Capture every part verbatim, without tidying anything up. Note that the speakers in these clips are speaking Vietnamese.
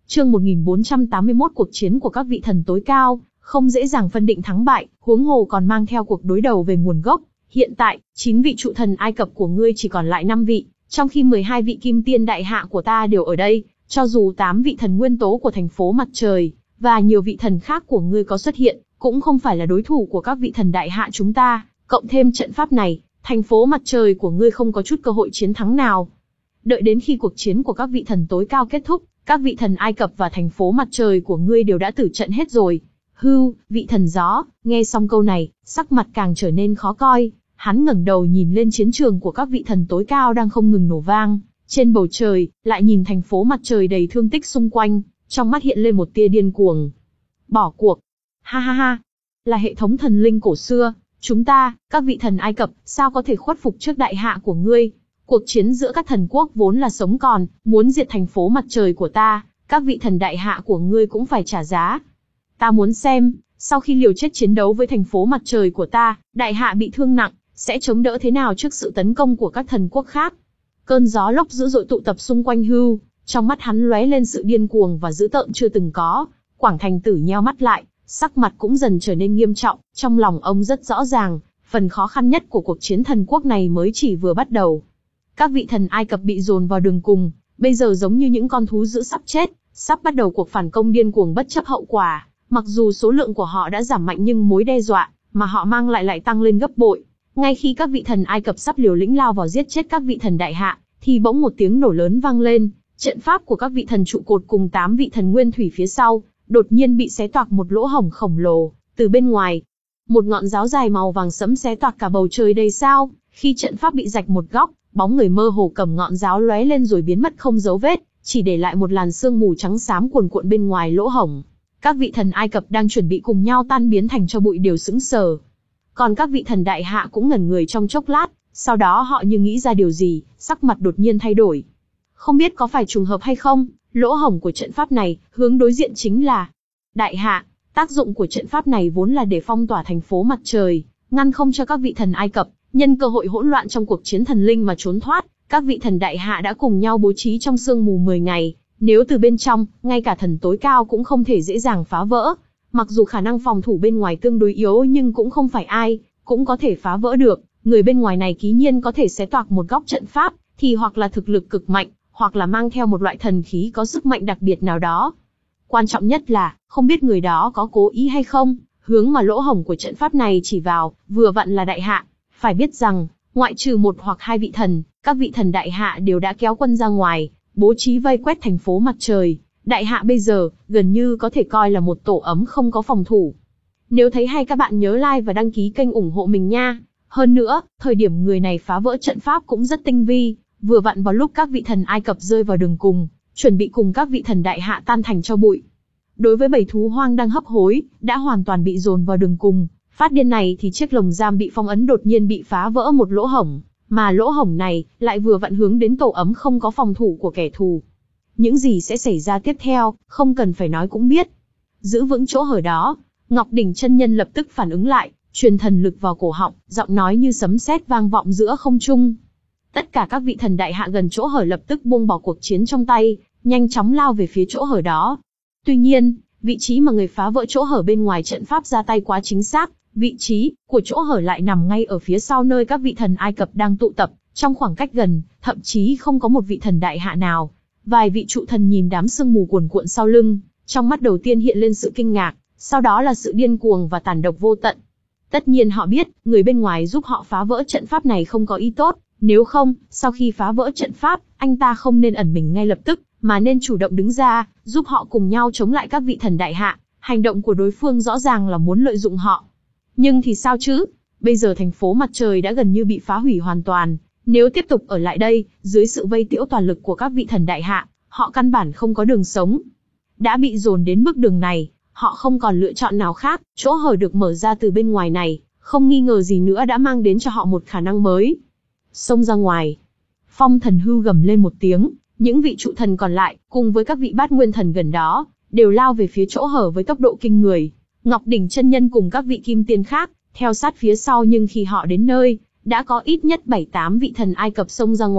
Chương một nghìn bốn trăm tám mươi mốt Cuộc chiến của các vị thần tối cao, không dễ dàng phân định thắng bại, huống hồ còn mang theo cuộc đối đầu về nguồn gốc. Hiện tại, chín vị trụ thần Ai Cập của ngươi chỉ còn lại năm vị, trong khi mười hai vị kim tiên đại hạ của ta đều ở đây, cho dù tám vị thần nguyên tố của thành phố mặt trời, và nhiều vị thần khác của ngươi có xuất hiện, cũng không phải là đối thủ của các vị thần đại hạ chúng ta, cộng thêm trận pháp này, thành phố mặt trời của ngươi không có chút cơ hội chiến thắng nào. Đợi đến khi cuộc chiến của các vị thần tối cao kết thúc, các vị thần Ai Cập và thành phố mặt trời của ngươi đều đã tử trận hết rồi. Hưu, vị thần gió, nghe xong câu này, sắc mặt càng trở nên khó coi, hắn ngẩng đầu nhìn lên chiến trường của các vị thần tối cao đang không ngừng nổ vang, trên bầu trời, lại nhìn thành phố mặt trời đầy thương tích xung quanh, trong mắt hiện lên một tia điên cuồng. Bỏ cuộc. Ha ha ha. Là hệ thống thần linh cổ xưa, chúng ta, các vị thần Ai Cập, sao có thể khuất phục trước đại hạ của ngươi? Cuộc chiến giữa các thần quốc vốn là sống còn, muốn diệt thành phố mặt trời của ta, các vị thần đại hạ của ngươi cũng phải trả giá. Ta muốn xem, sau khi liều chết chiến đấu với thành phố mặt trời của ta, đại hạ bị thương nặng, sẽ chống đỡ thế nào trước sự tấn công của các thần quốc khác. Cơn gió lốc dữ dội tụ tập xung quanh Hưu, trong mắt hắn lóe lên sự điên cuồng và dữ tợn chưa từng có. Quảng Thành Tử nheo mắt lại, sắc mặt cũng dần trở nên nghiêm trọng, trong lòng ông rất rõ ràng, phần khó khăn nhất của cuộc chiến thần quốc này mới chỉ vừa bắt đầu. Các vị thần Ai Cập bị dồn vào đường cùng, bây giờ giống như những con thú dữ sắp chết, sắp bắt đầu cuộc phản công điên cuồng bất chấp hậu quả. Mặc dù số lượng của họ đã giảm mạnh nhưng mối đe dọa mà họ mang lại lại tăng lên gấp bội. Ngay khi các vị thần Ai Cập sắp liều lĩnh lao vào giết chết các vị thần đại hạ, thì bỗng một tiếng nổ lớn vang lên, trận pháp của các vị thần trụ cột cùng tám vị thần nguyên thủy phía sau, đột nhiên bị xé toạc một lỗ hổng khổng lồ, từ bên ngoài. Một ngọn giáo dài màu vàng sẫm xé toạc cả bầu trời đầy sao, khi trận pháp bị rạch một góc, bóng người mơ hồ cầm ngọn giáo lóe lên rồi biến mất không dấu vết, chỉ để lại một làn sương mù trắng xám cuồn cuộn bên ngoài lỗ hổng. Các vị thần Ai Cập đang chuẩn bị cùng nhau tan biến thành tro bụi đều sững sờ. Còn các vị thần đại hạ cũng ngẩn người trong chốc lát, sau đó họ như nghĩ ra điều gì, sắc mặt đột nhiên thay đổi. Không biết có phải trùng hợp hay không, lỗ hổng của trận pháp này, hướng đối diện chính là đại hạ. Tác dụng của trận pháp này vốn là để phong tỏa thành phố mặt trời, ngăn không cho các vị thần Ai Cập nhân cơ hội hỗn loạn trong cuộc chiến thần linh mà trốn thoát. Các vị thần đại hạ đã cùng nhau bố trí trong sương mù mười ngày, nếu từ bên trong, ngay cả thần tối cao cũng không thể dễ dàng phá vỡ. Mặc dù khả năng phòng thủ bên ngoài tương đối yếu nhưng cũng không phải ai cũng có thể phá vỡ được. Người bên ngoài này ký nhiên có thể xé toạc một góc trận pháp, thì hoặc là thực lực cực mạnh, hoặc là mang theo một loại thần khí có sức mạnh đặc biệt nào đó. Quan trọng nhất là, không biết người đó có cố ý hay không, hướng mà lỗ hổng của trận pháp này chỉ vào, vừa vặn là đại hạ. Phải biết rằng, ngoại trừ một hoặc hai vị thần, các vị thần đại hạ đều đã kéo quân ra ngoài, bố trí vây quét thành phố mặt trời. Đại hạ bây giờ, gần như có thể coi là một tổ ấm không có phòng thủ. Nếu thấy hay các bạn nhớ like và đăng ký kênh ủng hộ mình nha. Hơn nữa, thời điểm người này phá vỡ trận pháp cũng rất tinh vi, vừa vặn vào lúc các vị thần Ai Cập rơi vào đường cùng, chuẩn bị cùng các vị thần đại hạ tan thành tro bụi. Đối với bầy thú hoang đang hấp hối, đã hoàn toàn bị dồn vào đường cùng, phát điên này thì chiếc lồng giam bị phong ấn đột nhiên bị phá vỡ một lỗ hổng, mà lỗ hổng này lại vừa vặn hướng đến tổ ấm không có phòng thủ của kẻ thù. Những gì sẽ xảy ra tiếp theo, không cần phải nói cũng biết. Giữ vững chỗ hở đó, Ngọc Đỉnh chân nhân lập tức phản ứng lại, truyền thần lực vào cổ họng, giọng nói như sấm sét vang vọng giữa không trung. Tất cả các vị thần đại hạ gần chỗ hở lập tức buông bỏ cuộc chiến trong tay, nhanh chóng lao về phía chỗ hở đó. Tuy nhiên, vị trí mà người phá vỡ chỗ hở bên ngoài trận pháp ra tay quá chính xác, vị trí của chỗ hở lại nằm ngay ở phía sau nơi các vị thần Ai Cập đang tụ tập, trong khoảng cách gần, thậm chí không có một vị thần đại hạ nào. Vài vị trụ thần nhìn đám sương mù cuồn cuộn sau lưng, trong mắt đầu tiên hiện lên sự kinh ngạc, sau đó là sự điên cuồng và tàn độc vô tận. Tất nhiên họ biết, người bên ngoài giúp họ phá vỡ trận pháp này không có ý tốt, nếu không, sau khi phá vỡ trận pháp, anh ta không nên ẩn mình ngay lập tức, mà nên chủ động đứng ra, giúp họ cùng nhau chống lại các vị thần đại hạ. Hành động của đối phương rõ ràng là muốn lợi dụng họ. Nhưng thì sao chứ? Bây giờ thành phố mặt trời đã gần như bị phá hủy hoàn toàn. Nếu tiếp tục ở lại đây, dưới sự vây tiễu toàn lực của các vị thần đại hạ, họ căn bản không có đường sống. Đã bị dồn đến bước đường này, họ không còn lựa chọn nào khác. Chỗ hở được mở ra từ bên ngoài này, không nghi ngờ gì nữa đã mang đến cho họ một khả năng mới. Xông ra ngoài. Phong thần Hưu gầm lên một tiếng, những vị trụ thần còn lại, cùng với các vị bát nguyên thần gần đó, đều lao về phía chỗ hở với tốc độ kinh người. Ngọc Đỉnh chân nhân cùng các vị kim tiên khác, theo sát phía sau, nhưng khi họ đến nơi, đã có ít nhất bảy tám vị thần Ai Cập xông ra ngoài,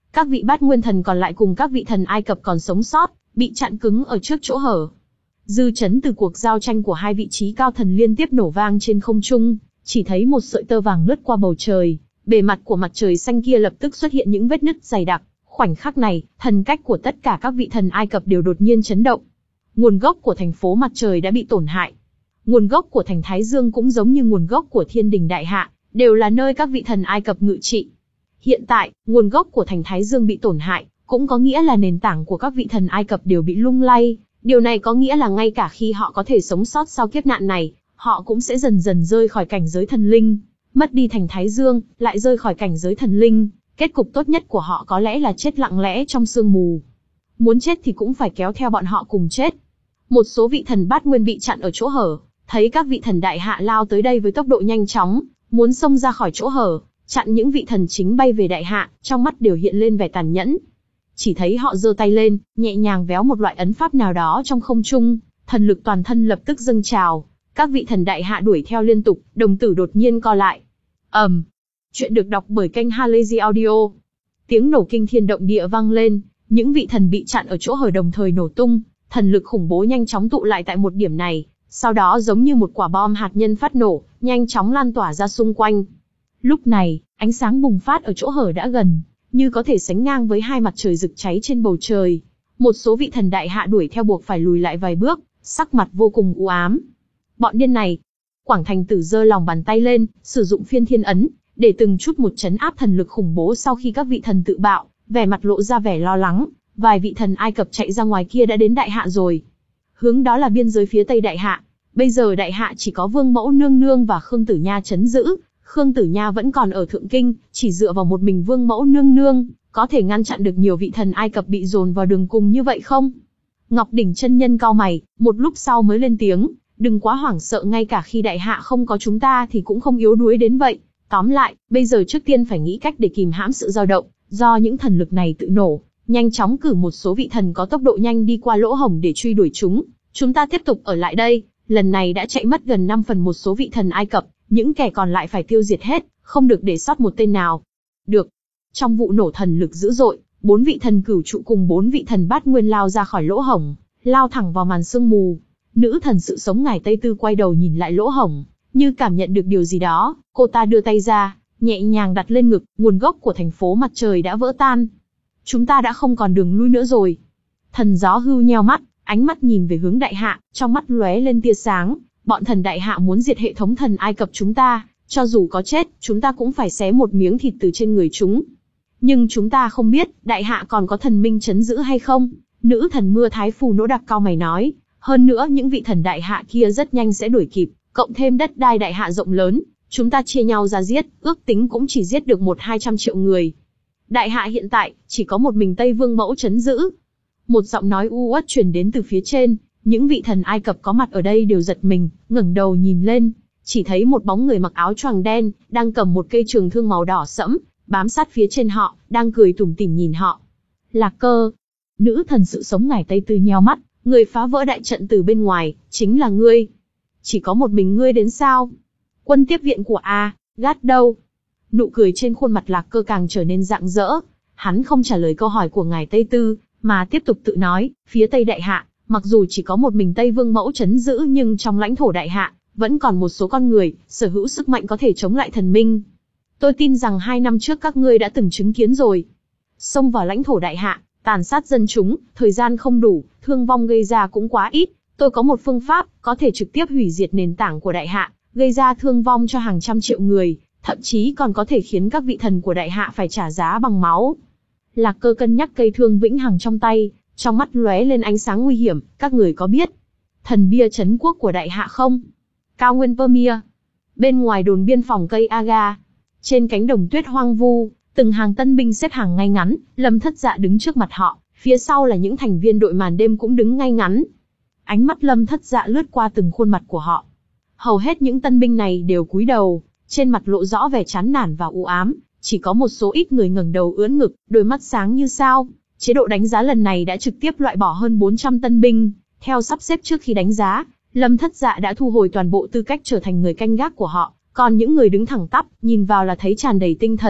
Các vị bát nguyên thần còn lại cùng các vị thần Ai Cập còn sống sót, bị chặn cứng ở trước chỗ hở. Dư chấn từ cuộc giao tranh của hai vị trí cao thần liên tiếp nổ vang trên không trung, chỉ thấy một sợi tơ vàng lướt qua bầu trời, bề mặt của mặt trời xanh kia lập tức xuất hiện những vết nứt dày đặc. Khoảnh khắc này, thần cách của tất cả các vị thần Ai Cập đều đột nhiên chấn động. Nguồn gốc của thành phố mặt trời đã bị tổn hại. Nguồn gốc của thành Thái Dương cũng giống như nguồn gốc của thiên đình đại hạ, đều là nơi các vị thần Ai Cập ngự trị. Hiện tại, nguồn gốc của thành Thái Dương bị tổn hại, cũng có nghĩa là nền tảng của các vị thần Ai Cập đều bị lung lay. Điều này có nghĩa là ngay cả khi họ có thể sống sót sau kiếp nạn này, họ cũng sẽ dần dần rơi khỏi cảnh giới thần linh. Mất đi thành Thái Dương, lại rơi khỏi cảnh giới thần linh, kết cục tốt nhất của họ có lẽ là chết lặng lẽ trong sương mù. Muốn chết thì cũng phải kéo theo bọn họ cùng chết. Một số vị thần bát nguyên bị chặn ở chỗ hở, thấy các vị thần đại hạ lao tới đây với tốc độ nhanh chóng, muốn xông ra khỏi chỗ hở, chặn những vị thần chính bay về đại hạ, trong mắt đều hiện lên vẻ tàn nhẫn. Chỉ thấy họ giơ tay lên, nhẹ nhàng véo một loại ấn pháp nào đó trong không trung, thần lực toàn thân lập tức dâng trào. Các vị thần đại hạ đuổi theo liên tục, đồng tử đột nhiên co lại. ầm, um, chuyện được đọc bởi kênh Halazy Audio. Tiếng nổ kinh thiên động địa vang lên, những vị thần bị chặn ở chỗ hở đồng thời nổ tung, thần lực khủng bố nhanh chóng tụ lại tại một điểm này, sau đó giống như một quả bom hạt nhân phát nổ, nhanh chóng lan tỏa ra xung quanh. Lúc này, ánh sáng bùng phát ở chỗ hở đã gần, như có thể sánh ngang với hai mặt trời rực cháy trên bầu trời. Một số vị thần đại hạ đuổi theo buộc phải lùi lại vài bước, sắc mặt vô cùng u ám. Bọn điên này! Quảng Thành Tử giơ lòng bàn tay lên, sử dụng phiên thiên ấn, để từng chút một trấn áp thần lực khủng bố. Sau khi các vị thần tự bạo, vẻ mặt lộ ra vẻ lo lắng, vài vị thần Ai Cập chạy ra ngoài kia đã đến đại hạ rồi. Hướng đó là biên giới phía tây đại hạ. Bây giờ đại hạ chỉ có Vương Mẫu Nương Nương và Khương Tử Nha trấn giữ. Khương Tử Nha vẫn còn ở Thượng Kinh, chỉ dựa vào một mình Vương Mẫu Nương Nương, có thể ngăn chặn được nhiều vị thần Ai Cập bị dồn vào đường cùng như vậy không? Ngọc Đỉnh chân nhân cau mày, một lúc sau mới lên tiếng, đừng quá hoảng sợ, ngay cả khi đại hạ không có chúng ta thì cũng không yếu đuối đến vậy. Tóm lại, bây giờ trước tiên phải nghĩ cách để kìm hãm sự dao động, do những thần lực này tự nổ, nhanh chóng cử một số vị thần có tốc độ nhanh đi qua lỗ hổng để truy đuổi chúng. Chúng ta tiếp tục ở lại đây, lần này đã chạy mất gần năm phần một số vị thần Ai Cập, những kẻ còn lại phải tiêu diệt hết, không được để sót một tên nào. Được. Trong vụ nổ thần lực dữ dội, bốn vị thần cửu trụ cùng bốn vị thần bát nguyên lao ra khỏi lỗ hổng, lao thẳng vào màn sương mù. Nữ thần sự sống ngải Tây Tư quay đầu nhìn lại lỗ hổng, như cảm nhận được điều gì đó, cô ta đưa tay ra, nhẹ nhàng đặt lên ngực. Nguồn gốc của thành phố mặt trời đã vỡ tan. Chúng ta đã không còn đường lui nữa rồi. Thần gió hưu nheo mắt, ánh mắt nhìn về hướng đại hạ, trong mắt lóe lên tia sáng. Bọn thần đại hạ muốn diệt hệ thống thần Ai Cập chúng ta, cho dù có chết, chúng ta cũng phải xé một miếng thịt từ trên người chúng. Nhưng chúng ta không biết, đại hạ còn có thần minh trấn giữ hay không? Nữ thần mưa thái phù nỗ đặc cau mày nói. Hơn nữa những vị thần đại hạ kia rất nhanh sẽ đuổi kịp, cộng thêm đất đai đại hạ rộng lớn, chúng ta chia nhau ra giết, ước tính cũng chỉ giết được một hai trăm triệu người. Đại hạ hiện tại, chỉ có một mình Tây Vương Mẫu trấn giữ. Một giọng nói u uất truyền đến từ phía trên, những vị thần Ai Cập có mặt ở đây đều giật mình, ngẩng đầu nhìn lên, chỉ thấy một bóng người mặc áo choàng đen, đang cầm một cây trường thương màu đỏ sẫm, bám sát phía trên họ, đang cười tủm tỉm nhìn họ. Lạc Cơ. Nữ thần sự sống ngải Tây Tư nheo mắt, người phá vỡ đại trận từ bên ngoài, chính là ngươi. Chỉ có một mình ngươi đến sao? Quân tiếp viện của A, Gát đâu? Nụ cười trên khuôn mặt Lạc Cơ càng trở nên rạng rỡ. Hắn không trả lời câu hỏi của ngài Tây Tư, mà tiếp tục tự nói, phía Tây Đại Hạ, mặc dù chỉ có một mình Tây Vương Mẫu trấn giữ nhưng trong lãnh thổ Đại Hạ, vẫn còn một số con người, sở hữu sức mạnh có thể chống lại thần minh. Tôi tin rằng hai năm trước các ngươi đã từng chứng kiến rồi. Xông vào lãnh thổ Đại Hạ, tàn sát dân chúng, thời gian không đủ, thương vong gây ra cũng quá ít. Tôi có một phương pháp, có thể trực tiếp hủy diệt nền tảng của Đại Hạ, gây ra thương vong cho hàng trăm triệu người, thậm chí còn có thể khiến các vị thần của Đại Hạ phải trả giá bằng máu. Lạc Cơ cân nhắc cây thương vĩnh hằng trong tay, trong mắt lóe lên ánh sáng nguy hiểm. Các người có biết thần bia trấn quốc của Đại Hạ không? Cao nguyên Vermeer. Bên ngoài đồn biên phòng cây Aga, trên cánh đồng tuyết hoang vu, từng hàng tân binh xếp hàng ngay ngắn. Lâm Thất Dạ đứng trước mặt họ, phía sau là những thành viên đội màn đêm cũng đứng ngay ngắn. Ánh mắt Lâm Thất Dạ lướt qua từng khuôn mặt của họ. Hầu hết những tân binh này đều cúi đầu, trên mặt lộ rõ vẻ chán nản và u ám, chỉ có một số ít người ngẩng đầu ưỡn ngực, đôi mắt sáng như sao. Chế độ đánh giá lần này đã trực tiếp loại bỏ hơn bốn trăm tân binh, theo sắp xếp trước khi đánh giá, Lâm Thất Dạ đã thu hồi toàn bộ tư cách trở thành người canh gác của họ, còn những người đứng thẳng tắp, nhìn vào là thấy tràn đầy tinh thần,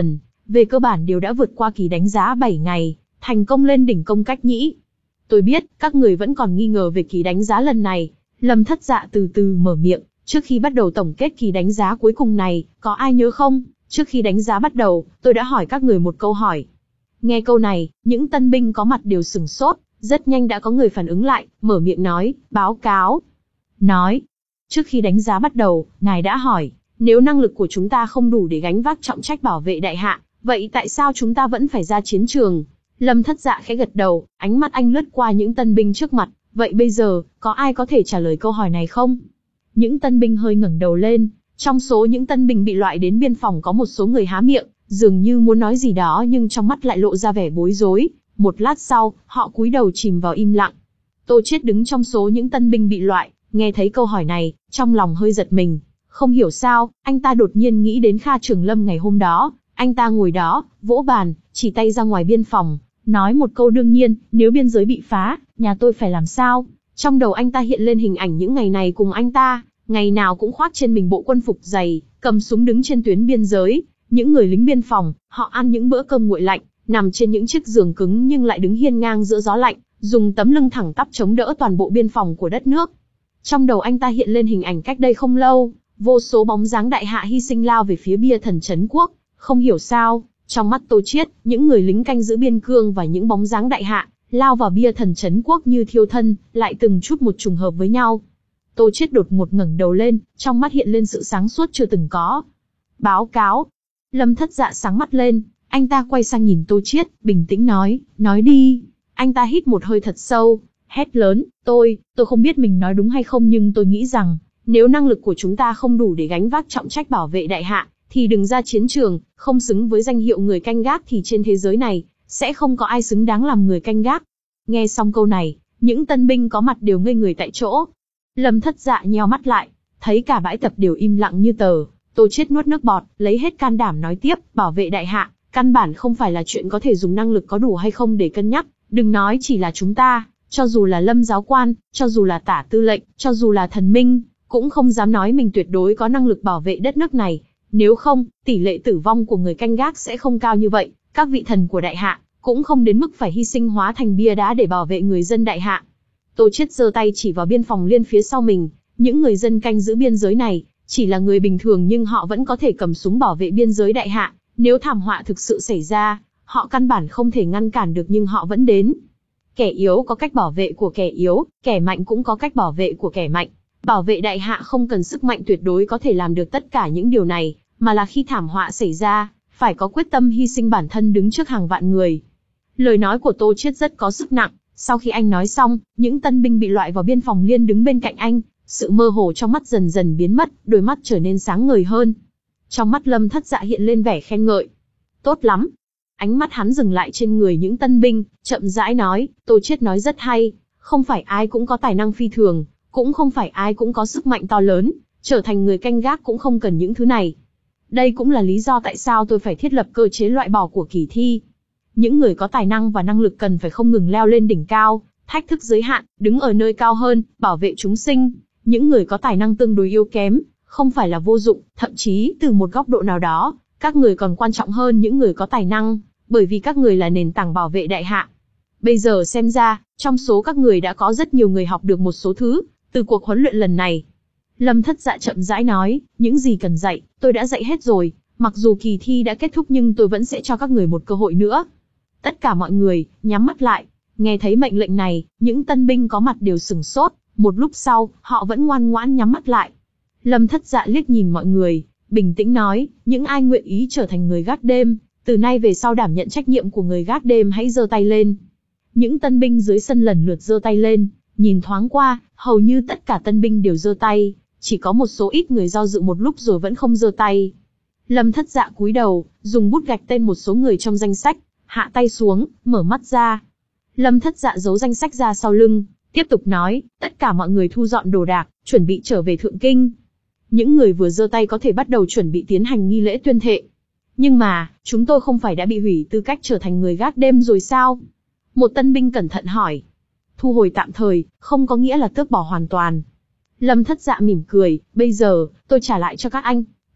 về cơ bản đều đã vượt qua kỳ đánh giá bảy ngày, thành công lên đỉnh công cách nhĩ. Tôi biết, các người vẫn còn nghi ngờ về kỳ đánh giá lần này. Lâm Thất Dạ từ từ mở miệng, trước khi bắt đầu tổng kết kỳ đánh giá cuối cùng này, có ai nhớ không? Trước khi đánh giá bắt đầu, tôi đã hỏi các người một câu hỏi. Nghe câu này, những tân binh có mặt đều sửng sốt, rất nhanh đã có người phản ứng lại, mở miệng nói, báo cáo. Nói, trước khi đánh giá bắt đầu, ngài đã hỏi, nếu năng lực của chúng ta không đủ để gánh vác trọng trách bảo vệ đại hạ, vậy tại sao chúng ta vẫn phải ra chiến trường? Lâm Thất Dạ khẽ gật đầu, ánh mắt anh lướt qua những tân binh trước mặt, vậy bây giờ, có ai có thể trả lời câu hỏi này không? Những tân binh hơi ngẩng đầu lên, trong số những tân binh bị loại đến biên phòng có một số người há miệng, dường như muốn nói gì đó nhưng trong mắt lại lộ ra vẻ bối rối. Một lát sau, họ cúi đầu chìm vào im lặng. Tô Chiết đứng trong số những tân binh bị loại, nghe thấy câu hỏi này, trong lòng hơi giật mình. Không hiểu sao, anh ta đột nhiên nghĩ đến Kha Trường Lâm ngày hôm đó. Anh ta ngồi đó, vỗ bàn, chỉ tay ra ngoài biên phòng, nói một câu đương nhiên, nếu biên giới bị phá, nhà tôi phải làm sao? Trong đầu anh ta hiện lên hình ảnh những ngày này cùng anh ta, ngày nào cũng khoác trên mình bộ quân phục dày, cầm súng đứng trên tuyến biên giới. Những người lính biên phòng, họ ăn những bữa cơm nguội lạnh, nằm trên những chiếc giường cứng nhưng lại đứng hiên ngang giữa gió lạnh, dùng tấm lưng thẳng tắp chống đỡ toàn bộ biên phòng của đất nước. Trong đầu anh ta hiện lên hình ảnh cách đây không lâu, vô số bóng dáng đại hạ hy sinh lao về phía bia thần trấn quốc. Không hiểu sao, trong mắt Tô Chiết, những người lính canh giữ biên cương và những bóng dáng đại hạ lao vào bia thần trấn quốc như thiêu thân, lại từng chút một trùng hợp với nhau. Tô Chiết đột ngột ngẩng đầu lên, trong mắt hiện lên sự sáng suốt chưa từng có. Báo cáo. Lâm Thất Dạ sáng mắt lên, anh ta quay sang nhìn Tô Chiết, bình tĩnh nói, nói đi. Anh ta hít một hơi thật sâu, hét lớn, tôi, tôi không biết mình nói đúng hay không nhưng tôi nghĩ rằng, nếu năng lực của chúng ta không đủ để gánh vác trọng trách bảo vệ đại hạ, thì đừng ra chiến trường, không xứng với danh hiệu người canh gác thì trên thế giới này, sẽ không có ai xứng đáng làm người canh gác. Nghe xong câu này, những tân binh có mặt đều ngây người tại chỗ. Lâm Thất Dạ nheo mắt lại, thấy cả bãi tập đều im lặng như tờ. Tô Chiết nuốt nước bọt, lấy hết can đảm nói tiếp, bảo vệ đại hạ, căn bản không phải là chuyện có thể dùng năng lực có đủ hay không để cân nhắc, đừng nói chỉ là chúng ta, cho dù là Lâm giáo quan, cho dù là Tả tư lệnh, cho dù là thần minh, cũng không dám nói mình tuyệt đối có năng lực bảo vệ đất nước này. Nếu không, tỷ lệ tử vong của người canh gác sẽ không cao như vậy, các vị thần của đại hạ cũng không đến mức phải hy sinh hóa thành bia đá để bảo vệ người dân đại hạ. Tô Chiết giơ tay chỉ vào biên phòng liên phía sau mình, những người dân canh giữ biên giới này, chỉ là người bình thường nhưng họ vẫn có thể cầm súng bảo vệ biên giới đại hạ, nếu thảm họa thực sự xảy ra, họ căn bản không thể ngăn cản được nhưng họ vẫn đến. Kẻ yếu có cách bảo vệ của kẻ yếu, kẻ mạnh cũng có cách bảo vệ của kẻ mạnh. Bảo vệ đại hạ không cần sức mạnh tuyệt đối có thể làm được tất cả những điều này, mà là khi thảm họa xảy ra, phải có quyết tâm hy sinh bản thân đứng trước hàng vạn người. Lời nói của Tô Chiết rất có sức nặng, sau khi anh nói xong, những tân binh bị loại vào biên phòng liên đứng bên cạnh anh, sự mơ hồ trong mắt dần dần biến mất, đôi mắt trở nên sáng ngời hơn. Trong mắt Lâm Thất Dạ hiện lên vẻ khen ngợi. Tốt lắm. Ánh mắt hắn dừng lại trên người những tân binh, chậm rãi nói, Tô Chiết nói rất hay, không phải ai cũng có tài năng phi thường, cũng không phải ai cũng có sức mạnh to lớn, trở thành người canh gác cũng không cần những thứ này. Đây cũng là lý do tại sao tôi phải thiết lập cơ chế loại bỏ của kỳ thi. Những người có tài năng và năng lực cần phải không ngừng leo lên đỉnh cao, thách thức giới hạn, đứng ở nơi cao hơn, bảo vệ chúng sinh. Những người có tài năng tương đối yếu kém, không phải là vô dụng, thậm chí từ một góc độ nào đó, các người còn quan trọng hơn những người có tài năng, bởi vì các người là nền tảng bảo vệ đại hạ. Bây giờ xem ra, trong số các người đã có rất nhiều người học được một số thứ từ cuộc huấn luyện lần này. Lâm Thất Dạ chậm rãi nói, những gì cần dạy, tôi đã dạy hết rồi, mặc dù kỳ thi đã kết thúc nhưng tôi vẫn sẽ cho các người một cơ hội nữa. Tất cả mọi người, nhắm mắt lại, nghe thấy mệnh lệnh này, những tân binh có mặt đều sửng sốt, một lúc sau, họ vẫn ngoan ngoãn nhắm mắt lại. Lâm Thất Dạ liếc nhìn mọi người, bình tĩnh nói, những ai nguyện ý trở thành người gác đêm, từ nay về sau đảm nhận trách nhiệm của người gác đêm hãy giơ tay lên. Những tân binh dưới sân lần lượt giơ tay lên, nhìn thoáng qua, hầu như tất cả tân binh đều giơ tay, chỉ có một số ít người do dự một lúc rồi vẫn không giơ tay. Lâm Thất Dạ cúi đầu, dùng bút gạch tên một số người trong danh sách, hạ tay xuống, mở mắt ra. Lâm Thất Dạ giấu danh sách ra sau lưng, tiếp tục nói, tất cả mọi người thu dọn đồ đạc, chuẩn bị trở về Thượng Kinh. Những người vừa giơ tay có thể bắt đầu chuẩn bị tiến hành nghi lễ tuyên thệ. Nhưng mà, chúng tôi không phải đã bị hủy tư cách trở thành người gác đêm rồi sao? Một tân binh cẩn thận hỏi. Thu hồi tạm thời, không có nghĩa là tước bỏ hoàn toàn. Lâm Thất Dạ mỉm cười, bây giờ, tôi trả lại cho các anh.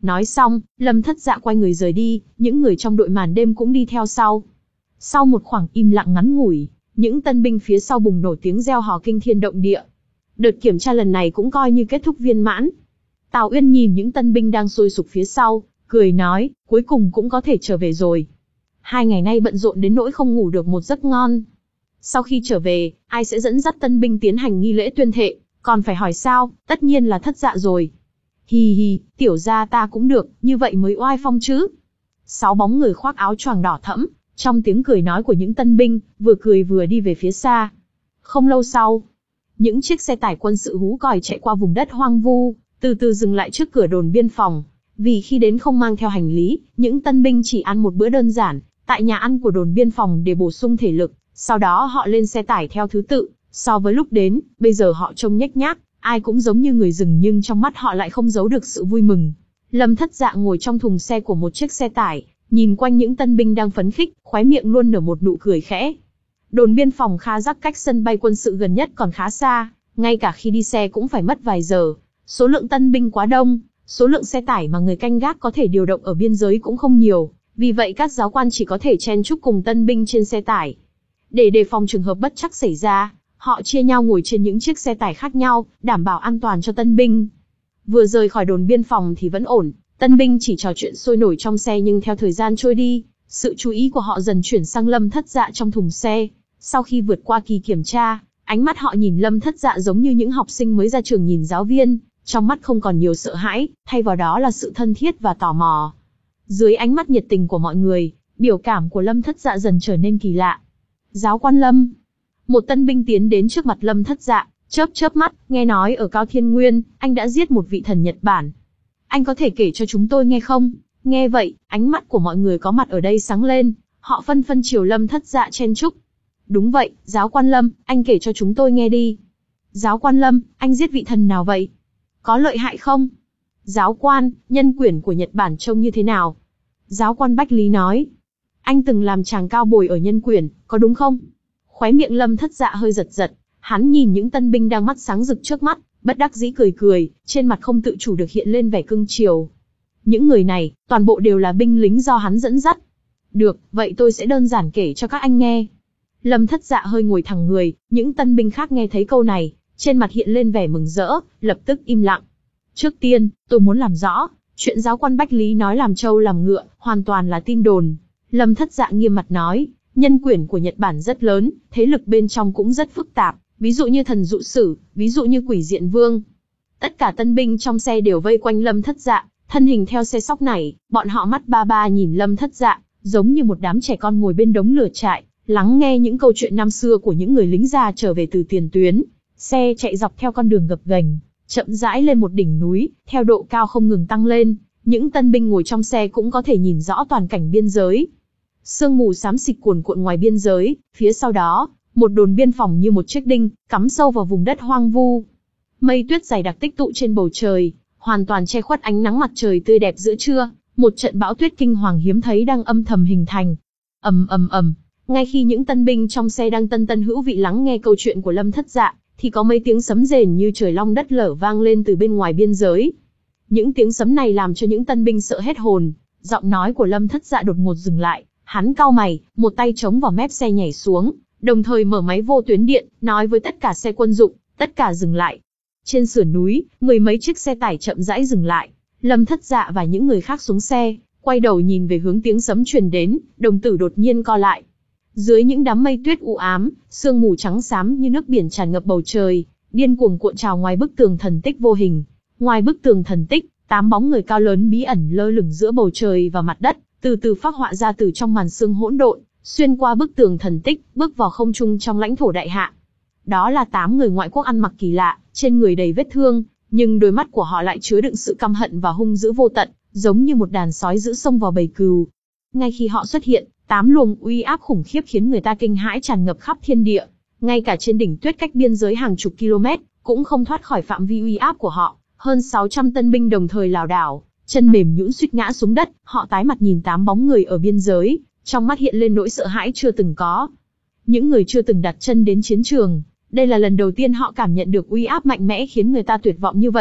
Nói xong, Lâm Thất Dạ quay người rời đi, những người trong đội màn đêm cũng đi theo sau. Sau một khoảng im lặng ngắn ngủi, những tân binh phía sau bùng nổ tiếng reo hò kinh thiên động địa. Đợt kiểm tra lần này cũng coi như kết thúc viên mãn. Tào Uyên nhìn những tân binh đang sôi sục phía sau, cười nói, cuối cùng cũng có thể trở về rồi. Hai ngày nay bận rộn đến nỗi không ngủ được một giấc ngon. Sau khi trở về, ai sẽ dẫn dắt tân binh tiến hành nghi lễ tuyên thệ, còn phải hỏi sao, tất nhiên là Thất Dạ rồi. Hì hì, tiểu gia ta cũng được, như vậy mới oai phong chứ. Sáu bóng người khoác áo choàng đỏ thẫm, trong tiếng cười nói của những tân binh, vừa cười vừa đi về phía xa. Không lâu sau, những chiếc xe tải quân sự hú còi chạy qua vùng đất hoang vu, từ từ dừng lại trước cửa đồn biên phòng. Vì khi đến không mang theo hành lý, những tân binh chỉ ăn một bữa đơn giản, tại nhà ăn của đồn biên phòng để bổ sung thể lực. Sau đó họ lên xe tải theo thứ tự, so với lúc đến, bây giờ họ trông nhếch nhác, ai cũng giống như người rừng nhưng trong mắt họ lại không giấu được sự vui mừng. Lâm Thất Dạ ngồi trong thùng xe của một chiếc xe tải, nhìn quanh những tân binh đang phấn khích, khóe miệng luôn nở một nụ cười khẽ. Đồn biên phòng Kha Giác cách sân bay quân sự gần nhất còn khá xa, ngay cả khi đi xe cũng phải mất vài giờ. Số lượng tân binh quá đông, số lượng xe tải mà người canh gác có thể điều động ở biên giới cũng không nhiều, vì vậy các giáo quan chỉ có thể chen chúc cùng tân binh trên xe tải. Để đề phòng trường hợp bất trắc xảy ra, họ chia nhau ngồi trên những chiếc xe tải khác nhau, đảm bảo an toàn cho tân binh. Vừa rời khỏi đồn biên phòng thì vẫn ổn, tân binh chỉ trò chuyện sôi nổi trong xe, nhưng theo thời gian trôi đi, sự chú ý của họ dần chuyển sang Lâm Thất Dạ trong thùng xe. Sau khi vượt qua kỳ kiểm tra, ánh mắt họ nhìn Lâm Thất Dạ giống như những học sinh mới ra trường nhìn giáo viên, trong mắt không còn nhiều sợ hãi, thay vào đó là sự thân thiết và tò mò. Dưới ánh mắt nhiệt tình của mọi người, biểu cảm của Lâm Thất Dạ dần trở nên kỳ lạ. Giáo quan Lâm. Một tân binh tiến đến trước mặt Lâm Thất Dạ, chớp chớp mắt, nghe nói ở Cao Thiên Nguyên, anh đã giết một vị thần Nhật Bản. Anh có thể kể cho chúng tôi nghe không? Nghe vậy, ánh mắt của mọi người có mặt ở đây sáng lên, họ phân phân chiều Lâm Thất Dạ chen chúc. Đúng vậy, giáo quan Lâm, anh kể cho chúng tôi nghe đi. Giáo quan Lâm, anh giết vị thần nào vậy? Có lợi hại không? Giáo quan, nhân quyển của Nhật Bản trông như thế nào? Giáo quan Bách Lý nói. Anh từng làm chàng cao bồi ở nhân quyển, có đúng không? Khóe miệng Lâm Thất Dạ hơi giật giật, hắn nhìn những tân binh đang mắt sáng rực trước mắt, bất đắc dĩ cười cười, trên mặt không tự chủ được hiện lên vẻ cưng chiều. Những người này, toàn bộ đều là binh lính do hắn dẫn dắt. Được, vậy tôi sẽ đơn giản kể cho các anh nghe. Lâm Thất Dạ hơi ngồi thẳng người, những tân binh khác nghe thấy câu này, trên mặt hiện lên vẻ mừng rỡ, lập tức im lặng. Trước tiên, tôi muốn làm rõ, chuyện giáo quan Bách Lý nói làm trâu làm ngựa, hoàn toàn là tin đồn. Lâm Thất Dạ nghiêm mặt nói, nhân quyển của Nhật Bản rất lớn, thế lực bên trong cũng rất phức tạp, ví dụ như thần dụ sử, ví dụ như quỷ diện vương. Tất cả tân binh trong xe đều vây quanh Lâm Thất Dạ, thân hình theo xe sóc này, bọn họ mắt ba ba nhìn Lâm Thất Dạ, giống như một đám trẻ con ngồi bên đống lửa trại, lắng nghe những câu chuyện năm xưa của những người lính già trở về từ tiền tuyến. Xe chạy dọc theo con đường gập ghềnh, chậm rãi lên một đỉnh núi, theo độ cao không ngừng tăng lên, những tân binh ngồi trong xe cũng có thể nhìn rõ toàn cảnh biên giới. Sương mù xám xịt cuồn cuộn ngoài biên giới, phía sau đó, một đồn biên phòng như một chiếc đinh, cắm sâu vào vùng đất hoang vu. Mây tuyết dày đặc tích tụ trên bầu trời, hoàn toàn che khuất ánh nắng mặt trời tươi đẹp giữa trưa, một trận bão tuyết kinh hoàng hiếm thấy đang âm thầm hình thành. Ầm ầm ầm, ngay khi những tân binh trong xe đang tân tân hữu vị lắng nghe câu chuyện của Lâm Thất Dạ, thì có mấy tiếng sấm rền như trời long đất lở vang lên từ bên ngoài biên giới. Những tiếng sấm này làm cho những tân binh sợ hết hồn, giọng nói của Lâm Thất Dạ đột ngột dừng lại, hắn cau mày, một tay chống vào mép xe nhảy xuống, đồng thời mở máy vô tuyến điện, nói với tất cả xe quân dụng, tất cả dừng lại. Trên sườn núi, mười mấy chiếc xe tải chậm rãi dừng lại, Lâm Thất Dạ và những người khác xuống xe, quay đầu nhìn về hướng tiếng sấm truyền đến, đồng tử đột nhiên co lại. Dưới những đám mây tuyết u ám, sương mù trắng xám như nước biển tràn ngập bầu trời, điên cuồng cuộn trào ngoài bức tường thần tích vô hình. Ngoài bức tường thần tích, tám bóng người cao lớn bí ẩn lơ lửng giữa bầu trời và mặt đất, từ từ phác họa ra từ trong màn sương hỗn độn, xuyên qua bức tường thần tích, bước vào không trung trong lãnh thổ đại hạ. Đó là tám người ngoại quốc ăn mặc kỳ lạ, trên người đầy vết thương, nhưng đôi mắt của họ lại chứa đựng sự căm hận và hung dữ vô tận, giống như một đàn sói dữ xông vào bầy cừu. Ngay khi họ xuất hiện, tám luồng uy áp khủng khiếp khiến người ta kinh hãi tràn ngập khắp thiên địa. Ngay cả trên đỉnh tuyết cách biên giới hàng chục km, cũng không thoát khỏi phạm vi uy áp của họ. Hơn sáu trăm tân binh đồng thời lảo đảo, chân mềm nhũn suýt ngã xuống đất. Họ tái mặt nhìn tám bóng người ở biên giới, trong mắt hiện lên nỗi sợ hãi chưa từng có. Những người chưa từng đặt chân đến chiến trường, đây là lần đầu tiên họ cảm nhận được uy áp mạnh mẽ khiến người ta tuyệt vọng như vậy.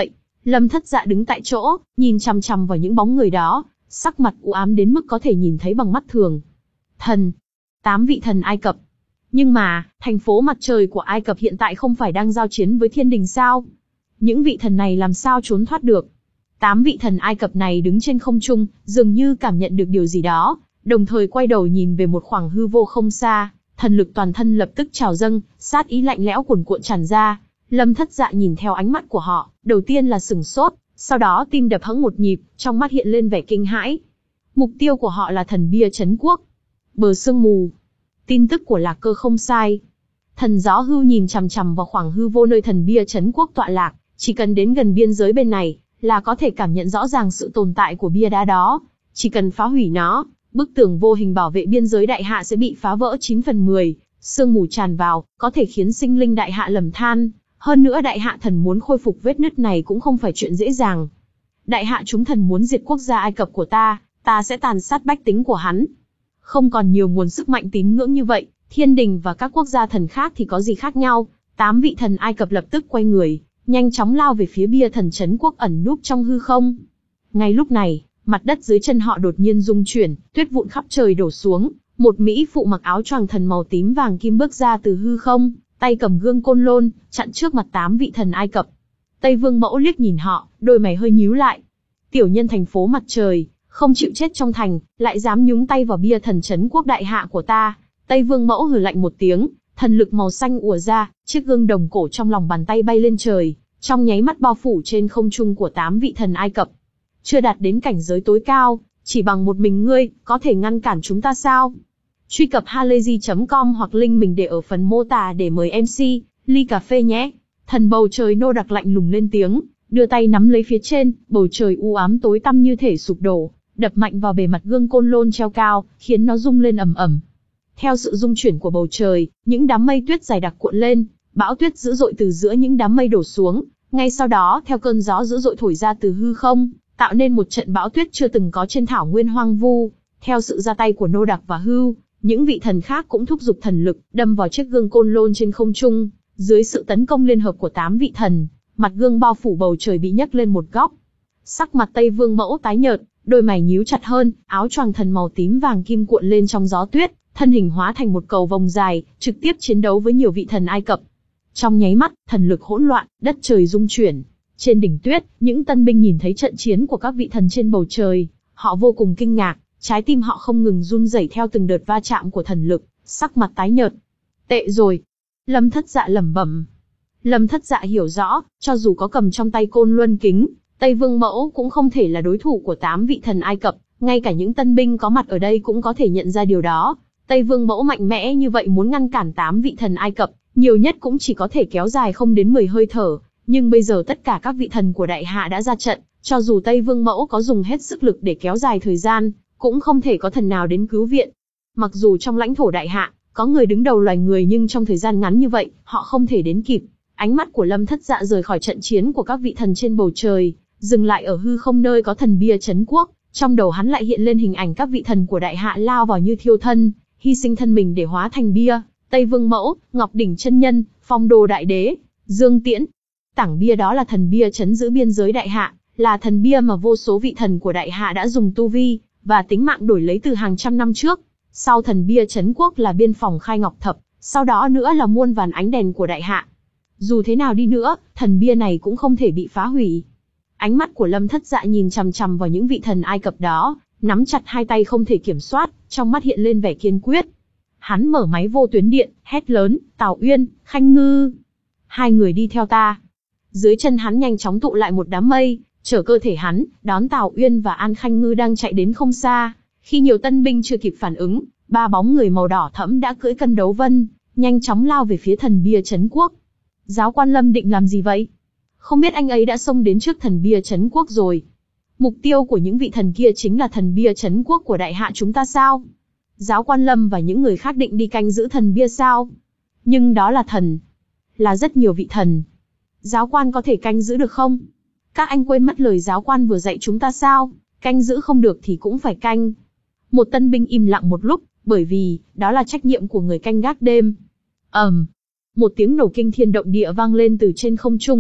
Lâm Thất Dạ đứng tại chỗ, nhìn chằm chằm vào những bóng người đó, sắc mặt u ám đến mức có thể nhìn thấy bằng mắt thường. Thần, tám vị thần Ai Cập. Nhưng mà, thành phố mặt trời của Ai Cập hiện tại không phải đang giao chiến với thiên đình sao? Những vị thần này làm sao trốn thoát được? Tám vị thần Ai Cập này đứng trên không trung, dường như cảm nhận được điều gì đó, đồng thời quay đầu nhìn về một khoảng hư vô không xa, thần lực toàn thân lập tức trào dâng, sát ý lạnh lẽo cuồn cuộn tràn ra. Lâm Thất Dạ nhìn theo ánh mắt của họ, đầu tiên là sửng sốt, sau đó tim đập hững một nhịp, trong mắt hiện lên vẻ kinh hãi. Mục tiêu của họ là thần bia trấn quốc. Bờ sương mù. Tin tức của Lạc Cơ không sai. Thần gió hưu nhìn chằm chằm vào khoảng hư vô nơi thần bia trấn quốc tọa lạc, chỉ cần đến gần biên giới bên này, là có thể cảm nhận rõ ràng sự tồn tại của bia đá đó. Chỉ cần phá hủy nó, bức tường vô hình bảo vệ biên giới đại hạ sẽ bị phá vỡ chín phần mười, sương mù tràn vào, có thể khiến sinh linh đại hạ lầm than. Hơn nữa đại hạ thần muốn khôi phục vết nứt này cũng không phải chuyện dễ dàng. Đại hạ chúng thần muốn diệt quốc gia Ai Cập của ta, ta sẽ tàn sát bách tính của hắn. Không còn nhiều nguồn sức mạnh tín ngưỡng như vậy, thiên đình và các quốc gia thần khác thì có gì khác nhau. Tám vị thần Ai Cập lập tức quay người, nhanh chóng lao về phía bia thần trấn quốc ẩn núp trong hư không. Ngay lúc này, mặt đất dưới chân họ đột nhiên rung chuyển, tuyết vụn khắp trời đổ xuống. Một mỹ phụ mặc áo choàng thần màu tím vàng kim bước ra từ hư không, tay cầm gương côn lôn, chặn trước mặt tám vị thần Ai Cập. Tây Vương Mẫu liếc nhìn họ, đôi mày hơi nhíu lại. Tiểu nhân thành phố mặt trời, không chịu chết trong thành, lại dám nhúng tay vào bia thần trấn quốc đại hạ của ta. Tây Vương Mẫu hừ lạnh một tiếng, thần lực màu xanh ùa ra, chiếc gương đồng cổ trong lòng bàn tay bay lên trời, trong nháy mắt bao phủ trên không trung của tám vị thần Ai Cập. Chưa đạt đến cảnh giới tối cao, chỉ bằng một mình ngươi, có thể ngăn cản chúng ta sao? Truy cập halayzi chấm com hoặc link mình để ở phần mô tả để mời em xê, ly cà phê nhé. Thần bầu trời nô đặc lạnh lùng lên tiếng, đưa tay nắm lấy phía trên, bầu trời u ám tối tăm như thể sụp đổ, đập mạnh vào bề mặt gương côn lôn treo cao, khiến nó rung lên ầm ầm. Theo sự rung chuyển của bầu trời, những đám mây tuyết dày đặc cuộn lên, bão tuyết dữ dội từ giữa những đám mây đổ xuống, ngay sau đó theo cơn gió dữ dội thổi ra từ hư không, tạo nên một trận bão tuyết chưa từng có trên thảo nguyên hoang vu. Theo sự ra tay của Nô Đặc và Hưu, những vị thần khác cũng thúc giục thần lực, đâm vào chiếc gương côn lôn trên không trung. Dưới sự tấn công liên hợp của tám vị thần, mặt gương bao phủ bầu trời bị nhấc lên một góc. Sắc mặt Tây Vương Mẫu tái nhợt, đôi mày nhíu chặt hơn, áo choàng thần màu tím vàng kim cuộn lên trong gió tuyết, thân hình hóa thành một cầu vồng dài, trực tiếp chiến đấu với nhiều vị thần Ai Cập. Trong nháy mắt, thần lực hỗn loạn, đất trời rung chuyển. Trên đỉnh tuyết, những tân binh nhìn thấy trận chiến của các vị thần trên bầu trời, họ vô cùng kinh ngạc, trái tim họ không ngừng run rẩy theo từng đợt va chạm của thần lực, sắc mặt tái nhợt. Tệ rồi. Lâm Thất Dạ lẩm bẩm. Lâm Thất Dạ hiểu rõ, cho dù có cầm trong tay côn luân kính, Tây Vương Mẫu cũng không thể là đối thủ của tám vị thần Ai Cập, ngay cả những tân binh có mặt ở đây cũng có thể nhận ra điều đó. Tây Vương Mẫu mạnh mẽ như vậy muốn ngăn cản tám vị thần Ai Cập, nhiều nhất cũng chỉ có thể kéo dài không đến mười hơi thở, nhưng bây giờ tất cả các vị thần của đại hạ đã ra trận, cho dù Tây Vương Mẫu có dùng hết sức lực để kéo dài thời gian, cũng không thể có thần nào đến cứu viện. Mặc dù trong lãnh thổ đại hạ, có người đứng đầu loài người nhưng trong thời gian ngắn như vậy, họ không thể đến kịp. Ánh mắt của Lâm Thất Dạ rời khỏi trận chiến của các vị thần trên bầu trời, dừng lại ở hư không nơi có thần bia trấn quốc, trong đầu hắn lại hiện lên hình ảnh các vị thần của đại hạ lao vào như thiêu thân, hy sinh thân mình để hóa thành bia. Tây Vương Mẫu, Ngọc Đỉnh Chân Nhân, Phong Đô Đại Đế, Dương Tiễn. Tảng bia đó là thần bia trấn giữ biên giới đại hạ, là thần bia mà vô số vị thần của đại hạ đã dùng tu vi và tính mạng đổi lấy từ hàng trăm năm trước. Sau thần bia trấn quốc là biên phòng Khai Ngọc Thập, sau đó nữa là muôn vàn ánh đèn của đại hạ. Dù thế nào đi nữa, thần bia này cũng không thể bị phá hủy. Ánh mắt của Lâm Thất Dạ nhìn chằm chằm vào những vị thần Ai Cập đó, nắm chặt hai tay không thể kiểm soát, trong mắt hiện lên vẻ kiên quyết. Hắn mở máy vô tuyến điện, hét lớn, Tào Uyên, Khanh Ngư. Hai người đi theo ta. Dưới chân hắn nhanh chóng tụ lại một đám mây, chở cơ thể hắn, đón Tào Uyên và An Khanh Ngư đang chạy đến không xa. Khi nhiều tân binh chưa kịp phản ứng, ba bóng người màu đỏ thẫm đã cưỡi cân đấu vân, nhanh chóng lao về phía thần bia trấn quốc. Giáo quan Lâm định làm gì vậy? Không biết anh ấy đã xông đến trước thần bia trấn quốc rồi. Mục tiêu của những vị thần kia chính là thần bia trấn quốc của đại hạ chúng ta sao? Giáo quan Lâm và những người khác định đi canh giữ thần bia sao? Nhưng đó là thần. Là rất nhiều vị thần. Giáo quan có thể canh giữ được không? Các anh quên mất lời giáo quan vừa dạy chúng ta sao? Canh giữ không được thì cũng phải canh. Một tân binh im lặng một lúc, bởi vì, đó là trách nhiệm của người canh gác đêm. ầm, um, một tiếng nổ kinh thiên động địa vang lên từ trên không trung,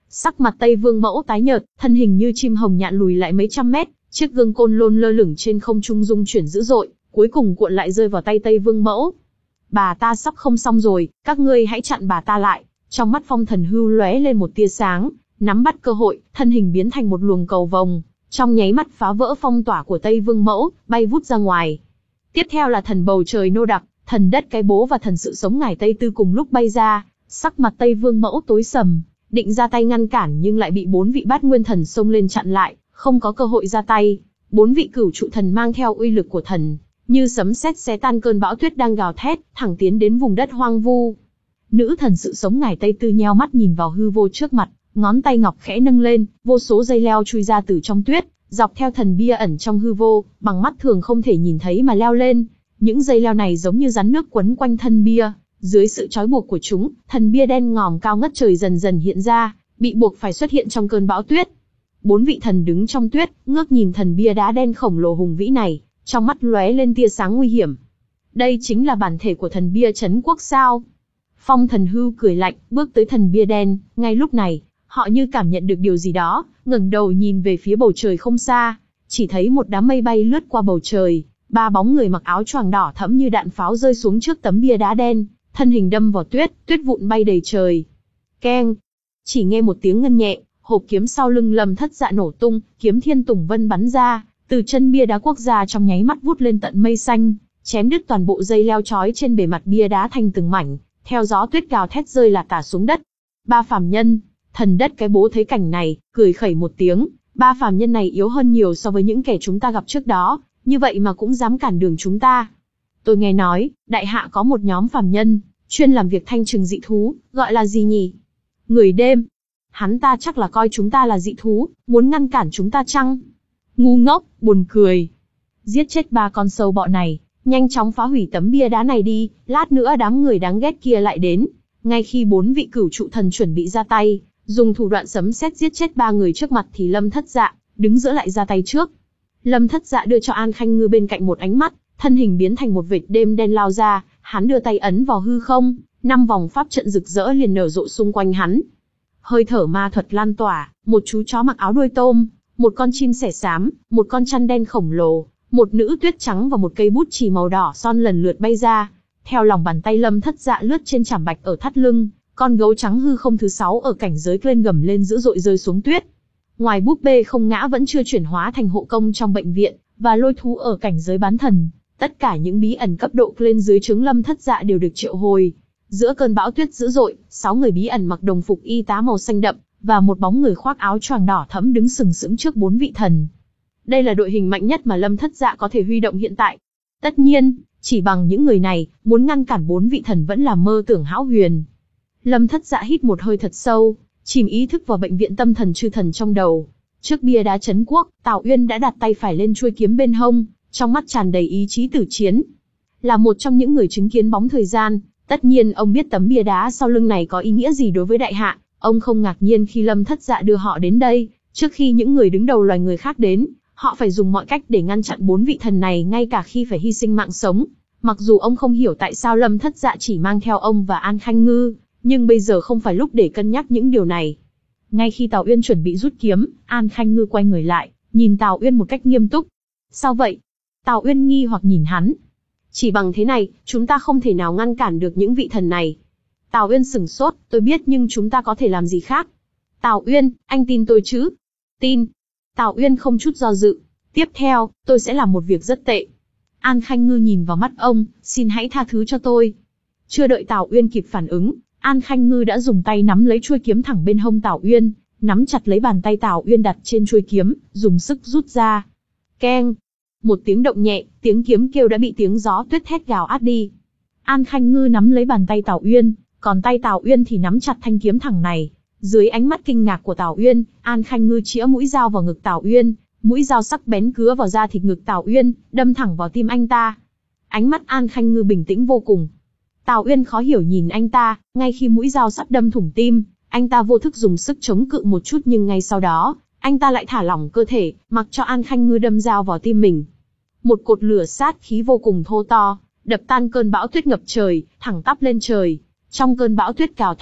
Sắc mặt Tây Vương Mẫu tái nhợt, thân hình như chim hồng nhạn lùi lại mấy trăm mét, chiếc gương côn lôn lơ lửng trên không trung rung chuyển dữ dội, cuối cùng cuộn lại rơi vào tay Tây Vương Mẫu. Bà ta sắp không xong rồi, các ngươi hãy chặn bà ta lại. Trong mắt Phong Thần Hưu lóe lên một tia sáng, nắm bắt cơ hội, thân hình biến thành một luồng cầu vồng, trong nháy mắt phá vỡ phong tỏa của Tây Vương Mẫu, bay vút ra ngoài. Tiếp theo là thần bầu trời nô đặc, thần đất cái bố và thần sự sống ngải Tây Tư cùng lúc bay ra, sắc mặt Tây Vương Mẫu tối sầm, định ra tay ngăn cản nhưng lại bị bốn vị bát nguyên thần xông lên chặn lại, không có cơ hội ra tay. Bốn vị cửu trụ thần mang theo uy lực của thần, như sấm sét xé tan cơn bão tuyết đang gào thét, thẳng tiến đến vùng đất hoang vu. Nữ thần sự sống ngải Tây Tư nheo mắt nhìn vào hư vô trước mặt, ngón tay ngọc khẽ nâng lên, vô số dây leo chui ra từ trong tuyết, dọc theo thần bia ẩn trong hư vô, bằng mắt thường không thể nhìn thấy mà leo lên. Những dây leo này giống như rắn nước quấn quanh thân bia, dưới sự trói buộc của chúng, thần bia đen ngòm cao ngất trời dần dần hiện ra, bị buộc phải xuất hiện trong cơn bão tuyết. Bốn vị thần đứng trong tuyết, ngước nhìn thần bia đá đen khổng lồ hùng vĩ này, trong mắt lóe lên tia sáng nguy hiểm. Đây chính là bản thể của thần bia trấn quốc sao? Phong Thần Hưu cười lạnh, bước tới thần bia đen. Ngay lúc này, họ như cảm nhận được điều gì đó, ngẩng đầu nhìn về phía bầu trời không xa, chỉ thấy một đám mây bay lướt qua bầu trời, ba bóng người mặc áo choàng đỏ thẫm như đạn pháo rơi xuống trước tấm bia đá đen, thân hình đâm vào tuyết, tuyết vụn bay đầy trời. Keng! Chỉ nghe một tiếng ngân nhẹ, hộp kiếm sau lưng Lâm Thất Dạ nổ tung, kiếm Thiên Tùng Vân bắn ra, từ chân bia đá quốc gia trong nháy mắt vút lên tận mây xanh, chém đứt toàn bộ dây leo trói trên bề mặt bia đá thành từng mảnh, theo gió tuyết gào thét rơi lả tả xuống đất. Ba phàm nhân, thần đất cái bố thấy cảnh này, cười khẩy một tiếng, ba phàm nhân này yếu hơn nhiều so với những kẻ chúng ta gặp trước đó, như vậy mà cũng dám cản đường chúng ta. Tôi nghe nói, đại hạ có một nhóm phàm nhân, chuyên làm việc thanh trừng dị thú, gọi là gì nhỉ? Người đêm. Hắn ta chắc là coi chúng ta là dị thú, muốn ngăn cản chúng ta chăng? Ngu ngốc, buồn cười. Giết chết ba con sâu bọ này, nhanh chóng phá hủy tấm bia đá này đi, lát nữa đám người đáng ghét kia lại đến. Ngay khi bốn vị cửu trụ thần chuẩn bị ra tay, dùng thủ đoạn sấm sét giết chết ba người trước mặt thì Lâm Thất Dạ, đứng giữa lại ra tay trước. Lâm Thất Dạ đưa cho An Khanh Ngư bên cạnh một ánh mắt, thân hình biến thành một vệt đêm đen lao ra, hắn đưa tay ấn vào hư không, năm vòng pháp trận rực rỡ liền nở rộ xung quanh hắn. Hơi thở ma thuật lan tỏa, một chú chó mặc áo đuôi tôm, một con chim sẻ xám, một con chăn đen khổng lồ, một nữ tuyết trắng và một cây bút chì màu đỏ son lần lượt bay ra. Theo lòng bàn tay Lâm Thất Dạ lướt trên chảm bạch ở thắt lưng, con gấu trắng hư không thứ sáu ở cảnh giới lên gầm lên dữ dội rơi xuống tuyết. Ngoài búp bê không ngã vẫn chưa chuyển hóa thành hộ công trong bệnh viện, và lôi thú ở cảnh giới bán thần, tất cả những bí ẩn cấp độ lên dưới trướng Lâm Thất Dạ đều được triệu hồi. Giữa cơn bão tuyết dữ dội, sáu người bí ẩn mặc đồng phục y tá màu xanh đậm, và một bóng người khoác áo choàng đỏ thẫm đứng sừng sững trước bốn vị thần. Đây là đội hình mạnh nhất mà Lâm Thất Dạ có thể huy động hiện tại. Tất nhiên, chỉ bằng những người này, muốn ngăn cản bốn vị thần vẫn là mơ tưởng hão huyền. Lâm Thất Dạ hít một hơi thật sâu, chìm ý thức vào bệnh viện tâm thần chư thần trong đầu. Trước bia đá trấn quốc, Tào Uyên đã đặt tay phải lên chuôi kiếm bên hông, trong mắt tràn đầy ý chí tử chiến. Là một trong những người chứng kiến bóng thời gian, tất nhiên ông biết tấm bia đá sau lưng này có ý nghĩa gì đối với đại hạ. Ông không ngạc nhiên khi Lâm Thất Dạ đưa họ đến đây, trước khi những người đứng đầu loài người khác đến, họ phải dùng mọi cách để ngăn chặn bốn vị thần này ngay cả khi phải hy sinh mạng sống. Mặc dù ông không hiểu tại sao Lâm Thất Dạ chỉ mang theo ông và An Khanh Ngư, nhưng bây giờ không phải lúc để cân nhắc những điều này. Ngay khi Tào Uyên chuẩn bị rút kiếm, An Khanh Ngư quay người lại, nhìn Tào Uyên một cách nghiêm túc. Sao vậy? Tào Uyên nghi hoặc nhìn hắn. Chỉ bằng thế này, chúng ta không thể nào ngăn cản được những vị thần này. Tào Uyên sửng sốt, tôi biết nhưng chúng ta có thể làm gì khác? Tào Uyên, anh tin tôi chứ? Tin. Tào Uyên không chút do dự. Tiếp theo, tôi sẽ làm một việc rất tệ. An Khanh Ngư nhìn vào mắt ông, xin hãy tha thứ cho tôi. Chưa đợi Tào Uyên kịp phản ứng, An Khanh Ngư đã dùng tay nắm lấy chuôi kiếm thẳng bên hông Tào Uyên, nắm chặt lấy bàn tay Tào Uyên đặt trên chuôi kiếm, dùng sức rút ra. Keng! Một tiếng động nhẹ, tiếng kiếm kêu đã bị tiếng gió tuyết thét gào át đi. An Khanh Ngư nắm lấy bàn tay Tào Uyên, còn tay Tào Uyên thì nắm chặt thanh kiếm thẳng này. Dưới ánh mắt kinh ngạc của Tào Uyên, An Khanh Ngư chĩa mũi dao vào ngực Tào Uyên, mũi dao sắc bén cứa vào da thịt ngực Tào Uyên, đâm thẳng vào tim anh ta. Ánh mắt An Khanh Ngư bình tĩnh vô cùng. Tào Uyên khó hiểu nhìn anh ta, ngay khi mũi dao sắp đâm thủng tim, anh ta vô thức dùng sức chống cự một chút nhưng ngay sau đó, anh ta lại thả lỏng cơ thể, mặc cho An Khanh Ngư đâm dao vào tim mình. Một cột lửa sát khí vô cùng thô to, đập tan cơn bão tuyết ngập trời, thẳng tắp lên trời. Trong cơn bão tuyết gào thét,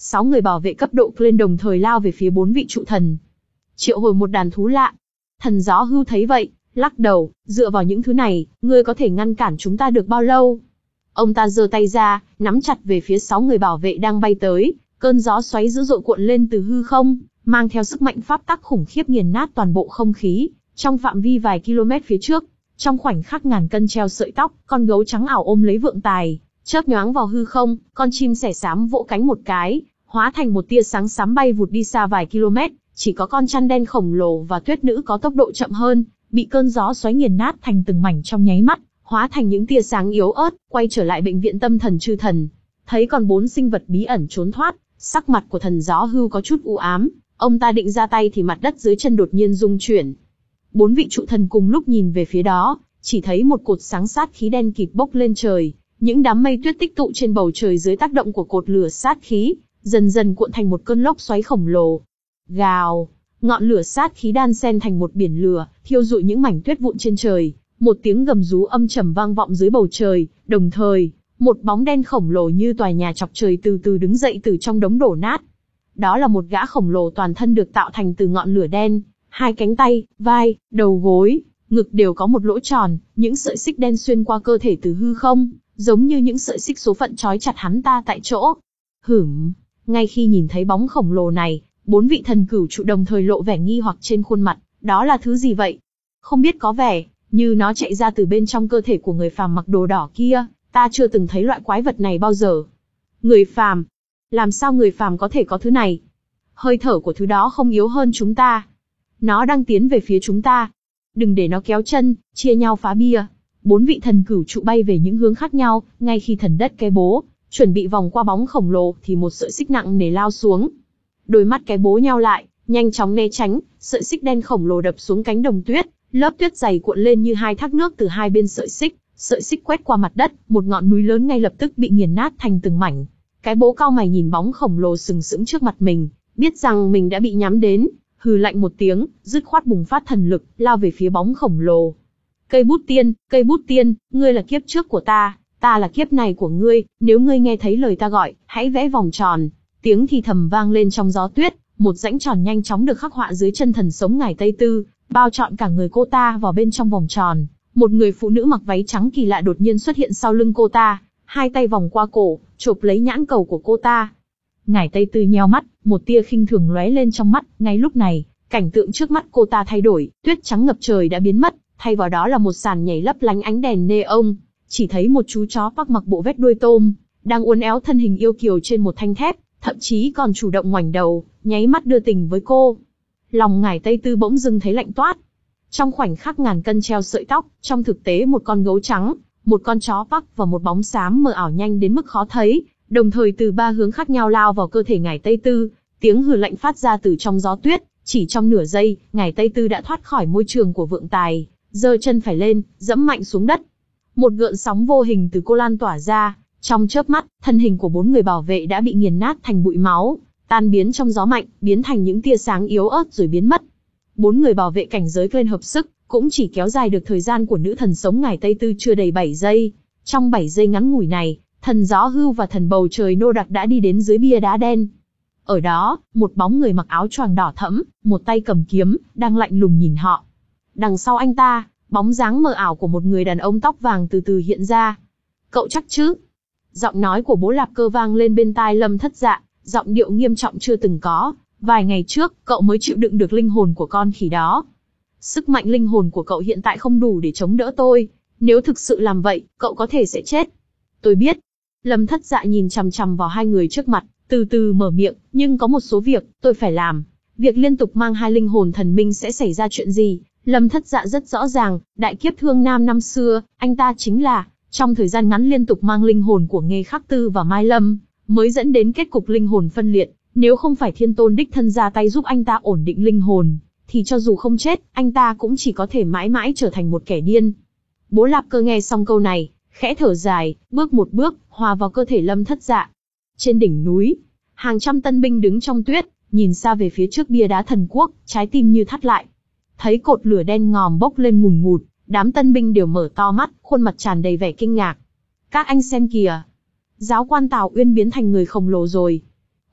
Sáu người bảo vệ cấp độ lên đồng thời lao về phía bốn vị trụ thần. Triệu hồi một đàn thú lạ. Thần gió hưu thấy vậy, lắc đầu, dựa vào những thứ này, ngươi có thể ngăn cản chúng ta được bao lâu? Ông ta giơ tay ra, nắm chặt về phía sáu người bảo vệ đang bay tới, cơn gió xoáy dữ dội cuộn lên từ hư không, mang theo sức mạnh pháp tắc khủng khiếp nghiền nát toàn bộ không khí, trong phạm vi vài km phía trước. Trong khoảnh khắc ngàn cân treo sợi tóc, con gấu trắng ảo ôm lấy vượng tài, chớp nhoáng vào hư không, con chim sẻ xám vỗ cánh một cái, hóa thành một tia sáng xám bay vụt đi xa vài km. Chỉ có con chăn đen khổng lồ và tuyết nữ có tốc độ chậm hơn, bị cơn gió xoáy nghiền nát thành từng mảnh trong nháy mắt, hóa thành những tia sáng yếu ớt, quay trở lại bệnh viện tâm thần chư thần. Thấy còn bốn sinh vật bí ẩn trốn thoát, sắc mặt của thần gió hưu có chút u ám, ông ta định ra tay thì mặt đất dưới chân đột nhiên rung chuyển. Bốn vị trụ thần cùng lúc nhìn về phía đó, chỉ thấy một cột sáng sát khí đen kịt bốc lên trời, những đám mây tuyết tích tụ trên bầu trời dưới tác động của cột lửa sát khí, dần dần cuộn thành một cơn lốc xoáy khổng lồ. Gào, ngọn lửa sát khí đan xen thành một biển lửa, thiêu rụi những mảnh tuyết vụn trên trời, một tiếng gầm rú âm trầm vang vọng dưới bầu trời, đồng thời, một bóng đen khổng lồ như tòa nhà chọc trời từ từ đứng dậy từ trong đống đổ nát. Đó là một gã khổng lồ toàn thân được tạo thành từ ngọn lửa đen, hai cánh tay, vai, đầu gối, ngực đều có một lỗ tròn, những sợi xích đen xuyên qua cơ thể từ hư không, giống như những sợi xích số phận trói chặt hắn ta tại chỗ. Hửm, ngay khi nhìn thấy bóng khổng lồ này, bốn vị thần cửu trụ đồng thời lộ vẻ nghi hoặc trên khuôn mặt, đó là thứ gì vậy? Không biết, có vẻ như nó chạy ra từ bên trong cơ thể của người phàm mặc đồ đỏ kia, ta chưa từng thấy loại quái vật này bao giờ. Người phàm? Làm sao người phàm có thể có thứ này? Hơi thở của thứ đó không yếu hơn chúng ta. Nó đang tiến về phía chúng ta. Đừng để nó kéo chân, chia nhau phá bia. Bốn vị thần cửu trụ bay về những hướng khác nhau, ngay khi thần đất cái bố chuẩn bị vòng qua bóng khổng lồ thì một sợi xích nặng nề lao xuống. Đôi mắt cái bố nheo lại, nhanh chóng né tránh, sợi xích đen khổng lồ đập xuống cánh đồng tuyết, lớp tuyết dày cuộn lên như hai thác nước từ hai bên sợi xích, sợi xích quét qua mặt đất, một ngọn núi lớn ngay lập tức bị nghiền nát thành từng mảnh. Cái bố cau mày nhìn bóng khổng lồ sừng sững trước mặt mình, biết rằng mình đã bị nhắm đến, hừ lạnh một tiếng, dứt khoát bùng phát thần lực, lao về phía bóng khổng lồ. Cây bút tiên, cây bút tiên, ngươi là kiếp trước của ta, ta là kiếp này của ngươi, nếu ngươi nghe thấy lời ta gọi, hãy vẽ vòng tròn. Tiếng thì thầm vang lên trong gió tuyết, một rãnh tròn nhanh chóng được khắc họa dưới chân thần sống ngải Tây Tư, bao trọn cả người cô ta vào bên trong vòng tròn. Một người phụ nữ mặc váy trắng kỳ lạ đột nhiên xuất hiện sau lưng cô ta, hai tay vòng qua cổ, chộp lấy nhãn cầu của cô ta. Ngải Tây Tư nheo mắt, một tia khinh thường lóe lên trong mắt. Ngay lúc này, cảnh tượng trước mắt cô ta thay đổi, tuyết trắng ngập trời đã biến mất, thay vào đó là một sàn nhảy lấp lánh ánh đèn neon. Chỉ thấy một chú chó Park mặc bộ vest đuôi tôm, đang uốn éo thân hình yêu kiều trên một thanh thép, thậm chí còn chủ động ngoảnh đầu, nháy mắt đưa tình với cô. Lòng ngải Tây Tư bỗng dưng thấy lạnh toát. Trong khoảnh khắc ngàn cân treo sợi tóc, trong thực tế một con gấu trắng, một con chó Park và một bóng xám mờ ảo nhanh đến mức khó thấy, đồng thời từ ba hướng khác nhau lao vào cơ thể ngải Tây Tư. Tiếng hừ lạnh phát ra từ trong gió tuyết, chỉ trong nửa giây, ngải Tây Tư đã thoát khỏi môi trường của vượng tài, giơ chân phải lên, dẫm mạnh xuống đất. Một gợn sóng vô hình từ cô lan tỏa ra, trong chớp mắt, thân hình của bốn người bảo vệ đã bị nghiền nát thành bụi máu, tan biến trong gió mạnh, biến thành những tia sáng yếu ớt rồi biến mất. Bốn người bảo vệ cảnh giới lên hợp sức, cũng chỉ kéo dài được thời gian của nữ thần sống ngải Tây Tư chưa đầy bảy giây. Trong bảy giây ngắn ngủi này, thần gió hưu và thần bầu trời nô đặc đã đi đến dưới bia đá đen. Ở đó, một bóng người mặc áo choàng đỏ thẫm, một tay cầm kiếm, đang lạnh lùng nhìn họ. Đằng sau anh ta, bóng dáng mờ ảo của một người đàn ông tóc vàng từ từ hiện ra. Cậu chắc chứ? Giọng nói của Bố Lạp Cơ vang lên bên tai Lâm Thất Dạ, giọng điệu nghiêm trọng chưa từng có. Vài ngày trước, cậu mới chịu đựng được linh hồn của con khỉ đó. Sức mạnh linh hồn của cậu hiện tại không đủ để chống đỡ tôi. Nếu thực sự làm vậy, cậu có thể sẽ chết. Tôi biết. Lâm Thất Dạ nhìn chằm chằm vào hai người trước mặt, từ từ mở miệng, nhưng có một số việc, tôi phải làm. Việc liên tục mang hai linh hồn thần minh sẽ xảy ra chuyện gì? Lâm Thất Dạ rất rõ ràng, đại kiếp Thương Nam năm xưa, anh ta chính là, trong thời gian ngắn liên tục mang linh hồn của Nghê Khắc Tư và Mai Lâm, mới dẫn đến kết cục linh hồn phân liệt. Nếu không phải Thiên Tôn đích thân ra tay giúp anh ta ổn định linh hồn, thì cho dù không chết, anh ta cũng chỉ có thể mãi mãi trở thành một kẻ điên. Bố Lạp Cơ nghe xong câu này, khẽ thở dài, bước một bước, hòa vào cơ thể Lâm Thất Dạ. Trên đỉnh núi, hàng trăm tân binh đứng trong tuyết, nhìn xa về phía trước bia đá thần quốc, trái tim như thắt lại. Thấy cột lửa đen ngòm bốc lên ngùn ngụt, đám tân binh đều mở to mắt, khuôn mặt tràn đầy vẻ kinh ngạc. Các anh xem kìa, giáo quan Tào Uyên biến thành người khổng lồ rồi.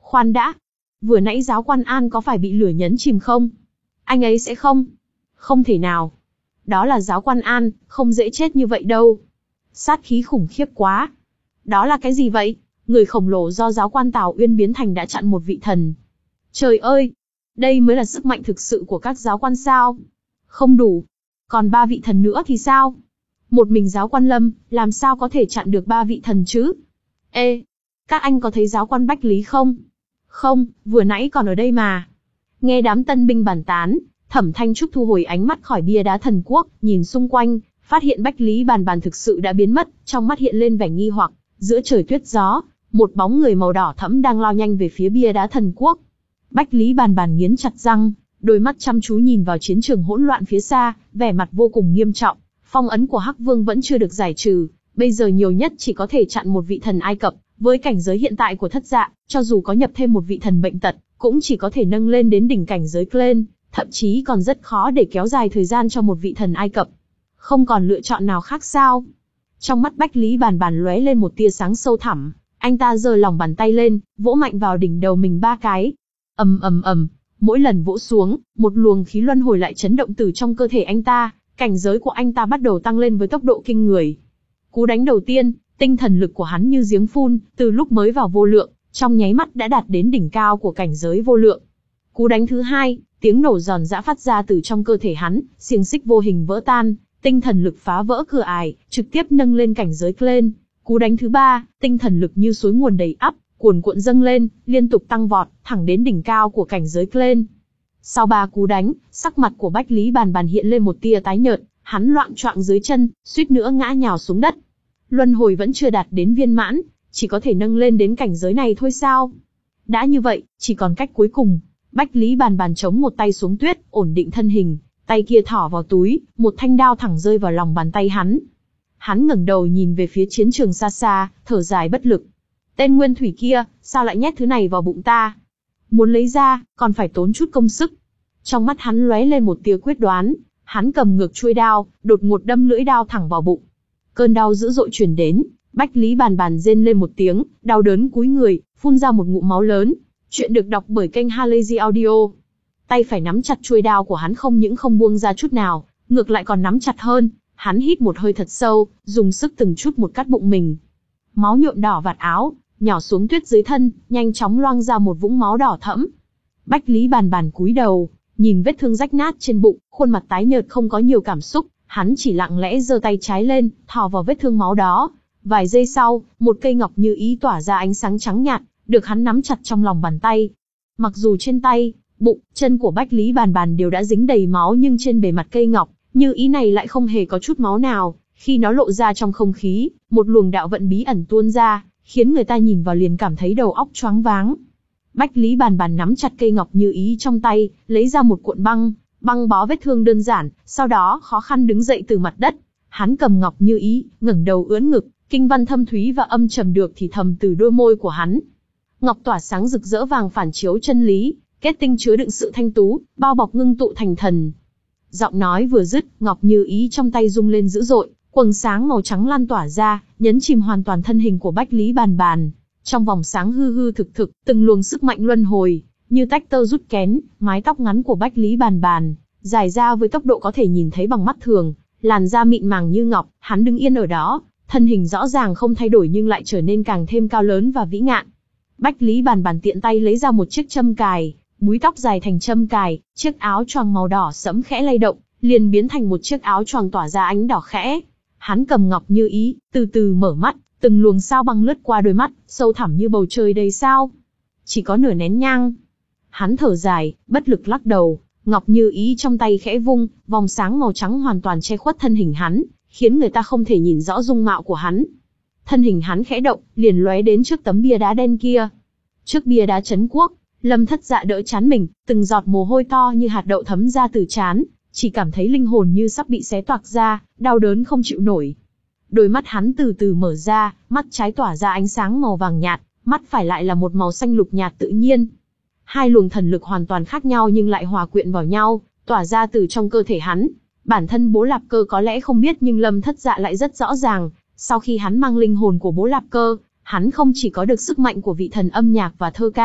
Khoan đã, vừa nãy giáo quan An có phải bị lửa nhấn chìm không? Anh ấy sẽ không? Không thể nào. Đó là giáo quan An, không dễ chết như vậy đâu. Sát khí khủng khiếp quá. Đó là cái gì vậy? Người khổng lồ do giáo quan Tào Uyên biến thành đã chặn một vị thần. Trời ơi! Đây mới là sức mạnh thực sự của các giáo quan sao? Không đủ. Còn ba vị thần nữa thì sao? Một mình giáo quan Lâm, làm sao có thể chặn được ba vị thần chứ? Ê! Các anh có thấy giáo quan Bách Lý không? Không, vừa nãy còn ở đây mà. Nghe đám tân binh bàn tán, Thẩm Thanh Trúc thu hồi ánh mắt khỏi bia đá thần quốc, nhìn xung quanh, phát hiện Bách Lý Bàn Bàn thực sự đã biến mất, trong mắt hiện lên vẻ nghi hoặc. Giữa trời tuyết gió, một bóng người màu đỏ thẫm đang lao nhanh về phía bia đá thần quốc. Bách Lý Bàn Bàn nghiến chặt răng, đôi mắt chăm chú nhìn vào chiến trường hỗn loạn phía xa, vẻ mặt vô cùng nghiêm trọng. Phong ấn của Hắc Vương vẫn chưa được giải trừ, bây giờ nhiều nhất chỉ có thể chặn một vị thần Ai Cập. Với cảnh giới hiện tại của thất dạ, cho dù có nhập thêm một vị thần bệnh tật, cũng chỉ có thể nâng lên đến đỉnh cảnh giới Glen, thậm chí còn rất khó để kéo dài thời gian cho một vị thần Ai Cập. Không còn lựa chọn nào khác sao? Trong mắt Bách Lý Bàn Bàn lóe lên một tia sáng sâu thẳm, anh ta giơ lòng bàn tay lên, vỗ mạnh vào đỉnh đầu mình ba cái. Ầm ầm ầm, mỗi lần vỗ xuống, một luồng khí luân hồi lại chấn động từ trong cơ thể anh ta, cảnh giới của anh ta bắt đầu tăng lên với tốc độ kinh người. Cú đánh đầu tiên, tinh thần lực của hắn như giếng phun, từ lúc mới vào vô lượng, trong nháy mắt đã đạt đến đỉnh cao của cảnh giới vô lượng. Cú đánh thứ hai, tiếng nổ giòn giã phát ra từ trong cơ thể hắn, xiềng xích vô hình vỡ tan, tinh thần lực phá vỡ cửa ải, trực tiếp nâng lên cảnh giới Glen. Cú đánh thứ ba, tinh thần lực như suối nguồn đầy ắp, cuồn cuộn dâng lên, liên tục tăng vọt, thẳng đến đỉnh cao của cảnh giới Glen. Sau ba cú đánh, sắc mặt của Bách Lý Bàn Bàn hiện lên một tia tái nhợt, hắn loạng choạng dưới chân, suýt nữa ngã nhào xuống đất. Luân hồi vẫn chưa đạt đến viên mãn, chỉ có thể nâng lên đến cảnh giới này thôi sao? Đã như vậy, chỉ còn cách cuối cùng. Bách Lý Bàn Bàn chống một tay xuống tuyết, ổn định thân hình, tay kia thỏ vào túi, một thanh đao thẳng rơi vào lòng bàn tay hắn. Hắn ngẩng đầu nhìn về phía chiến trường xa xa, thở dài bất lực. Tên nguyên thủy kia, sao lại nhét thứ này vào bụng ta? Muốn lấy ra, còn phải tốn chút công sức. Trong mắt hắn lóe lên một tia quyết đoán, hắn cầm ngược chuôi đao, đột ngột đâm lưỡi đao thẳng vào bụng. Cơn đau dữ dội truyền đến, Bách Lý Bàn Bàn rên lên một tiếng, đau đớn cúi người, phun ra một ngụm máu lớn. Chuyện được đọc bởi kênh Halazy Audio. Tay phải nắm chặt chuôi đao của hắn không những không buông ra chút nào, ngược lại còn nắm chặt hơn. Hắn hít một hơi thật sâu, dùng sức từng chút một cắt bụng mình. Máu nhuộm đỏ vạt áo, nhỏ xuống tuyết dưới thân, nhanh chóng loang ra một vũng máu đỏ thẫm. Bách Lý Bàn Bàn cúi đầu, nhìn vết thương rách nát trên bụng, khuôn mặt tái nhợt không có nhiều cảm xúc. Hắn chỉ lặng lẽ giơ tay trái lên, thò vào vết thương máu đó. Vài giây sau, một cây ngọc như ý tỏa ra ánh sáng trắng nhạt, được hắn nắm chặt trong lòng bàn tay. Mặc dù trên tay, bụng, chân của Bách Lý Bàn Bàn đều đã dính đầy máu nhưng trên bề mặt cây ngọc, như ý này lại không hề có chút máu nào. Khi nó lộ ra trong không khí, một luồng đạo vận bí ẩn tuôn ra, khiến người ta nhìn vào liền cảm thấy đầu óc choáng váng. Bách Lý Bàn Bàn nắm chặt cây ngọc như ý trong tay, lấy ra một cuộn băng, băng bó vết thương đơn giản, sau đó khó khăn đứng dậy từ mặt đất. Hắn cầm ngọc như ý, ngẩng đầu ưỡn ngực, kinh văn thâm thúy và âm trầm được thì thầm từ đôi môi của hắn. Ngọc tỏa sáng rực rỡ vàng phản chiếu chân lý, kết tinh chứa đựng sự thanh tú, bao bọc ngưng tụ thành thần. Giọng nói vừa dứt, ngọc như ý trong tay rung lên dữ dội, quầng sáng màu trắng lan tỏa ra, nhấn chìm hoàn toàn thân hình của Bách Lý Bàn Bàn. Trong vòng sáng hư hư thực thực, từng luồng sức mạnh luân hồi, như tách tơ rút kén, mái tóc ngắn của Bách Lý Bàn Bàn dài ra với tốc độ có thể nhìn thấy bằng mắt thường, làn da mịn màng như ngọc, hắn đứng yên ở đó, thân hình rõ ràng không thay đổi nhưng lại trở nên càng thêm cao lớn và vĩ ngạn. Bách Lý Bàn Bàn tiện tay lấy ra một chiếc châm cài, búi tóc dài thành châm cài, chiếc áo choàng màu đỏ sẫm khẽ lay động, liền biến thành một chiếc áo choàng tỏa ra ánh đỏ khẽ. Hắn cầm ngọc như ý, từ từ mở mắt, từng luồng sao băng lướt qua đôi mắt, sâu thẳm như bầu trời đầy sao. Chỉ có nửa nén nhang. Hắn thở dài, bất lực lắc đầu, ngọc như ý trong tay khẽ vung, vòng sáng màu trắng hoàn toàn che khuất thân hình hắn, khiến người ta không thể nhìn rõ dung mạo của hắn. Thân hình hắn khẽ động, liền lóe đến trước tấm bia đá đen kia. Trước bia đá Trấn Quốc, Lâm Thất Dạ đỡ trán mình, từng giọt mồ hôi to như hạt đậu thấm ra từ trán, chỉ cảm thấy linh hồn như sắp bị xé toạc ra, đau đớn không chịu nổi. Đôi mắt hắn từ từ mở ra, mắt trái tỏa ra ánh sáng màu vàng nhạt, mắt phải lại là một màu xanh lục nhạt tự nhiên. Hai luồng thần lực hoàn toàn khác nhau nhưng lại hòa quyện vào nhau, tỏa ra từ trong cơ thể hắn. Bản thân Bố Lạp Cơ có lẽ không biết nhưng Lâm Thất Dạ lại rất rõ ràng, sau khi hắn mang linh hồn của Bố Lạp Cơ, hắn không chỉ có được sức mạnh của vị thần âm nhạc và thơ ca,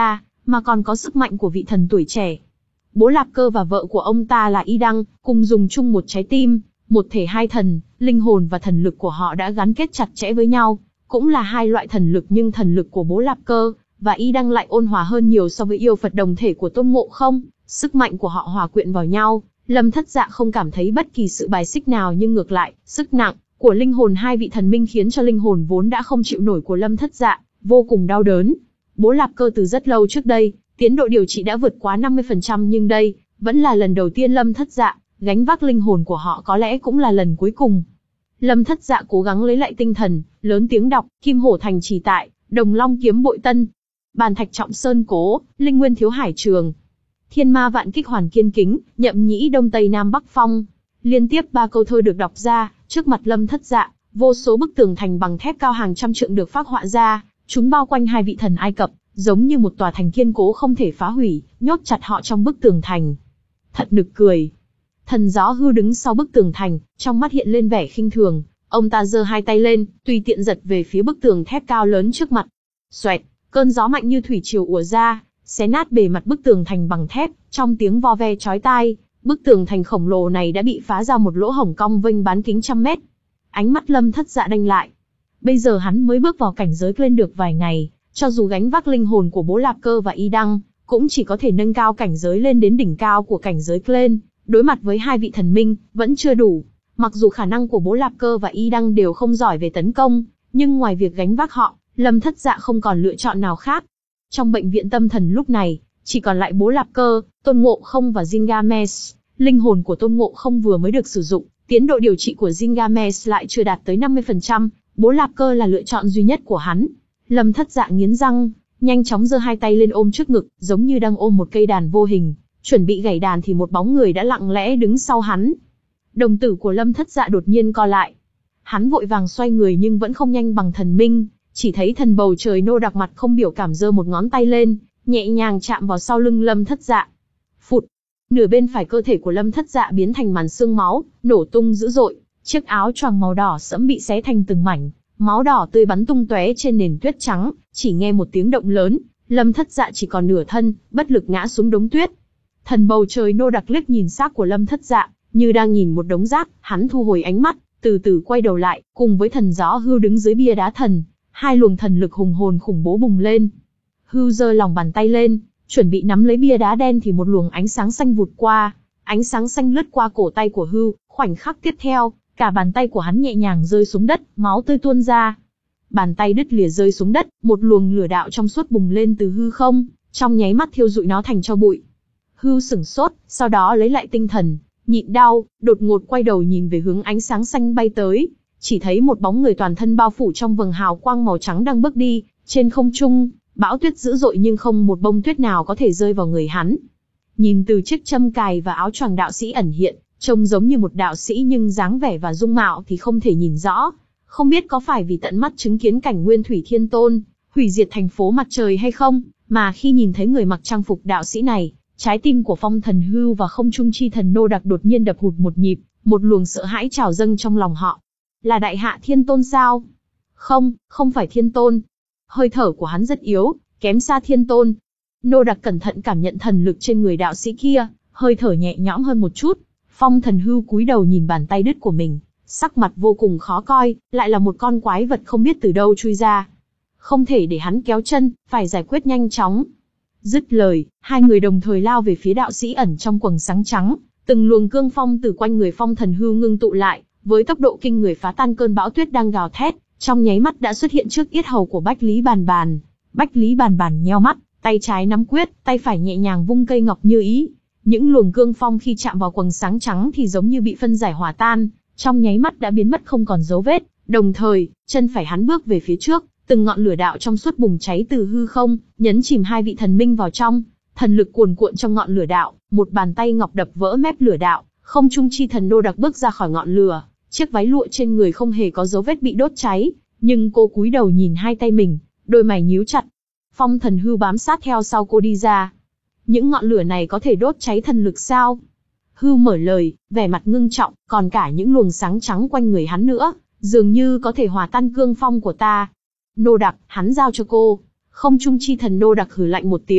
mà còn có sức mạnh của vị thần tuổi trẻ. Bố Lạp Cơ và vợ của ông ta là Y Đăng, cùng dùng chung một trái tim, một thể hai thần, linh hồn và thần lực của họ đã gắn kết chặt chẽ với nhau, cũng là hai loại thần lực nhưng thần lực của bố Lạp Cơ và Y Đăng lại ôn hòa hơn nhiều so với yêu Phật đồng thể của Tôn Ngộ Không, sức mạnh của họ hòa quyện vào nhau, Lâm Thất Dạ không cảm thấy bất kỳ sự bài xích nào nhưng ngược lại, sức nặng của linh hồn hai vị thần minh khiến cho linh hồn vốn đã không chịu nổi của Lâm Thất Dạ vô cùng đau đớn. Bố Lạp Cơ từ rất lâu trước đây, tiến độ điều trị đã vượt quá năm mươi phần trăm nhưng đây vẫn là lần đầu tiên Lâm Thất Dạ gánh vác linh hồn của họ, có lẽ cũng là lần cuối cùng. Lâm Thất Dạ cố gắng lấy lại tinh thần, lớn tiếng đọc: Kim Hổ Thành trì tại, Đồng Long kiếm bội tân, Bàn Thạch trọng sơn cố, Linh Nguyên thiếu hải trường, Thiên ma vạn kích hoàn kiên kính, Nhậm nhĩ đông tây nam bắc phong. Liên tiếp ba câu thơ được đọc ra, trước mặt Lâm Thất Dạ, vô số bức tường thành bằng thép cao hàng trăm trượng được phác họa ra, chúng bao quanh hai vị thần Ai Cập, giống như một tòa thành kiên cố không thể phá hủy, nhốt chặt họ trong bức tường thành. Thật nực cười. Thần Gió Hưu đứng sau bức tường thành, trong mắt hiện lên vẻ khinh thường, ông ta giơ hai tay lên, tùy tiện giật về phía bức tường thép cao lớn trước mặt. Xoẹt, cơn gió mạnh như thủy triều ùa ra, xé nát bề mặt bức tường thành bằng thép, trong tiếng vo ve chói tai, bức tường thành khổng lồ này đã bị phá ra một lỗ hổng cong vênh bán kính trăm mét. Ánh mắt Lâm Thất Dạ đanh lại. Bây giờ hắn mới bước vào cảnh giới lên được vài ngày, cho dù gánh vác linh hồn của bố Lạp Cơ và Y Đăng, cũng chỉ có thể nâng cao cảnh giới lên đến đỉnh cao của cảnh giới lên. Đối mặt với hai vị thần minh, vẫn chưa đủ. Mặc dù khả năng của bố Lạp Cơ và Y Đăng đều không giỏi về tấn công, nhưng ngoài việc gánh vác họ, Lâm Thất Dạ không còn lựa chọn nào khác. Trong bệnh viện tâm thần lúc này, chỉ còn lại bố Lạp Cơ, Tôn Ngộ Không và Gilgamesh. Linh hồn của Tôn Ngộ Không vừa mới được sử dụng, tiến độ điều trị của Gilgamesh lại chưa đạt tới năm mươi phần trăm, bố Lạp Cơ là lựa chọn duy nhất của hắn. Lâm Thất Dạ nghiến răng, nhanh chóng giơ hai tay lên ôm trước ngực, giống như đang ôm một cây đàn vô hình, chuẩn bị gảy đàn thì một bóng người đã lặng lẽ đứng sau hắn. Đồng tử của Lâm Thất Dạ đột nhiên co lại. Hắn vội vàng xoay người nhưng vẫn không nhanh bằng thần minh, chỉ thấy thần bầu trời nô đặc mặt không biểu cảm giơ một ngón tay lên, nhẹ nhàng chạm vào sau lưng Lâm Thất Dạ. Phụt, nửa bên phải cơ thể của Lâm Thất Dạ biến thành màn xương máu, nổ tung dữ dội, chiếc áo choàng màu đỏ sẫm bị xé thành từng mảnh, máu đỏ tươi bắn tung tóe trên nền tuyết trắng, chỉ nghe một tiếng động lớn, Lâm Thất Dạ chỉ còn nửa thân, bất lực ngã xuống đống tuyết. Thần bầu trời nô đặc liếc nhìn xác của Lâm Thất Dạ, như đang nhìn một đống rác, hắn thu hồi ánh mắt, từ từ quay đầu lại, cùng với thần Gió Hưu đứng dưới bia đá thần, hai luồng thần lực hùng hồn khủng bố bùng lên. Hưu giơ lòng bàn tay lên, chuẩn bị nắm lấy bia đá đen thì một luồng ánh sáng xanh vụt qua, ánh sáng xanh lướt qua cổ tay của Hưu, khoảnh khắc tiếp theo, cả bàn tay của hắn nhẹ nhàng rơi xuống đất, máu tươi tuôn ra. Bàn tay đứt lìa rơi xuống đất, một luồng lửa đạo trong suốt bùng lên từ hư không, trong nháy mắt thiêu rụi nó thành tro bụi. Hưu sửng sốt, sau đó lấy lại tinh thần, nhịn đau, đột ngột quay đầu nhìn về hướng ánh sáng xanh bay tới, chỉ thấy một bóng người toàn thân bao phủ trong vầng hào quang màu trắng đang bước đi, trên không trung, bão tuyết dữ dội nhưng không một bông tuyết nào có thể rơi vào người hắn. Nhìn từ chiếc châm cài và áo choàng đạo sĩ ẩn hiện, trông giống như một đạo sĩ nhưng dáng vẻ và dung mạo thì không thể nhìn rõ. Không biết có phải vì tận mắt chứng kiến cảnh Nguyên Thủy Thiên Tôn hủy diệt thành phố mặt trời hay không, mà khi nhìn thấy người mặc trang phục đạo sĩ này, trái tim của Phong Thần Hưu và Không Trung Chi Thần Nô Đặc đột nhiên đập hụt một nhịp, một luồng sợ hãi trào dâng trong lòng họ. Là Đại Hạ Thiên Tôn sao? Không, không phải Thiên Tôn. Hơi thở của hắn rất yếu, kém xa Thiên Tôn. Nô Đặc cẩn thận cảm nhận thần lực trên người đạo sĩ kia, hơi thở nhẹ nhõm hơn một chút. Phong Thần Hưu cúi đầu nhìn bàn tay đứt của mình, sắc mặt vô cùng khó coi, lại là một con quái vật không biết từ đâu chui ra. Không thể để hắn kéo chân, phải giải quyết nhanh chóng. Dứt lời, hai người đồng thời lao về phía đạo sĩ ẩn trong quầng sáng trắng, từng luồng cương phong từ quanh người Phong Thần Hưu ngưng tụ lại, với tốc độ kinh người phá tan cơn bão tuyết đang gào thét, trong nháy mắt đã xuất hiện trước yết hầu của Bách Lý Bàn Bàn. Bách Lý Bàn Bàn nheo mắt, tay trái nắm quyết, tay phải nhẹ nhàng vung cây ngọc như ý. Những luồng cương phong khi chạm vào quầng sáng trắng thì giống như bị phân giải hòa tan, trong nháy mắt đã biến mất không còn dấu vết. Đồng thời, chân phải hắn bước về phía trước, từng ngọn lửa đạo trong suốt bùng cháy từ hư không, nhấn chìm hai vị thần minh vào trong. Thần lực cuồn cuộn trong ngọn lửa đạo, một bàn tay ngọc đập vỡ mép lửa đạo, Không Trung Chi Thần Nô Đặc bước ra khỏi ngọn lửa. Chiếc váy lụa trên người không hề có dấu vết bị đốt cháy, nhưng cô cúi đầu nhìn hai tay mình, đôi mày nhíu chặt. Phong Thần Hưu bám sát theo sau cô đi ra. Những ngọn lửa này có thể đốt cháy thần lực sao? Hưu mở lời, vẻ mặt ngưng trọng, còn cả những luồng sáng trắng quanh người hắn nữa, dường như có thể hòa tan cương phong của ta. Nô Đặc, hắn giao cho cô. Không Trung Chi Thần Nô Đặc hừ lạnh một tiếng,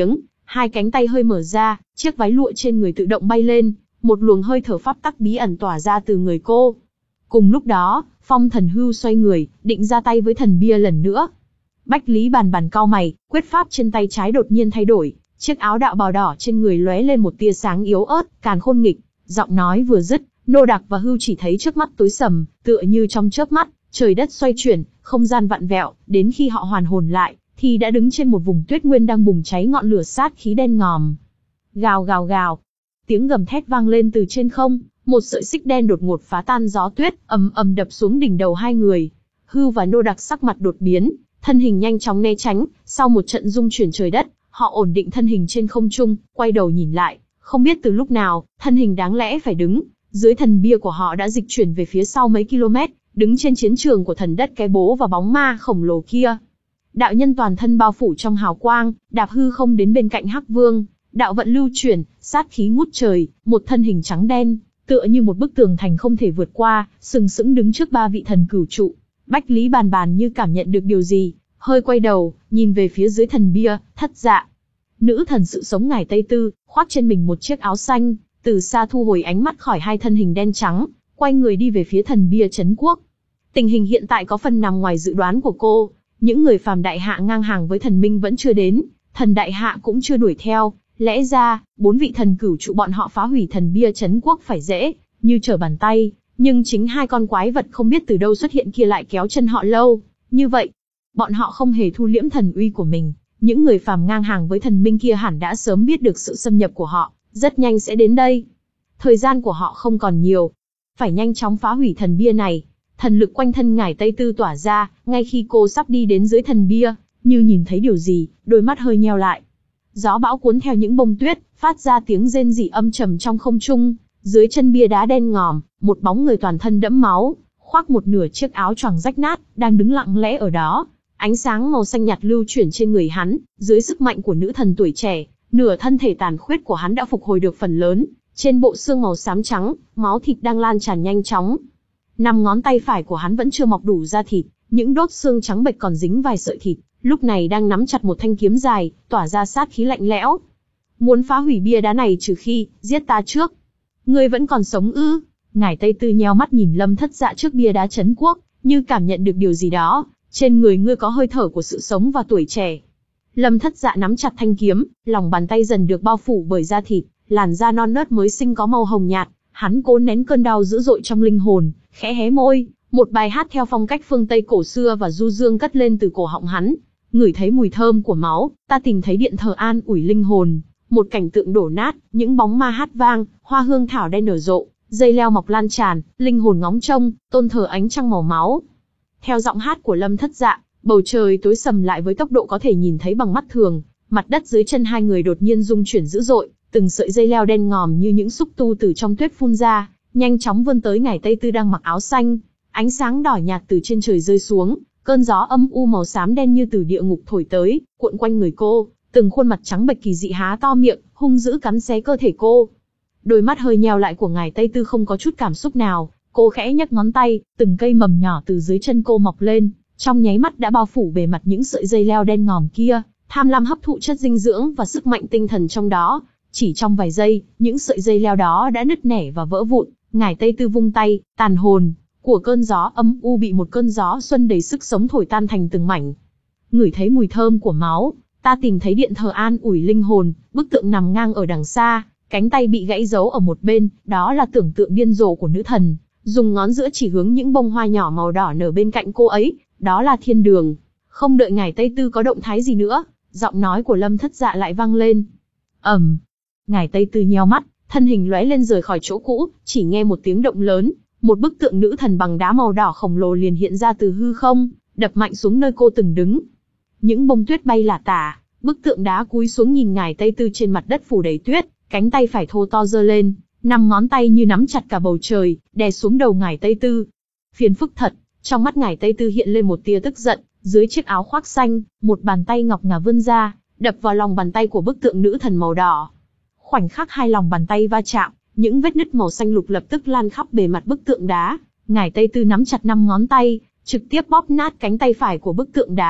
Hai cánh tay hơi mở ra, chiếc váy lụa trên người tự động bay lên, một luồng hơi thở pháp tắc bí ẩn tỏa ra từ người cô. Cùng lúc đó, Phong Thần Hưu xoay người, định ra tay với thần bia lần nữa. Bách Lý Bàn Bàn cau mày, quyết pháp trên tay trái đột nhiên thay đổi, chiếc áo đạo bào đỏ trên người lóe lên một tia sáng yếu ớt, càn khôn nghịch. Giọng nói vừa dứt, Nô Đạc và Hưu chỉ thấy trước mắt tối sầm, tựa như trong chớp mắt, trời đất xoay chuyển, không gian vặn vẹo, đến khi họ hoàn hồn lại, thì đã đứng trên một vùng tuyết nguyên đang bùng cháy ngọn lửa sát khí đen ngòm. Gào gào gào, tiếng gầm thét vang lên từ trên không, một sợi xích đen đột ngột phá tan gió tuyết, ầm ầm đập xuống đỉnh đầu hai người. Hưu và Nô Đạc sắc mặt đột biến, thân hình nhanh chóng né tránh, sau một trận rung chuyển trời đất, họ ổn định thân hình trên không trung, quay đầu nhìn lại, không biết từ lúc nào, thân hình đáng lẽ phải đứng dưới thần bia của họ đã dịch chuyển về phía sau mấy km, đứng trên chiến trường của thần đất cái bố và bóng ma khổng lồ kia. Đạo nhân toàn thân bao phủ trong hào quang, đạp hư không đến bên cạnh Hắc Vương, đạo vận lưu chuyển, sát khí ngút trời, một thân hình trắng đen, tựa như một bức tường thành không thể vượt qua, sừng sững đứng trước ba vị thần cửu trụ. Bách Lý Bàn Bàn như cảm nhận được điều gì, hơi quay đầu, nhìn về phía dưới thần bia, Thất Dạ. Nữ thần sự sống ngải Tây Tư, khoác trên mình một chiếc áo xanh, từ xa thu hồi ánh mắt khỏi hai thân hình đen trắng, quay người đi về phía thần bia trấn quốc. Tình hình hiện tại có phần nằm ngoài dự đoán của cô, những người phàm đại hạ ngang hàng với thần minh vẫn chưa đến, thần đại hạ cũng chưa đuổi theo, lẽ ra, bốn vị thần cửu trụ bọn họ phá hủy thần bia trấn quốc phải dễ, như trở bàn tay, nhưng chính hai con quái vật không biết từ đâu xuất hiện kia lại kéo chân họ lâu, như vậy, bọn họ không hề thu liễm thần uy của mình, những người phàm ngang hàng với thần minh kia hẳn đã sớm biết được sự xâm nhập của họ, rất nhanh sẽ đến đây. Thời gian của họ không còn nhiều, phải nhanh chóng phá hủy thần bia này. Thần lực quanh thân ngải Tây Tư tỏa ra, ngay khi cô sắp đi đến dưới thần bia, như nhìn thấy điều gì, đôi mắt hơi nheo lại. Gió bão cuốn theo những bông tuyết, phát ra tiếng rên rỉ âm trầm trong không trung. Dưới chân bia đá đen ngòm, một bóng người toàn thân đẫm máu, khoác một nửa chiếc áo choàng rách nát, đang đứng lặng lẽ ở đó. Ánh sáng màu xanh nhạt lưu chuyển trên người hắn, dưới sức mạnh của nữ thần tuổi trẻ, nửa thân thể tàn khuyết của hắn đã phục hồi được phần lớn. Trên bộ xương màu xám trắng, máu thịt đang lan tràn nhanh chóng. Năm ngón tay phải của hắn vẫn chưa mọc đủ da thịt, những đốt xương trắng bệch còn dính vài sợi thịt, lúc này đang nắm chặt một thanh kiếm dài, tỏa ra sát khí lạnh lẽo. Muốn phá hủy bia đá này trừ khi giết ta trước. Ngươi vẫn còn sống ư? Ngải Tây Tư nheo mắt nhìn Lâm Thất Dạ trước bia đá trấn quốc, như cảm nhận được điều gì đó. Trên người ngươi có hơi thở của sự sống và tuổi trẻ. Lâm Thất Dạ nắm chặt thanh kiếm, lòng bàn tay dần được bao phủ bởi da thịt, làn da non nớt mới sinh có màu hồng nhạt. Hắn cố nén cơn đau dữ dội trong linh hồn, khẽ hé môi, một bài hát theo phong cách phương Tây cổ xưa và du dương cất lên từ cổ họng hắn. Ngửi thấy mùi thơm của máu, ta tìm thấy điện thờ an ủi linh hồn. Một cảnh tượng đổ nát, những bóng ma hát vang, hoa hương thảo đen nở rộ, dây leo mọc lan tràn, linh hồn ngóng trông, tôn thờ ánh trăng màu máu. Theo giọng hát của Lâm Thất Dạ, bầu trời tối sầm lại với tốc độ có thể nhìn thấy bằng mắt thường, mặt đất dưới chân hai người đột nhiên rung chuyển dữ dội, từng sợi dây leo đen ngòm như những xúc tu từ trong tuyết phun ra, nhanh chóng vươn tới ngải Tây Tư đang mặc áo xanh. Ánh sáng đỏ nhạt từ trên trời rơi xuống, cơn gió âm u màu xám đen như từ địa ngục thổi tới, cuộn quanh người cô, từng khuôn mặt trắng bệch kỳ dị há to miệng, hung dữ cắn xé cơ thể cô. Đôi mắt hơi nheo lại của ngải Tây Tư không có chút cảm xúc nào, cô khẽ nhấc ngón tay, từng cây mầm nhỏ từ dưới chân cô mọc lên, trong nháy mắt đã bao phủ bề mặt những sợi dây leo đen ngòm kia, tham lam hấp thụ chất dinh dưỡng và sức mạnh tinh thần trong đó. Chỉ trong vài giây, những sợi dây leo đó đã nứt nẻ và vỡ vụn. Ngải Tây Tư vung tay, tàn hồn của cơn gió âm u bị một cơn gió xuân đầy sức sống thổi tan thành từng mảnh. Ngửi thấy mùi thơm của máu, ta tìm thấy điện thờ an ủi linh hồn. Bức tượng nằm ngang ở đằng xa, cánh tay bị gãy giấu ở một bên, đó là tưởng tượng điên rồ của nữ thần, dùng ngón giữa chỉ hướng những bông hoa nhỏ màu đỏ nở bên cạnh cô ấy, đó là thiên đường. Không đợi Ngải Tây Tư có động thái gì nữa, giọng nói của Lâm Thất Dạ lại vang lên. ầm, um. Ngải Tây Tư nheo mắt, thân hình lóe lên rời khỏi chỗ cũ, chỉ nghe một tiếng động lớn, một bức tượng nữ thần bằng đá màu đỏ khổng lồ liền hiện ra từ hư không, đập mạnh xuống nơi cô từng đứng. Những bông tuyết bay lả tả, bức tượng đá cúi xuống nhìn Ngải Tây Tư trên mặt đất phủ đầy tuyết, cánh tay phải thô to giơ lên, năm ngón tay như nắm chặt cả bầu trời, đè xuống đầu Ngải Tây Tư. Phiền phức thật, trong mắt Ngải Tây Tư hiện lên một tia tức giận, dưới chiếc áo khoác xanh, một bàn tay ngọc ngà vươn ra, đập vào lòng bàn tay của bức tượng nữ thần màu đỏ. Khoảnh khắc hai lòng bàn tay va chạm, những vết nứt màu xanh lục lập tức lan khắp bề mặt bức tượng đá. Ngải Tây Tư nắm chặt năm ngón tay, trực tiếp bóp nát cánh tay phải của bức tượng đá,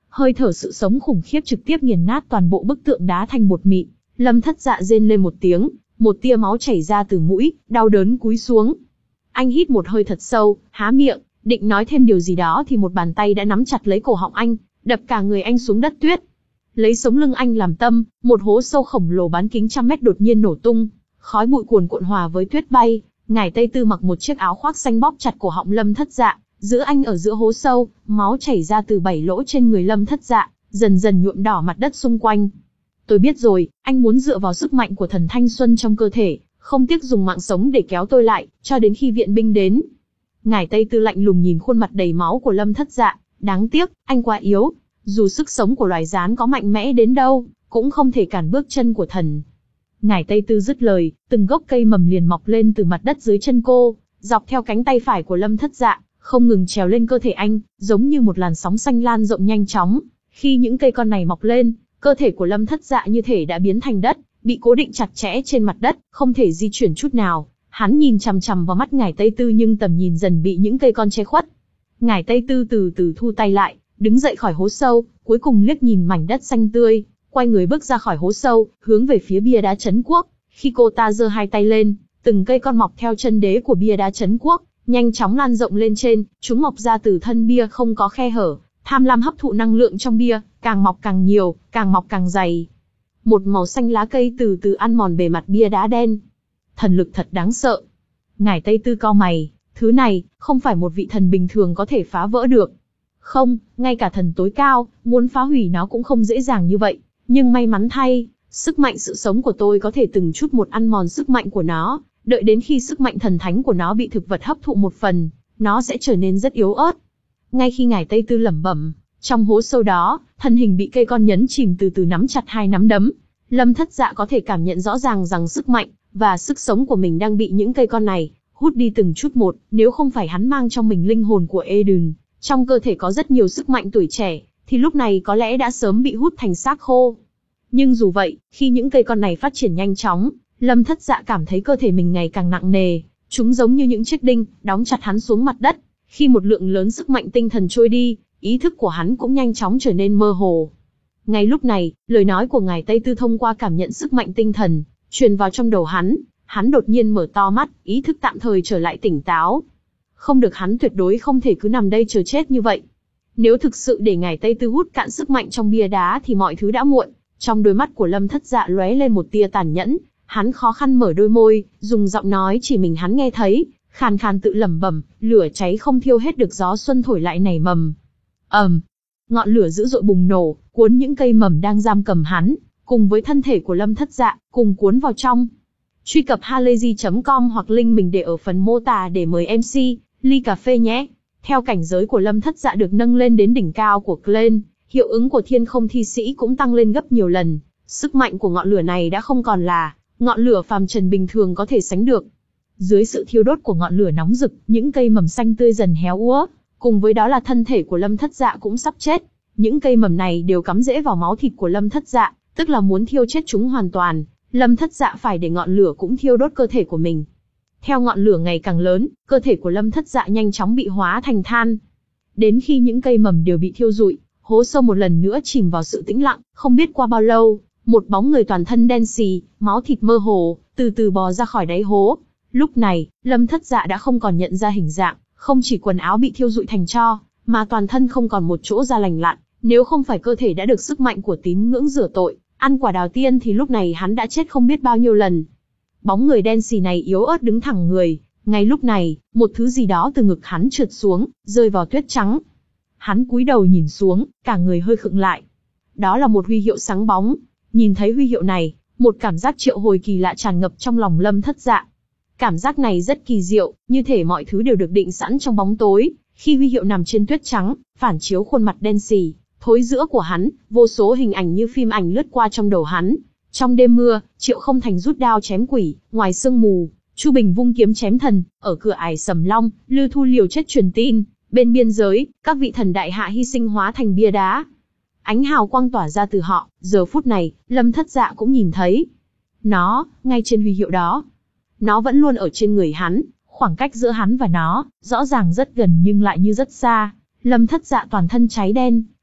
Hơi thở sự sống khủng khiếp trực tiếp nghiền nát toàn bộ bức tượng đá thành bột mịn. Lâm Thất Dạ rên lên một tiếng, một tia máu chảy ra từ mũi, đau đớn cúi xuống. Anh hít một hơi thật sâu, há miệng, định nói thêm điều gì đó thì một bàn tay đã nắm chặt lấy cổ họng anh, đập cả người anh xuống đất tuyết. Lấy sống lưng anh làm tâm, một hố sâu khổng lồ bán kính trăm mét đột nhiên nổ tung, khói bụi cuồn cuộn hòa với tuyết bay. Ngải Tây Tư mặc một chiếc áo khoác xanh bóp chặt cổ họng Lâm Thất Dạ, giữ anh ở giữa hố sâu, máu chảy ra từ bảy lỗ trên người Lâm Thất Dạ, dần dần nhuộm đỏ mặt đất xung quanh. Tôi biết rồi, anh muốn dựa vào sức mạnh của thần thanh xuân trong cơ thể, không tiếc dùng mạng sống để kéo tôi lại, cho đến khi viện binh đến. Ngải Tây Tư lạnh lùng nhìn khuôn mặt đầy máu của Lâm Thất Dạ, đáng tiếc, anh quá yếu. Dù sức sống của loài gián có mạnh mẽ đến đâu, cũng không thể cản bước chân của thần. Ngải Tây Tư dứt lời, từng gốc cây mầm liền mọc lên từ mặt đất dưới chân cô, dọc theo cánh tay phải của Lâm Thất Dạ, không ngừng trèo lên cơ thể anh, giống như một làn sóng xanh lan rộng nhanh chóng. Khi những cây con này mọc lên, cơ thể của Lâm Thất Dạ như thể đã biến thành đất, bị cố định chặt chẽ trên mặt đất, không thể di chuyển chút nào. Hắn nhìn chằm chằm vào mắt Ngải Tây Tư nhưng tầm nhìn dần bị những cây con che khuất. Ngải Tây Tư từ từ thu tay lại, đứng dậy khỏi hố sâu, cuối cùng liếc nhìn mảnh đất xanh tươi, quay người bước ra khỏi hố sâu, hướng về phía bia đá Trấn Quốc. Khi cô ta giơ hai tay lên, từng cây con mọc theo chân đế của bia đá Trấn Quốc, nhanh chóng lan rộng lên trên, chúng mọc ra từ thân bia không có khe hở, tham lam hấp thụ năng lượng trong bia, càng mọc càng nhiều, càng mọc càng dày. Một màu xanh lá cây từ từ ăn mòn bề mặt bia đá đen. Thần lực thật đáng sợ. Ngải Tây Tư cau mày, thứ này, không phải một vị thần bình thường có thể phá vỡ được. Không, ngay cả thần tối cao, muốn phá hủy nó cũng không dễ dàng như vậy. Nhưng may mắn thay, sức mạnh sự sống của tôi có thể từng chút một ăn mòn sức mạnh của nó. Đợi đến khi sức mạnh thần thánh của nó bị thực vật hấp thụ một phần, nó sẽ trở nên rất yếu ớt. Ngay khi Ngải Tây Tư lẩm bẩm, trong hố sâu đó, thân hình bị cây con nhấn chìm từ từ nắm chặt hai nắm đấm. Lâm Thất Dạ có thể cảm nhận rõ ràng rằng sức mạnh và sức sống của mình đang bị những cây con này hút đi từng chút một. Nếu không phải hắn mang trong mình linh hồn của Eden, trong cơ thể có rất nhiều sức mạnh tuổi trẻ, thì lúc này có lẽ đã sớm bị hút thành xác khô. Nhưng dù vậy, khi những cây con này phát triển nhanh chóng, Lâm Thất Dạ cảm thấy cơ thể mình ngày càng nặng nề, chúng giống như những chiếc đinh, đóng chặt hắn xuống mặt đất. Khi một lượng lớn sức mạnh tinh thần trôi đi, ý thức của hắn cũng nhanh chóng trở nên mơ hồ. Ngay lúc này, lời nói của Ngải Tây Tư thông qua cảm nhận sức mạnh tinh thần, truyền vào trong đầu hắn, hắn đột nhiên mở to mắt, ý thức tạm thời trở lại tỉnh táo. Không được, hắn tuyệt đối không thể cứ nằm đây chờ chết như vậy. Nếu thực sự để Ngải Tây Tư hút cạn sức mạnh trong bia đá thì mọi thứ đã muộn. Trong đôi mắt của Lâm Thất Dạ lóe lên một tia tàn nhẫn, hắn khó khăn mở đôi môi, dùng giọng nói chỉ mình hắn nghe thấy, khàn khàn tự lẩm bẩm, lửa cháy không thiêu hết được gió xuân thổi lại nảy mầm. ầm, um, ngọn lửa dữ dội bùng nổ, cuốn những cây mầm đang giam cầm hắn, cùng với thân thể của Lâm Thất Dạ, cùng cuốn vào trong. Truy cập halayzi chấm com hoặc link mình để ở phần mô tả để mời em xê, ly cà phê nhé. Theo cảnh giới của Lâm Thất Dạ được nâng lên đến đỉnh cao của Clan, hiệu ứng của thiên không thi sĩ cũng tăng lên gấp nhiều lần. Sức mạnh của ngọn lửa này đã không còn là ngọn lửa phàm trần bình thường có thể sánh được. Dưới sự thiêu đốt của ngọn lửa nóng rực, những cây mầm xanh tươi dần héo úa, cùng với đó là thân thể của Lâm Thất Dạ cũng sắp chết. Những cây mầm này đều cắm rễ vào máu thịt của Lâm Thất Dạ, tức là muốn thiêu chết chúng hoàn toàn. Lâm Thất Dạ phải để ngọn lửa cũng thiêu đốt cơ thể của mình. Theo ngọn lửa ngày càng lớn, cơ thể của Lâm Thất Dạ nhanh chóng bị hóa thành than. Đến khi những cây mầm đều bị thiêu rụi, hố sâu một lần nữa chìm vào sự tĩnh lặng. Không biết qua bao lâu, một bóng người toàn thân đen xì, máu thịt mơ hồ, từ từ bò ra khỏi đáy hố. Lúc này, Lâm Thất Dạ đã không còn nhận ra hình dạng, không chỉ quần áo bị thiêu rụi thành tro, mà toàn thân không còn một chỗ da lành lặn. Nếu không phải cơ thể đã được sức mạnh của tín ngưỡng rửa tội, ăn quả đào tiên thì lúc này hắn đã chết không biết bao nhiêu lần. Bóng người đen xì này yếu ớt đứng thẳng người. Ngay lúc này, một thứ gì đó từ ngực hắn trượt xuống, rơi vào tuyết trắng. Hắn cúi đầu nhìn xuống, cả người hơi khựng lại. Đó là một huy hiệu sáng bóng. Nhìn thấy huy hiệu này, một cảm giác triệu hồi kỳ lạ tràn ngập trong lòng Lâm Thất Dạ. Cảm giác này rất kỳ diệu, như thể mọi thứ đều được định sẵn trong bóng tối. Khi huy hiệu nằm trên tuyết trắng, phản chiếu khuôn mặt đen xì, thối rữa của hắn, vô số hình ảnh như phim ảnh lướt qua trong đầu hắn. Trong đêm mưa, Triệu Không Thành rút đao chém quỷ, ngoài sương mù, Chu Bình vung kiếm chém thần, ở cửa ải Sầm Long, Lư Thu liều chết truyền tin, bên biên giới, các vị thần đại hạ hy sinh hóa thành bia đá. Ánh hào quang tỏa ra từ họ, giờ phút này, Lâm Thất Dạ cũng nhìn thấy. Nó, ngay trên huy hiệu đó. Nó vẫn luôn ở trên người hắn, khoảng cách giữa hắn và nó, rõ ràng rất gần nhưng lại như rất xa. Lâm Thất Dạ toàn thân cháy đen,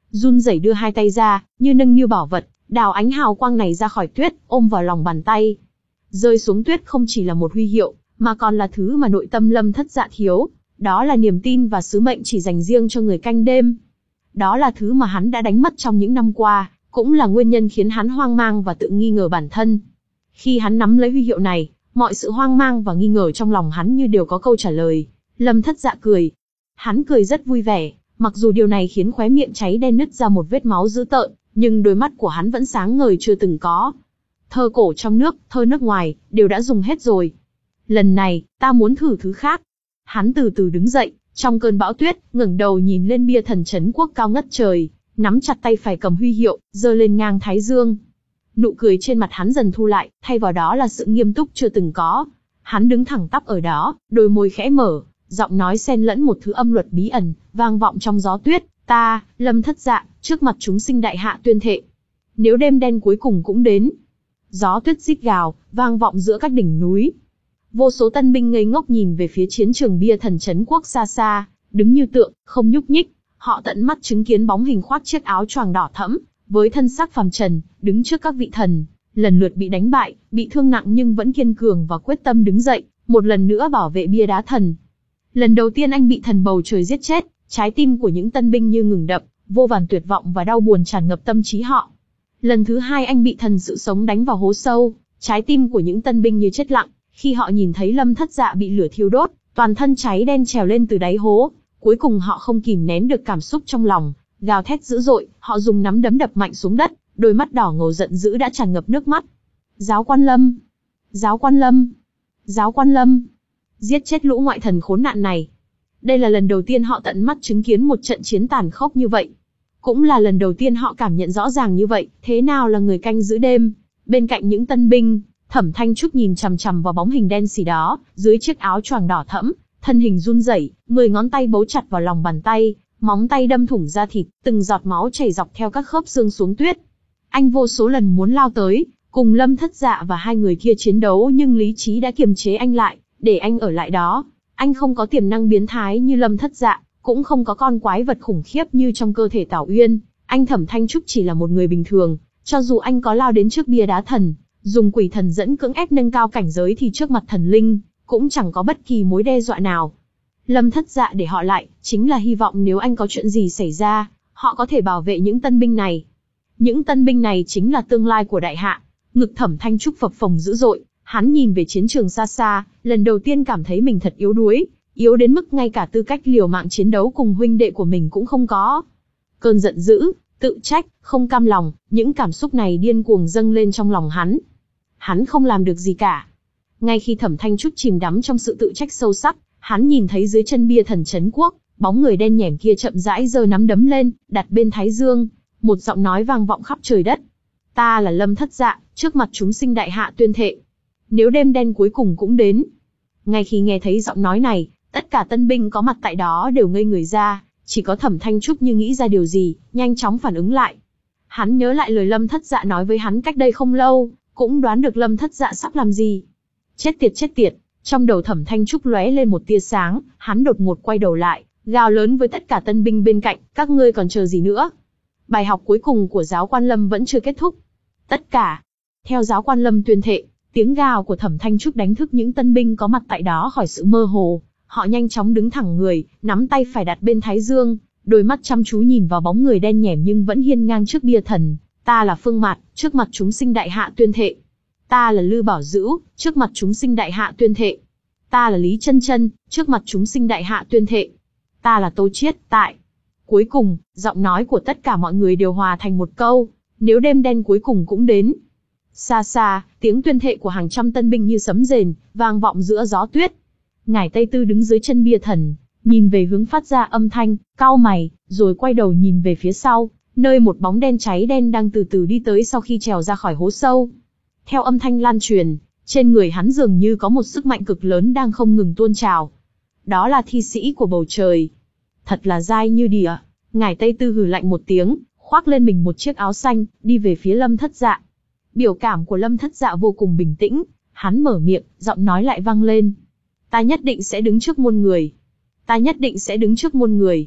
run rẩy đưa hai tay ra, như nâng niu bảo vật, đào ánh hào quang này ra khỏi tuyết, ôm vào lòng bàn tay. Rơi xuống tuyết không chỉ là một huy hiệu, mà còn là thứ mà nội tâm Lâm Thất Dạ thiếu, đó là niềm tin và sứ mệnh chỉ dành riêng cho người canh đêm. Đó là thứ mà hắn đã đánh mất trong những năm qua, cũng là nguyên nhân khiến hắn hoang mang và tự nghi ngờ bản thân. Khi hắn nắm lấy huy hiệu này, mọi sự hoang mang và nghi ngờ trong lòng hắn như đều có câu trả lời. Lâm Thất Dạ cười. Hắn cười rất vui vẻ, mặc dù điều này khiến khóe miệng cháy đen nứt ra một vết máu dữ tợn, nhưng đôi mắt của hắn vẫn sáng ngời chưa từng có. Thơ cổ trong nước, thơ nước ngoài, đều đã dùng hết rồi. Lần này, ta muốn thử thứ khác. Hắn từ từ đứng dậy, trong cơn bão tuyết, ngẩng đầu nhìn lên bia thần trấn quốc cao ngất trời, nắm chặt tay phải cầm huy hiệu, giơ lên ngang thái dương. Nụ cười trên mặt hắn dần thu lại, thay vào đó là sự nghiêm túc chưa từng có. Hắn đứng thẳng tắp ở đó, đôi môi khẽ mở, giọng nói xen lẫn một thứ âm luật bí ẩn, vang vọng trong gió tuyết. Ta, Lâm Thất Dạ, trước mặt chúng sinh đại hạ tuyên thệ. Nếu đêm đen cuối cùng cũng đến. Gió tuyết rít gào, vang vọng giữa các đỉnh núi. Vô số tân binh ngây ngốc nhìn về phía chiến trường bia thần trấn quốc xa xa, đứng như tượng, không nhúc nhích. Họ tận mắt chứng kiến bóng hình khoác chiếc áo choàng đỏ thẫm, với thân xác phàm trần, đứng trước các vị thần, lần lượt bị đánh bại, bị thương nặng nhưng vẫn kiên cường và quyết tâm đứng dậy, một lần nữa bảo vệ bia đá thần. Lần đầu tiên anh bị thần bầu trời giết chết, trái tim của những tân binh như ngừng đập, vô vàn tuyệt vọng và đau buồn tràn ngập tâm trí họ. Lần thứ hai anh bị thần sự sống đánh vào hố sâu, trái tim của những tân binh như chết lặng, khi họ nhìn thấy Lâm Thất Dạ bị lửa thiêu đốt, toàn thân cháy đen trèo lên từ đáy hố. Cuối cùng họ không kìm nén được cảm xúc trong lòng, gào thét dữ dội, họ dùng nắm đấm đập mạnh xuống đất, đôi mắt đỏ ngầu giận dữ đã tràn ngập nước mắt. Giáo Quan Lâm! Giáo Quan Lâm! Giáo Quan Lâm! Giết chết lũ ngoại thần khốn nạn này! Đây là lần đầu tiên họ tận mắt chứng kiến một trận chiến tàn khốc như vậy. Cũng là lần đầu tiên họ cảm nhận rõ ràng như vậy, thế nào là người canh giữ đêm. Bên cạnh những tân binh, Thẩm Thanh Trúc nhìn chằm chằm vào bóng hình đen xì đó, dưới chiếc áo choàng đỏ thẫm, thân hình run rẩy, mười ngón tay bấu chặt vào lòng bàn tay, móng tay đâm thủng da thịt, từng giọt máu chảy dọc theo các khớp xương xuống tuyết. Anh vô số lần muốn lao tới, cùng Lâm Thất Dạ và hai người kia chiến đấu nhưng lý trí đã kiềm chế anh lại, để anh ở lại đó. Anh không có tiềm năng biến thái như Lâm Thất Dạ, cũng không có con quái vật khủng khiếp như trong cơ thể Tảo Uyên. Anh Thẩm Thanh Trúc chỉ là một người bình thường, cho dù anh có lao đến trước bia đá thần, dùng quỷ thần dẫn cưỡng ép nâng cao cảnh giới thì trước mặt thần linh, cũng chẳng có bất kỳ mối đe dọa nào. Lâm Thất Dạ để họ lại, chính là hy vọng nếu anh có chuyện gì xảy ra, họ có thể bảo vệ những tân binh này. Những tân binh này chính là tương lai của đại hạ. Ngực Thẩm Thanh Trúc phập phồng dữ dội, hắn nhìn về chiến trường xa xa, lần đầu tiên cảm thấy mình thật yếu đuối, yếu đến mức ngay cả tư cách liều mạng chiến đấu cùng huynh đệ của mình cũng không có. Cơn giận dữ, tự trách, không cam lòng, những cảm xúc này điên cuồng dâng lên trong lòng hắn. Hắn không làm được gì cả. Ngay khi Thẩm Thanh Trúc chìm đắm trong sự tự trách sâu sắc, hắn nhìn thấy dưới chân bia thần trấn quốc, bóng người đen nhẻm kia chậm rãi giơ nắm đấm lên, đặt bên thái dương, một giọng nói vang vọng khắp trời đất. Ta là Lâm Thất Dạ, trước mặt chúng sinh đại hạ tuyên thệ. Nếu đêm đen cuối cùng cũng đến. Ngay khi nghe thấy giọng nói này, tất cả tân binh có mặt tại đó đều ngây người ra, chỉ có Thẩm Thanh Trúc như nghĩ ra điều gì, nhanh chóng phản ứng lại. Hắn nhớ lại lời Lâm Thất Dạ nói với hắn cách đây không lâu, cũng đoán được Lâm Thất Dạ sắp làm gì. Chết tiệt chết tiệt, trong đầu Thẩm Thanh Trúc lóe lên một tia sáng, hắn đột ngột quay đầu lại, gào lớn với tất cả tân binh bên cạnh, các ngươi còn chờ gì nữa? Bài học cuối cùng của Giáo Quan Lâm vẫn chưa kết thúc. Tất cả, theo Giáo Quan Lâm tuyên thệ, tiếng gào của Thẩm Thanh Trúc đánh thức những tân binh có mặt tại đó khỏi sự mơ hồ. Họ nhanh chóng đứng thẳng người, nắm tay phải đặt bên thái dương, đôi mắt chăm chú nhìn vào bóng người đen nhẻm nhưng vẫn hiên ngang trước bia thần. Ta là Phương Mạt, trước mặt chúng sinh đại hạ tuyên thệ. Ta là Lư Bảo Dữu, trước mặt chúng sinh đại hạ tuyên thệ. Ta là Lý Chân Chân, trước mặt chúng sinh đại hạ tuyên thệ. Ta là Tô Chiết, tại. Cuối cùng, giọng nói của tất cả mọi người đều hòa thành một câu, nếu đêm đen cuối cùng cũng đến. Xa xa, tiếng tuyên thệ của hàng trăm tân binh như sấm rền, vang vọng giữa gió tuyết. Ngải Tây Tư đứng dưới chân bia thần, nhìn về hướng phát ra âm thanh, cau mày, rồi quay đầu nhìn về phía sau, nơi một bóng đen cháy đen đang từ từ đi tới sau khi trèo ra khỏi hố sâu. Theo âm thanh lan truyền, trên người hắn dường như có một sức mạnh cực lớn đang không ngừng tuôn trào. Đó là thi sĩ của bầu trời. Thật là dai như đỉa. Ngải Tây Tư hừ lạnh một tiếng, khoác lên mình một chiếc áo xanh, đi về phía Lâm Thất Dạ. Biểu cảm của Lâm Thất Dạ vô cùng bình tĩnh, hắn mở miệng, giọng nói lại vang lên. Ta nhất định sẽ đứng trước muôn người. Ta nhất định sẽ đứng trước muôn người.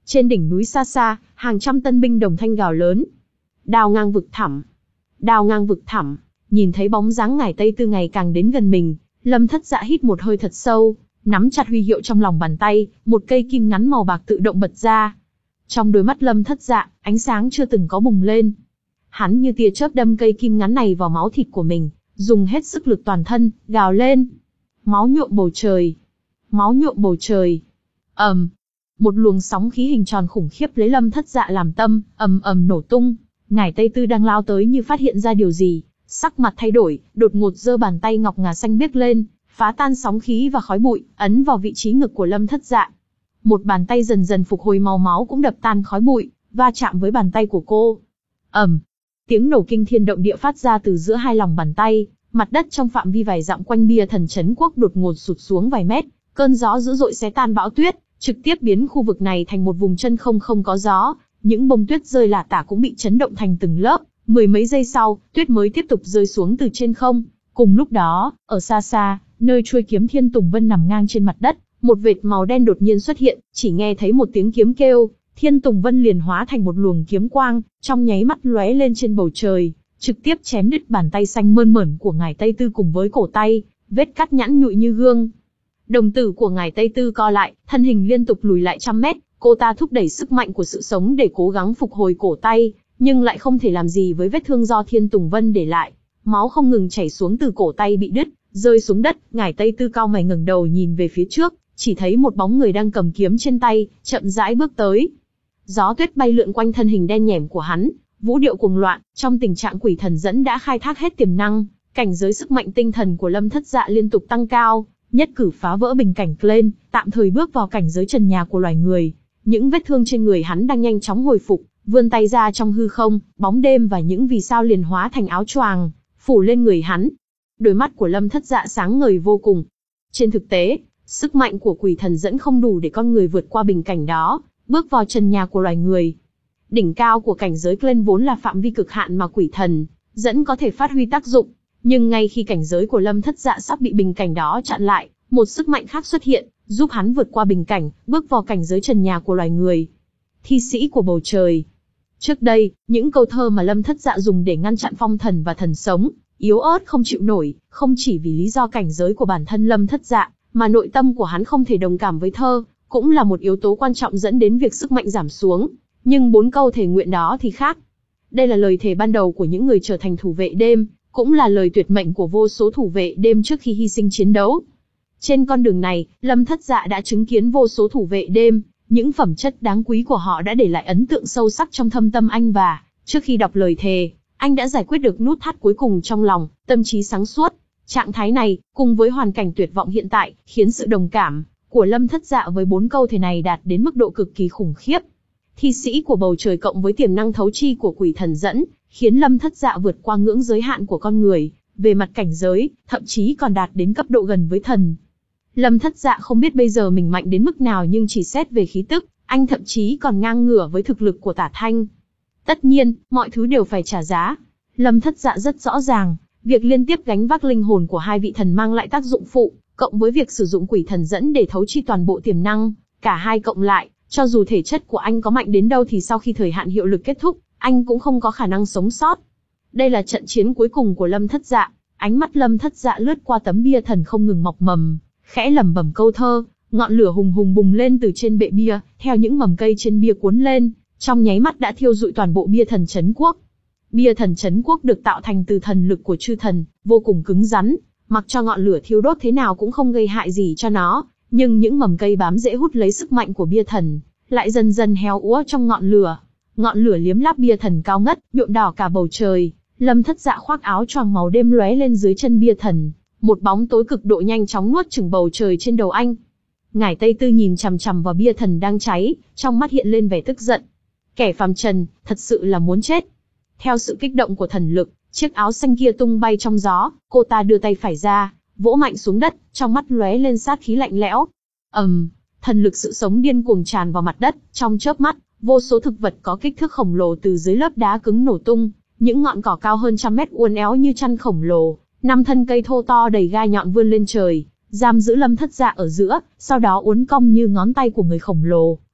Trên đỉnh núi xa xa, hàng trăm tân binh đồng thanh gào lớn. Đao ngang vực thẳm, đao ngang vực thẳm. Nhìn thấy bóng dáng ngải Tây Tư ngày càng đến gần mình, Lâm Thất Dạ hít một hơi thật sâu, nắm chặt huy hiệu trong lòng bàn tay, một cây kim ngắn màu bạc tự động bật ra. Trong đôi mắt Lâm Thất Dạ, ánh sáng chưa từng có bùng lên. Hắn như tia chớp đâm cây kim ngắn này vào máu thịt của mình, dùng hết sức lực toàn thân, gào lên. Máu nhuộm bầu trời, máu nhuộm bầu trời. ầm, um, một luồng sóng khí hình tròn khủng khiếp lấy Lâm Thất Dạ làm tâm, ầm ầm nổ tung. Ngải Tây Tư đang lao tới như phát hiện ra điều gì, sắc mặt thay đổi, đột ngột giơ bàn tay ngọc ngà xanh biếc lên, phá tan sóng khí và khói bụi, ấn vào vị trí ngực của Lâm Thất Dạ. Một bàn tay dần dần phục hồi màu máu cũng đập tan khói bụi, va chạm với bàn tay của cô. ầm, um, tiếng nổ kinh thiên động địa phát ra từ giữa hai lòng bàn tay, mặt đất trong phạm vi vài dặm quanh bia thần trấn quốc đột ngột sụt xuống vài mét, cơn gió dữ dội xé tan bão tuyết, trực tiếp biến khu vực này thành một vùng chân không không có gió, những bông tuyết rơi lả tả cũng bị chấn động thành từng lớp. Mười mấy giây sau, tuyết mới tiếp tục rơi xuống từ trên không. Cùng lúc đó, ở xa xa, nơi chuôi kiếm Thiên Tùng Vân nằm ngang trên mặt đất, một vệt màu đen đột nhiên xuất hiện, chỉ nghe thấy một tiếng kiếm kêu, Thiên Tùng Vân liền hóa thành một luồng kiếm quang, trong nháy mắt lóe lên trên bầu trời, trực tiếp chém đứt bàn tay xanh mơn mởn của ngải Tây Tư cùng với cổ tay, vết cắt nhẵn nhụi như gương. Đồng tử của ngải Tây Tư co lại, thân hình liên tục lùi lại trăm mét, cô ta thúc đẩy sức mạnh của sự sống để cố gắng phục hồi cổ tay, nhưng lại không thể làm gì với vết thương do Thiên Tùng Vân để lại. Máu không ngừng chảy xuống từ cổ tay bị đứt, rơi xuống đất. Ngải Tây Tư cau mày ngẩng đầu nhìn về phía trước, chỉ thấy một bóng người đang cầm kiếm trên tay, chậm rãi bước tới. Gió tuyết bay lượn quanh thân hình đen nhẻm của hắn, vũ điệu cuồng loạn. Trong tình trạng quỷ thần dẫn đã khai thác hết tiềm năng, cảnh giới sức mạnh tinh thần của Lâm Thất Dạ liên tục tăng cao, nhất cử phá vỡ bình cảnh lên, tạm thời bước vào cảnh giới trần nhà của loài người. Những vết thương trên người hắn đang nhanh chóng hồi phục, vươn tay ra trong hư không, bóng đêm và những vì sao liền hóa thành áo choàng, phủ lên người hắn. Đôi mắt của Lâm Thất Dạ sáng ngời vô cùng. Trên thực tế, sức mạnh của quỷ thần dẫn không đủ để con người vượt qua bình cảnh đó, bước vào trần nhà của loài người. Đỉnh cao của cảnh giới Glen vốn là phạm vi cực hạn mà quỷ thần dẫn có thể phát huy tác dụng, nhưng ngay khi cảnh giới của Lâm Thất Dạ sắp bị bình cảnh đó chặn lại, một sức mạnh khác xuất hiện, giúp hắn vượt qua bình cảnh, bước vào cảnh giới trần nhà của loài người. Thi sĩ của bầu trời. Trước đây, những câu thơ mà Lâm Thất Dạ dùng để ngăn chặn phong thần và thần sống, yếu ớt không chịu nổi, không chỉ vì lý do cảnh giới của bản thân Lâm Thất Dạ, mà nội tâm của hắn không thể đồng cảm với thơ, cũng là một yếu tố quan trọng dẫn đến việc sức mạnh giảm xuống. Nhưng bốn câu thề nguyện đó thì khác. Đây là lời thề ban đầu của những người trở thành thủ vệ đêm, cũng là lời tuyệt mệnh của vô số thủ vệ đêm trước khi hy sinh chiến đấu. Trên con đường này, Lâm Thất Dạ đã chứng kiến vô số thủ vệ đêm, những phẩm chất đáng quý của họ đã để lại ấn tượng sâu sắc trong thâm tâm anh, và trước khi đọc lời thề, anh đã giải quyết được nút thắt cuối cùng trong lòng, tâm trí sáng suốt. Trạng thái này, cùng với hoàn cảnh tuyệt vọng hiện tại, khiến sự đồng cảm của Lâm Thất Dạ với bốn câu thề này đạt đến mức độ cực kỳ khủng khiếp. Thi sĩ của bầu trời cộng với tiềm năng thấu chi của quỷ thần dẫn, khiến Lâm Thất Dạ vượt qua ngưỡng giới hạn của con người, về mặt cảnh giới, thậm chí còn đạt đến cấp độ gần với thần. Lâm Thất Dạ không biết bây giờ mình mạnh đến mức nào, nhưng chỉ xét về khí tức, anh thậm chí còn ngang ngửa với thực lực của Tả Thanh. Tất nhiên, mọi thứ đều phải trả giá. Lâm Thất Dạ rất rõ ràng, việc liên tiếp gánh vác linh hồn của hai vị thần mang lại tác dụng phụ, cộng với việc sử dụng quỷ thần dẫn để thấu chi toàn bộ tiềm năng, cả hai cộng lại, cho dù thể chất của anh có mạnh đến đâu thì sau khi thời hạn hiệu lực kết thúc, anh cũng không có khả năng sống sót. Đây là trận chiến cuối cùng của Lâm Thất Dạ. Ánh mắt Lâm Thất Dạ lướt qua tấm bia thần không ngừng mọc mầm, khẽ lẩm bẩm câu thơ, ngọn lửa hùng hùng bùng lên từ trên bệ bia, theo những mầm cây trên bia cuốn lên, trong nháy mắt đã thiêu rụi toàn bộ bia thần trấn quốc. Bia thần trấn quốc được tạo thành từ thần lực của chư thần, vô cùng cứng rắn, mặc cho ngọn lửa thiêu đốt thế nào cũng không gây hại gì cho nó, nhưng những mầm cây bám rễ hút lấy sức mạnh của bia thần, lại dần dần héo úa trong ngọn lửa. Ngọn lửa liếm láp bia thần cao ngất, nhuộm đỏ cả bầu trời. Lâm Thất Dạ khoác áo choàng màu đêm lóe lên dưới chân bia thần, một bóng tối cực độ nhanh chóng nuốt chửng bầu trời trên đầu anh. Ngải Tây Tư nhìn chằm chằm vào bia thần đang cháy, trong mắt hiện lên vẻ tức giận. Kẻ phàm trần, thật sự là muốn chết. Theo sự kích động của thần lực, chiếc áo xanh kia tung bay trong gió, cô ta đưa tay phải ra, vỗ mạnh xuống đất, trong mắt lóe lên sát khí lạnh lẽo. ầm, um, thần lực sự sống điên cuồng tràn vào mặt đất, trong chớp mắt, vô số thực vật có kích thước khổng lồ từ dưới lớp đá cứng nổ tung, những ngọn cỏ cao hơn trăm mét uốn éo như chăn khổng lồ, năm thân cây thô to đầy gai nhọn vươn lên trời, giam giữ Lâm Thất Dạ ở giữa, sau đó uốn cong như ngón tay của người khổng lồ,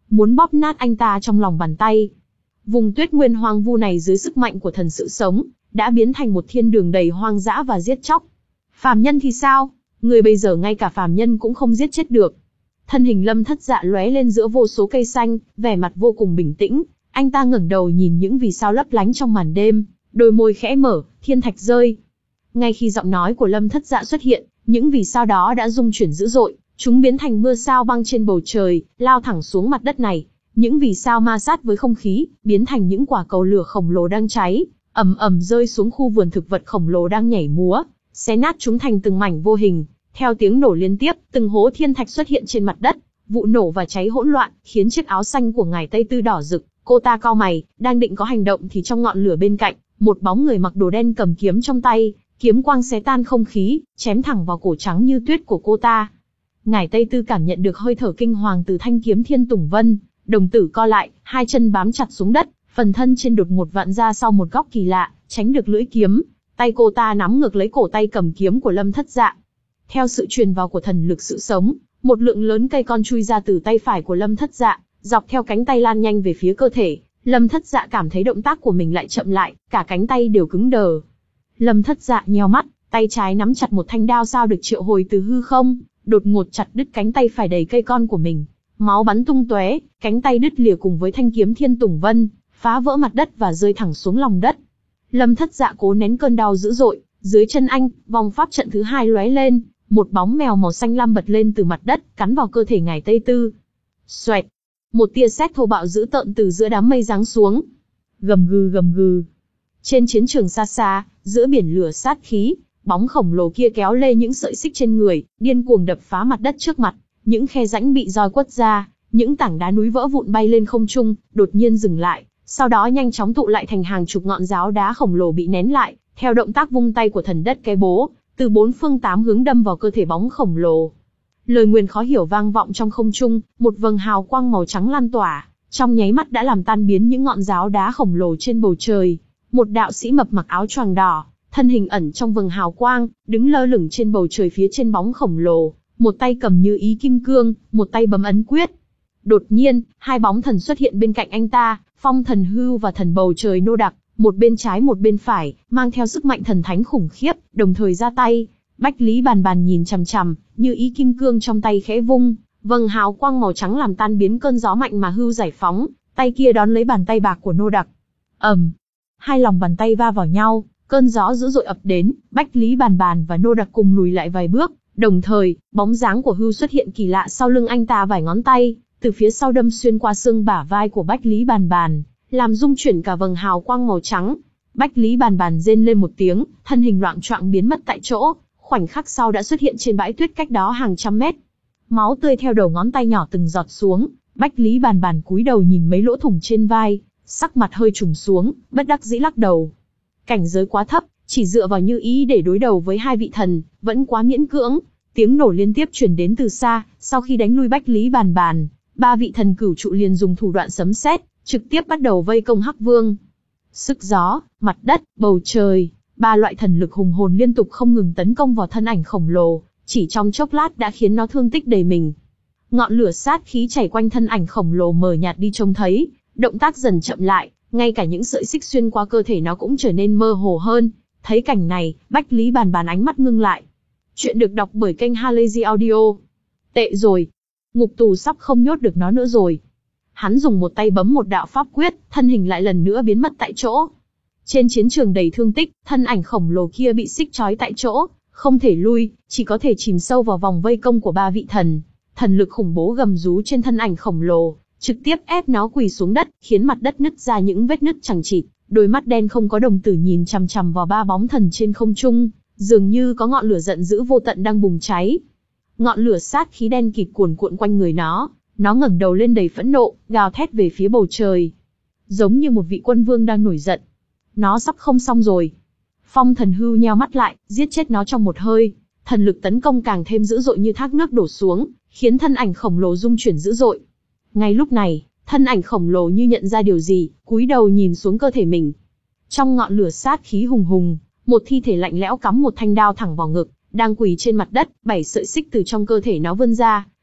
muốn bóp nát anh ta trong lòng bàn tay. Vùng tuyết nguyên hoang vu này dưới sức mạnh của thần sự sống, đã biến thành một thiên đường đầy hoang dã và giết chóc. Phàm nhân thì sao? Người bây giờ ngay cả phàm nhân cũng không giết chết được. Thân hình Lâm Thất Dạ lóe lên giữa vô số cây xanh, vẻ mặt vô cùng bình tĩnh. Anh ta ngẩng đầu nhìn những vì sao lấp lánh trong màn đêm, đôi môi khẽ mở, thiên thạch rơi. Ngay khi giọng nói của Lâm Thất Dạ xuất hiện, những vì sao đó đã rung chuyển dữ dội, chúng biến thành mưa sao băng trên bầu trời, lao thẳng xuống mặt đất này. Những vì sao ma sát với không khí, biến thành những quả cầu lửa khổng lồ đang cháy, ầm ầm rơi xuống khu vườn thực vật khổng lồ đang nhảy múa, xé nát chúng thành từng mảnh vô hình. Theo tiếng nổ liên tiếp, từng hố thiên thạch xuất hiện trên mặt đất, vụ nổ và cháy hỗn loạn, khiến chiếc áo xanh của ngài Tây Tư đỏ rực. Cô ta cau mày, đang định có hành động thì trong ngọn lửa bên cạnh, một bóng người mặc đồ đen cầm kiếm trong tay, kiếm quang xé tan không khí, chém thẳng vào cổ trắng như tuyết của cô ta. Ngài Tây Tư cảm nhận được hơi thở kinh hoàng từ thanh kiếm Thiên Tùng Vân, đồng tử co lại, hai chân bám chặt xuống đất, phần thân trên đột ngột vặn ra sau một góc kỳ lạ, tránh được lưỡi kiếm. Tay cô ta nắm ngược lấy cổ tay cầm kiếm của Lâm Thất Dạ. Theo sự truyền vào của thần lực sự sống, một lượng lớn cây con chui ra từ tay phải của Lâm Thất Dạ, dọc theo cánh tay lan nhanh về phía cơ thể. Lâm Thất Dạ cảm thấy động tác của mình lại chậm lại, cả cánh tay đều cứng đờ. Lâm Thất Dạ nheo mắt, tay trái nắm chặt một thanh đao sao được triệu hồi từ hư không, đột ngột chặt đứt cánh tay phải đầy cây con của mình. Máu bắn tung tóe, cánh tay đứt lìa cùng với thanh kiếm Thiên Tùng Vân, phá vỡ mặt đất và rơi thẳng xuống lòng đất. Lâm Thất Dạ cố nén cơn đau dữ dội, dưới chân anh, vòng pháp trận thứ hai lóe lên, một bóng mèo màu xanh lam bật lên từ mặt đất, cắn vào cơ thể ngài Tây Tư. Xoẹt, một tia sét thô bạo dữ tợn từ giữa đám mây giáng xuống. Gầm gừ gầm gừ. Trên chiến trường xa xa, giữa biển lửa sát khí, bóng khổng lồ kia kéo lê những sợi xích trên người, điên cuồng đập phá mặt đất trước mặt, những khe rãnh bị roi quất ra, những tảng đá núi vỡ vụn bay lên không trung, đột nhiên dừng lại, sau đó nhanh chóng tụ lại thành hàng chục ngọn giáo đá khổng lồ bị nén lại, theo động tác vung tay của thần đất cái bố, từ bốn phương tám hướng đâm vào cơ thể bóng khổng lồ. Lời nguyền khó hiểu vang vọng trong không trung, một vầng hào quang màu trắng lan tỏa, trong nháy mắt đã làm tan biến những ngọn giáo đá khổng lồ trên bầu trời. Một đạo sĩ mập mặc áo choàng đỏ, thân hình ẩn trong vầng hào quang, đứng lơ lửng trên bầu trời phía trên bóng khổng lồ, một tay cầm như ý kim cương, một tay bấm ấn quyết. Đột nhiên, hai bóng thần xuất hiện bên cạnh anh ta, Phong Thần Hưu và Thần Bầu Trời Nô Đặc, một bên trái một bên phải, mang theo sức mạnh thần thánh khủng khiếp, đồng thời ra tay. Bách Lý Bàn Bàn nhìn chằm chằm, như ý kim cương trong tay khẽ vung, vầng hào quang màu trắng làm tan biến cơn gió mạnh mà Hưu giải phóng, tay kia đón lấy bàn tay bạc của Nô Đặc. ầm, um, hai lòng bàn tay va vào nhau, cơn gió dữ dội ập đến, Bách Lý Bàn Bàn và Nô Đặc cùng lùi lại vài bước, đồng thời, bóng dáng của Hưu xuất hiện kỳ lạ sau lưng anh ta vài ngón tay, từ phía sau đâm xuyên qua xương bả vai của Bách Lý Bàn Bàn, làm rung chuyển cả vầng hào quang màu trắng. Bách Lý Bàn Bàn rên lên một tiếng, thân hình loạng choạng biến mất tại chỗ, khoảnh khắc sau đã xuất hiện trên bãi tuyết cách đó hàng trăm mét. Máu tươi theo đầu ngón tay nhỏ từng giọt xuống, Bách Lý Bàn Bàn cúi đầu nhìn mấy lỗ thủng trên vai, sắc mặt hơi trùng xuống, bất đắc dĩ lắc đầu. Cảnh giới quá thấp, chỉ dựa vào như ý để đối đầu với hai vị thần, vẫn quá miễn cưỡng. Tiếng nổ liên tiếp truyền đến từ xa, sau khi đánh lui Bách Lý Bàn Bàn, ba vị thần cửu trụ liền dùng thủ đoạn sấm sét, trực tiếp bắt đầu vây công Hắc Vương. Sức gió, mặt đất, bầu trời, ba loại thần lực hùng hồn liên tục không ngừng tấn công vào thân ảnh khổng lồ, chỉ trong chốc lát đã khiến nó thương tích đầy mình. Ngọn lửa sát khí chảy quanh thân ảnh khổng lồ mờ nhạt đi trông thấy, động tác dần chậm lại, ngay cả những sợi xích xuyên qua cơ thể nó cũng trở nên mơ hồ hơn. Thấy cảnh này, Bách Lý Bàn Bàn ánh mắt ngưng lại. Chuyện được đọc bởi kênh Halazy Audio. Tệ rồi, ngục tù sắp không nhốt được nó nữa rồi. Hắn dùng một tay bấm một đạo pháp quyết, thân hình lại lần nữa biến mất tại chỗ. Trên chiến trường đầy thương tích, thân ảnh khổng lồ kia bị xích trói tại chỗ, không thể lui, chỉ có thể chìm sâu vào vòng vây công của ba vị thần. Thần lực khủng bố gầm rú trên thân ảnh khổng lồ, trực tiếp ép nó quỳ xuống đất, khiến mặt đất nứt ra những vết nứt chằng chịt. Đôi mắt đen không có đồng tử nhìn chằm chằm vào ba bóng thần trên không trung, dường như có ngọn lửa giận dữ vô tận đang bùng cháy. Ngọn lửa sát khí đen kịt cuồn cuộn quanh người nó, nó ngẩng đầu lên đầy phẫn nộ, gào thét về phía bầu trời, giống như một vị quân vương đang nổi giận. Nó sắp không xong rồi. Phong Thần Hưu nheo mắt lại, giết chết nó trong một hơi. Thần lực tấn công càng thêm dữ dội như thác nước đổ xuống, khiến thân ảnh khổng lồ rung chuyển dữ dội. Ngay lúc này, thân ảnh khổng lồ như nhận ra điều gì, cúi đầu nhìn xuống cơ thể mình. Trong ngọn lửa sát khí hùng hùng, một thi thể lạnh lẽo cắm một thanh đao thẳng vào ngực, đang quỳ trên mặt đất, bảy sợi xích từ trong cơ thể nó vươn ra,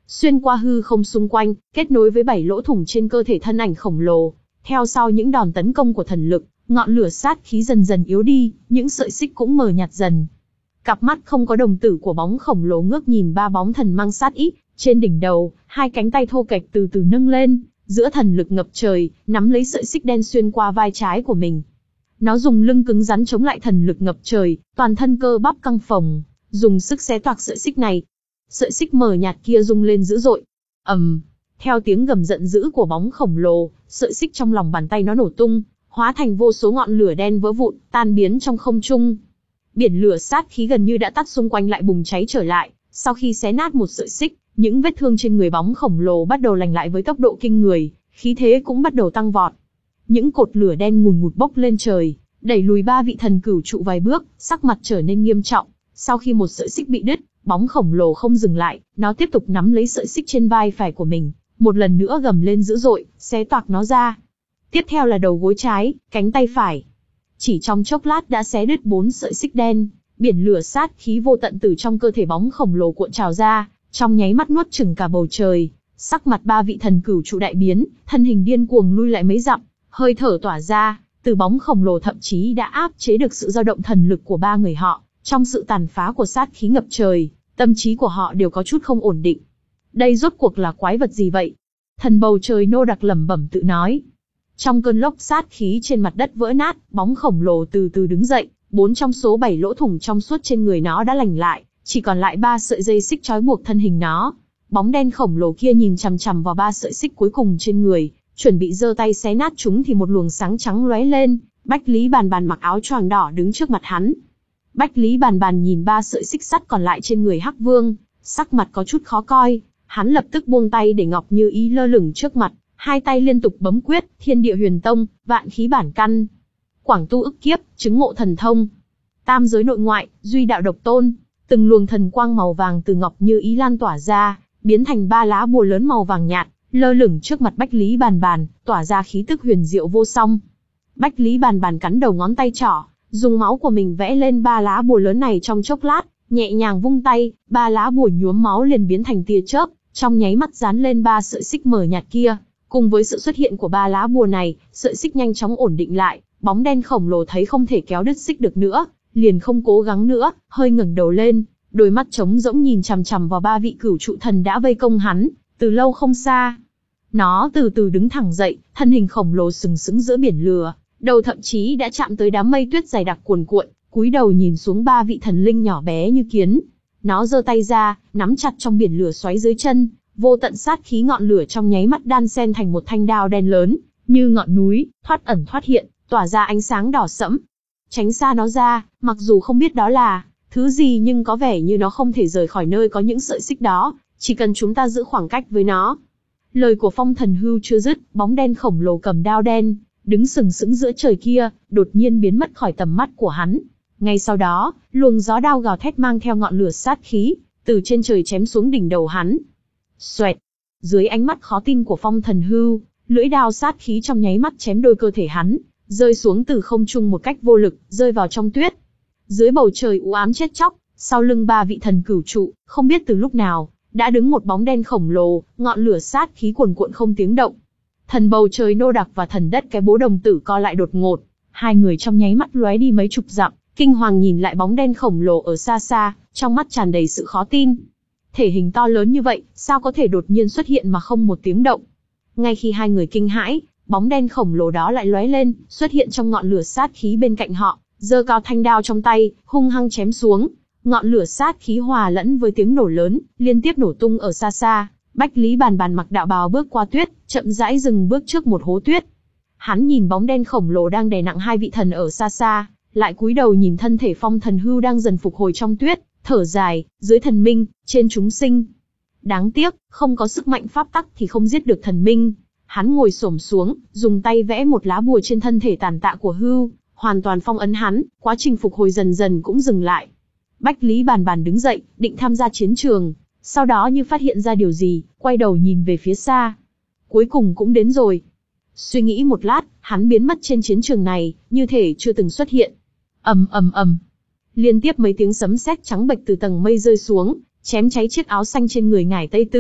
xuyên qua hư không xung quanh, kết nối với bảy lỗ thủng trên cơ thể thân ảnh khổng lồ. Theo sau những đòn tấn công của thần lực, ngọn lửa sát khí dần dần yếu đi, những sợi xích cũng mờ nhạt dần. Cặp mắt không có đồng tử của bóng khổng lồ ngước nhìn ba bóng thần mang sát ý, trên đỉnh đầu, hai cánh tay thô kệch từ từ nâng lên, giữa thần lực ngập trời, nắm lấy sợi xích đen xuyên qua vai trái của mình. Nó dùng lưng cứng rắn chống lại thần lực ngập trời, toàn thân cơ bắp căng phồng, dùng sức xé toạc sợi xích này. Sợi xích mờ nhạt kia rung lên dữ dội. ầm, theo tiếng gầm giận dữ của bóng khổng lồ, sợi xích trong lòng bàn tay nó nổ tung, hóa thành vô số ngọn lửa đen vỡ vụn, tan biến trong không trung. Biển lửa sát khí gần như đã tắt xung quanh lại bùng cháy trở lại, sau khi xé nát một sợi xích, những vết thương trên người bóng khổng lồ bắt đầu lành lại với tốc độ kinh người, khí thế cũng bắt đầu tăng vọt. Những cột lửa đen ngùn ngụt bốc lên trời, đẩy lùi ba vị thần cửu trụ vài bước, sắc mặt trở nên nghiêm trọng. Sau khi một sợi xích bị đứt, bóng khổng lồ không dừng lại, nó tiếp tục nắm lấy sợi xích trên vai phải của mình, một lần nữa gầm lên dữ dội, xé toạc nó ra. Tiếp theo là đầu gối trái, cánh tay phải. Chỉ trong chốc lát đã xé đứt bốn sợi xích đen, biển lửa sát khí vô tận từ trong cơ thể bóng khổng lồ cuộn trào ra, trong nháy mắt nuốt chửng cả bầu trời. Sắc mặt ba vị thần cửu trụ đại biến, thân hình điên cuồng lui lại mấy dặm, hơi thở tỏa ra, từ bóng khổng lồ thậm chí đã áp chế được sự dao động thần lực của ba người họ. Trong sự tàn phá của sát khí ngập trời, tâm trí của họ đều có chút không ổn định. Đây rốt cuộc là quái vật gì vậy? Thần bầu trời Nô Đặc lẩm bẩm tự nói. Trong cơn lốc sát khí trên mặt đất vỡ nát, bóng khổng lồ từ từ đứng dậy, bốn trong số bảy lỗ thủng trong suốt trên người nó đã lành lại, chỉ còn lại ba sợi dây xích trói buộc thân hình nó. Bóng đen khổng lồ kia nhìn chằm chằm vào ba sợi xích cuối cùng trên người, chuẩn bị giơ tay xé nát chúng thì một luồng sáng trắng lóe lên, Bách Lý Bàn Bàn mặc áo choàng đỏ đứng trước mặt hắn. Bách Lý Bàn Bàn nhìn ba sợi xích sắt còn lại trên người Hắc Vương, sắc mặt có chút khó coi, hắn lập tức buông tay để Ngọc Như Ý lơ lửng trước mặt, hai tay liên tục bấm quyết, Thiên Địa Huyền Tông, Vạn Khí Bản Căn, Quảng Tu Ức Kiếp, Chứng Ngộ Thần Thông, Tam Giới Nội Ngoại, Duy Đạo Độc Tôn. Từng luồng thần quang màu vàng từ Ngọc Như Ý lan tỏa ra, biến thành ba lá bùa lớn màu vàng nhạt, lơ lửng trước mặt Bách Lý Bàn Bàn, tỏa ra khí tức huyền diệu vô song. Bách Lý Bàn Bàn cắn đầu ngón tay trỏ, dùng máu của mình vẽ lên ba lá bùa lớn này trong chốc lát, nhẹ nhàng vung tay, ba lá bùa nhuốm máu liền biến thành tia chớp, trong nháy mắt dán lên ba sợi xích mờ nhạt kia. Cùng với sự xuất hiện của ba lá bùa này, sợi xích nhanh chóng ổn định lại, bóng đen khổng lồ thấy không thể kéo đứt xích được nữa, liền không cố gắng nữa, hơi ngẩng đầu lên, đôi mắt trống rỗng nhìn chằm chằm vào ba vị cửu trụ thần đã vây công hắn, từ lâu không xa. Nó từ từ đứng thẳng dậy, thân hình khổng lồ sừng sững giữa biển lửa, đầu thậm chí đã chạm tới đám mây tuyết dày đặc cuồn cuộn, cúi đầu nhìn xuống ba vị thần linh nhỏ bé như kiến. Nó giơ tay ra, nắm chặt trong biển lửa xoáy dưới chân, vô tận sát khí ngọn lửa trong nháy mắt đan xen thành một thanh đao đen lớn, như ngọn núi, thoát ẩn thoát hiện, tỏa ra ánh sáng đỏ sẫm. Tránh xa nó ra, mặc dù không biết đó là thứ gì nhưng có vẻ như nó không thể rời khỏi nơi có những sợi xích đó, chỉ cần chúng ta giữ khoảng cách với nó. Lời của Phong Thần Hưu chưa dứt, bóng đen khổng lồ cầm đao đen, đứng sừng sững giữa trời kia, đột nhiên biến mất khỏi tầm mắt của hắn. Ngay sau đó, luồng gió đao gào thét mang theo ngọn lửa sát khí, từ trên trời chém xuống đỉnh đầu hắn. Xoẹt! Dưới ánh mắt khó tin của Phong Thần Hưu, lưỡi đao sát khí trong nháy mắt chém đôi cơ thể hắn, rơi xuống từ không trung một cách vô lực, rơi vào trong tuyết. Dưới bầu trời u ám chết chóc, sau lưng ba vị thần cửu trụ, không biết từ lúc nào, đã đứng một bóng đen khổng lồ, ngọn lửa sát khí cuồn cuộn không tiếng động. Thần bầu trời Nô Đặc và thần đất cái bố đồng tử co lại đột ngột, hai người trong nháy mắt lóe đi mấy chục dặm, kinh hoàng nhìn lại bóng đen khổng lồ ở xa xa, trong mắt tràn đầy sự khó tin. Thể hình to lớn như vậy, sao có thể đột nhiên xuất hiện mà không một tiếng động? Ngay khi hai người kinh hãi, bóng đen khổng lồ đó lại lóe lên, xuất hiện trong ngọn lửa sát khí bên cạnh họ, giơ cao thanh đao trong tay, hung hăng chém xuống. Ngọn lửa sát khí hòa lẫn với tiếng nổ lớn, liên tiếp nổ tung ở xa xa. Bách Lý Bàn Bàn mặc đạo bào bước qua tuyết, chậm rãi dừng bước trước một hố tuyết. Hắn nhìn bóng đen khổng lồ đang đè nặng hai vị thần ở xa xa, lại cúi đầu nhìn thân thể Phong Thần Hưu đang dần phục hồi trong tuyết, thở dài, dưới thần minh, trên chúng sinh. Đáng tiếc, không có sức mạnh pháp tắc thì không giết được thần minh. Hắn ngồi xổm xuống, dùng tay vẽ một lá bùa trên thân thể tàn tạ của Hưu, hoàn toàn phong ấn hắn, quá trình phục hồi dần dần cũng dừng lại. Bách Lý Bàn Bàn đứng dậy, định tham gia chiến trường, sau đó như phát hiện ra điều gì, quay đầu nhìn về phía xa. Cuối cùng cũng đến rồi. Suy nghĩ một lát, hắn biến mất trên chiến trường này, như thể chưa từng xuất hiện. Ầm ầm ầm. Liên tiếp mấy tiếng sấm sét trắng bệch từ tầng mây rơi xuống, chém cháy chiếc áo xanh trên người ngải Tây Tư.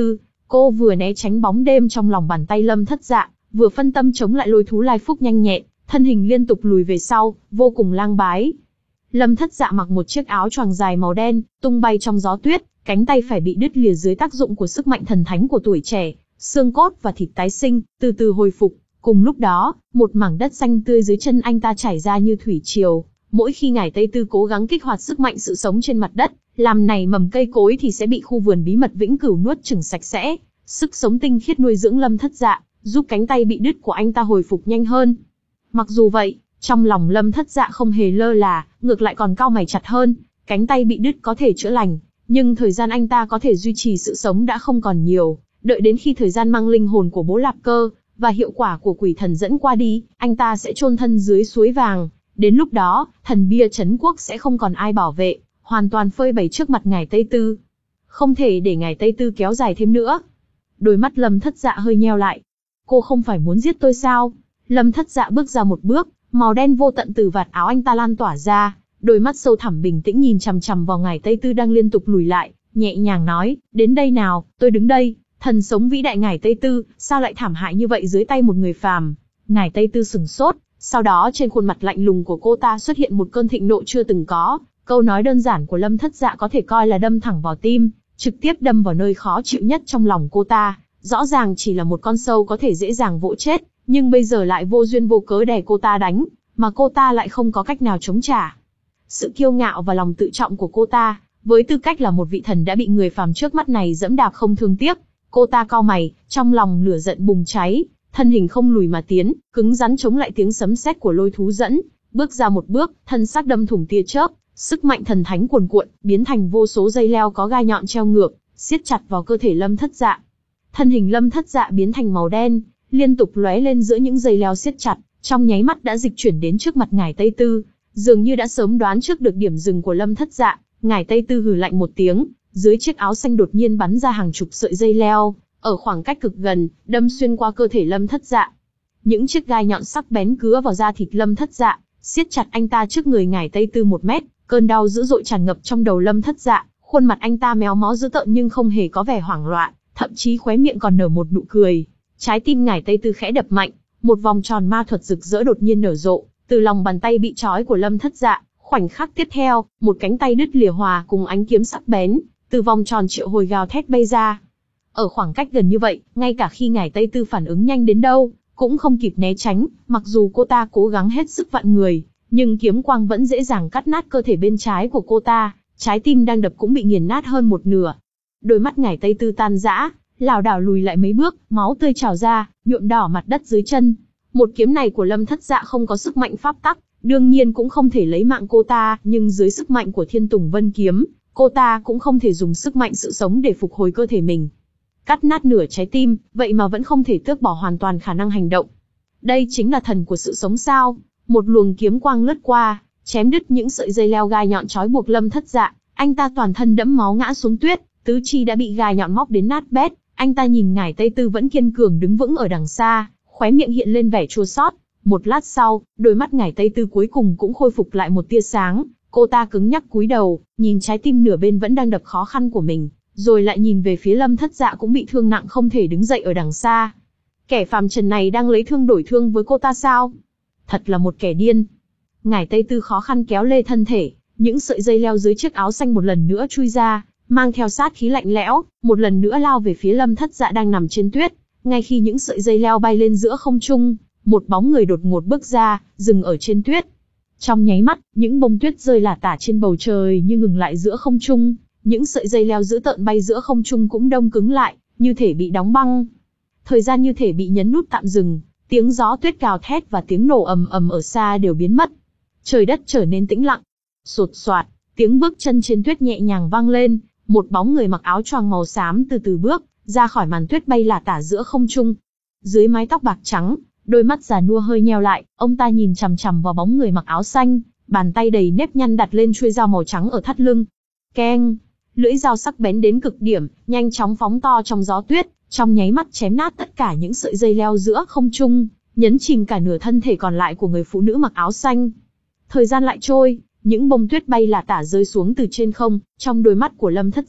Cô vừa né tránh bóng đêm trong lòng bàn tay Lâm Thất Dạ, vừa phân tâm chống lại lôi thú lai phúc nhanh nhẹn, thân hình liên tục lùi về sau, vô cùng lang bái. Lâm Thất Dạ mặc một chiếc áo choàng dài màu đen, tung bay trong gió tuyết, cánh tay phải bị đứt lìa dưới tác dụng của sức mạnh thần thánh của tuổi trẻ, xương cốt và thịt tái sinh, từ từ hồi phục. Cùng lúc đó, một mảng đất xanh tươi dưới chân anh ta chảy ra như thủy triều. Mỗi khi ngải Tây Tư cố gắng kích hoạt sức mạnh sự sống trên mặt đất, làm nảy mầm cây cối thì sẽ bị khu vườn bí mật vĩnh cửu nuốt chửng sạch sẽ. Sức sống tinh khiết nuôi dưỡng Lâm Thất Dạ, giúp cánh tay bị đứt của anh ta hồi phục nhanh hơn. Mặc dù vậy, trong lòng Lâm Thất Dạ không hề lơ là, ngược lại còn cau mày chặt hơn. Cánh tay bị đứt có thể chữa lành, nhưng thời gian anh ta có thể duy trì sự sống đã không còn nhiều. Đợi đến khi thời gian mang linh hồn của Bố Lạp Cơ và hiệu quả của quỷ thần dẫn qua đi, anh ta sẽ chôn thân dưới suối vàng. Đến lúc đó, thần bia trấn quốc sẽ không còn ai bảo vệ, hoàn toàn phơi bày trước mặt ngải Tây Tư. Không thể để ngải Tây Tư kéo dài thêm nữa. Đôi mắt Lâm Thất Dạ hơi nheo lại. Cô không phải muốn giết tôi sao? Lâm Thất Dạ bước ra một bước, màu đen vô tận từ vạt áo anh ta lan tỏa ra, đôi mắt sâu thẳm bình tĩnh nhìn chằm chằm vào ngải Tây Tư đang liên tục lùi lại, nhẹ nhàng nói, đến đây nào, tôi đứng đây, thần sống vĩ đại ngải Tây Tư, sao lại thảm hại như vậy dưới tay một người phàm? Ngải Tây Tư sừng sốt, sau đó trên khuôn mặt lạnh lùng của cô ta xuất hiện một cơn thịnh nộ chưa từng có, câu nói đơn giản của Lâm Thất Dạ có thể coi là đâm thẳng vào tim, trực tiếp đâm vào nơi khó chịu nhất trong lòng cô ta. Rõ ràng chỉ là một con sâu có thể dễ dàng vỗ chết, nhưng bây giờ lại vô duyên vô cớ đè cô ta đánh, mà cô ta lại không có cách nào chống trả. Sự kiêu ngạo và lòng tự trọng của cô ta, với tư cách là một vị thần đã bị người phàm trước mắt này dẫm đạp không thương tiếc. Cô ta cau mày, trong lòng lửa giận bùng cháy, thân hình không lùi mà tiến, cứng rắn chống lại tiếng sấm sét của lôi thú dẫn, bước ra một bước, thân xác đâm thủng tia chớp, sức mạnh thần thánh cuồn cuộn, biến thành vô số dây leo có gai nhọn treo ngược, siết chặt vào cơ thể Lâm Thất Dạ. Thân hình Lâm Thất Dạ biến thành màu đen, liên tục lóe lên giữa những dây leo siết chặt, trong nháy mắt đã dịch chuyển đến trước mặt ngải Tây Tư, dường như đã sớm đoán trước được điểm dừng của Lâm Thất Dạ. Ngải Tây Tư hừ lạnh một tiếng, dưới chiếc áo xanh đột nhiên bắn ra hàng chục sợi dây leo, ở khoảng cách cực gần, đâm xuyên qua cơ thể Lâm Thất Dạ. Những chiếc gai nhọn sắc bén cứa vào da thịt Lâm Thất Dạ, siết chặt anh ta trước người ngải Tây Tư một mét, cơn đau dữ dội tràn ngập trong đầu Lâm Thất Dạ, khuôn mặt anh ta méo mó dữ tợn nhưng không hề có vẻ hoảng loạn, thậm chí khóe miệng còn nở một nụ cười. Trái tim ngải Tây Tư khẽ đập mạnh, một vòng tròn ma thuật rực rỡ đột nhiên nở rộ, từ lòng bàn tay bị trói của Lâm Thất Dạ, khoảnh khắc tiếp theo, một cánh tay đứt lìa hòa cùng ánh kiếm sắc bén, từ vòng tròn triệu hồi gào thét bay ra. Ở khoảng cách gần như vậy, ngay cả khi ngải Tây Tư phản ứng nhanh đến đâu, cũng không kịp né tránh, mặc dù cô ta cố gắng hết sức vạn người, nhưng kiếm quang vẫn dễ dàng cắt nát cơ thể bên trái của cô ta, trái tim đang đập cũng bị nghiền nát hơn một nửa. Đôi mắt ngải Tây Tư tan rã, lảo đảo lùi lại mấy bước, máu tươi trào ra, nhuộm đỏ mặt đất dưới chân. Một kiếm này của Lâm Thất Dạ không có sức mạnh pháp tắc, đương nhiên cũng không thể lấy mạng cô ta, nhưng dưới sức mạnh của Thiên Tùng Vân kiếm, cô ta cũng không thể dùng sức mạnh sự sống để phục hồi cơ thể mình. Cắt nát nửa trái tim, vậy mà vẫn không thể tước bỏ hoàn toàn khả năng hành động. Đây chính là thần của sự sống sao? Một luồng kiếm quang lướt qua, chém đứt những sợi dây leo gai nhọn trói buộc Lâm Thất Dạ, anh ta toàn thân đẫm máu ngã xuống tuyết, tứ chi đã bị gai nhọn móc đến nát bét. Anh ta nhìn ngải Tây Tư vẫn kiên cường đứng vững ở đằng xa, khóe miệng hiện lên vẻ chua xót. Một lát sau, đôi mắt ngải Tây Tư cuối cùng cũng khôi phục lại một tia sáng. Cô ta cứng nhắc cúi đầu, nhìn trái tim nửa bên vẫn đang đập khó khăn của mình, rồi lại nhìn về phía Lâm Thất Dạ cũng bị thương nặng không thể đứng dậy ở đằng xa. Kẻ phàm trần này đang lấy thương đổi thương với cô ta sao? Thật là một kẻ điên. Ngải Tây Tư khó khăn kéo lê thân thể, những sợi dây leo dưới chiếc áo xanh một lần nữa chui ra, mang theo sát khí lạnh lẽo, một lần nữa lao về phía Lâm Thất Dạ đang nằm trên tuyết. Ngay khi những sợi dây leo bay lên giữa không trung, một bóng người đột ngột bước ra, dừng ở trên tuyết. Trong nháy mắt, những bông tuyết rơi lả tả trên bầu trời như ngừng lại giữa không trung, những sợi dây leo dữ tợn bay giữa không trung cũng đông cứng lại, như thể bị đóng băng. Thời gian như thể bị nhấn nút tạm dừng, tiếng gió tuyết gào thét và tiếng nổ ầm ầm ở xa đều biến mất. Trời đất trở nên tĩnh lặng. Sột soạt, tiếng bước chân trên tuyết nhẹ nhàng vang lên, một bóng người mặc áo choàng màu xám từ từ bước ra khỏi màn tuyết bay lả tả giữa không trung. Dưới mái tóc bạc trắng, đôi mắt già nua hơi nheo lại, ông ta nhìn chằm chằm vào bóng người mặc áo xanh, bàn tay đầy nếp nhăn đặt lên chuôi dao màu trắng ở thắt lưng. Keng, lưỡi dao sắc bén đến cực điểm, nhanh chóng phóng to trong gió tuyết, trong nháy mắt chém nát tất cả những sợi dây leo giữa không trung, nhấn chìm cả nửa thân thể còn lại của người phụ nữ mặc áo xanh. Thời gian lại trôi, những bông tuyết bay lả tả rơi xuống từ trên không, trong đôi mắt của Lâm Thất Dạ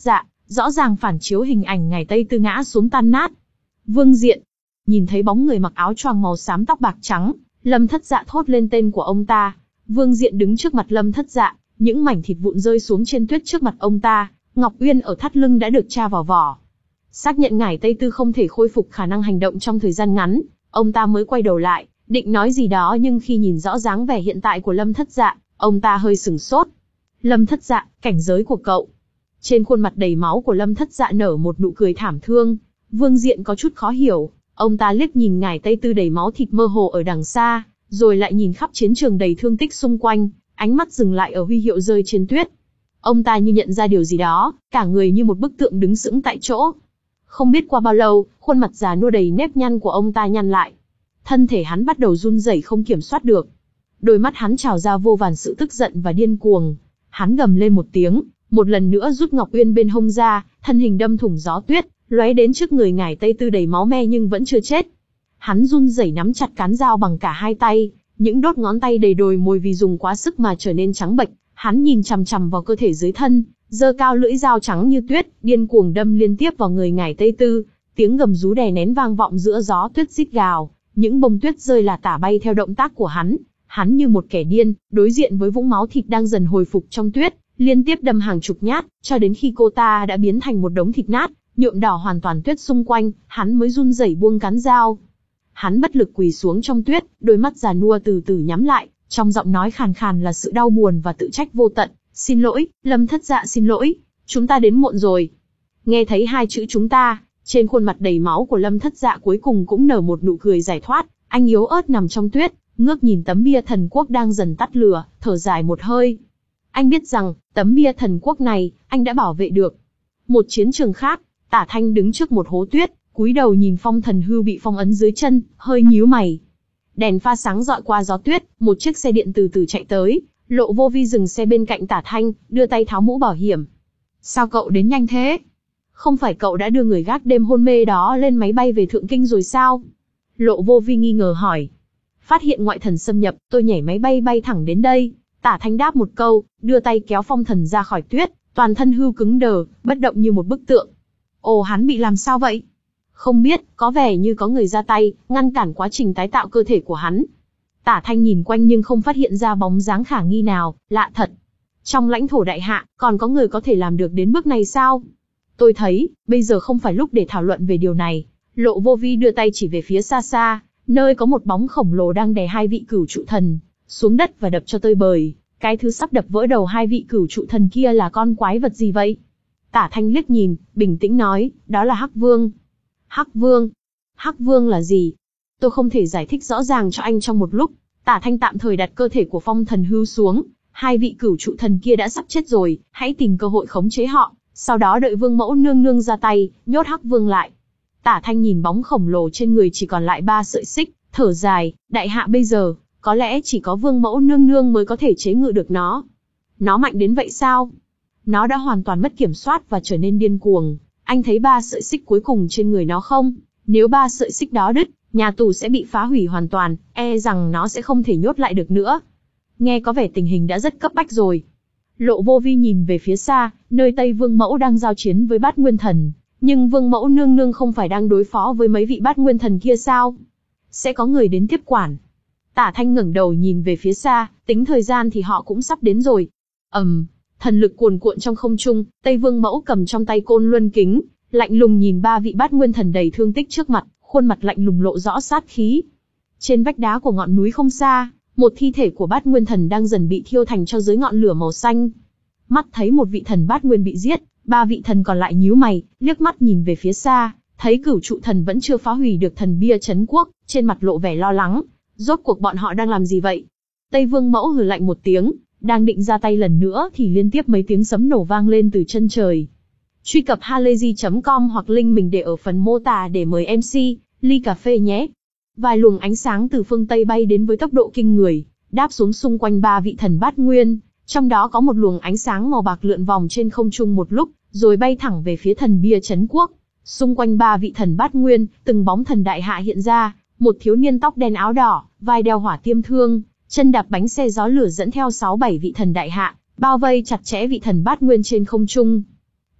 rõ ràng phản chiếu hình ảnh ngài Tây Tư ngã xuống tan nát. Vương Diện, nhìn thấy bóng người mặc áo choàng màu xám tóc bạc trắng, Lâm Thất Dạ thốt lên tên của ông ta. Vương Diện đứng trước mặt Lâm Thất Dạ, những mảnh thịt vụn rơi xuống trên tuyết trước mặt ông ta, Ngọc Uyên ở thắt lưng đã được tra vào vỏ. Xác nhận ngải Tây Tư không thể khôi phục khả năng hành động trong thời gian ngắn, ông ta mới quay đầu lại, định nói gì đó nhưng khi nhìn rõ dáng vẻ hiện tại của Lâm Thất Dạ, ông ta hơi sửng sốt. Lâm Thất Dạ, cảnh giới của cậu. Trên khuôn mặt đầy máu của Lâm Thất Dạ nở một nụ cười thảm thương. Vương Diện có chút khó hiểu, ông ta liếc nhìn ngải Tây Tư đầy máu thịt mơ hồ ở đằng xa, rồi lại nhìn khắp chiến trường đầy thương tích xung quanh, ánh mắt dừng lại ở huy hiệu rơi trên tuyết. Ông ta như nhận ra điều gì đó, cả người như một bức tượng đứng sững tại chỗ. Không biết qua bao lâu, khuôn mặt già nua đầy nếp nhăn của ông ta nhăn lại. Thân thể hắn bắt đầu run rẩy không kiểm soát được. Đôi mắt hắn trào ra vô vàn sự tức giận và điên cuồng. Hắn gầm lên một tiếng, một lần nữa rút Ngọc Uyên bên hông ra, thân hình đâm thủng gió tuyết, lóe đến trước người ngải Tây Tư đầy máu me nhưng vẫn chưa chết. Hắn run rẩy nắm chặt cán dao bằng cả hai tay, những đốt ngón tay đầy đồi mồi vì dùng quá sức mà trở nên trắng bệch. Hắn nhìn chằm chằm vào cơ thể dưới thân, giơ cao lưỡi dao trắng như tuyết, điên cuồng đâm liên tiếp vào người ngải Tây Tư. Tiếng gầm rú đè nén vang vọng giữa gió tuyết rít gào, những bông tuyết rơi là tả bay theo động tác của hắn. Hắn như một kẻ điên, đối diện với vũng máu thịt đang dần hồi phục trong tuyết, liên tiếp đâm hàng chục nhát, cho đến khi cô ta đã biến thành một đống thịt nát, nhuộm đỏ hoàn toàn tuyết xung quanh, hắn mới run rẩy buông cán dao. Hắn bất lực quỳ xuống trong tuyết, đôi mắt già nua từ từ nhắm lại, trong giọng nói khàn khàn là sự đau buồn và tự trách vô tận. Xin lỗi, Lâm Thất Dạ xin lỗi, chúng ta đến muộn rồi. Nghe thấy hai chữ chúng ta, trên khuôn mặt đầy máu của Lâm Thất Dạ cuối cùng cũng nở một nụ cười giải thoát. Anh yếu ớt nằm trong tuyết, ngước nhìn tấm bia thần quốc đang dần tắt lửa, thở dài một hơi. Anh biết rằng, tấm bia thần quốc này, anh đã bảo vệ được. Một chiến trường khác, Tả Thanh đứng trước một hố tuyết, cúi đầu nhìn phong thần hư bị phong ấn dưới chân, hơi nhíu mày. Đèn pha sáng rọi qua gió tuyết, một chiếc xe điện từ từ chạy tới, Lộ Vô Vi dừng xe bên cạnh Tả Thanh, đưa tay tháo mũ bảo hiểm. Sao cậu đến nhanh thế? Không phải cậu đã đưa người gác đêm hôn mê đó lên máy bay về Thượng Kinh rồi sao? Lộ Vô Vi nghi ngờ hỏi. Phát hiện ngoại thần xâm nhập, tôi nhảy máy bay bay thẳng đến đây. Tả Thanh đáp một câu, đưa tay kéo phong thần ra khỏi tuyết, toàn thân hư cứng đờ, bất động như một bức tượng. Ồ, hắn bị làm sao vậy? Không biết, có vẻ như có người ra tay, ngăn cản quá trình tái tạo cơ thể của hắn. Tả Thanh nhìn quanh nhưng không phát hiện ra bóng dáng khả nghi nào, lạ thật. Trong lãnh thổ đại hạ, còn có người có thể làm được đến bước này sao? Tôi thấy, bây giờ không phải lúc để thảo luận về điều này. Lộ Vô Vi đưa tay chỉ về phía xa xa, nơi có một bóng khổng lồ đang đè hai vị cửu trụ thần xuống đất và đập cho tơi bời. Cái thứ sắp đập vỡ đầu hai vị cửu trụ thần kia là con quái vật gì vậy? Tả Thanh liếc nhìn, bình tĩnh nói, đó là Hắc Vương. Hắc Vương? Hắc Vương là gì? Tôi không thể giải thích rõ ràng cho anh trong một lúc. Tả Thanh tạm thời đặt cơ thể của phong thần hư xuống. Hai vị cửu trụ thần kia đã sắp chết rồi, hãy tìm cơ hội khống chế họ, sau đó đợi Vương Mẫu nương nương ra tay, nhốt Hắc Vương lại. Tả Thanh nhìn bóng khổng lồ trên người chỉ còn lại ba sợi xích, thở dài, đại hạ bây giờ, có lẽ chỉ có Vương Mẫu nương nương mới có thể chế ngự được nó. Nó mạnh đến vậy sao? Nó đã hoàn toàn mất kiểm soát và trở nên điên cuồng. Anh thấy ba sợi xích cuối cùng trên người nó không? Nếu ba sợi xích đó đứt, nhà tù sẽ bị phá hủy hoàn toàn, e rằng nó sẽ không thể nhốt lại được nữa. Nghe có vẻ tình hình đã rất cấp bách rồi. Lộ Vô Vi nhìn về phía xa, nơi Tây Vương Mẫu đang giao chiến với Bát Nguyên Thần. Nhưng Vương Mẫu nương nương không phải đang đối phó với mấy vị Bát Nguyên Thần kia sao? Sẽ có người đến tiếp quản. Tả Thanh ngẩng đầu nhìn về phía xa, tính thời gian thì họ cũng sắp đến rồi. ầm, um, thần lực cuồn cuộn trong không trung, Tây Vương Mẫu cầm trong tay côn luân kính, lạnh lùng nhìn ba vị Bát Nguyên Thần đầy thương tích trước mặt, khuôn mặt lạnh lùng lộ rõ sát khí. Trên vách đá của ngọn núi không xa, một thi thể của Bát Nguyên Thần đang dần bị thiêu thành cho dưới ngọn lửa màu xanh. Mắt thấy một vị thần Bát Nguyên bị giết, ba vị thần còn lại nhíu mày, liếc mắt nhìn về phía xa, thấy cửu trụ thần vẫn chưa phá hủy được thần bia trấn quốc, trên mặt lộ vẻ lo lắng. Rốt cuộc bọn họ đang làm gì vậy? Tây Vương Mẫu hừ lạnh một tiếng, đang định ra tay lần nữa thì liên tiếp mấy tiếng sấm nổ vang lên từ chân trời. Truy cập halayzi chấm com hoặc link mình để ở phần mô tả để mời em xê, ly cà phê nhé. Vài luồng ánh sáng từ phương Tây bay đến với tốc độ kinh người, đáp xuống xung quanh ba vị thần Bát Nguyên, trong đó có một luồng ánh sáng màu bạc lượn vòng trên không trung một lúc, rồi bay thẳng về phía thần bia trấn quốc. Xung quanh ba vị thần Bát Nguyên, từng bóng thần đại hạ hiện ra, một thiếu niên tóc đen áo đỏ, vai đeo hỏa tiêm thương, chân đạp bánh xe gió lửa dẫn theo sáu bảy vị thần đại hạ, bao vây chặt chẽ vị thần Bát Nguyên trên không trung.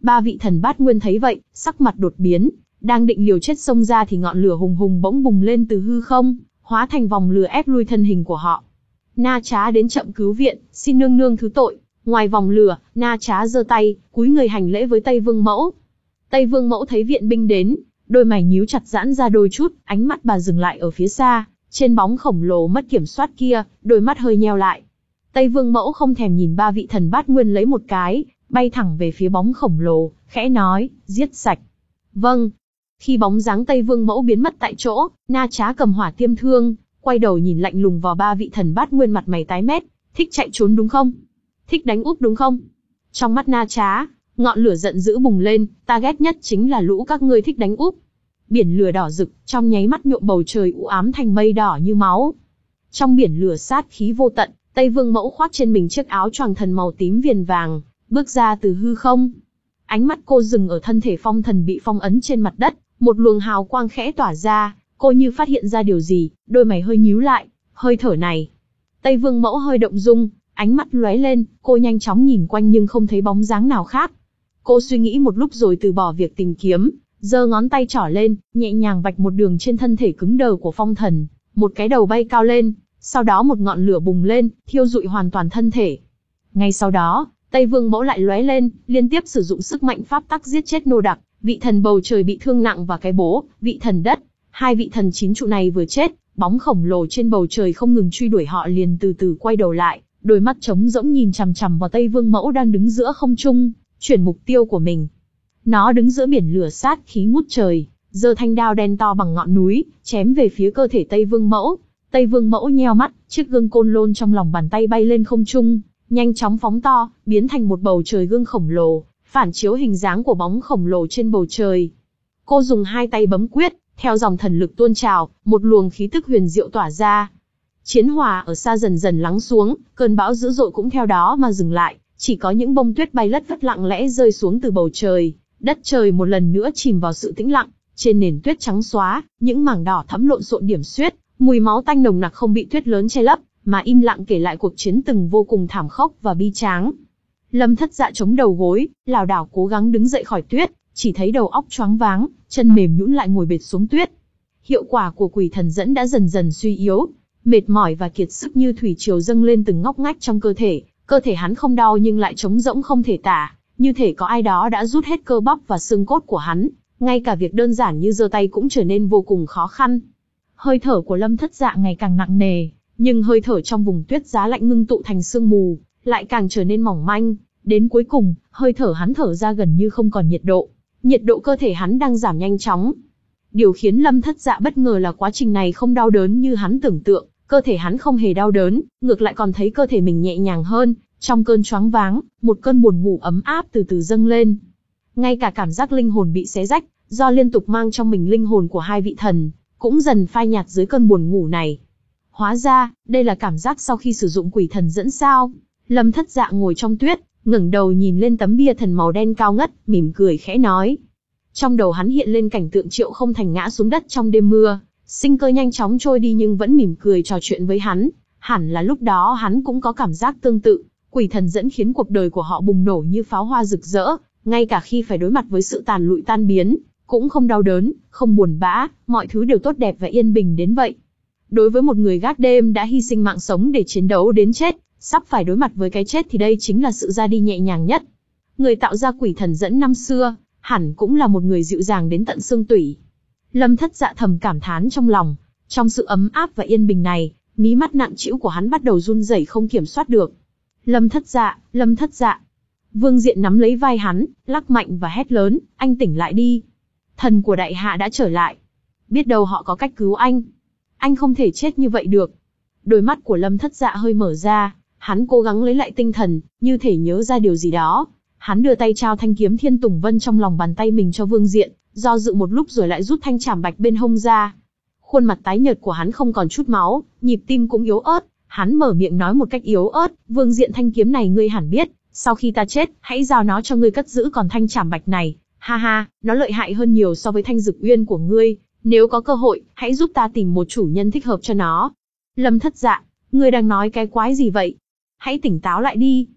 Ba vị thần bát nguyên thấy vậy, sắc mặt đột biến, đang định liều chết xông ra thì ngọn lửa hùng hùng bỗng bùng lên từ hư không, hóa thành vòng lửa ép lui thân hình của họ. Na Trá đến chậm cứu viện, xin nương nương thứ tội. Ngoài vòng lửa, Na Trá giơ tay, cúi người hành lễ với Tây Vương Mẫu. Tây Vương Mẫu thấy viện binh đến, đôi mày nhíu chặt giãn ra đôi chút, ánh mắt bà dừng lại ở phía xa, trên bóng khổng lồ mất kiểm soát kia, đôi mắt hơi nheo lại. Tây Vương Mẫu không thèm nhìn ba vị thần bát nguyên lấy một cái, bay thẳng về phía bóng khổng lồ, khẽ nói, giết sạch. Vâng. Khi bóng dáng Tây Vương Mẫu biến mất tại chỗ, Na Trá cầm hỏa tiêm thương, quay đầu nhìn lạnh lùng vào ba vị thần bát nguyên, mặt mày tái mét, thích chạy trốn đúng không? Thích đánh úp đúng không? Trong mắt Na Trá, ngọn lửa giận dữ bùng lên, ta ghét nhất chính là lũ các ngươi thích đánh úp. Biển lửa đỏ rực, trong nháy mắt nhuộm bầu trời u ám thành mây đỏ như máu. Trong biển lửa sát khí vô tận, Tây Vương Mẫu khoác trên mình chiếc áo choàng thần màu tím viền vàng, bước ra từ hư không. Ánh mắt cô dừng ở thân thể phong thần bị phong ấn trên mặt đất, một luồng hào quang khẽ tỏa ra, cô như phát hiện ra điều gì, đôi mày hơi nhíu lại, hơi thở này. Tây Vương Mẫu hơi động dung, ánh mắt lóe lên, cô nhanh chóng nhìn quanh nhưng không thấy bóng dáng nào khác. Cô suy nghĩ một lúc rồi từ bỏ việc tìm kiếm, giơ ngón tay trỏ lên, nhẹ nhàng vạch một đường trên thân thể cứng đờ của phong thần, một cái đầu bay cao lên, sau đó một ngọn lửa bùng lên, thiêu rụi hoàn toàn thân thể. Ngay sau đó, Tây Vương Mẫu lại lóe lên, liên tiếp sử dụng sức mạnh pháp tắc giết chết nô đặc, vị thần bầu trời bị thương nặng và cái bố, vị thần đất. Hai vị thần chín trụ này vừa chết, bóng khổng lồ trên bầu trời không ngừng truy đuổi họ liền từ từ quay đầu lại, đôi mắt trống rỗng nhìn chằm chằm vào Tây Vương Mẫu đang đứng giữa không trung, chuyển mục tiêu của mình. Nó đứng giữa biển lửa sát khí ngút trời, giơ thanh đao đen to bằng ngọn núi, chém về phía cơ thể Tây Vương Mẫu. Tây Vương Mẫu nheo mắt, chiếc gương côn lôn trong lòng bàn tay bay lên không trung, nhanh chóng phóng to, biến thành một bầu trời gương khổng lồ, phản chiếu hình dáng của bóng khổng lồ trên bầu trời. Cô dùng hai tay bấm quyết, theo dòng thần lực tuôn trào, một luồng khí tức huyền diệu tỏa ra. Chiến hòa ở xa dần dần lắng xuống, cơn bão dữ dội cũng theo đó mà dừng lại, chỉ có những bông tuyết bay lất phất lặng lẽ rơi xuống từ bầu trời, đất trời một lần nữa chìm vào sự tĩnh lặng, trên nền tuyết trắng xóa, những mảng đỏ thẫm lộn xộn điểm xuyết, mùi máu tanh nồng nặc không bị tuyết lớn che lấp, mà im lặng kể lại cuộc chiến từng vô cùng thảm khốc và bi tráng. Lâm Thất Dạ chống đầu gối, lảo đảo cố gắng đứng dậy khỏi tuyết, chỉ thấy đầu óc choáng váng, chân mềm nhũn lại ngồi bệt xuống tuyết. Hiệu quả của quỷ thần dẫn đã dần dần suy yếu, mệt mỏi và kiệt sức như thủy triều dâng lên từng ngóc ngách trong cơ thể, cơ thể hắn không đau nhưng lại trống rỗng không thể tả, như thể có ai đó đã rút hết cơ bắp và xương cốt của hắn, ngay cả việc đơn giản như giơ tay cũng trở nên vô cùng khó khăn. Hơi thở của Lâm Thất Dạ ngày càng nặng nề, nhưng hơi thở trong vùng tuyết giá lạnh ngưng tụ thành sương mù, lại càng trở nên mỏng manh, đến cuối cùng, hơi thở hắn thở ra gần như không còn nhiệt độ, nhiệt độ cơ thể hắn đang giảm nhanh chóng. Điều khiến Lâm Thất Dạ bất ngờ là quá trình này không đau đớn như hắn tưởng tượng, cơ thể hắn không hề đau đớn, ngược lại còn thấy cơ thể mình nhẹ nhàng hơn, trong cơn choáng váng, một cơn buồn ngủ ấm áp từ từ dâng lên. Ngay cả cảm giác linh hồn bị xé rách, do liên tục mang trong mình linh hồn của hai vị thần, cũng dần phai nhạt dưới cơn buồn ngủ này. Hóa ra, đây là cảm giác sau khi sử dụng quỷ thần dẫn sao. Lâm Thất Dạ ngồi trong tuyết, ngẩng đầu nhìn lên tấm bia thần màu đen cao ngất, mỉm cười khẽ nói. Trong đầu hắn hiện lên cảnh tượng Triệu Không Thành ngã xuống đất trong đêm mưa, sinh cơ nhanh chóng trôi đi nhưng vẫn mỉm cười trò chuyện với hắn. Hẳn là lúc đó hắn cũng có cảm giác tương tự, quỷ thần dẫn khiến cuộc đời của họ bùng nổ như pháo hoa rực rỡ, ngay cả khi phải đối mặt với sự tàn lụi tan biến, cũng không đau đớn, không buồn bã, mọi thứ đều tốt đẹp và yên bình đến vậy. Đối với một người gác đêm đã hy sinh mạng sống để chiến đấu đến chết, sắp phải đối mặt với cái chết thì đây chính là sự ra đi nhẹ nhàng nhất. Người tạo ra quỷ thần dẫn năm xưa, hẳn cũng là một người dịu dàng đến tận xương tủy. Lâm Thất Dạ thầm cảm thán trong lòng, trong sự ấm áp và yên bình này, mí mắt nặng trĩu của hắn bắt đầu run rẩy không kiểm soát được. Lâm Thất Dạ, Lâm Thất Dạ. Vương Diện nắm lấy vai hắn, lắc mạnh và hét lớn, anh tỉnh lại đi. Thần của đại hạ đã trở lại. Biết đâu họ có cách cứu anh. Anh không thể chết như vậy được. Đôi mắt của Lâm Thất Dạ hơi mở ra, hắn cố gắng lấy lại tinh thần, như thể nhớ ra điều gì đó. Hắn đưa tay trao thanh kiếm Thiên Tùng Vân trong lòng bàn tay mình cho Vương Diện, do dự một lúc rồi lại rút thanh trảm bạch bên hông ra. Khuôn mặt tái nhợt của hắn không còn chút máu, nhịp tim cũng yếu ớt, hắn mở miệng nói một cách yếu ớt, Vương Diện, thanh kiếm này ngươi hẳn biết, sau khi ta chết, hãy giao nó cho ngươi cất giữ, còn thanh trảm bạch này, ha ha, nó lợi hại hơn nhiều so với thanh dực uyên của ngươi, nếu có cơ hội, hãy giúp ta tìm một chủ nhân thích hợp cho nó. Lâm Thất Dạ, ngươi đang nói cái quái gì vậy? Hãy tỉnh táo lại đi.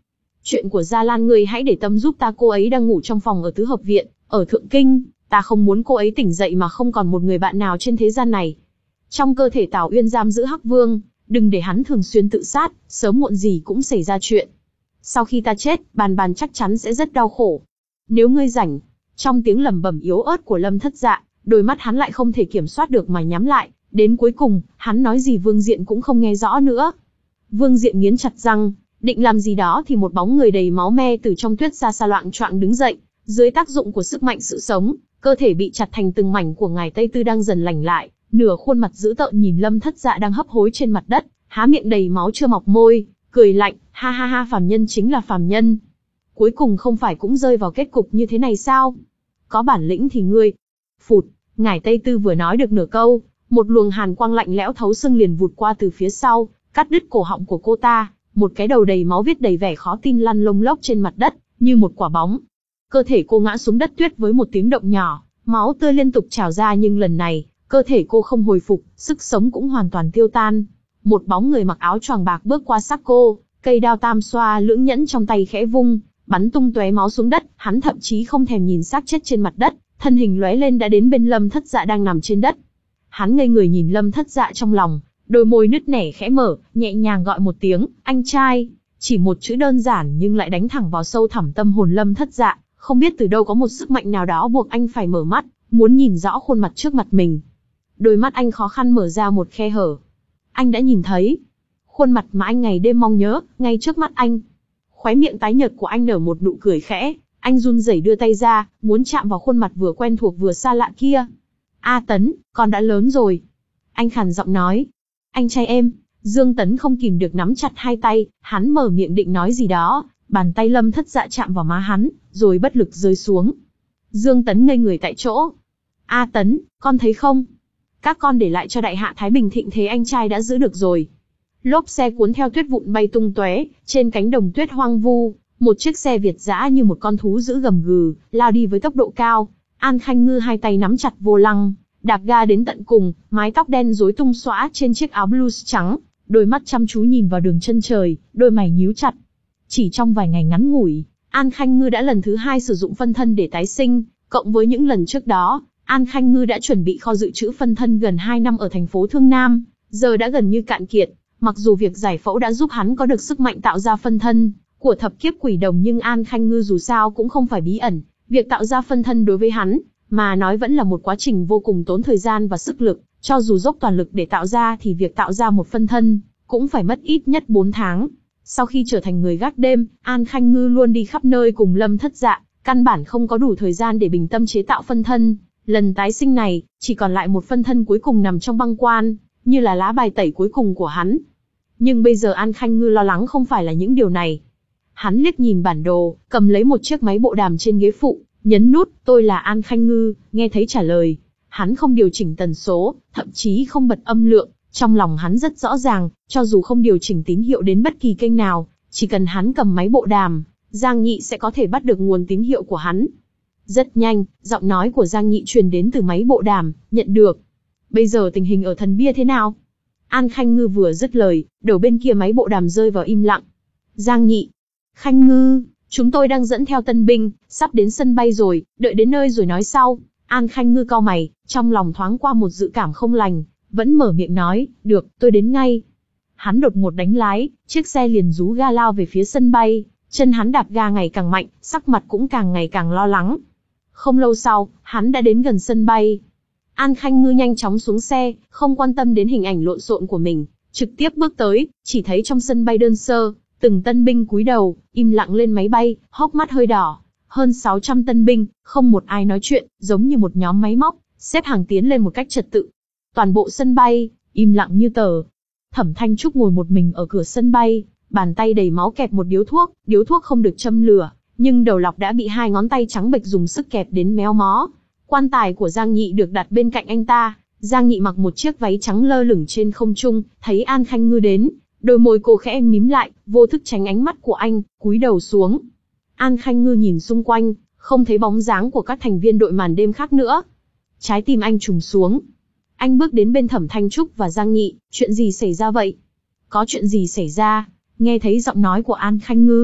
chuyện của Gia Lan ngươi hãy để tâm giúp ta, cô ấy đang ngủ trong phòng ở tứ hợp viện, ở Thượng Kinh, ta không muốn cô ấy tỉnh dậy mà không còn một người bạn nào trên thế gian này. Trong cơ thể Tào Uyên giam giữ Hắc Vương, đừng để hắn thường xuyên tự sát, sớm muộn gì cũng xảy ra chuyện. Sau khi ta chết, Bàn Bàn chắc chắn sẽ rất đau khổ. Nếu ngươi rảnh. Trong tiếng lẩm bẩm yếu ớt của Lâm Thất Dạ, đôi mắt hắn lại không thể kiểm soát được mà nhắm lại, đến cuối cùng, hắn nói gì Vương Diện cũng không nghe rõ nữa. Vương Diện nghiến chặt răng, định làm gì đó thì một bóng người đầy máu me từ trong tuyết ra xa loạng choạng đứng dậy, dưới tác dụng của sức mạnh sự sống, cơ thể bị chặt thành từng mảnh của ngài Tây Tư đang dần lành lại, nửa khuôn mặt dữ tợn nhìn Lâm Thất Dạ đang hấp hối trên mặt đất, há miệng đầy máu chưa mọc môi, cười lạnh, ha ha ha, phàm nhân chính là phàm nhân. Cuối cùng không phải cũng rơi vào kết cục như thế này sao? Có bản lĩnh thì ngươi. Phụt, ngài Tây Tư vừa nói được nửa câu, một luồng hàn quang lạnh lẽo thấu xương liền vụt qua từ phía sau, cắt đứt cổ họng của cô ta, một cái đầu đầy máu viết đầy vẻ khó tin lăn lông lốc trên mặt đất, như một quả bóng. Cơ thể cô ngã xuống đất tuyết với một tiếng động nhỏ, máu tươi liên tục trào ra, nhưng lần này, cơ thể cô không hồi phục, sức sống cũng hoàn toàn tiêu tan. Một bóng người mặc áo choàng bạc bước qua xác cô, cây đao tam xoa lưỡng nhẫn trong tay khẽ vung, bắn tung tóe máu xuống đất, hắn thậm chí không thèm nhìn xác chết trên mặt đất, thân hình lóe lên đã đến bên Lâm Thất Dạ đang nằm trên đất. Hắn ngây người nhìn Lâm Thất Dạ trong lòng, đôi môi nứt nẻ khẽ mở, nhẹ nhàng gọi một tiếng, anh trai. Chỉ một chữ đơn giản nhưng lại đánh thẳng vào sâu thẳm tâm hồn Lâm Thất Dạ, không biết từ đâu có một sức mạnh nào đó buộc anh phải mở mắt, muốn nhìn rõ khuôn mặt trước mặt mình. Đôi mắt anh khó khăn mở ra một khe hở. Anh đã nhìn thấy khuôn mặt mà anh ngày đêm mong nhớ, ngay trước mắt anh. Khóe miệng tái nhợt của anh nở một nụ cười khẽ, anh run rẩy đưa tay ra, muốn chạm vào khuôn mặt vừa quen thuộc vừa xa lạ kia. A Tấn, con đã lớn rồi. Anh khàn giọng nói. Anh trai em. Dương Tấn không kìm được nắm chặt hai tay, hắn mở miệng định nói gì đó, bàn tay Lâm Thất Dạ chạm vào má hắn, rồi bất lực rơi xuống. Dương Tấn ngây người tại chỗ. A Tấn, con thấy không? Các con để lại cho đại hạ Thái Bình thịnh thế anh trai đã giữ được rồi. Lốp xe cuốn theo tuyết vụn bay tung tóe, trên cánh đồng tuyết hoang vu, một chiếc xe Việt dã như một con thú dữ gầm gừ, lao đi với tốc độ cao. An Khanh Ngư hai tay nắm chặt vô lăng, đạp ga đến tận cùng, mái tóc đen rối tung xõa trên chiếc áo blues trắng, đôi mắt chăm chú nhìn vào đường chân trời, đôi mày nhíu chặt. Chỉ trong vài ngày ngắn ngủi, An Khanh Ngư đã lần thứ hai sử dụng phân thân để tái sinh, cộng với những lần trước đó, An Khanh Ngư đã chuẩn bị kho dự trữ phân thân gần hai năm ở thành phố Thương Nam, giờ đã gần như cạn kiệt. Mặc dù việc giải phẫu đã giúp hắn có được sức mạnh tạo ra phân thân của thập kiếp quỷ đồng, nhưng An Khanh Ngư dù sao cũng không phải bí ẩn, việc tạo ra phân thân đối với hắn mà nói vẫn là một quá trình vô cùng tốn thời gian và sức lực, cho dù dốc toàn lực để tạo ra thì việc tạo ra một phân thân cũng phải mất ít nhất bốn tháng. Sau khi trở thành người gác đêm, An Khanh Ngư luôn đi khắp nơi cùng Lâm Thất Dạ, căn bản không có đủ thời gian để bình tâm chế tạo phân thân. Lần tái sinh này, chỉ còn lại một phân thân cuối cùng nằm trong băng quan, như là lá bài tẩy cuối cùng của hắn. Nhưng bây giờ An Khanh Ngư lo lắng không phải là những điều này. Hắn liếc nhìn bản đồ, cầm lấy một chiếc máy bộ đàm trên ghế phụ, nhấn nút, tôi là An Khanh Ngư, nghe thấy trả lời. Hắn không điều chỉnh tần số, thậm chí không bật âm lượng, trong lòng hắn rất rõ ràng, cho dù không điều chỉnh tín hiệu đến bất kỳ kênh nào, chỉ cần hắn cầm máy bộ đàm, Giang Nhị sẽ có thể bắt được nguồn tín hiệu của hắn. Rất nhanh, giọng nói của Giang Nhị truyền đến từ máy bộ đàm, nhận được. Bây giờ tình hình ở Thần Bia thế nào? An Khanh Ngư vừa dứt lời, đầu bên kia máy bộ đàm rơi vào im lặng. Giang Nhị. Khanh Ngư, chúng tôi đang dẫn theo tân binh, sắp đến sân bay rồi, đợi đến nơi rồi nói sau. An Khanh Ngư cau mày, trong lòng thoáng qua một dự cảm không lành, vẫn mở miệng nói, được, tôi đến ngay. Hắn đột ngột đánh lái, chiếc xe liền rú ga lao về phía sân bay, chân hắn đạp ga ngày càng mạnh, sắc mặt cũng càng ngày càng lo lắng. Không lâu sau, hắn đã đến gần sân bay. An Khanh Ngư nhanh chóng xuống xe, không quan tâm đến hình ảnh lộn xộn của mình, trực tiếp bước tới, chỉ thấy trong sân bay đơn sơ, từng tân binh cúi đầu, im lặng lên máy bay, hốc mắt hơi đỏ. Hơn sáu trăm tân binh, không một ai nói chuyện, giống như một nhóm máy móc, xếp hàng tiến lên một cách trật tự. Toàn bộ sân bay, im lặng như tờ. Thẩm Thanh Trúc ngồi một mình ở cửa sân bay, bàn tay đầy máu kẹp một điếu thuốc, điếu thuốc không được châm lửa, nhưng đầu lọc đã bị hai ngón tay trắng bệch dùng sức kẹp đến méo mó. Quan tài của Giang Nhị được đặt bên cạnh anh ta, Giang Nhị mặc một chiếc váy trắng lơ lửng trên không trung, thấy An Khanh Ngư đến, đôi môi cô khẽ mím lại, vô thức tránh ánh mắt của anh, cúi đầu xuống. An Khanh Ngư nhìn xung quanh, không thấy bóng dáng của các thành viên đội màn đêm khác nữa. Trái tim anh trùng xuống. Anh bước đến bên Thẩm Thanh Trúc và Giang Nhị, chuyện gì xảy ra vậy? Có chuyện gì xảy ra? Nghe thấy giọng nói của An Khanh Ngư,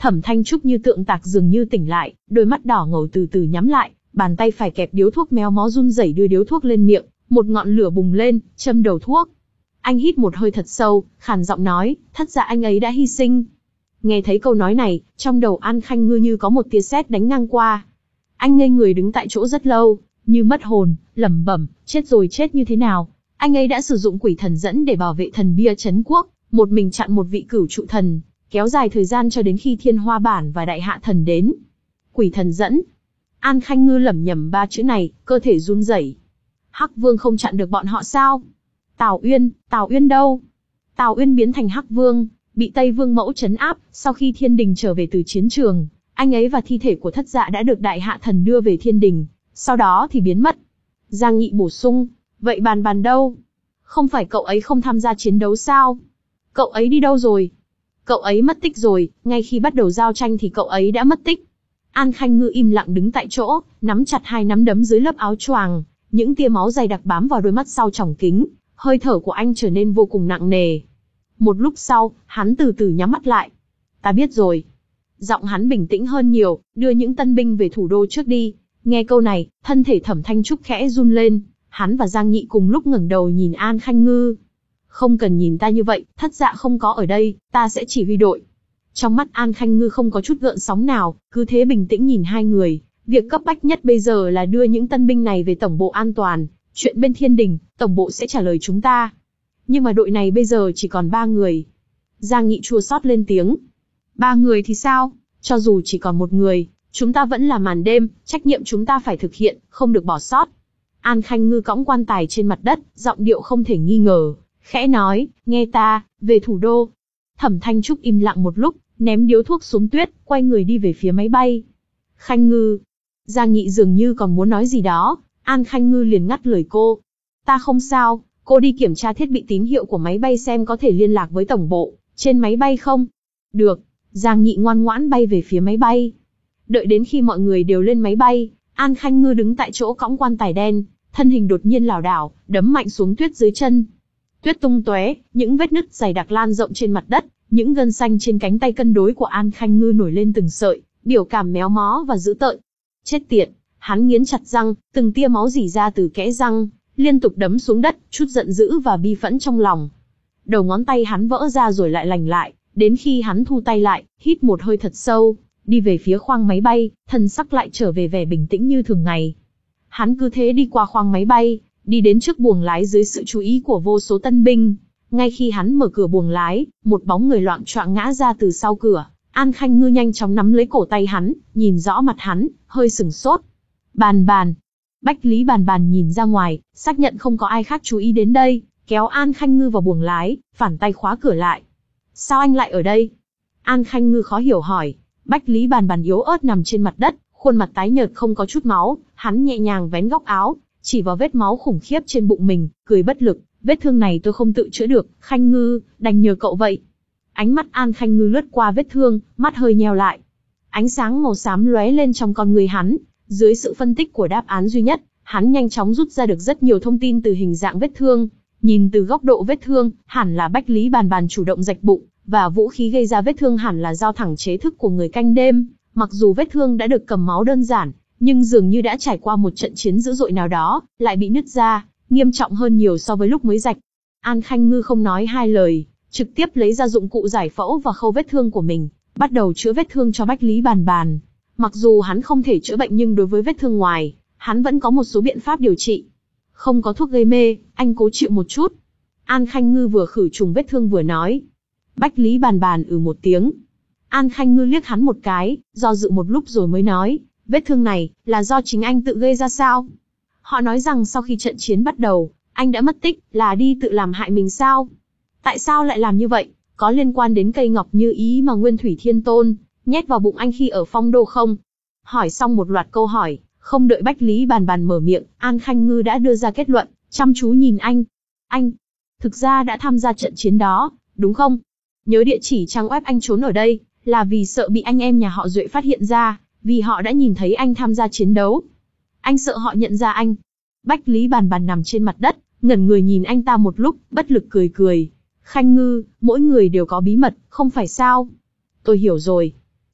Thẩm Thanh Trúc như tượng tạc dường như tỉnh lại, đôi mắt đỏ ngầu từ từ nhắm lại, bàn tay phải kẹp điếu thuốc méo mó run rẩy đưa điếu thuốc lên miệng, một ngọn lửa bùng lên, châm đầu thuốc. Anh hít một hơi thật sâu, khàn giọng nói, thất dạ anh ấy đã hy sinh. Nghe thấy câu nói này, trong đầu An Khanh Ngư như có một tia sét đánh ngang qua. Anh ngây người đứng tại chỗ rất lâu, như mất hồn, lẩm bẩm, chết rồi chết như thế nào? Anh ấy đã sử dụng quỷ thần dẫn để bảo vệ thần bia trấn quốc, một mình chặn một vị cửu trụ thần, kéo dài thời gian cho đến khi Thiên Hoa Bản và Đại Hạ Thần đến. Quỷ thần dẫn. An Khanh Ngư lẩm nhẩm ba chữ này, cơ thể run rẩy. Hắc Vương không chặn được bọn họ sao? Tào Uyên, Tào Uyên đâu? Tào Uyên biến thành Hắc Vương, bị Tây Vương Mẫu trấn áp, sau khi Thiên Đình trở về từ chiến trường, anh ấy và thi thể của thất dạ đã được Đại Hạ Thần đưa về Thiên Đình, sau đó thì biến mất. Giang Nghị bổ sung, vậy Bàn Bàn đâu? Không phải cậu ấy không tham gia chiến đấu sao? Cậu ấy đi đâu rồi? Cậu ấy mất tích rồi, ngay khi bắt đầu giao tranh thì cậu ấy đã mất tích. An Khanh Ngư im lặng đứng tại chỗ, nắm chặt hai nắm đấm dưới lớp áo choàng, những tia máu dày đặc bám vào đôi mắt sau tròng kính, hơi thở của anh trở nên vô cùng nặng nề. Một lúc sau, hắn từ từ nhắm mắt lại. Ta biết rồi. Giọng hắn bình tĩnh hơn nhiều, đưa những tân binh về thủ đô trước đi. Nghe câu này, thân thể Thẩm Thanh Trúc khẽ run lên, hắn và Giang Nghị cùng lúc ngẩng đầu nhìn An Khanh Ngư. Không cần nhìn ta như vậy, thất dạ không có ở đây, ta sẽ chỉ huy đội. Trong mắt An Khanh Ngư không có chút gợn sóng nào, cứ thế bình tĩnh nhìn hai người. Việc cấp bách nhất bây giờ là đưa những tân binh này về tổng bộ an toàn. Chuyện bên Thiên Đình, tổng bộ sẽ trả lời chúng ta. Nhưng mà đội này bây giờ chỉ còn ba người. Giang Nghị chua xót lên tiếng. Ba người thì sao? Cho dù chỉ còn một người, chúng ta vẫn là màn đêm, trách nhiệm chúng ta phải thực hiện, không được bỏ sót. An Khanh Ngư cõng quan tài trên mặt đất, giọng điệu không thể nghi ngờ, khẽ nói, nghe ta, về thủ đô. Thẩm Thanh Trúc im lặng một lúc, ném điếu thuốc xuống tuyết, quay người đi về phía máy bay. Khanh Ngư. Giang Nghị dường như còn muốn nói gì đó, An Khanh Ngư liền ngắt lời cô. Ta không sao, cô đi kiểm tra thiết bị tín hiệu của máy bay xem có thể liên lạc với tổng bộ, trên máy bay không? Được. Giang Nghị ngoan ngoãn bay về phía máy bay. Đợi đến khi mọi người đều lên máy bay, An Khanh Ngư đứng tại chỗ cõng quan tài đen, thân hình đột nhiên lảo đảo, đấm mạnh xuống tuyết dưới chân. Tuyết tung tóe, những vết nứt dày đặc lan rộng trên mặt đất, những gân xanh trên cánh tay cân đối của An Khanh Ngư nổi lên từng sợi, biểu cảm méo mó và dữ tợn. Chết tiệt, hắn nghiến chặt răng, từng tia máu rỉ ra từ kẽ răng, liên tục đấm xuống đất, chút giận dữ và bi phẫn trong lòng. Đầu ngón tay hắn vỡ ra rồi lại lành lại, đến khi hắn thu tay lại, hít một hơi thật sâu, đi về phía khoang máy bay, thân sắc lại trở về vẻ bình tĩnh như thường ngày. Hắn cứ thế đi qua khoang máy bay, đi đến trước buồng lái dưới sự chú ý của vô số tân binh. Ngay khi hắn mở cửa buồng lái, một bóng người loạng choạng ngã ra từ sau cửa. An Khanh Ngư nhanh chóng nắm lấy cổ tay hắn, nhìn rõ mặt hắn, hơi sừng sốt. Bàn Bàn. Bách Lý Bàn Bàn nhìn ra ngoài, xác nhận không có ai khác chú ý đến đây, kéo An Khanh Ngư vào buồng lái, phản tay khóa cửa lại. Sao anh lại ở đây? An Khanh Ngư khó hiểu hỏi. Bách Lý Bàn Bàn yếu ớt nằm trên mặt đất, khuôn mặt tái nhợt không có chút máu, hắn nhẹ nhàng vén góc áo, chỉ vào vết máu khủng khiếp trên bụng mình, cười bất lực. Vết thương này tôi không tự chữa được, Khanh Ngư, đành nhờ cậu vậy. Ánh mắt An Khanh Ngư lướt qua vết thương, mắt hơi nheo lại. Ánh sáng màu xám lóe lên trong con người hắn. Dưới sự phân tích của đáp án duy nhất, hắn nhanh chóng rút ra được rất nhiều thông tin từ hình dạng vết thương. Nhìn từ góc độ vết thương, hẳn là Bách Lý Bàn Bàn chủ động rạch bụng, và vũ khí gây ra vết thương hẳn là do thẳng chế thức của người canh đêm. Mặc dù vết thương đã được cầm máu đơn giản, nhưng dường như đã trải qua một trận chiến dữ dội nào đó, lại bị nứt ra, nghiêm trọng hơn nhiều so với lúc mới rạch. An Khanh Ngư không nói hai lời, trực tiếp lấy ra dụng cụ giải phẫu và khâu vết thương của mình, bắt đầu chữa vết thương cho Bách Lý Bàn Bàn. Mặc dù hắn không thể chữa bệnh nhưng đối với vết thương ngoài, hắn vẫn có một số biện pháp điều trị. Không có thuốc gây mê, anh cố chịu một chút. An Khanh Ngư vừa khử trùng vết thương vừa nói. Bách Lý Bàn Bàn ừ một tiếng. An Khanh Ngư liếc hắn một cái, do dự một lúc rồi mới nói, vết thương này, là do chính anh tự gây ra sao? Họ nói rằng sau khi trận chiến bắt đầu, anh đã mất tích, là đi tự làm hại mình sao? Tại sao lại làm như vậy? Có liên quan đến cây ngọc như ý mà Nguyên Thủy Thiên Tôn nhét vào bụng anh khi ở Phong Đô không? Hỏi xong một loạt câu hỏi, không đợi Bách Lý Bàn Bàn mở miệng, An Khanh Ngư đã đưa ra kết luận, chăm chú nhìn anh. Anh, thực ra đã tham gia trận chiến đó, đúng không? Nhớ địa chỉ trang web anh trốn ở đây, là vì sợ bị anh em nhà họ Duệ phát hiện ra, vì họ đã nhìn thấy anh tham gia chiến đấu. Anh sợ họ nhận ra anh. Bách Lý Bàn Bàn nằm trên mặt đất, ngẩn người nhìn anh ta một lúc, bất lực cười cười. Khanh Ngư, mỗi người đều có bí mật, không phải sao? Tôi hiểu rồi.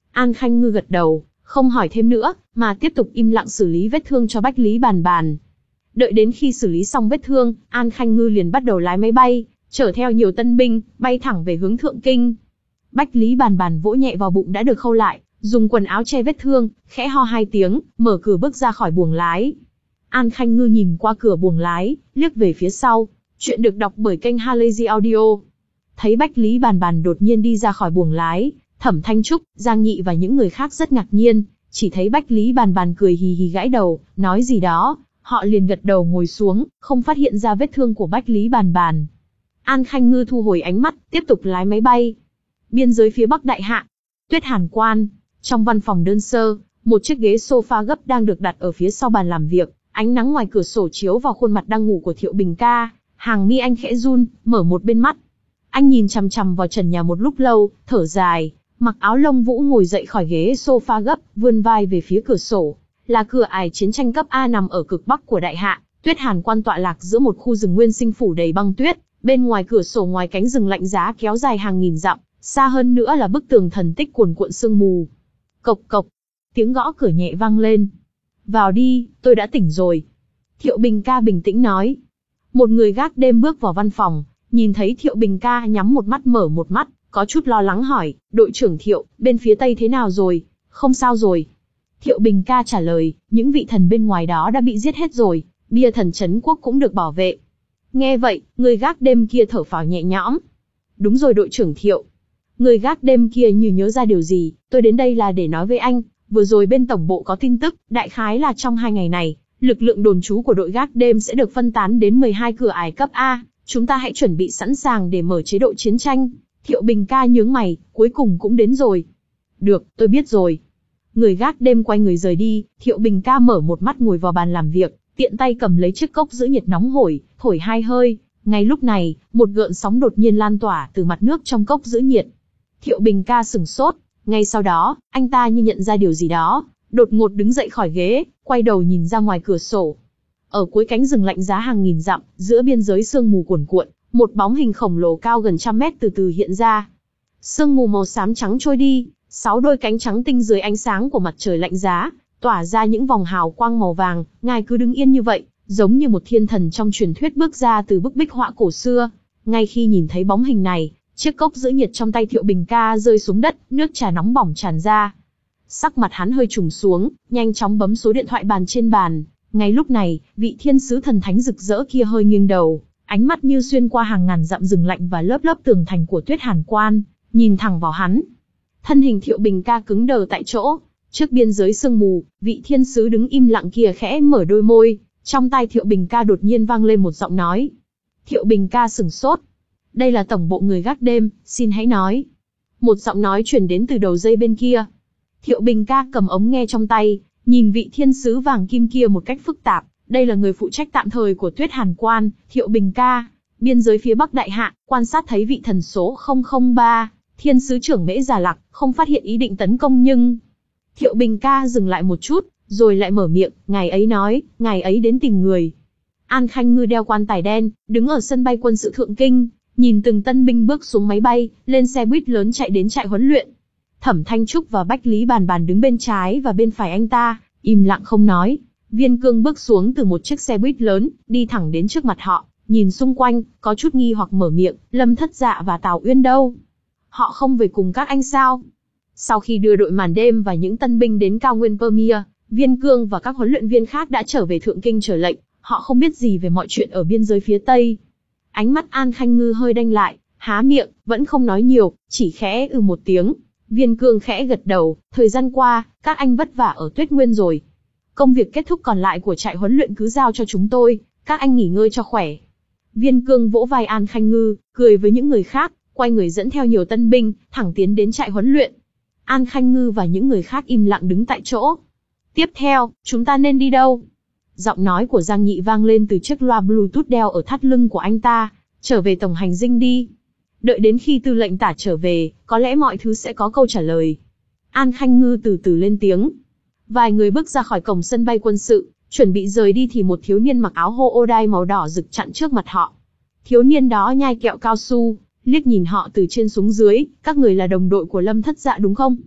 An Khanh Ngư gật đầu, không hỏi thêm nữa, mà tiếp tục im lặng xử lý vết thương cho Bách Lý Bàn Bàn. Đợi đến khi xử lý xong vết thương, An Khanh Ngư liền bắt đầu lái máy bay, chở theo nhiều tân binh, bay thẳng về hướng Thượng Kinh. Bách Lý Bàn Bàn vỗ nhẹ vào bụng đã được khâu lại, dùng quần áo che vết thương, khẽ ho hai tiếng, mở cửa bước ra khỏi buồng lái. An Khanh Ngư nhìn qua cửa buồng lái, liếc về phía sau. Chuyện được đọc bởi kênh Halazy Audio. Thấy Bách Lý Bàn Bàn đột nhiên đi ra khỏi buồng lái, Thẩm Thanh Trúc, Giang Nhị và những người khác rất ngạc nhiên, chỉ thấy Bách Lý Bàn Bàn cười hì hì gãi đầu, nói gì đó, họ liền gật đầu ngồi xuống, không phát hiện ra vết thương của Bách Lý Bàn Bàn. An Khanh Ngư thu hồi ánh mắt, tiếp tục lái máy bay. Biên giới phía Bắc Đại Hạ, Tuyết Hàn Quan, trong văn phòng đơn sơ, một chiếc ghế sofa gấp đang được đặt ở phía sau bàn làm việc, ánh nắng ngoài cửa sổ chiếu vào khuôn mặt đang ngủ của Thiệu Bình ca, hàng mi anh khẽ run, mở một bên mắt. Anh nhìn chằm chằm vào trần nhà một lúc lâu, thở dài, mặc áo lông vũ ngồi dậy khỏi ghế sofa gấp, vươn vai về phía cửa sổ. Là cửa ải chiến tranh cấp A nằm ở cực bắc của Đại Hạ, Tuyết Hàn Quan tọa lạc giữa một khu rừng nguyên sinh phủ đầy băng tuyết, bên ngoài cửa sổ ngoài cánh rừng lạnh giá kéo dài hàng nghìn dặm, xa hơn nữa là bức tường thần tích cuồn cuộn sương mù. Cộc cộc, tiếng gõ cửa nhẹ vang lên. Vào đi, tôi đã tỉnh rồi. Thiệu Bình ca bình tĩnh nói. Một người gác đêm bước vào văn phòng, nhìn thấy Thiệu Bình ca nhắm một mắt mở một mắt, có chút lo lắng hỏi, đội trưởng Thiệu, bên phía Tây thế nào rồi? Không sao rồi. Thiệu Bình ca trả lời, những vị thần bên ngoài đó đã bị giết hết rồi, bia thần trấn quốc cũng được bảo vệ. Nghe vậy, người gác đêm kia thở phào nhẹ nhõm. Đúng rồi đội trưởng Thiệu. Người gác đêm kia như nhớ ra điều gì, tôi đến đây là để nói với anh, vừa rồi bên tổng bộ có tin tức, đại khái là trong hai ngày này, lực lượng đồn trú của đội gác đêm sẽ được phân tán đến mười hai cửa ải cấp A, chúng ta hãy chuẩn bị sẵn sàng để mở chế độ chiến tranh. Thiệu Bình ca nhướng mày, cuối cùng cũng đến rồi. Được, tôi biết rồi. Người gác đêm quay người rời đi, Thiệu Bình ca mở một mắt ngồi vào bàn làm việc, tiện tay cầm lấy chiếc cốc giữ nhiệt nóng hổi, thổi hai hơi. Ngay lúc này, một gợn sóng đột nhiên lan tỏa từ mặt nước trong cốc giữ nhiệt. Thiệu Bình ca sửng sốt, ngay sau đó, anh ta như nhận ra điều gì đó, đột ngột đứng dậy khỏi ghế, quay đầu nhìn ra ngoài cửa sổ. Ở cuối cánh rừng lạnh giá hàng nghìn dặm, giữa biên giới sương mù cuồn cuộn, một bóng hình khổng lồ cao gần trăm mét từ từ hiện ra. Sương mù màu xám trắng trôi đi, sáu đôi cánh trắng tinh dưới ánh sáng của mặt trời lạnh giá, tỏa ra những vòng hào quang màu vàng, ngài cứ đứng yên như vậy, giống như một thiên thần trong truyền thuyết bước ra từ bức bích họa cổ xưa. Ngay khi nhìn thấy bóng hình này, chiếc cốc giữ nhiệt trong tay Thiệu Bình ca rơi xuống đất, nước trà nóng bỏng tràn ra. Sắc mặt hắn hơi trùng xuống, nhanh chóng bấm số điện thoại bàn trên bàn. Ngay lúc này, vị thiên sứ thần thánh rực rỡ kia hơi nghiêng đầu, ánh mắt như xuyên qua hàng ngàn dặm rừng lạnh và lớp lớp tường thành của Tuyết Hàn Quan, nhìn thẳng vào hắn. Thân hình Thiệu Bình ca cứng đờ tại chỗ, trước biên giới sương mù, vị thiên sứ đứng im lặng kia khẽ mở đôi môi, trong tai Thiệu Bình ca đột nhiên vang lên một giọng nói. Thiệu Bình ca sửng sốt. Đây là tổng bộ người gác đêm, xin hãy nói. Một giọng nói truyền đến từ đầu dây bên kia. Thiệu Bình ca cầm ống nghe trong tay, nhìn vị thiên sứ vàng kim kia một cách phức tạp. Đây là người phụ trách tạm thời của Tuyết Hàn Quan, Thiệu Bình ca. Biên giới phía Bắc Đại Hạ, quan sát thấy vị thần số không không ba, thiên sứ trưởng Mễ Già Lặc, không phát hiện ý định tấn công nhưng... Thiệu Bình ca dừng lại một chút, rồi lại mở miệng, ngài ấy nói, ngài ấy đến tìm người. An Khanh Ngư đeo quan tài đen, đứng ở sân bay quân sự Thượng Kinh, nhìn từng tân binh bước xuống máy bay, lên xe buýt lớn chạy đến trại huấn luyện. Thẩm Thanh Trúc và Bách Lý Bàn Bàn đứng bên trái và bên phải anh ta, im lặng không nói. Viên Cương bước xuống từ một chiếc xe buýt lớn, đi thẳng đến trước mặt họ, nhìn xung quanh, có chút nghi hoặc mở miệng, Lâm Thất Dạ và Tào Uyên đâu? Họ không về cùng các anh sao? Sau khi đưa đội màn đêm và những tân binh đến cao nguyên Pamir, Viên Cương và các huấn luyện viên khác đã trở về Thượng Kinh chờ lệnh, họ không biết gì về mọi chuyện ở biên giới phía Tây. Ánh mắt An Khanh Ngư hơi đanh lại, há miệng, vẫn không nói nhiều, chỉ khẽ ừ một tiếng. Viên Cương khẽ gật đầu, thời gian qua, các anh vất vả ở Tuyết Nguyên rồi. Công việc kết thúc còn lại của trại huấn luyện cứ giao cho chúng tôi, các anh nghỉ ngơi cho khỏe. Viên Cương vỗ vai An Khanh Ngư, cười với những người khác, quay người dẫn theo nhiều tân binh, thẳng tiến đến trại huấn luyện. An Khanh Ngư và những người khác im lặng đứng tại chỗ. Tiếp theo, chúng ta nên đi đâu? Giọng nói của Giang Nhị vang lên từ chiếc loa Bluetooth đeo ở thắt lưng của anh ta. Trở về tổng hành dinh đi. Đợi đến khi tư lệnh tả trở về, có lẽ mọi thứ sẽ có câu trả lời. An Khanh Ngư từ từ lên tiếng. Vài người bước ra khỏi cổng sân bay quân sự, chuẩn bị rời đi thì một thiếu niên mặc áo hô ô đai màu đỏ rực chặn trước mặt họ. Thiếu niên đó nhai kẹo cao su, liếc nhìn họ từ trên xuống dưới, các người là đồng đội của Lâm Thất Dạ đúng không?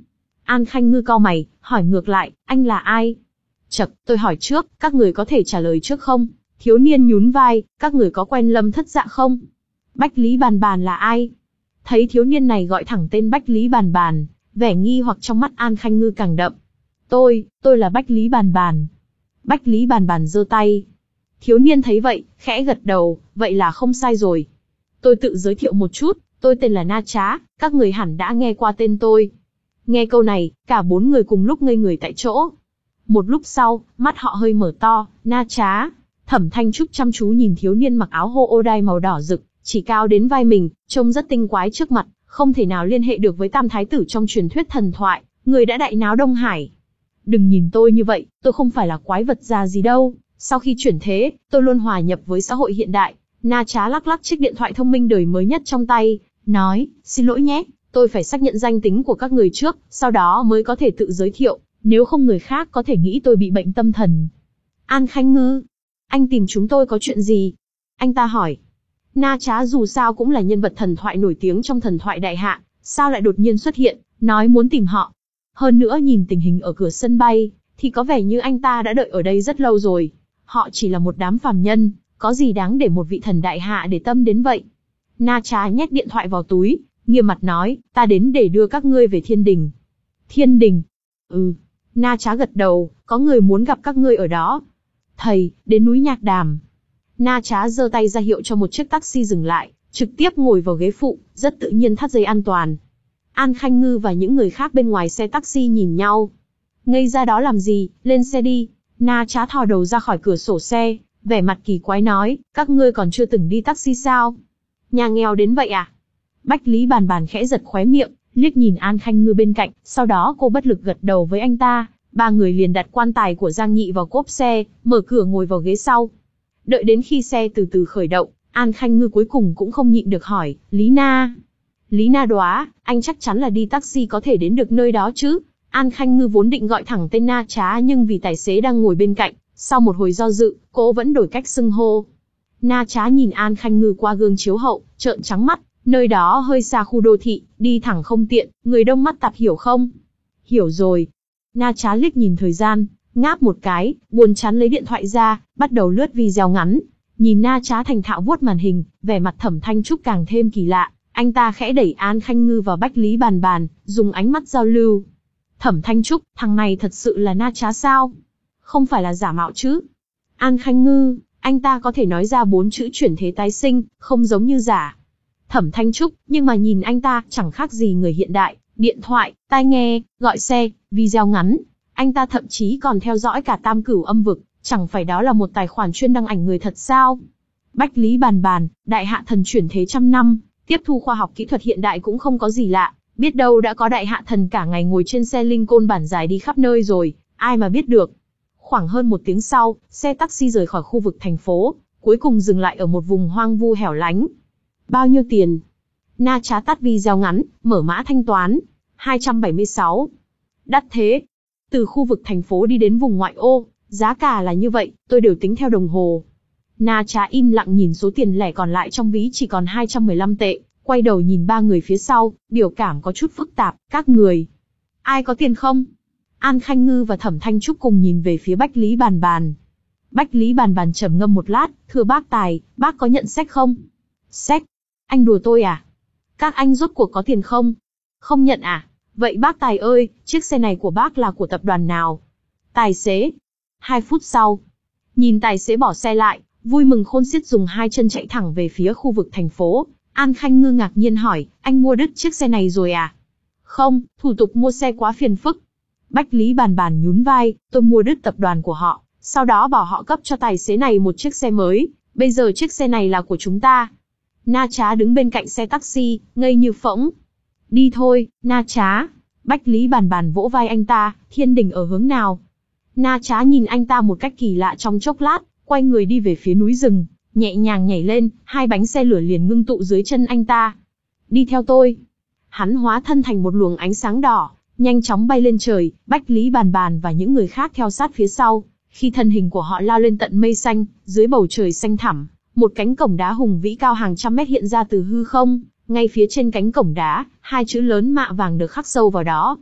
An Khanh Ngư cau mày, hỏi ngược lại, anh là ai? Chậc, tôi hỏi trước, các người có thể trả lời trước không? Thiếu niên nhún vai, các người có quen Lâm Thất Dạ không? Bách Lý Bàn Bàn là ai? Thấy thiếu niên này gọi thẳng tên Bách Lý Bàn Bàn, vẻ nghi hoặc trong mắt An Khanh Ngư càng đậm. Tôi, tôi là Bách Lý Bàn Bàn. Bách Lý Bàn Bàn giơ tay. Thiếu niên thấy vậy, khẽ gật đầu, vậy là không sai rồi. Tôi tự giới thiệu một chút, tôi tên là Na Trá, các người hẳn đã nghe qua tên tôi. Nghe câu này, cả bốn người cùng lúc ngây người tại chỗ. Một lúc sau, mắt họ hơi mở to, Na Trá. Thẩm Thanh Trúc chăm chú nhìn thiếu niên mặc áo hô ô đai màu đỏ rực, chỉ cao đến vai mình, trông rất tinh quái trước mặt, không thể nào liên hệ được với tam thái tử trong truyền thuyết thần thoại, người đã đại náo Đông Hải. Đừng nhìn tôi như vậy, tôi không phải là quái vật già gì đâu, sau khi chuyển thế, tôi luôn hòa nhập với xã hội hiện đại. Na Trá lắc lắc chiếc điện thoại thông minh đời mới nhất trong tay, nói, xin lỗi nhé, tôi phải xác nhận danh tính của các người trước, sau đó mới có thể tự giới thiệu, nếu không người khác có thể nghĩ tôi bị bệnh tâm thần. An Khanh Ngư, anh tìm chúng tôi có chuyện gì? Anh ta hỏi. Na Trá dù sao cũng là nhân vật thần thoại nổi tiếng trong thần thoại đại hạ, sao lại đột nhiên xuất hiện, nói muốn tìm họ. Hơn nữa nhìn tình hình ở cửa sân bay, thì có vẻ như anh ta đã đợi ở đây rất lâu rồi. Họ chỉ là một đám phàm nhân, có gì đáng để một vị thần đại hạ để tâm đến vậy? Na Trá nhét điện thoại vào túi, nghiêm mặt nói, ta đến để đưa các ngươi về thiên đình. Thiên đình? Ừ. Na Trá gật đầu, có người muốn gặp các ngươi ở đó. Thầy, đến núi Nhạc Đàm. Na Trá giơ tay ra hiệu cho một chiếc taxi dừng lại, trực tiếp ngồi vào ghế phụ, rất tự nhiên thắt dây an toàn. An Khanh Ngư và những người khác bên ngoài xe taxi nhìn nhau. Ngây ra đó làm gì, lên xe đi. Na Trá thò đầu ra khỏi cửa sổ xe, vẻ mặt kỳ quái nói, các ngươi còn chưa từng đi taxi sao? Nhà nghèo đến vậy à? Bách Lý Bàn Bàn khẽ giật khóe miệng, liếc nhìn An Khanh Ngư bên cạnh, sau đó cô bất lực gật đầu với anh ta. Ba người liền đặt quan tài của Giang Nhị vào cốp xe, mở cửa ngồi vào ghế sau. Đợi đến khi xe từ từ khởi động, An Khanh Ngư cuối cùng cũng không nhịn được hỏi, Lý Na. Lý Na Đoá, anh chắc chắn là đi taxi có thể đến được nơi đó chứ? An Khanh Ngư vốn định gọi thẳng tên Na Trá nhưng vì tài xế đang ngồi bên cạnh, sau một hồi do dự, cô vẫn đổi cách xưng hô. Na Trá nhìn An Khanh Ngư qua gương chiếu hậu, trợn trắng mắt, nơi đó hơi xa khu đô thị, đi thẳng không tiện, người đông mắt tạp hiểu không? Hiểu rồi. Na Trá liếc nhìn thời gian, ngáp một cái, buồn chán lấy điện thoại ra, bắt đầu lướt video ngắn. Nhìn Na Trá thành thạo vuốt màn hình, vẻ mặt Thẩm Thanh Trúc càng thêm kỳ lạ, anh ta khẽ đẩy An Khanh Ngư vào Bách Lý Bàn Bàn, dùng ánh mắt giao lưu. Thẩm Thanh Trúc, thằng này thật sự là Na Trá sao? Không phải là giả mạo chứ? An Khanh Ngư, anh ta có thể nói ra bốn chữ chuyển thế tái sinh, không giống như giả. Thẩm Thanh Trúc, nhưng mà nhìn anh ta, chẳng khác gì người hiện đại, điện thoại, tai nghe, gọi xe, video ngắn. Anh ta thậm chí còn theo dõi cả tam cửu âm vực, chẳng phải đó là một tài khoản chuyên đăng ảnh người thật sao? Bách Lý Bàn Bàn, đại hạ thần chuyển thế trăm năm, tiếp thu khoa học kỹ thuật hiện đại cũng không có gì lạ, biết đâu đã có đại hạ thần cả ngày ngồi trên xe linh côn bản dài đi khắp nơi rồi, ai mà biết được. Khoảng hơn một tiếng sau, xe taxi rời khỏi khu vực thành phố, cuối cùng dừng lại ở một vùng hoang vu hẻo lánh. Bao nhiêu tiền? Na Trá tắt video ngắn, mở mã thanh toán. hai trăm bảy mươi sáu. Đắt thế. Từ khu vực thành phố đi đến vùng ngoại ô, giá cả là như vậy, tôi đều tính theo đồng hồ. Na Trá im lặng nhìn số tiền lẻ còn lại trong ví chỉ còn hai trăm mười lăm tệ, quay đầu nhìn ba người phía sau, biểu cảm có chút phức tạp, các người. Ai có tiền không? An Khanh Ngư và Thẩm Thanh Trúc cùng nhìn về phía Bách Lý Bàn Bàn. Bách Lý Bàn Bàn trầm ngâm một lát, thưa bác Tài, bác có nhận séc không? Séc? Anh đùa tôi à? Các anh rốt cuộc có tiền không? Không nhận à? Vậy bác Tài ơi, chiếc xe này của bác là của tập đoàn nào? Tài xế. Hai phút sau, nhìn tài xế bỏ xe lại, vui mừng khôn xiết dùng hai chân chạy thẳng về phía khu vực thành phố. An Khanh Ngư ngạc nhiên hỏi, anh mua đứt chiếc xe này rồi à? Không, thủ tục mua xe quá phiền phức. Bách Lý Bàn Bàn nhún vai, tôi mua đứt tập đoàn của họ, sau đó bảo họ cấp cho tài xế này một chiếc xe mới, bây giờ chiếc xe này là của chúng ta. Na Trá đứng bên cạnh xe taxi, ngây như phỗng. Đi thôi, Na Trá. Bách Lý Bàn Bàn vỗ vai anh ta, thiên đình ở hướng nào? Na Trá nhìn anh ta một cách kỳ lạ trong chốc lát, quay người đi về phía núi rừng, nhẹ nhàng nhảy lên, hai bánh xe lửa liền ngưng tụ dưới chân anh ta. Đi theo tôi. Hắn hóa thân thành một luồng ánh sáng đỏ, nhanh chóng bay lên trời, Bách Lý Bàn Bàn và những người khác theo sát phía sau. Khi thân hình của họ lao lên tận mây xanh, dưới bầu trời xanh thẳm, một cánh cổng đá hùng vĩ cao hàng trăm mét hiện ra từ hư không, ngay phía trên cánh cổng đá, hai chữ lớn mạ vàng được khắc sâu vào đó.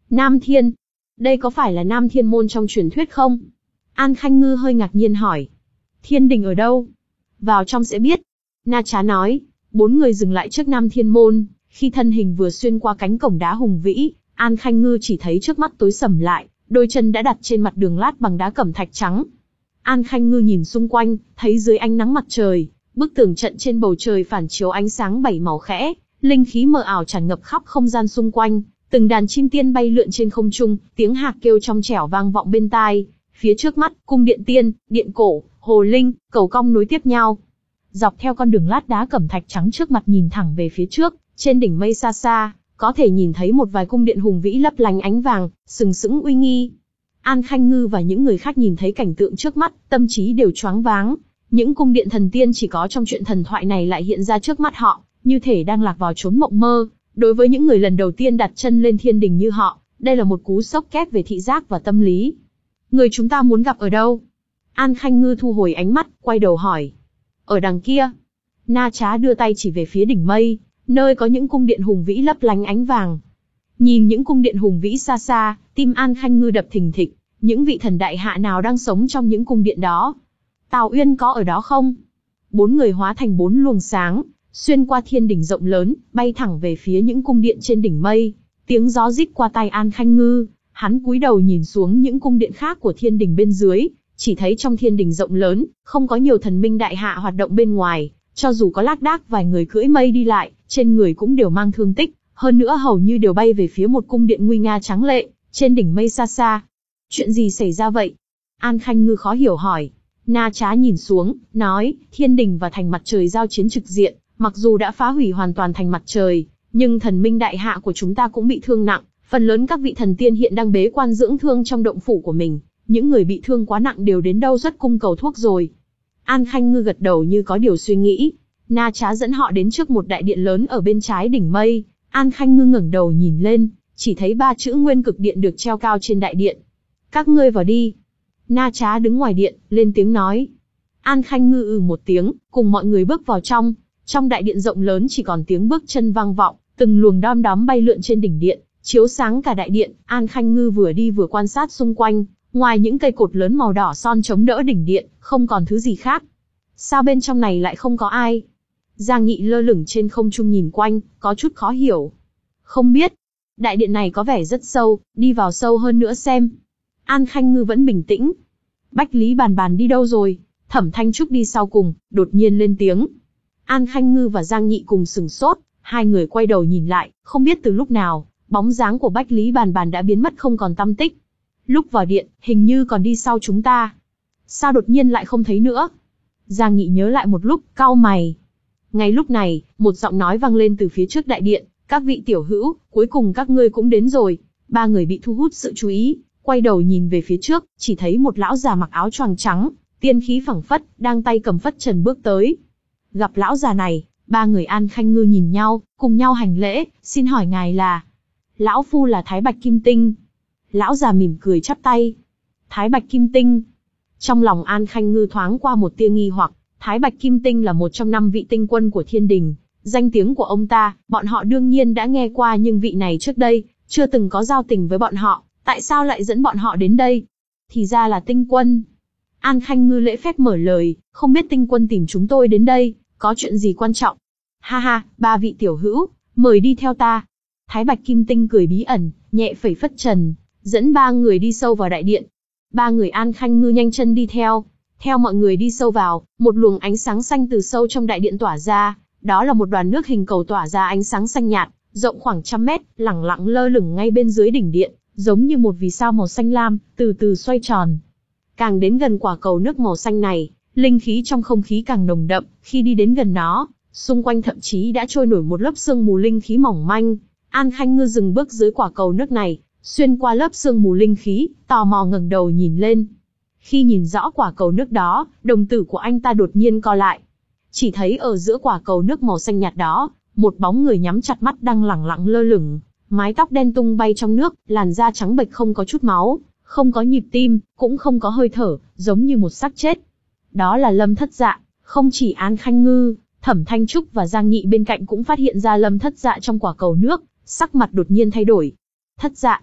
Nam Thiên? Đây có phải là Nam Thiên môn trong truyền thuyết không? An Khanh Ngư hơi ngạc nhiên hỏi. Thiên đình ở đâu? Vào trong sẽ biết. Na Trá nói. Bốn người dừng lại trước Nam Thiên môn, khi thân hình vừa xuyên qua cánh cổng đá hùng vĩ, An Khanh Ngư chỉ thấy trước mắt tối sầm lại, đôi chân đã đặt trên mặt đường lát bằng đá cẩm thạch trắng. An Khanh Ngư nhìn xung quanh, thấy dưới ánh nắng mặt trời, bức tường trận trên bầu trời phản chiếu ánh sáng bảy màu khẽ, linh khí mờ ảo tràn ngập khắp không gian xung quanh, từng đàn chim tiên bay lượn trên không trung, tiếng hạc kêu trong trẻo vang vọng bên tai. Phía trước mắt, cung điện tiên, điện cổ, hồ linh, cầu cong nối tiếp nhau. Dọc theo con đường lát đá cẩm thạch trắng trước mặt nhìn thẳng về phía trước, trên đỉnh mây xa xa, có thể nhìn thấy một vài cung điện hùng vĩ lấp lánh ánh vàng, sừng sững uy nghi. An Khanh Ngư và những người khác nhìn thấy cảnh tượng trước mắt, tâm trí đều choáng váng. Những cung điện thần tiên chỉ có trong chuyện thần thoại này lại hiện ra trước mắt họ, như thể đang lạc vào chốn mộng mơ. Đối với những người lần đầu tiên đặt chân lên thiên đình như họ, đây là một cú sốc kép về thị giác và tâm lý. Người chúng ta muốn gặp ở đâu? An Khanh Ngư thu hồi ánh mắt, quay đầu hỏi. Ở đằng kia. Na Trá đưa tay chỉ về phía đỉnh mây, nơi có những cung điện hùng vĩ lấp lánh ánh vàng. Nhìn những cung điện hùng vĩ xa xa, tim An Khanh Ngư đập thình thịch. Những vị thần đại hạ nào đang sống trong những cung điện đó? Tào Uyên có ở đó không? Bốn người hóa thành bốn luồng sáng, xuyên qua thiên đỉnh rộng lớn, bay thẳng về phía những cung điện trên đỉnh mây. Tiếng gió rít qua tai An Khanh Ngư, hắn cúi đầu nhìn xuống những cung điện khác của thiên đình bên dưới, chỉ thấy trong thiên đình rộng lớn, không có nhiều thần minh đại hạ hoạt động bên ngoài, cho dù có lác đác vài người cưỡi mây đi lại, trên người cũng đều mang thương tích, hơn nữa hầu như đều bay về phía một cung điện nguy nga tráng lệ, trên đỉnh mây xa xa. Chuyện gì xảy ra vậy? An Khanh Ngư khó hiểu hỏi. Na Trá nhìn xuống, nói, thiên đình và thành mặt trời giao chiến trực diện, mặc dù đã phá hủy hoàn toàn thành mặt trời, nhưng thần minh đại hạ của chúng ta cũng bị thương nặng, phần lớn các vị thần tiên hiện đang bế quan dưỡng thương trong động phủ của mình, những người bị thương quá nặng đều đến đâu xuất cung cầu thuốc rồi. An Khanh Ngư gật đầu như có điều suy nghĩ. Na Trá dẫn họ đến trước một đại điện lớn ở bên trái đỉnh mây. An Khanh Ngư ngẩng đầu nhìn lên, chỉ thấy ba chữ Nguyên Cực Điện được treo cao trên đại điện. Các ngươi vào đi. Na Trá đứng ngoài điện, lên tiếng nói. An Khanh Ngư ừ một tiếng, cùng mọi người bước vào trong. Trong đại điện rộng lớn chỉ còn tiếng bước chân vang vọng, từng luồng đom đóm bay lượn trên đỉnh điện, chiếu sáng cả đại điện. An Khanh Ngư vừa đi vừa quan sát xung quanh, ngoài những cây cột lớn màu đỏ son chống đỡ đỉnh điện, không còn thứ gì khác. Sao bên trong này lại không có ai? Giang Nghị lơ lửng trên không trung nhìn quanh, có chút khó hiểu. Không biết. Đại điện này có vẻ rất sâu, đi vào sâu hơn nữa xem. An Khanh Ngư vẫn bình tĩnh. Bách Lý Bàn Bàn đi đâu rồi? Thẩm Thanh Trúc đi sau cùng, đột nhiên lên tiếng. An Khanh Ngư và Giang Nghị cùng sừng sốt, hai người quay đầu nhìn lại, không biết từ lúc nào, bóng dáng của Bách Lý Bàn Bàn đã biến mất không còn tăm tích. Lúc vào điện, hình như còn đi sau chúng ta. Sao đột nhiên lại không thấy nữa? Giang Nghị nhớ lại một lúc, cau mày. Ngay lúc này, một giọng nói vang lên từ phía trước đại điện. Các vị tiểu hữu, cuối cùng các ngươi cũng đến rồi. Ba người bị thu hút sự chú ý, quay đầu nhìn về phía trước, chỉ thấy một lão già mặc áo choàng trắng, tiên khí phẳng phất, đang tay cầm phất trần bước tới. Gặp lão già này, ba người An Khanh Ngư nhìn nhau, cùng nhau hành lễ, xin hỏi ngài là? Lão phu là Thái Bạch Kim Tinh. Lão già mỉm cười chắp tay. Thái Bạch Kim Tinh. Trong lòng An Khanh Ngư thoáng qua một tia nghi hoặc, Thái Bạch Kim Tinh là một trong năm vị tinh quân của thiên đình. Danh tiếng của ông ta, bọn họ đương nhiên đã nghe qua, nhưng vị này trước đây, chưa từng có giao tình với bọn họ, tại sao lại dẫn bọn họ đến đây? Thì ra là tinh quân. An Khanh Ngư lễ phép mở lời, không biết tinh quân tìm chúng tôi đến đây, có chuyện gì quan trọng? Ha ha, ba vị tiểu hữu, mời đi theo ta. Thái Bạch Kim Tinh cười bí ẩn, nhẹ phẩy phất trần, dẫn ba người đi sâu vào đại điện. Ba người An Khanh Ngư nhanh chân đi theo. Theo mọi người đi sâu vào, một luồng ánh sáng xanh từ sâu trong đại điện tỏa ra. Đó là một đoàn nước hình cầu tỏa ra ánh sáng xanh nhạt, rộng khoảng trăm mét, lẳng lặng lơ lửng ngay bên dưới đỉnh điện, giống như một vì sao màu xanh lam, từ từ xoay tròn. Càng đến gần quả cầu nước màu xanh này, linh khí trong không khí càng nồng đậm, khi đi đến gần nó, xung quanh thậm chí đã trôi nổi một lớp sương mù linh khí mỏng manh. An Khanh Ngư dừng bước dưới quả cầu nước này, xuyên qua lớp sương mù linh khí, tò mò ngẩng đầu nhìn lên. Khi nhìn rõ quả cầu nước đó, đồng tử của anh ta đột nhiên co lại. Chỉ thấy ở giữa quả cầu nước màu xanh nhạt đó, một bóng người nhắm chặt mắt đang lẳng lặng lơ lửng, mái tóc đen tung bay trong nước, làn da trắng bệch không có chút máu, không có nhịp tim, cũng không có hơi thở, giống như một xác chết. Đó là Lâm Thất Dạ. Không chỉ An Khanh Ngư, Thẩm Thanh Trúc và Giang Nghị bên cạnh cũng phát hiện ra Lâm Thất Dạ trong quả cầu nước, sắc mặt đột nhiên thay đổi. Thất Dạ,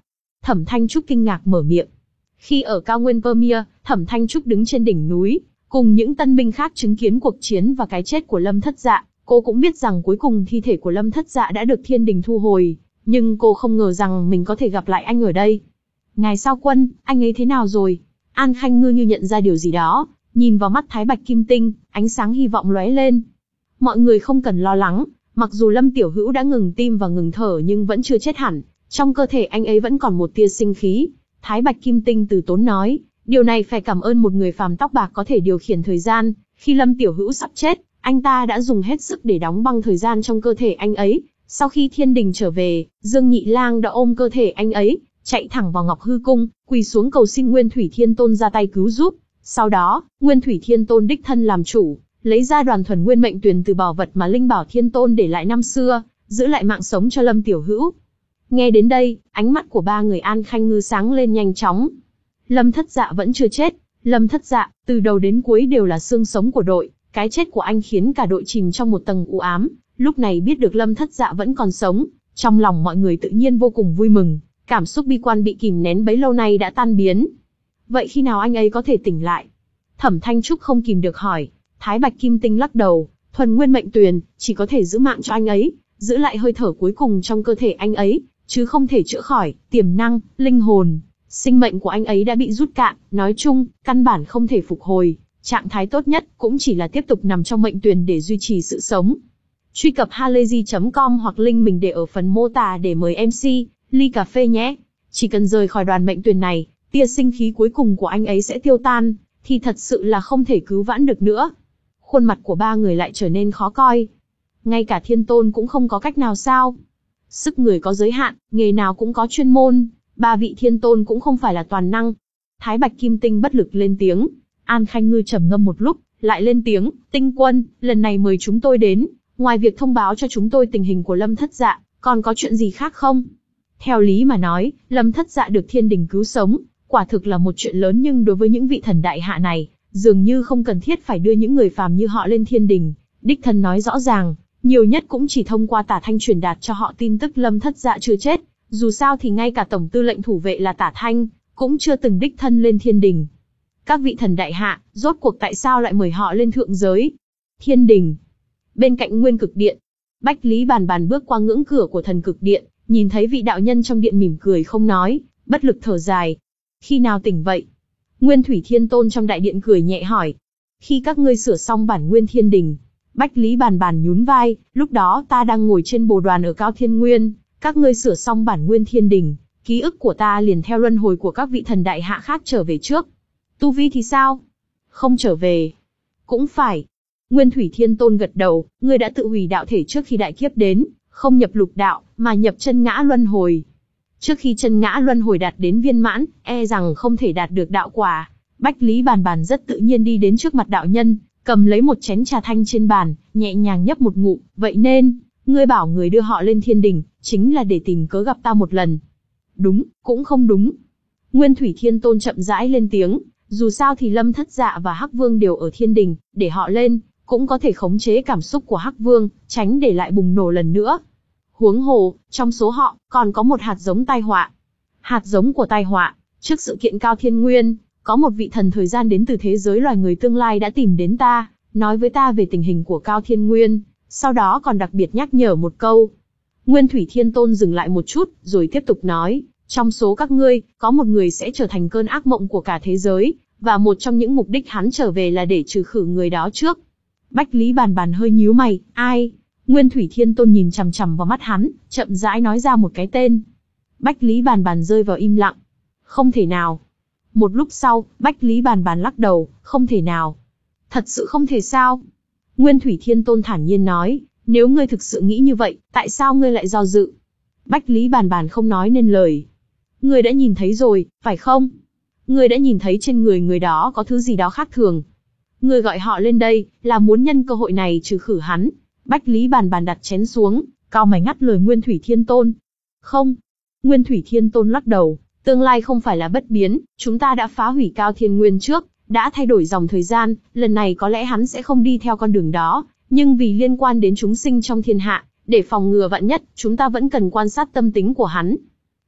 Thẩm Thanh Trúc kinh ngạc mở miệng. Khi ở cao nguyên Vermeer, Thẩm Thanh Trúc đứng trên đỉnh núi, cùng những tân binh khác chứng kiến cuộc chiến và cái chết của Lâm Thất Dạ, cô cũng biết rằng cuối cùng thi thể của Lâm Thất Dạ đã được thiên đình thu hồi, nhưng cô không ngờ rằng mình có thể gặp lại anh ở đây. Ngài Sao Quân, anh ấy thế nào rồi? An Khanh Ngư như nhận ra điều gì đó, nhìn vào mắt Thái Bạch Kim Tinh, ánh sáng hy vọng lóe lên. Mọi người không cần lo lắng, mặc dù Lâm Tiểu Hữu đã ngừng tim và ngừng thở nhưng vẫn chưa chết hẳn, trong cơ thể anh ấy vẫn còn một tia sinh khí. Thái Bạch Kim Tinh từ tốn nói, điều này phải cảm ơn một người phàm tóc bạc có thể điều khiển thời gian. Khi Lâm Tiểu Hữu sắp chết, anh ta đã dùng hết sức để đóng băng thời gian trong cơ thể anh ấy. Sau khi thiên đình trở về, Dương Nhị Lang đã ôm cơ thể anh ấy, chạy thẳng vào Ngọc Hư Cung, quỳ xuống cầu xin Nguyên Thủy Thiên Tôn ra tay cứu giúp. Sau đó, Nguyên Thủy Thiên Tôn đích thân làm chủ, lấy ra đoàn thuần nguyên mệnh tuyền từ bảo vật mà Linh Bảo Thiên Tôn để lại năm xưa, giữ lại mạng sống cho Lâm Tiểu Hữu. Nghe đến đây, ánh mắt của ba người An Khanh Ngư sáng lên nhanh chóng. Lâm Thất Dạ vẫn chưa chết. Lâm Thất Dạ, từ đầu đến cuối đều là xương sống của đội, cái chết của anh khiến cả đội chìm trong một tầng u ám. Lúc này biết được Lâm Thất Dạ vẫn còn sống, trong lòng mọi người tự nhiên vô cùng vui mừng, cảm xúc bi quan bị kìm nén bấy lâu nay đã tan biến. Vậy khi nào anh ấy có thể tỉnh lại? Thẩm Thanh Trúc không kìm được hỏi. Thái Bạch Kim Tinh lắc đầu, thuần nguyên mệnh tuyền chỉ có thể giữ mạng cho anh ấy, giữ lại hơi thở cuối cùng trong cơ thể anh ấy, chứ không thể chữa khỏi. Tiềm năng, linh hồn, sinh mệnh của anh ấy đã bị rút cạn, nói chung, căn bản không thể phục hồi. Trạng thái tốt nhất cũng chỉ là tiếp tục nằm trong mệnh tuyền để duy trì sự sống. Truy cập halayzi chấm com hoặc link mình để ở phần mô tả để mời em xê ly cà phê nhé. Chỉ cần rời khỏi đoàn mệnh tuyền này, tia sinh khí cuối cùng của anh ấy sẽ tiêu tan, thì thật sự là không thể cứu vãn được nữa. Khuôn mặt của ba người lại trở nên khó coi. Ngay cả Thiên Tôn cũng không có cách nào sao? Sức người có giới hạn, nghề nào cũng có chuyên môn, ba vị Thiên Tôn cũng không phải là toàn năng. Thái Bạch Kim Tinh bất lực lên tiếng. An Khanh Ngư trầm ngâm một lúc, lại lên tiếng, Tinh Quân, lần này mời chúng tôi đến, ngoài việc thông báo cho chúng tôi tình hình của Lâm Thất Dạ, còn có chuyện gì khác không? Theo lý mà nói, Lâm Thất Dạ được thiên đình cứu sống, quả thực là một chuyện lớn, nhưng đối với những vị thần đại hạ này, dường như không cần thiết phải đưa những người phàm như họ lên thiên đình, đích thân nói rõ ràng, nhiều nhất cũng chỉ thông qua Tả Thanh truyền đạt cho họ tin tức Lâm Thất Dạ chưa chết, dù sao thì ngay cả tổng tư lệnh thủ vệ là Tả Thanh, cũng chưa từng đích thân lên thiên đình. Các vị thần đại hạ, rốt cuộc tại sao lại mời họ lên thượng giới? Thiên đình. Bên cạnh Nguyên Cực Điện, Bách Lý Bàn Bàn bước qua ngưỡng cửa của Thần Cực Điện, nhìn thấy vị đạo nhân trong điện mỉm cười không nói, bất lực thở dài. Khi nào tỉnh vậy? Nguyên Thủy Thiên Tôn trong đại điện cười nhẹ hỏi. Khi các ngươi sửa xong bản nguyên thiên đình. Bách Lý Bàn Bàn nhún vai, lúc đó ta đang ngồi trên bồ đoàn ở Cao Thiên Nguyên, các ngươi sửa xong bản nguyên thiên đình, ký ức của ta liền theo luân hồi của các vị thần đại hạ khác trở về trước. Tu vi thì sao? Không trở về. Cũng phải. Nguyên Thủy Thiên Tôn gật đầu, ngươi đã tự hủy đạo thể trước khi đại kiếp đến, không nhập lục đạo, mà nhập chân ngã luân hồi. Trước khi chân ngã luân hồi đạt đến viên mãn, e rằng không thể đạt được đạo quả. Bách Lý Bàn Bàn rất tự nhiên đi đến trước mặt đạo nhân, cầm lấy một chén trà thanh trên bàn, nhẹ nhàng nhấp một ngụm. Vậy nên, ngươi bảo người đưa họ lên thiên đình, chính là để tìm cớ gặp ta một lần. Đúng, cũng không đúng. Nguyên Thủy Thiên Tôn chậm rãi lên tiếng, dù sao thì Lâm Thất Dạ và Hắc Vương đều ở thiên đình, để họ lên, cũng có thể khống chế cảm xúc của Hắc Vương, tránh để lại bùng nổ lần nữa. Huống hồ, trong số họ, còn có một hạt giống tai họa. Hạt giống của tai họa, trước sự kiện Cao Thiên Nguyên, có một vị thần thời gian đến từ thế giới loài người tương lai đã tìm đến ta, nói với ta về tình hình của Cao Thiên Nguyên, sau đó còn đặc biệt nhắc nhở một câu. Nguyên Thủy Thiên Tôn dừng lại một chút, rồi tiếp tục nói, trong số các ngươi, có một người sẽ trở thành cơn ác mộng của cả thế giới, và một trong những mục đích hắn trở về là để trừ khử người đó trước. Bách Lý Bàn Bàn hơi nhíu mày, ai? Nguyên Thủy Thiên Tôn nhìn chằm chằm vào mắt hắn, chậm rãi nói ra một cái tên. Bách Lý Bàn Bàn rơi vào im lặng. Không thể nào. Một lúc sau, Bách Lý Bàn Bàn lắc đầu, không thể nào. Thật sự không thể sao? Nguyên Thủy Thiên Tôn thản nhiên nói, nếu ngươi thực sự nghĩ như vậy, tại sao ngươi lại do dự? Bách Lý Bàn Bàn không nói nên lời. Ngươi đã nhìn thấy rồi, phải không? Ngươi đã nhìn thấy trên người người đó có thứ gì đó khác thường. Ngươi gọi họ lên đây, là muốn nhân cơ hội này trừ khử hắn. Bách Lý Bàn Bàn đặt chén xuống, cau mày ngắt lời Nguyên Thủy Thiên Tôn. Không. Nguyên Thủy Thiên Tôn lắc đầu, tương lai không phải là bất biến, chúng ta đã phá hủy Cao Thiên Nguyên trước, đã thay đổi dòng thời gian, lần này có lẽ hắn sẽ không đi theo con đường đó, nhưng vì liên quan đến chúng sinh trong thiên hạ, để phòng ngừa vạn nhất, chúng ta vẫn cần quan sát tâm tính của hắn.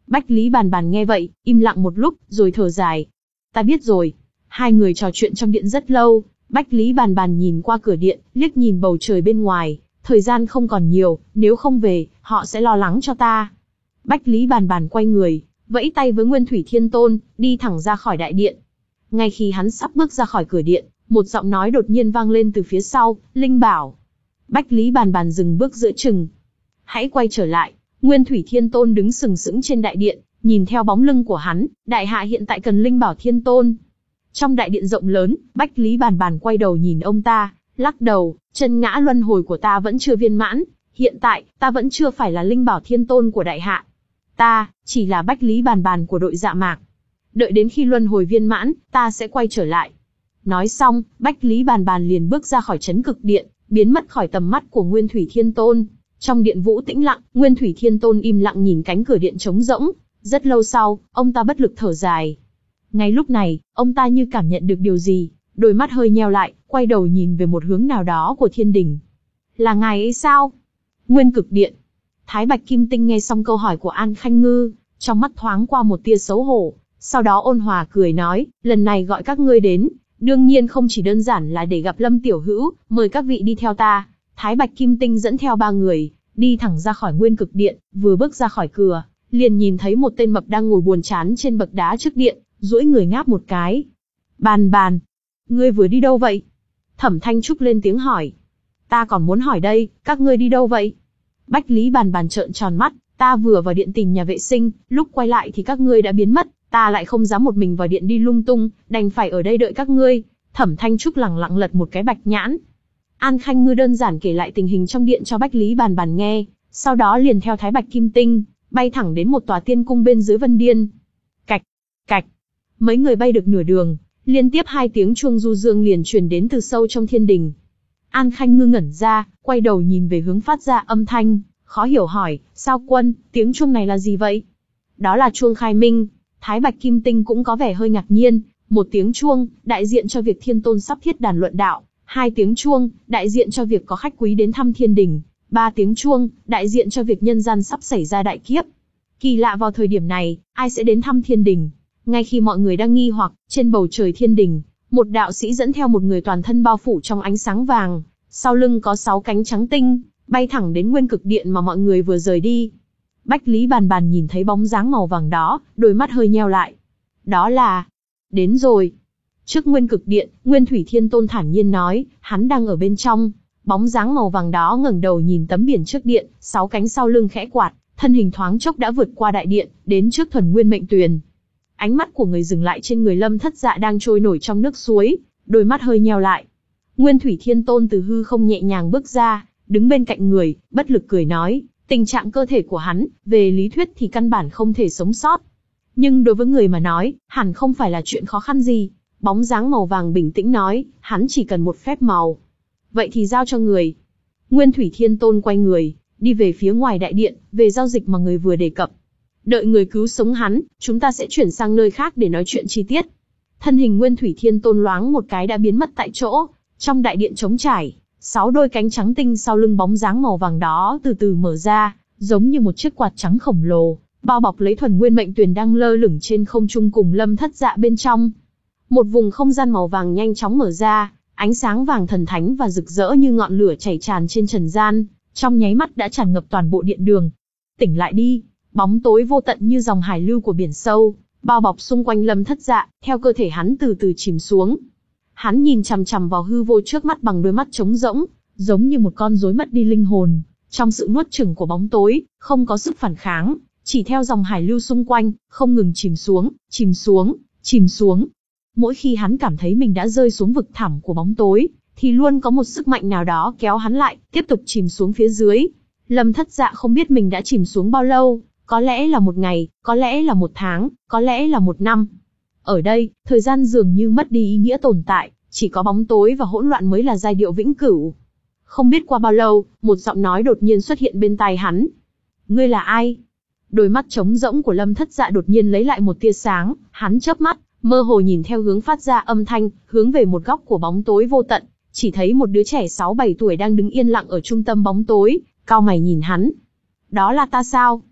Bách Lý Bàn Bàn nghe vậy, im lặng một lúc, rồi thở dài. Ta biết rồi. Hai người trò chuyện trong điện rất lâu, Bách Lý Bàn Bàn nhìn qua cửa điện, liếc nhìn bầu trời bên ngoài, thời gian không còn nhiều, nếu không về, họ sẽ lo lắng cho ta. Bách Lý Bàn Bàn quay người, vẫy tay với Nguyên Thủy Thiên Tôn, đi thẳng ra khỏi đại điện. Ngay khi hắn sắp bước ra khỏi cửa điện, một giọng nói đột nhiên vang lên từ phía sau, Linh Bảo. Bách Lý Bàn Bàn dừng bước giữa chừng. Hãy quay trở lại. Nguyên Thủy Thiên Tôn đứng sừng sững trên đại điện, nhìn theo bóng lưng của hắn, đại hạ hiện tại cần Linh Bảo Thiên Tôn. Trong đại điện rộng lớn, Bách Lý Bàn Bàn quay đầu nhìn ông ta, lắc đầu, chân ngã luân hồi của ta vẫn chưa viên mãn, hiện tại, ta vẫn chưa phải là Linh Bảo Thiên Tôn của đại hạ. Ta, chỉ là Bách Lý Bàn Bàn của đội Dạ Mạc. Đợi đến khi luân hồi viên mãn, ta sẽ quay trở lại. Nói xong, Bách Lý Bàn Bàn liền bước ra khỏi trấn cực điện, biến mất khỏi tầm mắt của Nguyên Thủy Thiên Tôn. Trong điện vũ tĩnh lặng, Nguyên Thủy Thiên Tôn im lặng nhìn cánh cửa điện trống rỗng. Rất lâu sau, ông ta bất lực thở dài. Ngay lúc này, ông ta như cảm nhận được điều gì, đôi mắt hơi nheo lại, quay đầu nhìn về một hướng nào đó của thiên đình. Là ngài ấy sao? Nguyên Cực Điện. Thái Bạch Kim Tinh nghe xong câu hỏi của An Khanh Ngư, trong mắt thoáng qua một tia xấu hổ, sau đó ôn hòa cười nói, lần này gọi các ngươi đến, đương nhiên không chỉ đơn giản là để gặp Lâm Tiểu Hữu, mời các vị đi theo ta. Thái Bạch Kim Tinh dẫn theo ba người, đi thẳng ra khỏi Nguyên Cực Điện, vừa bước ra khỏi cửa, liền nhìn thấy một tên mập đang ngồi buồn chán trên bậc đá trước điện, duỗi người ngáp một cái. Bàn Bàn, ngươi vừa đi đâu vậy? Thẩm Thanh Trúc lên tiếng hỏi. Ta còn muốn hỏi đây, các ngươi đi đâu vậy? Bách Lý Bàn Bàn trợn tròn mắt, ta vừa vào điện tìm nhà vệ sinh, lúc quay lại thì các ngươi đã biến mất, ta lại không dám một mình vào điện đi lung tung, đành phải ở đây đợi các ngươi. Thẩm Thanh Trúc lẳng lặng lật một cái bạch nhãn. An Khanh Ngư đơn giản kể lại tình hình trong điện cho Bách Lý Bàn Bàn nghe, sau đó liền theo Thái Bạch Kim Tinh, bay thẳng đến một tòa tiên cung bên dưới Vân Điên. Cạch, cạch. Mấy người bay được nửa đường, liên tiếp hai tiếng chuông du dương liền truyền đến từ sâu trong thiên đình. An Khanh Ngư ngẩn ra, quay đầu nhìn về hướng phát ra âm thanh, khó hiểu hỏi, sao quân, tiếng chuông này là gì vậy? Đó là chuông khai minh. Thái Bạch Kim Tinh cũng có vẻ hơi ngạc nhiên, một tiếng chuông, đại diện cho việc Thiên Tôn sắp thiết đàn luận đạo, hai tiếng chuông, đại diện cho việc có khách quý đến thăm thiên đình, ba tiếng chuông, đại diện cho việc nhân gian sắp xảy ra đại kiếp. Kỳ lạ vào thời điểm này, ai sẽ đến thăm thiên đình? Ngay khi mọi người đang nghi hoặc, trên bầu trời thiên đình, một đạo sĩ dẫn theo một người toàn thân bao phủ trong ánh sáng vàng, sau lưng có sáu cánh trắng tinh, bay thẳng đến Nguyên Cực Điện mà mọi người vừa rời đi. Bách Lý Bàn Bàn nhìn thấy bóng dáng màu vàng đó, đôi mắt hơi nheo lại. Đó là... Đến rồi. Trước Nguyên Cực Điện, Nguyên Thủy Thiên Tôn thản nhiên nói, hắn đang ở bên trong. Bóng dáng màu vàng đó ngẩng đầu nhìn tấm biển trước điện, sáu cánh sau lưng khẽ quạt, thân hình thoáng chốc đã vượt qua đại điện, đến trước thuần nguyên mệnh tuyền. Ánh mắt của người dừng lại trên người Lâm Thất Dạ đang trôi nổi trong nước suối, đôi mắt hơi nheo lại. Nguyên Thủy Thiên Tôn từ hư không nhẹ nhàng bước ra, đứng bên cạnh người, bất lực cười nói, tình trạng cơ thể của hắn, về lý thuyết thì căn bản không thể sống sót. Nhưng đối với người mà nói, hẳn không phải là chuyện khó khăn gì. Bóng dáng màu vàng bình tĩnh nói, hắn chỉ cần một phép màu. Vậy thì giao cho người. Nguyên Thủy Thiên Tôn quay người, đi về phía ngoài đại điện, về giao dịch mà người vừa đề cập. Đợi người cứu sống hắn, chúng ta sẽ chuyển sang nơi khác để nói chuyện chi tiết. Thân hình Nguyên Thủy Thiên Tôn loáng một cái đã biến mất tại chỗ. Trong đại điện trống trải, sáu đôi cánh trắng tinh sau lưng bóng dáng màu vàng đó từ từ mở ra, giống như một chiếc quạt trắng khổng lồ, bao bọc lấy thuần nguyên mệnh tuyền đang lơ lửng trên không trung cùng Lâm Thất Dạ bên trong. Một vùng không gian màu vàng nhanh chóng mở ra, ánh sáng vàng thần thánh và rực rỡ như ngọn lửa chảy tràn trên trần gian, trong nháy mắt đã tràn ngập toàn bộ điện đường. Tỉnh lại đi, bóng tối vô tận như dòng hải lưu của biển sâu, bao bọc xung quanh Lâm Thất Dạ, theo cơ thể hắn từ từ chìm xuống. Hắn nhìn chằm chằm vào hư vô trước mắt bằng đôi mắt trống rỗng, giống như một con rối mất đi linh hồn, trong sự nuốt chửng của bóng tối, không có sức phản kháng, chỉ theo dòng hải lưu xung quanh, không ngừng chìm xuống, chìm xuống, chìm xuống. Mỗi khi hắn cảm thấy mình đã rơi xuống vực thẳm của bóng tối, thì luôn có một sức mạnh nào đó kéo hắn lại, tiếp tục chìm xuống phía dưới. Lâm Thất Dạ không biết mình đã chìm xuống bao lâu, có lẽ là một ngày, có lẽ là một tháng, có lẽ là một năm. Ở đây, thời gian dường như mất đi ý nghĩa tồn tại, chỉ có bóng tối và hỗn loạn mới là giai điệu vĩnh cửu. Không biết qua bao lâu, một giọng nói đột nhiên xuất hiện bên tai hắn. Ngươi là ai? Đôi mắt trống rỗng của Lâm Thất Dạ đột nhiên lấy lại một tia sáng, hắn chớp mắt, mơ hồ nhìn theo hướng phát ra âm thanh, hướng về một góc của bóng tối vô tận, chỉ thấy một đứa trẻ sáu bảy tuổi đang đứng yên lặng ở trung tâm bóng tối, cau mày nhìn hắn. Đó là ta sao?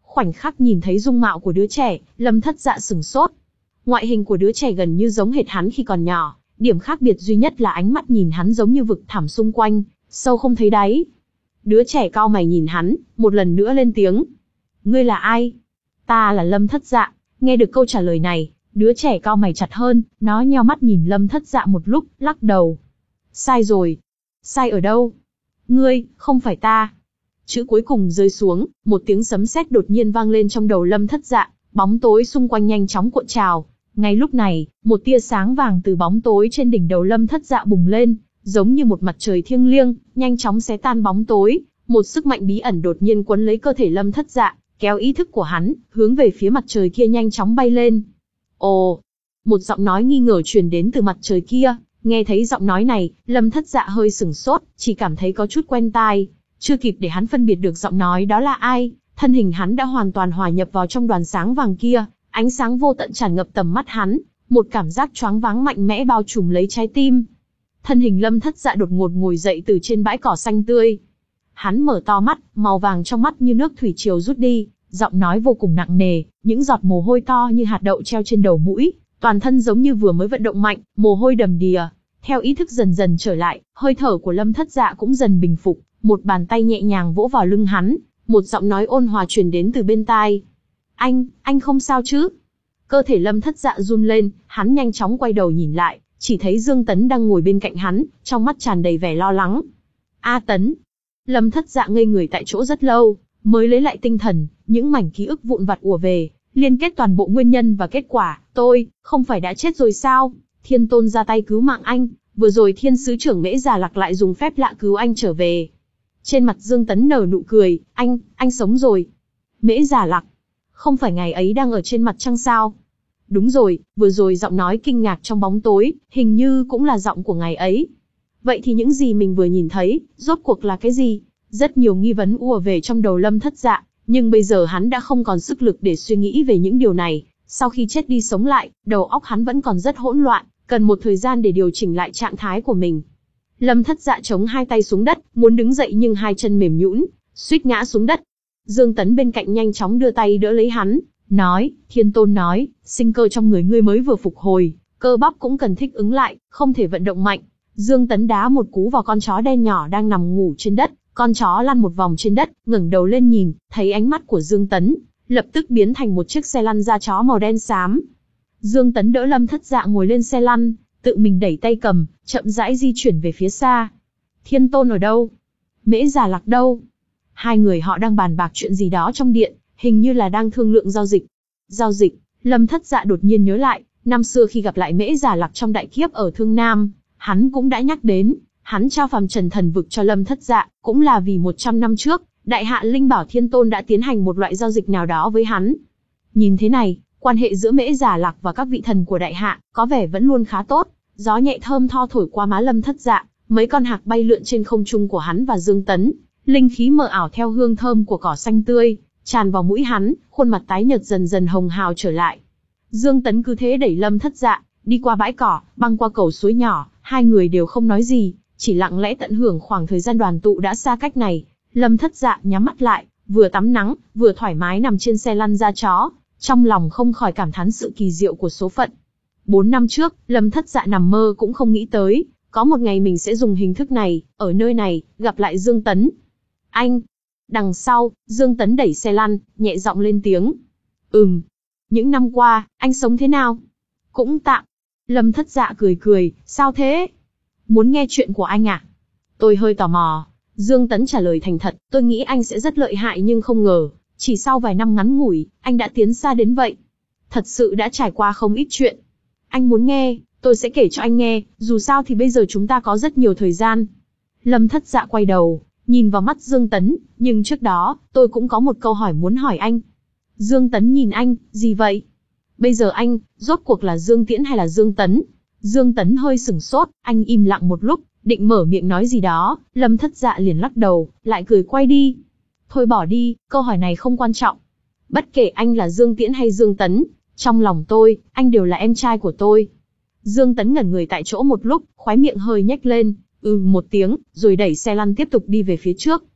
Khoảnh khắc nhìn thấy dung mạo của đứa trẻ, Lâm Thất Dạ sửng sốt. Ngoại hình của đứa trẻ gần như giống hệt hắn khi còn nhỏ, điểm khác biệt duy nhất là ánh mắt nhìn hắn giống như vực thẳm xung quanh, sâu không thấy đáy. Đứa trẻ cau mày nhìn hắn, một lần nữa lên tiếng. Ngươi là ai? Ta là Lâm Thất Dạ. Nghe được câu trả lời này, đứa trẻ cau mày chặt hơn, nó nheo mắt nhìn Lâm Thất Dạ một lúc, lắc đầu. Sai rồi. Sai ở đâu? Ngươi, không phải ta. Chữ cuối cùng rơi xuống, một tiếng sấm sét đột nhiên vang lên trong đầu Lâm Thất Dạ, bóng tối xung quanh nhanh chóng cuộn trào. Ngay lúc này, một tia sáng vàng từ bóng tối trên đỉnh đầu Lâm Thất Dạ bùng lên, giống như một mặt trời thiêng liêng, nhanh chóng xé tan bóng tối. Một sức mạnh bí ẩn đột nhiên quấn lấy cơ thể Lâm Thất Dạ, kéo ý thức của hắn, hướng về phía mặt trời kia nhanh chóng bay lên. Ồ! Một giọng nói nghi ngờ truyền đến từ mặt trời kia. Nghe thấy giọng nói này, Lâm Thất Dạ hơi sửng sốt, chỉ cảm thấy có chút quen tai. Chưa kịp để hắn phân biệt được giọng nói đó là ai, thân hình hắn đã hoàn toàn hòa nhập vào trong đoàn sáng vàng kia, ánh sáng vô tận tràn ngập tầm mắt hắn, một cảm giác choáng váng mạnh mẽ bao trùm lấy trái tim. Thân hình Lâm Thất Dạ đột ngột ngồi dậy từ trên bãi cỏ xanh tươi. Hắn mở to mắt, màu vàng trong mắt như nước thủy triều rút đi, giọng nói vô cùng nặng nề, những giọt mồ hôi to như hạt đậu treo trên đầu mũi, toàn thân giống như vừa mới vận động mạnh, mồ hôi đầm đìa. Theo ý thức dần dần trở lại, hơi thở của Lâm Thất Dạ cũng dần bình phục, một bàn tay nhẹ nhàng vỗ vào lưng hắn, một giọng nói ôn hòa truyền đến từ bên tai. Anh, anh không sao chứ? Cơ thể Lâm Thất Dạ run lên, hắn nhanh chóng quay đầu nhìn lại, chỉ thấy Dương Tấn đang ngồi bên cạnh hắn, trong mắt tràn đầy vẻ lo lắng. A Tấn. Lâm Thất Dạ ngây người tại chỗ rất lâu, mới lấy lại tinh thần, những mảnh ký ức vụn vặt ùa về, liên kết toàn bộ nguyên nhân và kết quả. Tôi, không phải đã chết rồi sao? Thiên Tôn ra tay cứu mạng anh, vừa rồi Thiên Sứ trưởng Mễ Già Lạc lại dùng phép lạ cứu anh trở về. Trên mặt Dương Tấn nở nụ cười, anh, anh sống rồi. Mễ Già Lạc, không phải ngày ấy đang ở trên mặt trăng sao? Đúng rồi, vừa rồi giọng nói kinh ngạc trong bóng tối, hình như cũng là giọng của ngày ấy. Vậy thì những gì mình vừa nhìn thấy, rốt cuộc là cái gì? Rất nhiều nghi vấn ùa về trong đầu Lâm Thất Dạ, nhưng bây giờ hắn đã không còn sức lực để suy nghĩ về những điều này. Sau khi chết đi sống lại, đầu óc hắn vẫn còn rất hỗn loạn, cần một thời gian để điều chỉnh lại trạng thái của mình. Lâm Thất Dạ chống hai tay xuống đất, muốn đứng dậy nhưng hai chân mềm nhũn, suýt ngã xuống đất. Dương Tấn bên cạnh nhanh chóng đưa tay đỡ lấy hắn, nói, Thiên Tôn nói, sinh cơ trong người ngươi mới vừa phục hồi, cơ bắp cũng cần thích ứng lại, không thể vận động mạnh. Dương Tấn đá một cú vào con chó đen nhỏ đang nằm ngủ trên đất, con chó lăn một vòng trên đất, ngẩng đầu lên nhìn, thấy ánh mắt của Dương Tấn, lập tức biến thành một chiếc xe lăn da chó màu đen xám. Dương Tấn đỡ Lâm Thất Dạ ngồi lên xe lăn, tự mình đẩy tay cầm, chậm rãi di chuyển về phía xa. Thiên Tôn ở đâu? Mễ Già Lạc đâu? Hai người họ đang bàn bạc chuyện gì đó trong điện, hình như là đang thương lượng giao dịch. Giao dịch? Lâm Thất Dạ đột nhiên nhớ lại, năm xưa khi gặp lại Mễ Già Lạc trong đại kiếp ở Thương Nam, hắn cũng đã nhắc đến, hắn trao phàm trần thần vực cho Lâm Thất Dạ, cũng là vì một trăm năm trước, Đại Hạ Linh Bảo Thiên Tôn đã tiến hành một loại giao dịch nào đó với hắn. Nhìn thế này, quan hệ giữa Mễ Già Lạc và các vị thần của Đại Hạ có vẻ vẫn luôn khá tốt. Gió nhẹ thơm tho thổi qua má Lâm Thất Dạ, mấy con hạc bay lượn trên không trung của hắn và Dương Tấn, linh khí mờ ảo theo hương thơm của cỏ xanh tươi tràn vào mũi hắn, khuôn mặt tái nhợt dần dần hồng hào trở lại. Dương Tấn cứ thế đẩy Lâm Thất Dạ đi qua bãi cỏ, băng qua cầu suối nhỏ, hai người đều không nói gì, chỉ lặng lẽ tận hưởng khoảng thời gian đoàn tụ đã xa cách này. Lâm Thất Dạ nhắm mắt lại, vừa tắm nắng, vừa thoải mái nằm trên xe lăn da chó, trong lòng không khỏi cảm thán sự kỳ diệu của số phận. Bốn năm trước, Lâm Thất Dạ nằm mơ cũng không nghĩ tới, có một ngày mình sẽ dùng hình thức này, ở nơi này, gặp lại Dương Tấn. Anh! Đằng sau, Dương Tấn đẩy xe lăn, nhẹ giọng lên tiếng. Ừm. Những năm qua, anh sống thế nào? Cũng tạm. Lâm Thất Dạ cười cười, sao thế? Muốn nghe chuyện của anh à? Tôi hơi tò mò. Dương Tấn trả lời thành thật, tôi nghĩ anh sẽ rất lợi hại nhưng không ngờ, chỉ sau vài năm ngắn ngủi, anh đã tiến xa đến vậy. Thật sự đã trải qua không ít chuyện. Anh muốn nghe, tôi sẽ kể cho anh nghe, dù sao thì bây giờ chúng ta có rất nhiều thời gian. Lâm Thất Dạ quay đầu, nhìn vào mắt Dương Tấn, nhưng trước đó, tôi cũng có một câu hỏi muốn hỏi anh. Dương Tấn nhìn anh, gì vậy? Bây giờ anh, rốt cuộc là Dương Tiễn hay là Dương Tấn? Dương Tấn hơi sửng sốt, anh im lặng một lúc, định mở miệng nói gì đó, Lâm Thất Dạ liền lắc đầu, lại cười quay đi. Thôi bỏ đi, câu hỏi này không quan trọng. Bất kể anh là Dương Tiễn hay Dương Tấn, trong lòng tôi, anh đều là em trai của tôi. Dương Tấn ngẩn người tại chỗ một lúc, khóe miệng hơi nhếch lên, ừ một tiếng, rồi đẩy xe lăn tiếp tục đi về phía trước.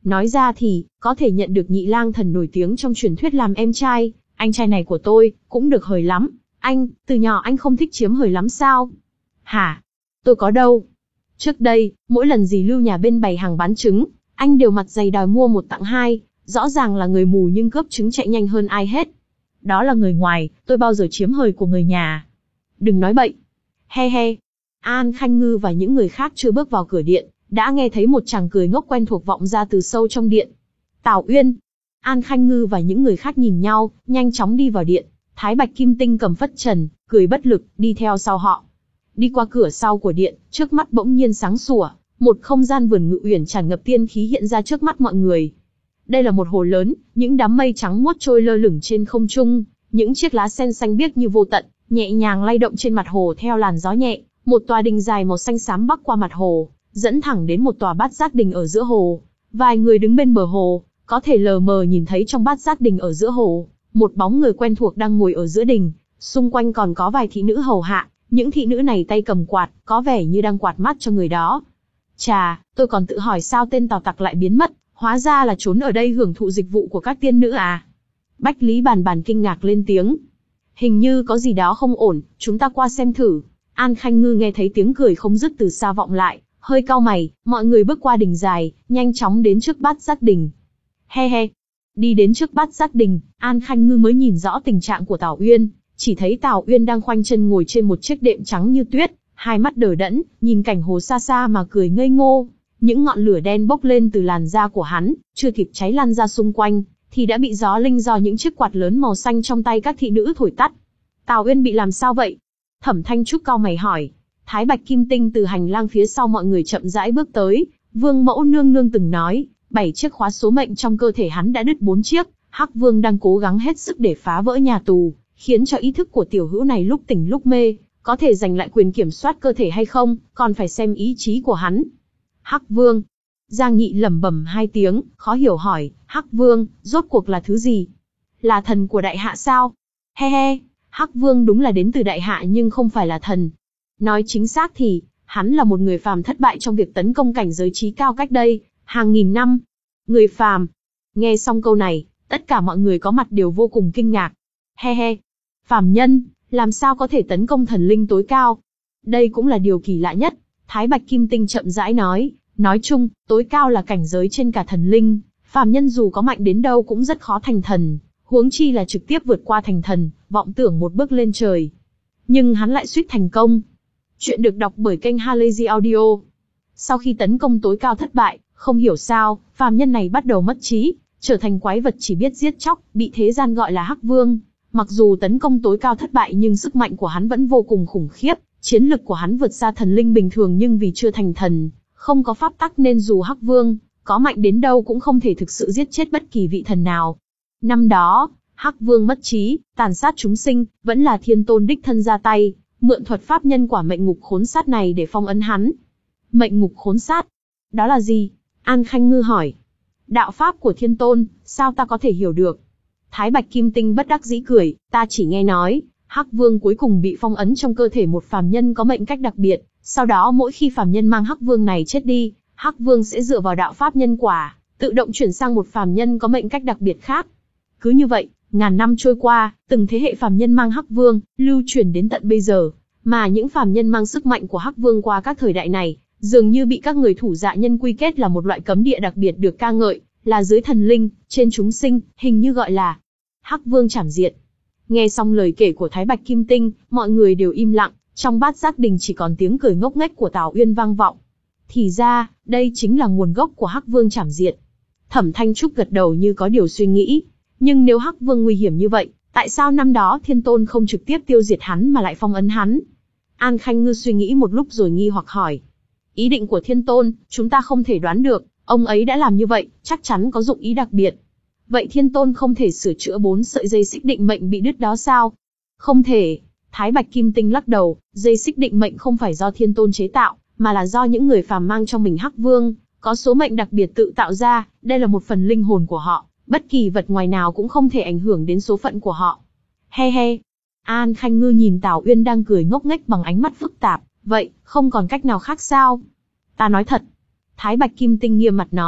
Nói ra thì, có thể nhận được nhị lang thần nổi tiếng trong truyền thuyết làm em trai, anh trai này của tôi, cũng được hời lắm. Anh, từ nhỏ anh không thích chiếm hời lắm sao? Hả? Tôi có đâu. Trước đây, mỗi lần dì Lưu nhà bên bày hàng bán trứng, anh đều mặt dày đòi mua một tặng hai, rõ ràng là người mù nhưng cướp trứng chạy nhanh hơn ai hết. Đó là người ngoài, tôi bao giờ chiếm hời của người nhà. Đừng nói bậy. He he. An Khanh Ngư và những người khác chưa bước vào cửa điện, đã nghe thấy một chàng cười ngốc quen thuộc vọng ra từ sâu trong điện. Tào Uyên. An Khanh Ngư và những người khác nhìn nhau, nhanh chóng đi vào điện. Thái Bạch Kim Tinh cầm phất trần, cười bất lực, đi theo sau họ. Đi qua cửa sau của điện, trước mắt bỗng nhiên sáng sủa, một không gian vườn ngự uyển tràn ngập tiên khí hiện ra trước mắt mọi người. Đây là một hồ lớn, những đám mây trắng muốt trôi lơ lửng trên không trung, những chiếc lá sen xanh biếc như vô tận, nhẹ nhàng lay động trên mặt hồ theo làn gió nhẹ. Một tòa đình dài màu xanh xám bắc qua mặt hồ, dẫn thẳng đến một tòa bát giác đình ở giữa hồ. Vài người đứng bên bờ hồ, có thể lờ mờ nhìn thấy trong bát giác đình ở giữa hồ, một bóng người quen thuộc đang ngồi ở giữa đình, xung quanh còn có vài thị nữ hầu hạ, những thị nữ này tay cầm quạt, có vẻ như đang quạt mắt cho người đó. Chà, tôi còn tự hỏi sao tên Tào Tặc lại biến mất, hóa ra là trốn ở đây hưởng thụ dịch vụ của các tiên nữ à. Bách Lý Bàn Bàn kinh ngạc lên tiếng. Hình như có gì đó không ổn, chúng ta qua xem thử. An Khanh Ngư nghe thấy tiếng cười không dứt từ xa vọng lại, hơi cau mày, mọi người bước qua đình dài, nhanh chóng đến trước bát giác đình. He he. Đi đến trước bát giác đình, An Khanh Ngư mới nhìn rõ tình trạng của Tào Uyên, chỉ thấy Tào Uyên đang khoanh chân ngồi trên một chiếc đệm trắng như tuyết, hai mắt đờ đẫn, nhìn cảnh hồ xa xa mà cười ngây ngô. Những ngọn lửa đen bốc lên từ làn da của hắn, chưa kịp cháy lan ra xung quanh, thì đã bị gió linh do những chiếc quạt lớn màu xanh trong tay các thị nữ thổi tắt. Tào Uyên bị làm sao vậy? Thẩm Thanh Trúc cau mày hỏi. Thái Bạch Kim Tinh từ hành lang phía sau mọi người chậm rãi bước tới. Vương Mẫu nương nương từng nói, bảy chiếc khóa số mệnh trong cơ thể hắn đã đứt bốn chiếc. Hắc Vương đang cố gắng hết sức để phá vỡ nhà tù, khiến cho ý thức của tiểu hữu này lúc tỉnh lúc mê, có thể giành lại quyền kiểm soát cơ thể hay không, còn phải xem ý chí của hắn. Hắc Vương. Giang Nghị lẩm bẩm hai tiếng, khó hiểu hỏi, Hắc Vương, rốt cuộc là thứ gì? Là thần của đại hạ sao? He he. Hắc Vương đúng là đến từ đại hạ nhưng không phải là thần. Nói chính xác thì, hắn là một người phàm thất bại trong việc tấn công cảnh giới trí cao cách đây, hàng nghìn năm. Người phàm. Nghe xong câu này, tất cả mọi người có mặt đều vô cùng kinh ngạc. He he. Phàm nhân, làm sao có thể tấn công thần linh tối cao? Đây cũng là điều kỳ lạ nhất. Thái Bạch Kim Tinh chậm rãi nói, nói chung, tối cao là cảnh giới trên cả thần linh, phàm nhân dù có mạnh đến đâu cũng rất khó thành thần. Huống chi là trực tiếp vượt qua thành thần, vọng tưởng một bước lên trời. Nhưng hắn lại suýt thành công. Chuyện được đọc bởi kênh Halazy Audio. Sau khi tấn công tối cao thất bại, không hiểu sao, phàm nhân này bắt đầu mất trí, trở thành quái vật chỉ biết giết chóc, bị thế gian gọi là Hắc Vương. Mặc dù tấn công tối cao thất bại nhưng sức mạnh của hắn vẫn vô cùng khủng khiếp, chiến lực của hắn vượt xa thần linh bình thường nhưng vì chưa thành thần, không có pháp tắc nên dù Hắc Vương có mạnh đến đâu cũng không thể thực sự giết chết bất kỳ vị thần nào. Năm đó, Hắc Vương mất trí, tàn sát chúng sinh, vẫn là Thiên Tôn đích thân ra tay, mượn thuật pháp nhân quả mệnh ngục khốn sát này để phong ấn hắn. Mệnh ngục khốn sát? Đó là gì? An Khanh Ngư hỏi. Đạo pháp của Thiên Tôn, sao ta có thể hiểu được? Thái Bạch Kim Tinh bất đắc dĩ cười, ta chỉ nghe nói, Hắc Vương cuối cùng bị phong ấn trong cơ thể một phàm nhân có mệnh cách đặc biệt, sau đó mỗi khi phàm nhân mang Hắc Vương này chết đi, Hắc Vương sẽ dựa vào đạo pháp nhân quả, tự động chuyển sang một phàm nhân có mệnh cách đặc biệt khác. Cứ như vậy, ngàn năm trôi qua, từng thế hệ phàm nhân mang Hắc Vương, lưu truyền đến tận bây giờ, mà những phàm nhân mang sức mạnh của Hắc Vương qua các thời đại này, dường như bị các người thủ dạ nhân quy kết là một loại cấm địa đặc biệt được ca ngợi, là dưới thần linh, trên chúng sinh, hình như gọi là Hắc Vương chảm diệt. Nghe xong lời kể của Thái Bạch Kim Tinh, mọi người đều im lặng, trong bát giác đình chỉ còn tiếng cười ngốc nghếch của Tào Uyên vang vọng. Thì ra, đây chính là nguồn gốc của Hắc Vương chảm diệt. Thẩm Thanh Trúc gật đầu như có điều suy nghĩ. Nhưng nếu Hắc Vương nguy hiểm như vậy, tại sao năm đó Thiên Tôn không trực tiếp tiêu diệt hắn mà lại phong ấn hắn? An Khanh Ngư suy nghĩ một lúc rồi nghi hoặc hỏi. Ý định của Thiên Tôn, chúng ta không thể đoán được, ông ấy đã làm như vậy, chắc chắn có dụng ý đặc biệt. Vậy Thiên Tôn không thể sửa chữa bốn sợi dây xích định mệnh bị đứt đó sao? Không thể. Thái Bạch Kim Tinh lắc đầu, dây xích định mệnh không phải do Thiên Tôn chế tạo, mà là do những người phàm mang trong mình Hắc Vương, có số mệnh đặc biệt tự tạo ra, đây là một phần linh hồn của họ. Bất kỳ vật ngoài nào cũng không thể ảnh hưởng đến số phận của họ. He he. An Khanh Ngư nhìn Tào Uyên đang cười ngốc nghếch bằng ánh mắt phức tạp. Vậy, không còn cách nào khác sao? Ta nói thật. Thái Bạch Kim Tinh nghiêm mặt nói.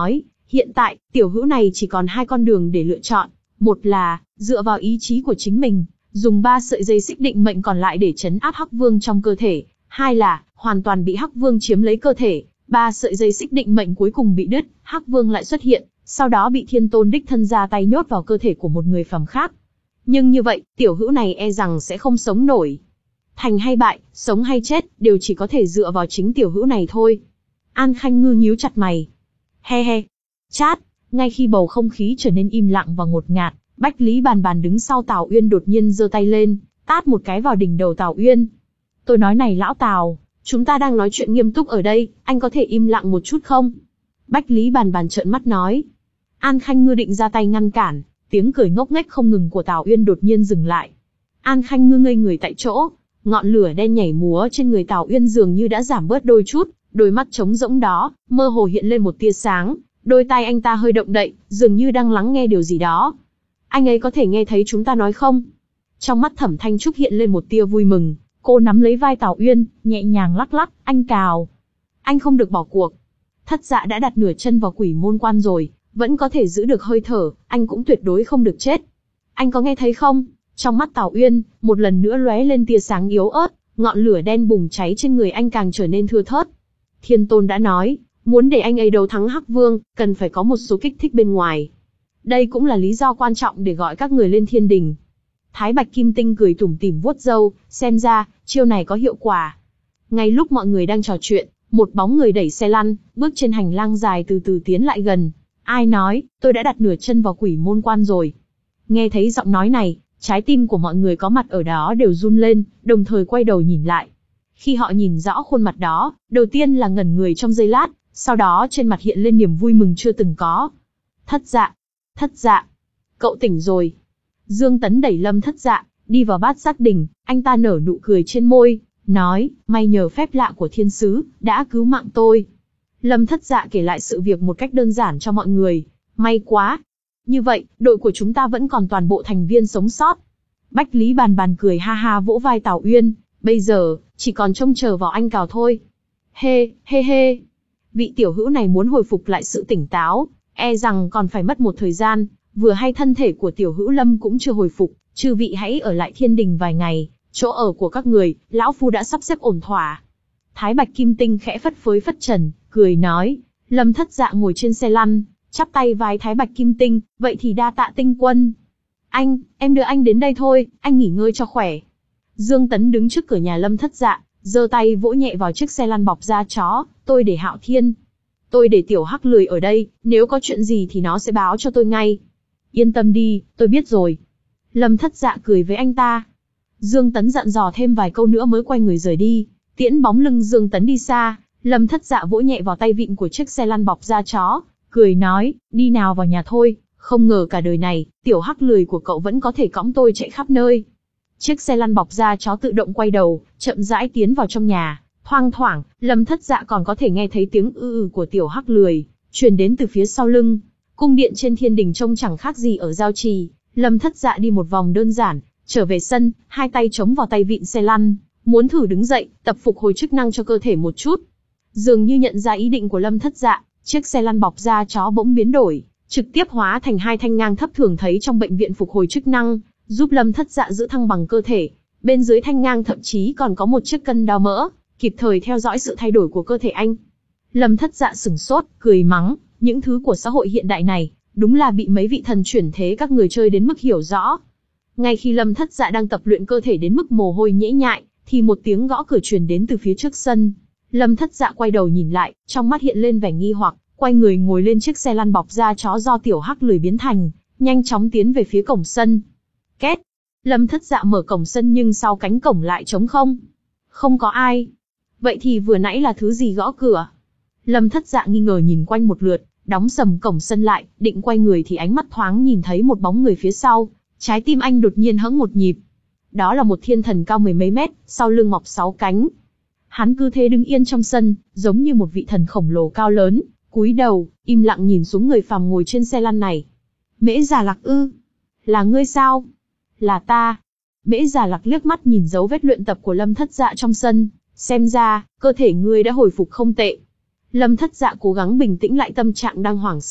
Hiện tại, tiểu hữu này chỉ còn hai con đường để lựa chọn. Một là, dựa vào ý chí của chính mình, dùng ba sợi dây xích định mệnh còn lại để trấn áp Hắc Vương trong cơ thể. Hai là, hoàn toàn bị Hắc Vương chiếm lấy cơ thể. Ba sợi dây xích định mệnh cuối cùng bị đứt, Hắc Vương lại xuất hiện, sau đó bị Thiên Tôn đích thân ra tay nhốt vào cơ thể của một người phàm khác. Nhưng như vậy, tiểu hữu này e rằng sẽ không sống nổi. Thành hay bại, sống hay chết, đều chỉ có thể dựa vào chính tiểu hữu này thôi. An Khanh Ngư nhíu chặt mày. He he. Chát, ngay khi bầu không khí trở nên im lặng và ngột ngạt, Bách Lý Bàn Bàn đứng sau Tào Uyên đột nhiên giơ tay lên, tát một cái vào đỉnh đầu Tào Uyên. Tôi nói này lão Tào, chúng ta đang nói chuyện nghiêm túc ở đây, anh có thể im lặng một chút không? Bách Lý Bàn Bàn trợn mắt nói. An Khanh Ngư định ra tay ngăn cản, tiếng cười ngốc nghếch không ngừng của Tào Uyên đột nhiên dừng lại. An Khanh Ngư ngây người tại chỗ, ngọn lửa đen nhảy múa trên người Tào Uyên dường như đã giảm bớt đôi chút, đôi mắt trống rỗng đó, mơ hồ hiện lên một tia sáng, đôi tai anh ta hơi động đậy, dường như đang lắng nghe điều gì đó. Anh ấy có thể nghe thấy chúng ta nói không? Trong mắt Thẩm Thanh Trúc hiện lên một tia vui mừng, cô nắm lấy vai Tào Uyên, nhẹ nhàng lắc lắc, anh Cào. Anh không được bỏ cuộc. Thất Dạ đã đặt nửa chân vào quỷ môn quan rồi, vẫn có thể giữ được hơi thở, anh cũng tuyệt đối không được chết. Anh có nghe thấy không? Trong mắt Tào Uyên, một lần nữa lóe lên tia sáng yếu ớt, ngọn lửa đen bùng cháy trên người anh càng trở nên thưa thớt. Thiên Tôn đã nói, muốn để anh ấy đấu thắng Hắc Vương, cần phải có một số kích thích bên ngoài. Đây cũng là lý do quan trọng để gọi các người lên thiên đình. Thái Bạch Kim Tinh cười tủm tỉm vuốt râu, xem ra, chiêu này có hiệu quả. Ngay lúc mọi người đang trò chuyện, một bóng người đẩy xe lăn, bước trên hành lang dài từ từ tiến lại gần. Ai nói, tôi đã đặt nửa chân vào quỷ môn quan rồi. Nghe thấy giọng nói này, trái tim của mọi người có mặt ở đó đều run lên, đồng thời quay đầu nhìn lại. Khi họ nhìn rõ khuôn mặt đó, đầu tiên là ngẩn người trong giây lát, sau đó trên mặt hiện lên niềm vui mừng chưa từng có. Thất Dạ, Thất Dạ, cậu tỉnh rồi. Dương Tấn đẩy Lâm Thất Dạ, đi vào Bát Giác Đỉnh, anh ta nở nụ cười trên môi, nói, may nhờ phép lạ của thiên sứ, đã cứu mạng tôi. Lâm Thất Dạ kể lại sự việc một cách đơn giản cho mọi người, may quá. Như vậy, đội của chúng ta vẫn còn toàn bộ thành viên sống sót. Bách Lý Bàn Bàn cười ha ha vỗ vai Tào Uyên, bây giờ, chỉ còn trông chờ vào anh Cào thôi. Hê, hê hê. Vị tiểu hữu này muốn hồi phục lại sự tỉnh táo, e rằng còn phải mất một thời gian, vừa hay thân thể của tiểu hữu Lâm cũng chưa hồi phục, chư vị hãy ở lại thiên đình vài ngày, chỗ ở của các người, lão phu đã sắp xếp ổn thỏa. Thái Bạch Kim Tinh khẽ phất phới phất trần, cười nói, Lâm Thất Dạ ngồi trên xe lăn, chắp tay vái Thái Bạch Kim Tinh, vậy thì đa tạ tinh quân. Anh, em đưa anh đến đây thôi, anh nghỉ ngơi cho khỏe. Dương Tấn đứng trước cửa nhà Lâm Thất Dạ, giơ tay vỗ nhẹ vào chiếc xe lăn bọc da chó, tôi để Hạo Thiên. Tôi để tiểu hắc lười ở đây, nếu có chuyện gì thì nó sẽ báo cho tôi ngay. Yên tâm đi, tôi biết rồi. Lâm Thất Dạ cười với anh ta. Dương Tấn dặn dò thêm vài câu nữa mới quay người rời đi, tiễn bóng lưng Dương Tấn đi xa. Lâm Thất Dạ vỗ nhẹ vào tay vịn của chiếc xe lăn bọc da chó, cười nói, đi nào vào nhà thôi, không ngờ cả đời này, tiểu hắc lười của cậu vẫn có thể cõng tôi chạy khắp nơi. Chiếc xe lăn bọc da chó tự động quay đầu, chậm rãi tiến vào trong nhà, thoang thoảng, Lâm Thất Dạ còn có thể nghe thấy tiếng ư ư của tiểu hắc lười, truyền đến từ phía sau lưng. Cung điện trên thiên đình trông chẳng khác gì ở giao trì, Lâm Thất Dạ đi một vòng đơn giản, trở về sân, hai tay chống vào tay vịn xe lăn, muốn thử đứng dậy, tập phục hồi chức năng cho cơ thể một chút. Dường như nhận ra ý định của Lâm Thất Dạ, chiếc xe lăn bọc da chó bỗng biến đổi, trực tiếp hóa thành hai thanh ngang thấp thường thấy trong bệnh viện phục hồi chức năng, giúp Lâm Thất Dạ giữ thăng bằng cơ thể. Bên dưới thanh ngang thậm chí còn có một chiếc cân đo mỡ, kịp thời theo dõi sự thay đổi của cơ thể anh. Lâm Thất Dạ sửng sốt, cười mắng, những thứ của xã hội hiện đại này, đúng là bị mấy vị thần chuyển thế các người chơi đến mức hiểu rõ. Ngay khi Lâm Thất Dạ đang tập luyện cơ thể đến mức mồ hôi nhễ nhại, thì một tiếng gõ cửa truyền đến từ phía trước sân. Lâm Thất Dạ quay đầu nhìn lại, trong mắt hiện lên vẻ nghi hoặc, quay người ngồi lên chiếc xe lăn bọc da chó do tiểu hắc lười biến thành, nhanh chóng tiến về phía cổng sân. Két. Lâm Thất Dạ mở cổng sân nhưng sau cánh cổng lại trống không. Không có ai. Vậy thì vừa nãy là thứ gì gõ cửa? Lâm Thất Dạ nghi ngờ nhìn quanh một lượt, đóng sầm cổng sân lại, định quay người thì ánh mắt thoáng nhìn thấy một bóng người phía sau, trái tim anh đột nhiên hững một nhịp. Đó là một thiên thần cao mười mấy mét, sau lưng mọc sáu cánh. Hắn cứ thế đứng yên trong sân, giống như một vị thần khổng lồ cao lớn, cúi đầu, im lặng nhìn xuống người phàm ngồi trên xe lăn này. Mễ Già Lạc ư? Là ngươi sao? Là ta. Mễ Già Lạc liếc mắt nhìn dấu vết luyện tập của Lâm Thất Dạ trong sân, xem ra, cơ thể ngươi đã hồi phục không tệ. Lâm Thất Dạ cố gắng bình tĩnh lại tâm trạng đang hoảng sợ,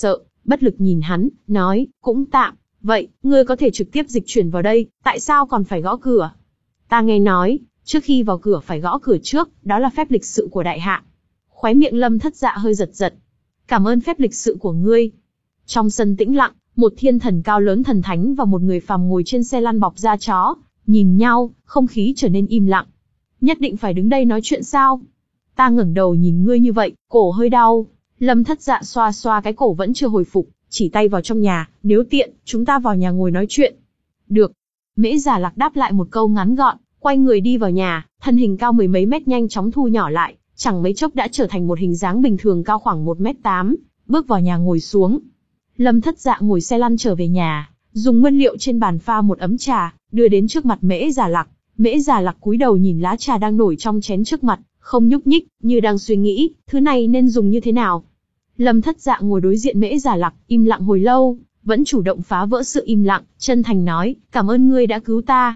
bất lực nhìn hắn, nói, cũng tạm. Vậy, ngươi có thể trực tiếp dịch chuyển vào đây, tại sao còn phải gõ cửa? Ta nghe nói, trước khi vào cửa phải gõ cửa trước, đó là phép lịch sự của đại hạ. Khóe miệng Lâm Thất Dạ hơi giật giật. Cảm ơn phép lịch sự của ngươi. Trong sân tĩnh lặng, một thiên thần cao lớn thần thánh và một người phàm ngồi trên xe lăn bọc da chó, nhìn nhau, không khí trở nên im lặng. Nhất định phải đứng đây nói chuyện sao? Ta ngẩng đầu nhìn ngươi như vậy, cổ hơi đau. Lâm Thất Dạ xoa xoa cái cổ vẫn chưa hồi phục, chỉ tay vào trong nhà, nếu tiện, chúng ta vào nhà ngồi nói chuyện. Được. Mễ Già Lạc đáp lại một câu ngắn gọn, quay người đi vào nhà, thân hình cao mười mấy mét nhanh chóng thu nhỏ lại, chẳng mấy chốc đã trở thành một hình dáng bình thường cao khoảng một mét tám, bước vào nhà ngồi xuống. Lâm Thất Dạ ngồi xe lăn trở về nhà, dùng nguyên liệu trên bàn pha một ấm trà, đưa đến trước mặt Mễ Già Lạc. Mễ Già Lạc cúi đầu nhìn lá trà đang nổi trong chén trước mặt, không nhúc nhích, như đang suy nghĩ, thứ này nên dùng như thế nào. Lâm Thất Dạ ngồi đối diện Mễ Già Lạc, im lặng hồi lâu, vẫn chủ động phá vỡ sự im lặng, chân thành nói, cảm ơn ngươi đã cứu ta.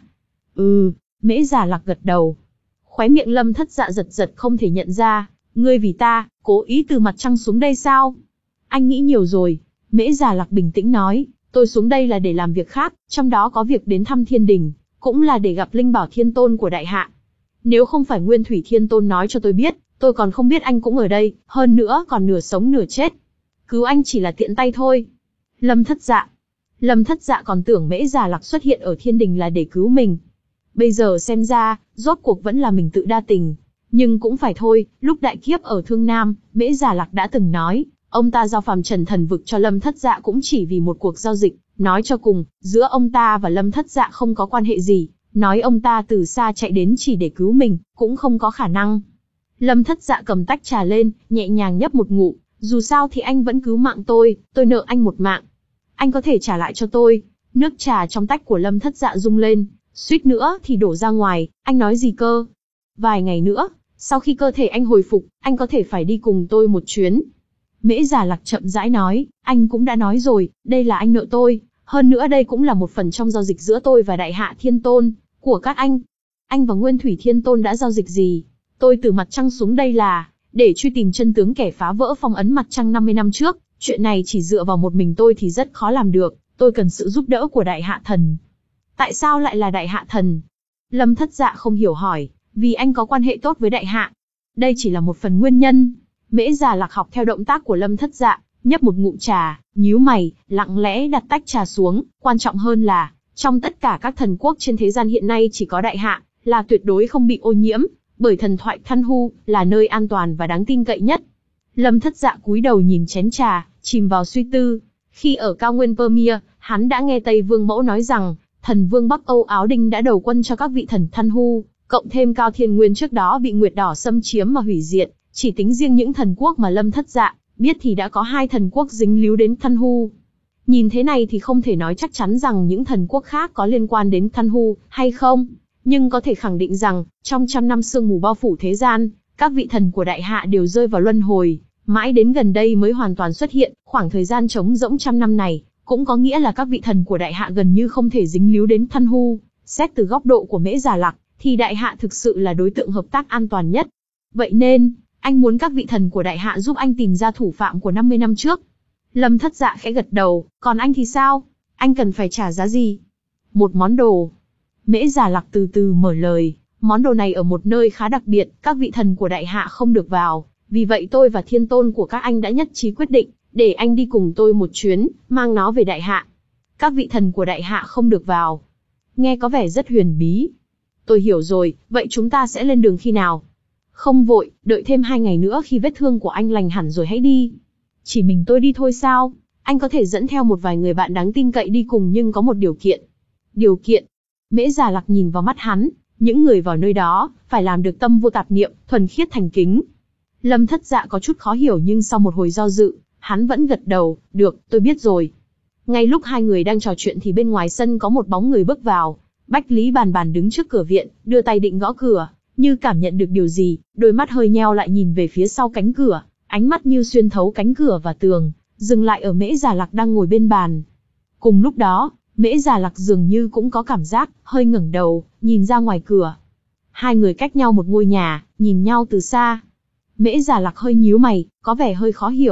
Ừ, Mễ Già Lạc gật đầu. Khóe miệng Lâm Thất Dạ giật giật không thể nhận ra, ngươi vì ta, cố ý từ mặt trăng xuống đây sao? Anh nghĩ nhiều rồi. Mễ Già Lạc bình tĩnh nói, tôi xuống đây là để làm việc khác, trong đó có việc đến thăm thiên đình, cũng là để gặp Linh Bảo Thiên Tôn của đại hạ. Nếu không phải Nguyên Thủy Thiên Tôn nói cho tôi biết, tôi còn không biết anh cũng ở đây, hơn nữa còn nửa sống nửa chết. Cứu anh chỉ là tiện tay thôi. Lâm Thất Dạ. Lâm Thất Dạ còn tưởng Mễ Già Lạc xuất hiện ở thiên đình là để cứu mình. Bây giờ xem ra, rốt cuộc vẫn là mình tự đa tình. Nhưng cũng phải thôi, lúc đại kiếp ở Thương Nam, Mễ Già Lạc đã từng nói, ông ta giao phàm trần thần vực cho Lâm Thất Dạ cũng chỉ vì một cuộc giao dịch, nói cho cùng, giữa ông ta và Lâm Thất Dạ không có quan hệ gì, nói ông ta từ xa chạy đến chỉ để cứu mình, cũng không có khả năng. Lâm Thất Dạ cầm tách trà lên, nhẹ nhàng nhấp một ngụm, dù sao thì anh vẫn cứu mạng tôi, tôi nợ anh một mạng. Anh có thể trả lại cho tôi. Nước trà trong tách của Lâm Thất Dạ rung lên, suýt nữa thì đổ ra ngoài, anh nói gì cơ? Vài ngày nữa, sau khi cơ thể anh hồi phục, anh có thể phải đi cùng tôi một chuyến. Mễ Già Lạc chậm rãi nói, anh cũng đã nói rồi, đây là anh nợ tôi, hơn nữa đây cũng là một phần trong giao dịch giữa tôi và Đại Hạ Thiên Tôn, của các anh. Anh và Nguyên Thủy Thiên Tôn đã giao dịch gì? Tôi từ mặt trăng xuống đây là, để truy tìm chân tướng kẻ phá vỡ phong ấn mặt trăng năm mươi năm trước, chuyện này chỉ dựa vào một mình tôi thì rất khó làm được, tôi cần sự giúp đỡ của Đại Hạ Thần. Tại sao lại là Đại Hạ Thần? Lâm Thất Dạ không hiểu hỏi, vì anh có quan hệ tốt với Đại Hạ. Đây chỉ là một phần nguyên nhân. Mễ Già Lạc học theo động tác của Lâm Thất Dạ, nhấp một ngụm trà, nhíu mày, lặng lẽ đặt tách trà xuống, quan trọng hơn là, trong tất cả các thần quốc trên thế gian hiện nay chỉ có Đại Hạ, là tuyệt đối không bị ô nhiễm, bởi thần thoại Thăn Hu, là nơi an toàn và đáng tin cậy nhất. Lâm Thất Dạ cúi đầu nhìn chén trà, chìm vào suy tư. Khi ở cao nguyên Permia, hắn đã nghe Tây Vương Mẫu nói rằng, thần vương Bắc Âu Áo Đinh đã đầu quân cho các vị thần Thăn Hu, cộng thêm Cao Thiên Nguyên trước đó bị Nguyệt Đỏ xâm chiếm mà hủy diệt, chỉ tính riêng những thần quốc mà Lâm Thất Dạ biết thì đã có hai thần quốc dính líu đến Thăn Hu. Nhìn thế này thì không thể nói chắc chắn rằng những thần quốc khác có liên quan đến Thăn Hu hay không, nhưng có thể khẳng định rằng, trong trăm năm sương mù bao phủ thế gian, các vị thần của Đại Hạ đều rơi vào luân hồi, mãi đến gần đây mới hoàn toàn xuất hiện. Khoảng thời gian trống rỗng trăm năm này, cũng có nghĩa là các vị thần của Đại Hạ gần như không thể dính líu đến Thăn Hu. Xét từ góc độ của Mễ Già Lạc, thì Đại Hạ thực sự là đối tượng hợp tác an toàn nhất. Vậy nên, anh muốn các vị thần của Đại Hạ giúp anh tìm ra thủ phạm của năm mươi năm trước. Lâm Thất Dạ khẽ gật đầu, còn anh thì sao? Anh cần phải trả giá gì? Một món đồ. Mễ Già Lạc từ từ mở lời, món đồ này ở một nơi khá đặc biệt, các vị thần của Đại Hạ không được vào, vì vậy tôi và Thiên Tôn của các anh đã nhất trí quyết định, để anh đi cùng tôi một chuyến, mang nó về Đại Hạ. Các vị thần của Đại Hạ không được vào. Nghe có vẻ rất huyền bí. Tôi hiểu rồi, vậy chúng ta sẽ lên đường khi nào? Không vội, đợi thêm hai ngày nữa khi vết thương của anh lành hẳn rồi hãy đi. Chỉ mình tôi đi thôi sao? Anh có thể dẫn theo một vài người bạn đáng tin cậy đi cùng nhưng có một điều kiện. Điều kiện? Mễ Già Lạc nhìn vào mắt hắn, những người vào nơi đó, phải làm được tâm vô tạp niệm, thuần khiết thành kính. Lâm Thất Dạ có chút khó hiểu nhưng sau một hồi do dự, hắn vẫn gật đầu, được, tôi biết rồi. Ngay lúc hai người đang trò chuyện thì bên ngoài sân có một bóng người bước vào. Bách Lý Bàn Bàn đứng trước cửa viện, đưa tay định gõ cửa, như cảm nhận được điều gì, đôi mắt hơi nheo lại nhìn về phía sau cánh cửa, ánh mắt như xuyên thấu cánh cửa và tường, dừng lại ở Mễ Già Lạc đang ngồi bên bàn. Cùng lúc đó, Mễ Già Lạc dường như cũng có cảm giác, hơi ngẩng đầu, nhìn ra ngoài cửa. Hai người cách nhau một ngôi nhà, nhìn nhau từ xa. Mễ Già Lạc hơi nhíu mày, có vẻ hơi khó hiểu.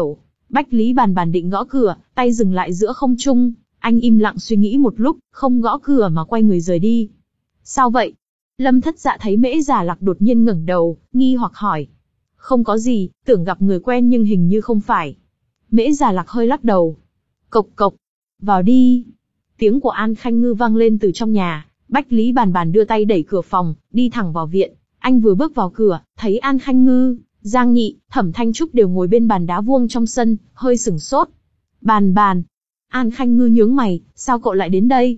Bách Lý Bàn Bàn định gõ cửa, tay dừng lại giữa không trung, anh im lặng suy nghĩ một lúc, không gõ cửa mà quay người rời đi. Sao vậy? Lâm Thất Dạ thấy Mễ Già Lạc đột nhiên ngẩng đầu, nghi hoặc hỏi. Không có gì, tưởng gặp người quen nhưng hình như không phải. Mễ Già Lạc hơi lắc đầu. Cộc cộc, vào đi. Tiếng của An Khanh Ngư vang lên từ trong nhà, Bách Lý Bàn Bàn đưa tay đẩy cửa phòng, đi thẳng vào viện. Anh vừa bước vào cửa, thấy An Khanh Ngư, Giang Nhị, Thẩm Thanh Trúc đều ngồi bên bàn đá vuông trong sân, hơi sửng sốt. Bàn Bàn. An Khanh Ngư nhướng mày, sao cậu lại đến đây?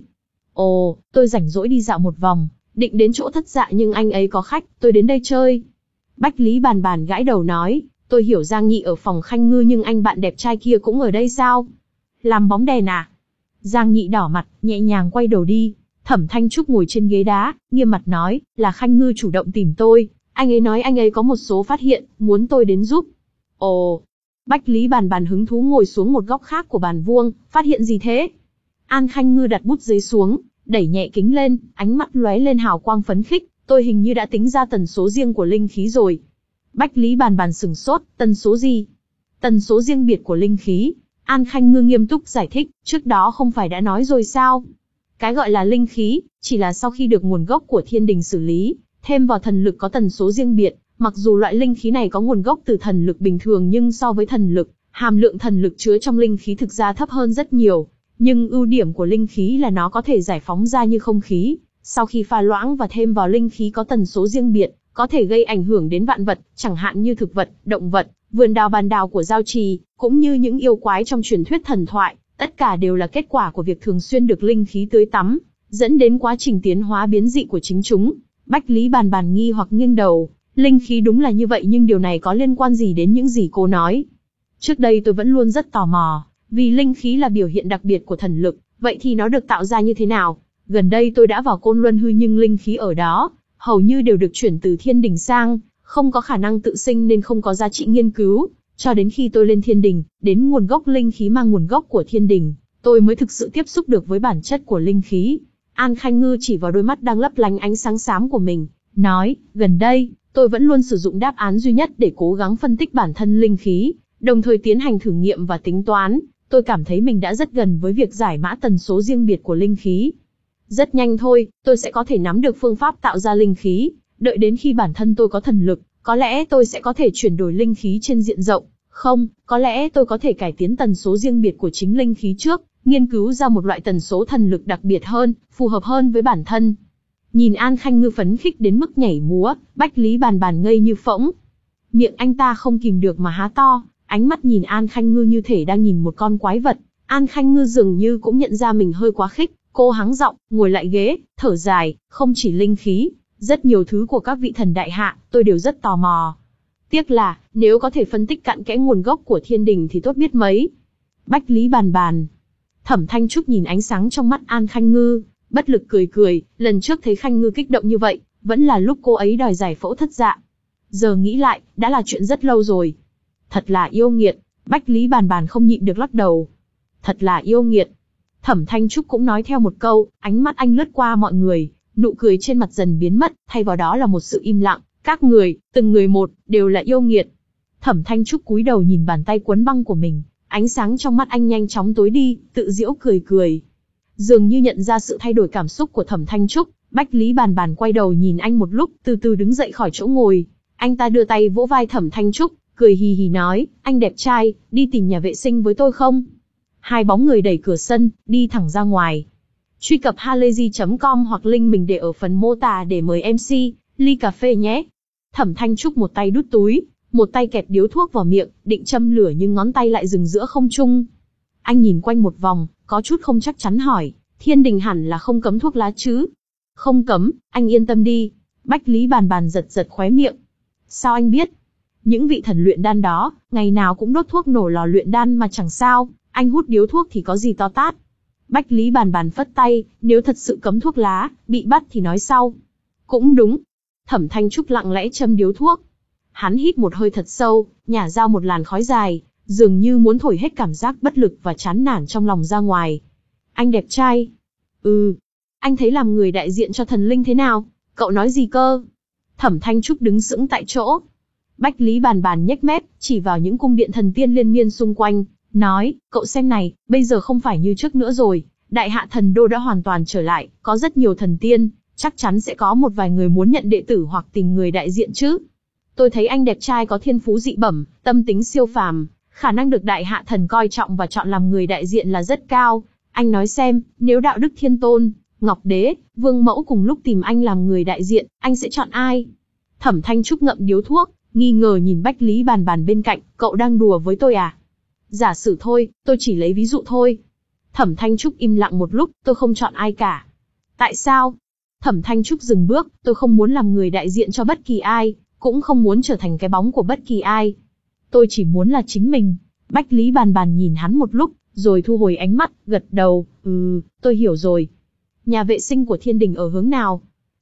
Ồ, tôi rảnh rỗi đi dạo một vòng, định đến chỗ Thất Dạ nhưng anh ấy có khách, tôi đến đây chơi. Bách Lý Bàn Bàn gãi đầu nói, tôi hiểu Giang Nhị ở phòng Khanh Ngư nhưng anh bạn đẹp trai kia cũng ở đây sao? Làm bóng đèn à? Giang Nhị đỏ mặt, nhẹ nhàng quay đầu đi. Thẩm Thanh Trúc ngồi trên ghế đá, nghiêm mặt nói, là Khanh Ngư chủ động tìm tôi, anh ấy nói anh ấy có một số phát hiện, muốn tôi đến giúp. Ồ. Bách Lý Bàn Bàn hứng thú ngồi xuống một góc khác của bàn vuông, phát hiện gì thế? An Khanh Ngư đặt bút giấy xuống, đẩy nhẹ kính lên, ánh mắt lóe lên hào quang phấn khích, tôi hình như đã tính ra tần số riêng của linh khí rồi. Bách Lý Bàn Bàn sửng sốt, tần số gì? Tần số riêng biệt của linh khí. An Khanh Ngư nghiêm túc giải thích, trước đó không phải đã nói rồi sao? Cái gọi là linh khí, chỉ là sau khi được nguồn gốc của thiên đình xử lý, thêm vào thần lực có tần số riêng biệt, mặc dù loại linh khí này có nguồn gốc từ thần lực bình thường nhưng so với thần lực, hàm lượng thần lực chứa trong linh khí thực ra thấp hơn rất nhiều. Nhưng ưu điểm của linh khí là nó có thể giải phóng ra như không khí, sau khi pha loãng và thêm vào linh khí có tần số riêng biệt, có thể gây ảnh hưởng đến vạn vật, chẳng hạn như thực vật, động vật, vườn đào bàn đào của Giao Trì, cũng như những yêu quái trong truyền thuyết thần thoại, tất cả đều là kết quả của việc thường xuyên được linh khí tưới tắm, dẫn đến quá trình tiến hóa biến dị của chính chúng. Bách Lý Bàn Bàn nghi hoặc nghiêng đầu, linh khí đúng là như vậy nhưng điều này có liên quan gì đến những gì cô nói? Trước đây tôi vẫn luôn rất tò mò, vì linh khí là biểu hiện đặc biệt của thần lực, vậy thì nó được tạo ra như thế nào? Gần đây tôi đã vào Côn Luân Hư nhưng linh khí ở đó, hầu như đều được chuyển từ thiên đình sang, không có khả năng tự sinh nên không có giá trị nghiên cứu. Cho đến khi tôi lên thiên đình, đến nguồn gốc linh khí mang nguồn gốc của thiên đình, tôi mới thực sự tiếp xúc được với bản chất của linh khí. An Khanh Ngư chỉ vào đôi mắt đang lấp lánh ánh sáng xám của mình, nói, gần đây, tôi vẫn luôn sử dụng đáp án duy nhất để cố gắng phân tích bản thân linh khí, đồng thời tiến hành thử nghiệm và tính toán. Tôi cảm thấy mình đã rất gần với việc giải mã tần số riêng biệt của linh khí. Rất nhanh thôi, tôi sẽ có thể nắm được phương pháp tạo ra linh khí, đợi đến khi bản thân tôi có thần lực, có lẽ tôi sẽ có thể chuyển đổi linh khí trên diện rộng. Không, có lẽ tôi có thể cải tiến tần số riêng biệt của chính linh khí trước, nghiên cứu ra một loại tần số thần lực đặc biệt hơn, phù hợp hơn với bản thân. Nhìn An Khanh Ngư phấn khích đến mức nhảy múa, Bách Lý Bàn Bàn ngây như phỗng. Miệng anh ta không kìm được mà há to, ánh mắt nhìn An Khanh Ngư như thể đang nhìn một con quái vật. An Khanh Ngư dường như cũng nhận ra mình hơi quá khích, cô hắng giọng, ngồi lại ghế, thở dài, không chỉ linh khí, rất nhiều thứ của các vị thần đại hạ, tôi đều rất tò mò. Tiếc là, nếu có thể phân tích cặn kẽ nguồn gốc của thiên đình thì tốt biết mấy. Bách Lý Bàn Bàn. Thẩm Thanh Trúc nhìn ánh sáng trong mắt An Khanh Ngư, bất lực cười cười, lần trước thấy Khanh Ngư kích động như vậy, vẫn là lúc cô ấy đòi giải phẫu Thất Dạ. Giờ nghĩ lại, đã là chuyện rất lâu rồi. Thật là yêu nghiệt, Bách Lý Bàn Bàn không nhịn được lắc đầu. Thật là yêu nghiệt. Thẩm Thanh Trúc cũng nói theo một câu, ánh mắt anh lướt qua mọi người, nụ cười trên mặt dần biến mất, thay vào đó là một sự im lặng. Các người, từng người một, đều là yêu nghiệt. Thẩm Thanh Trúc cúi đầu nhìn bàn tay quấn băng của mình, ánh sáng trong mắt anh nhanh chóng tối đi, tự giễu cười cười. Dường như nhận ra sự thay đổi cảm xúc của Thẩm Thanh Trúc, Bách Lý Bàn Bàn quay đầu nhìn anh một lúc, từ từ đứng dậy khỏi chỗ ngồi. Anh ta đưa tay vỗ vai Thẩm Thanh Trúc, cười hì hì nói, anh đẹp trai, đi tìm nhà vệ sinh với tôi không? Hai bóng người đẩy cửa sân, đi thẳng ra ngoài. Truy cập halayzi chấm com hoặc link mình để ở phần mô tả để mời em xê, ly cà phê nhé. Thẩm Thanh Trúc một tay đút túi, một tay kẹp điếu thuốc vào miệng, định châm lửa nhưng ngón tay lại dừng giữa không trung. Anh nhìn quanh một vòng, có chút không chắc chắn hỏi, thiên đình hẳn là không cấm thuốc lá chứ? Không cấm, anh yên tâm đi. Bách Lý Bàn Bàn giật giật khóe miệng. Sao anh biết? Những vị thần luyện đan đó, ngày nào cũng đốt thuốc nổ lò luyện đan mà chẳng sao, anh hút điếu thuốc thì có gì to tát. Bách Lý Bàn Bàn phất tay, nếu thật sự cấm thuốc lá, bị bắt thì nói sau. Cũng đúng. Thẩm Thanh Trúc lặng lẽ châm điếu thuốc. Hắn hít một hơi thật sâu, nhả ra một làn khói dài, dường như muốn thổi hết cảm giác bất lực và chán nản trong lòng ra ngoài. Anh đẹp trai. Ừ. Anh thấy làm người đại diện cho thần linh thế nào? Cậu nói gì cơ? Thẩm Thanh Trúc đứng sững tại chỗ. Bách Lý Bàn Bàn nhếch mép, chỉ vào những cung điện thần tiên liên miên xung quanh, nói, cậu xem này, bây giờ không phải như trước nữa rồi, Đại Hạ Thần Đô đã hoàn toàn trở lại, có rất nhiều thần tiên, chắc chắn sẽ có một vài người muốn nhận đệ tử hoặc tìm người đại diện chứ. Tôi thấy anh đẹp trai có thiên phú dị bẩm, tâm tính siêu phàm, khả năng được Đại Hạ Thần coi trọng và chọn làm người đại diện là rất cao. Anh nói xem, nếu Đạo Đức Thiên Tôn, Ngọc Đế, Vương Mẫu cùng lúc tìm anh làm người đại diện, anh sẽ chọn ai? Thẩm Thanh Trúc ngậm điếu thuốc, nghi ngờ nhìn Bách Lý Bàn Bàn bên cạnh, cậu đang đùa với tôi à? Giả sử thôi, tôi chỉ lấy ví dụ thôi. Thẩm Thanh Trúc im lặng một lúc, tôi không chọn ai cả. Tại sao? Thẩm Thanh Trúc dừng bước, tôi không muốn làm người đại diện cho bất kỳ ai, cũng không muốn trở thành cái bóng của bất kỳ ai. Tôi chỉ muốn là chính mình. Bách Lý Bàn Bàn nhìn hắn một lúc, rồi thu hồi ánh mắt, gật đầu, ừ, tôi hiểu rồi. Nhà vệ sinh của thiên đình ở hướng nào?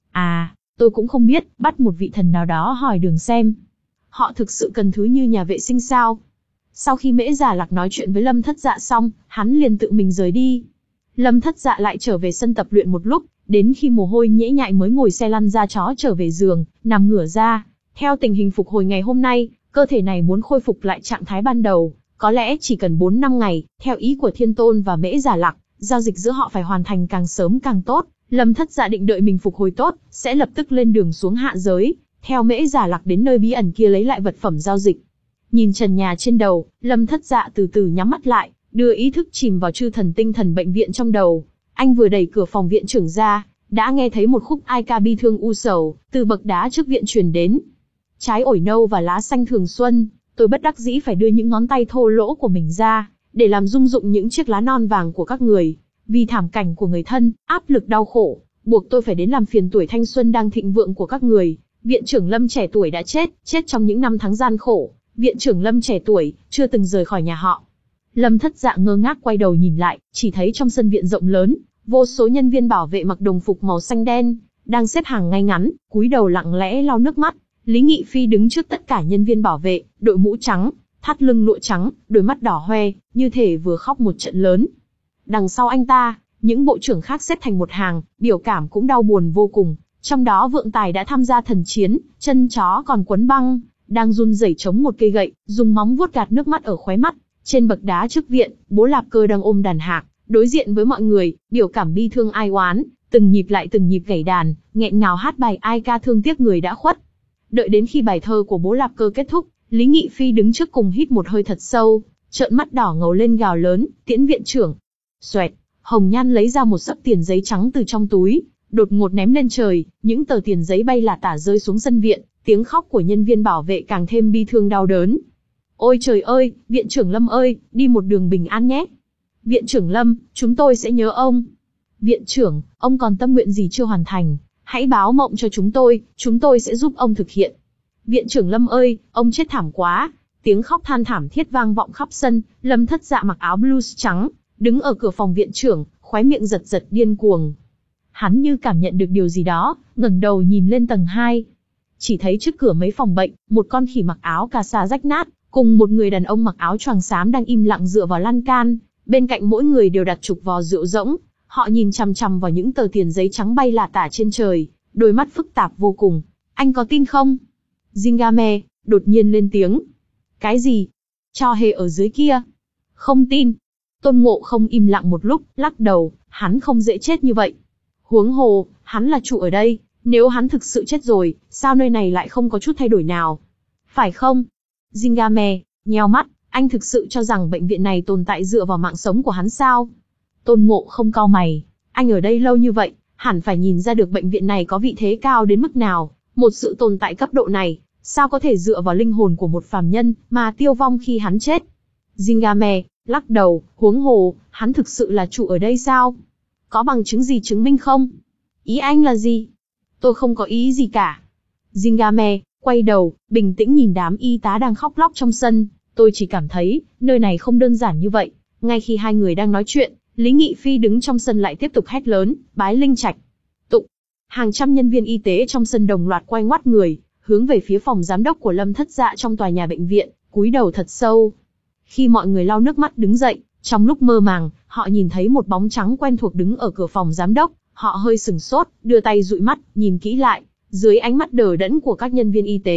À, tôi cũng không biết, bắt một vị thần nào đó hỏi đường xem. Họ thực sự cần thứ như nhà vệ sinh sao? Sau khi Mễ Già Lạc nói chuyện với Lâm Thất Dạ xong, hắn liền tự mình rời đi. Lâm Thất Dạ lại trở về sân tập luyện một lúc, đến khi mồ hôi nhễ nhại mới ngồi xe lăn ra chó trở về giường, nằm ngửa ra. Theo tình hình phục hồi ngày hôm nay, cơ thể này muốn khôi phục lại trạng thái ban đầu, có lẽ chỉ cần bốn năm ngày, theo ý của Thiên Tôn và Mễ Già Lạc, giao dịch giữa họ phải hoàn thành càng sớm càng tốt. Lâm Thất Dạ định đợi mình phục hồi tốt, sẽ lập tức lên đường xuống hạ giới, theo Mễ Già Lạc đến nơi bí ẩn kia lấy lại vật phẩm giao dịch. Nhìn trần nhà trên đầu, Lâm Thất Dạ từ từ nhắm mắt lại, đưa ý thức chìm vào chư thần tinh thần bệnh viện trong đầu. Anh vừa đẩy cửa phòng viện trưởng ra, đã nghe thấy một khúc ai ca bi thương u sầu, từ bậc đá trước viện truyền đến. Trái ổi nâu và lá xanh thường xuân, tôi bất đắc dĩ phải đưa những ngón tay thô lỗ của mình ra, để làm rung dụng những chiếc lá non vàng của các người. Vì thảm cảnh của người thân, áp lực đau khổ, buộc tôi phải đến làm phiền tuổi thanh xuân đang thịnh vượng của các người. Viện trưởng Lâm trẻ tuổi đã chết, chết trong những năm tháng gian khổ. Viện trưởng Lâm trẻ tuổi, chưa từng rời khỏi nhà họ. Lâm Thất Dạ ngơ ngác quay đầu nhìn lại, chỉ thấy trong sân viện rộng lớn, vô số nhân viên bảo vệ mặc đồng phục màu xanh đen, đang xếp hàng ngay ngắn, cúi đầu lặng lẽ lau nước mắt. Lý Nghị Phi đứng trước tất cả nhân viên bảo vệ, đội mũ trắng, thắt lưng lụa trắng, đôi mắt đỏ hoe, như thể vừa khóc một trận lớn. Đằng sau anh ta, những bộ trưởng khác xếp thành một hàng, biểu cảm cũng đau buồn vô cùng. Trong đó Vượng Tài đã tham gia thần chiến, chân chó còn quấn băng, đang run rẩy chống một cây gậy, dùng móng vuốt gạt nước mắt ở khóe mắt. Trên bậc đá trước viện, Bố Lạp Cơ đang ôm đàn hạc, đối diện với mọi người, biểu cảm bi thương ai oán, từng nhịp lại từng nhịp gảy đàn, nghẹn ngào hát bài ai ca thương tiếc người đã khuất. Đợi đến khi bài thơ của Bố Lạp Cơ kết thúc, Lý Nghị Phi đứng trước cùng hít một hơi thật sâu, trợn mắt đỏ ngầu lên gào lớn, tiễn viện trưởng. Xoẹt, Hồng Nhan lấy ra một xấp tiền giấy trắng từ trong túi, đột ngột ném lên trời, những tờ tiền giấy bay lả tả rơi xuống sân viện, tiếng khóc của nhân viên bảo vệ càng thêm bi thương đau đớn. Ôi trời ơi, viện trưởng Lâm ơi, đi một đường bình an nhé. Viện trưởng Lâm, chúng tôi sẽ nhớ ông. Viện trưởng, ông còn tâm nguyện gì chưa hoàn thành, hãy báo mộng cho chúng tôi, chúng tôi sẽ giúp ông thực hiện. Viện trưởng Lâm ơi, ông chết thảm quá. Tiếng khóc than thảm thiết vang vọng khắp sân. Lâm Thất Dạ mặc áo blues trắng, đứng ở cửa phòng viện trưởng, khóe miệng giật giật điên cuồng. Hắn như cảm nhận được điều gì đó, ngẩng đầu nhìn lên tầng hai. Chỉ thấy trước cửa mấy phòng bệnh, một con khỉ mặc áo cà sa rách nát, cùng một người đàn ông mặc áo choàng xám đang im lặng dựa vào lan can. Bên cạnh mỗi người đều đặt chục vò rượu rỗng. Họ nhìn chằm chằm vào những tờ tiền giấy trắng bay lả tả trên trời, đôi mắt phức tạp vô cùng. Anh có tin không? Zingame đột nhiên lên tiếng. Cái gì? Cho hề ở dưới kia. Không tin. Tôn Ngộ Không im lặng một lúc, lắc đầu, hắn không dễ chết như vậy. Huống hồ, hắn là chủ ở đây, nếu hắn thực sự chết rồi, sao nơi này lại không có chút thay đổi nào? Phải không? Zingame nheo mắt, anh thực sự cho rằng bệnh viện này tồn tại dựa vào mạng sống của hắn sao? Tôn Ngộ Không cau mày, anh ở đây lâu như vậy, hẳn phải nhìn ra được bệnh viện này có vị thế cao đến mức nào. Một sự tồn tại cấp độ này, sao có thể dựa vào linh hồn của một phàm nhân mà tiêu vong khi hắn chết? Zingame lắc đầu, huống hồ, hắn thực sự là chủ ở đây sao? Có bằng chứng gì chứng minh không? Ý anh là gì? Tôi không có ý gì cả. Zingame quay đầu, bình tĩnh nhìn đám y tá đang khóc lóc trong sân. Tôi chỉ cảm thấy, nơi này không đơn giản như vậy. Ngay khi hai người đang nói chuyện, Lý Nghị Phi đứng trong sân lại tiếp tục hét lớn, bái linh trạch. Tụng. Hàng trăm nhân viên y tế trong sân đồng loạt quay ngoắt người, hướng về phía phòng giám đốc của Lâm Thất Dạ trong tòa nhà bệnh viện, cúi đầu thật sâu. Khi mọi người lau nước mắt đứng dậy, trong lúc mơ màng, họ nhìn thấy một bóng trắng quen thuộc đứng ở cửa phòng giám đốc. Họ hơi sừng sốt, đưa tay dụi mắt, nhìn kỹ lại. Dưới ánh mắt đờ đẫn của các nhân viên y tế,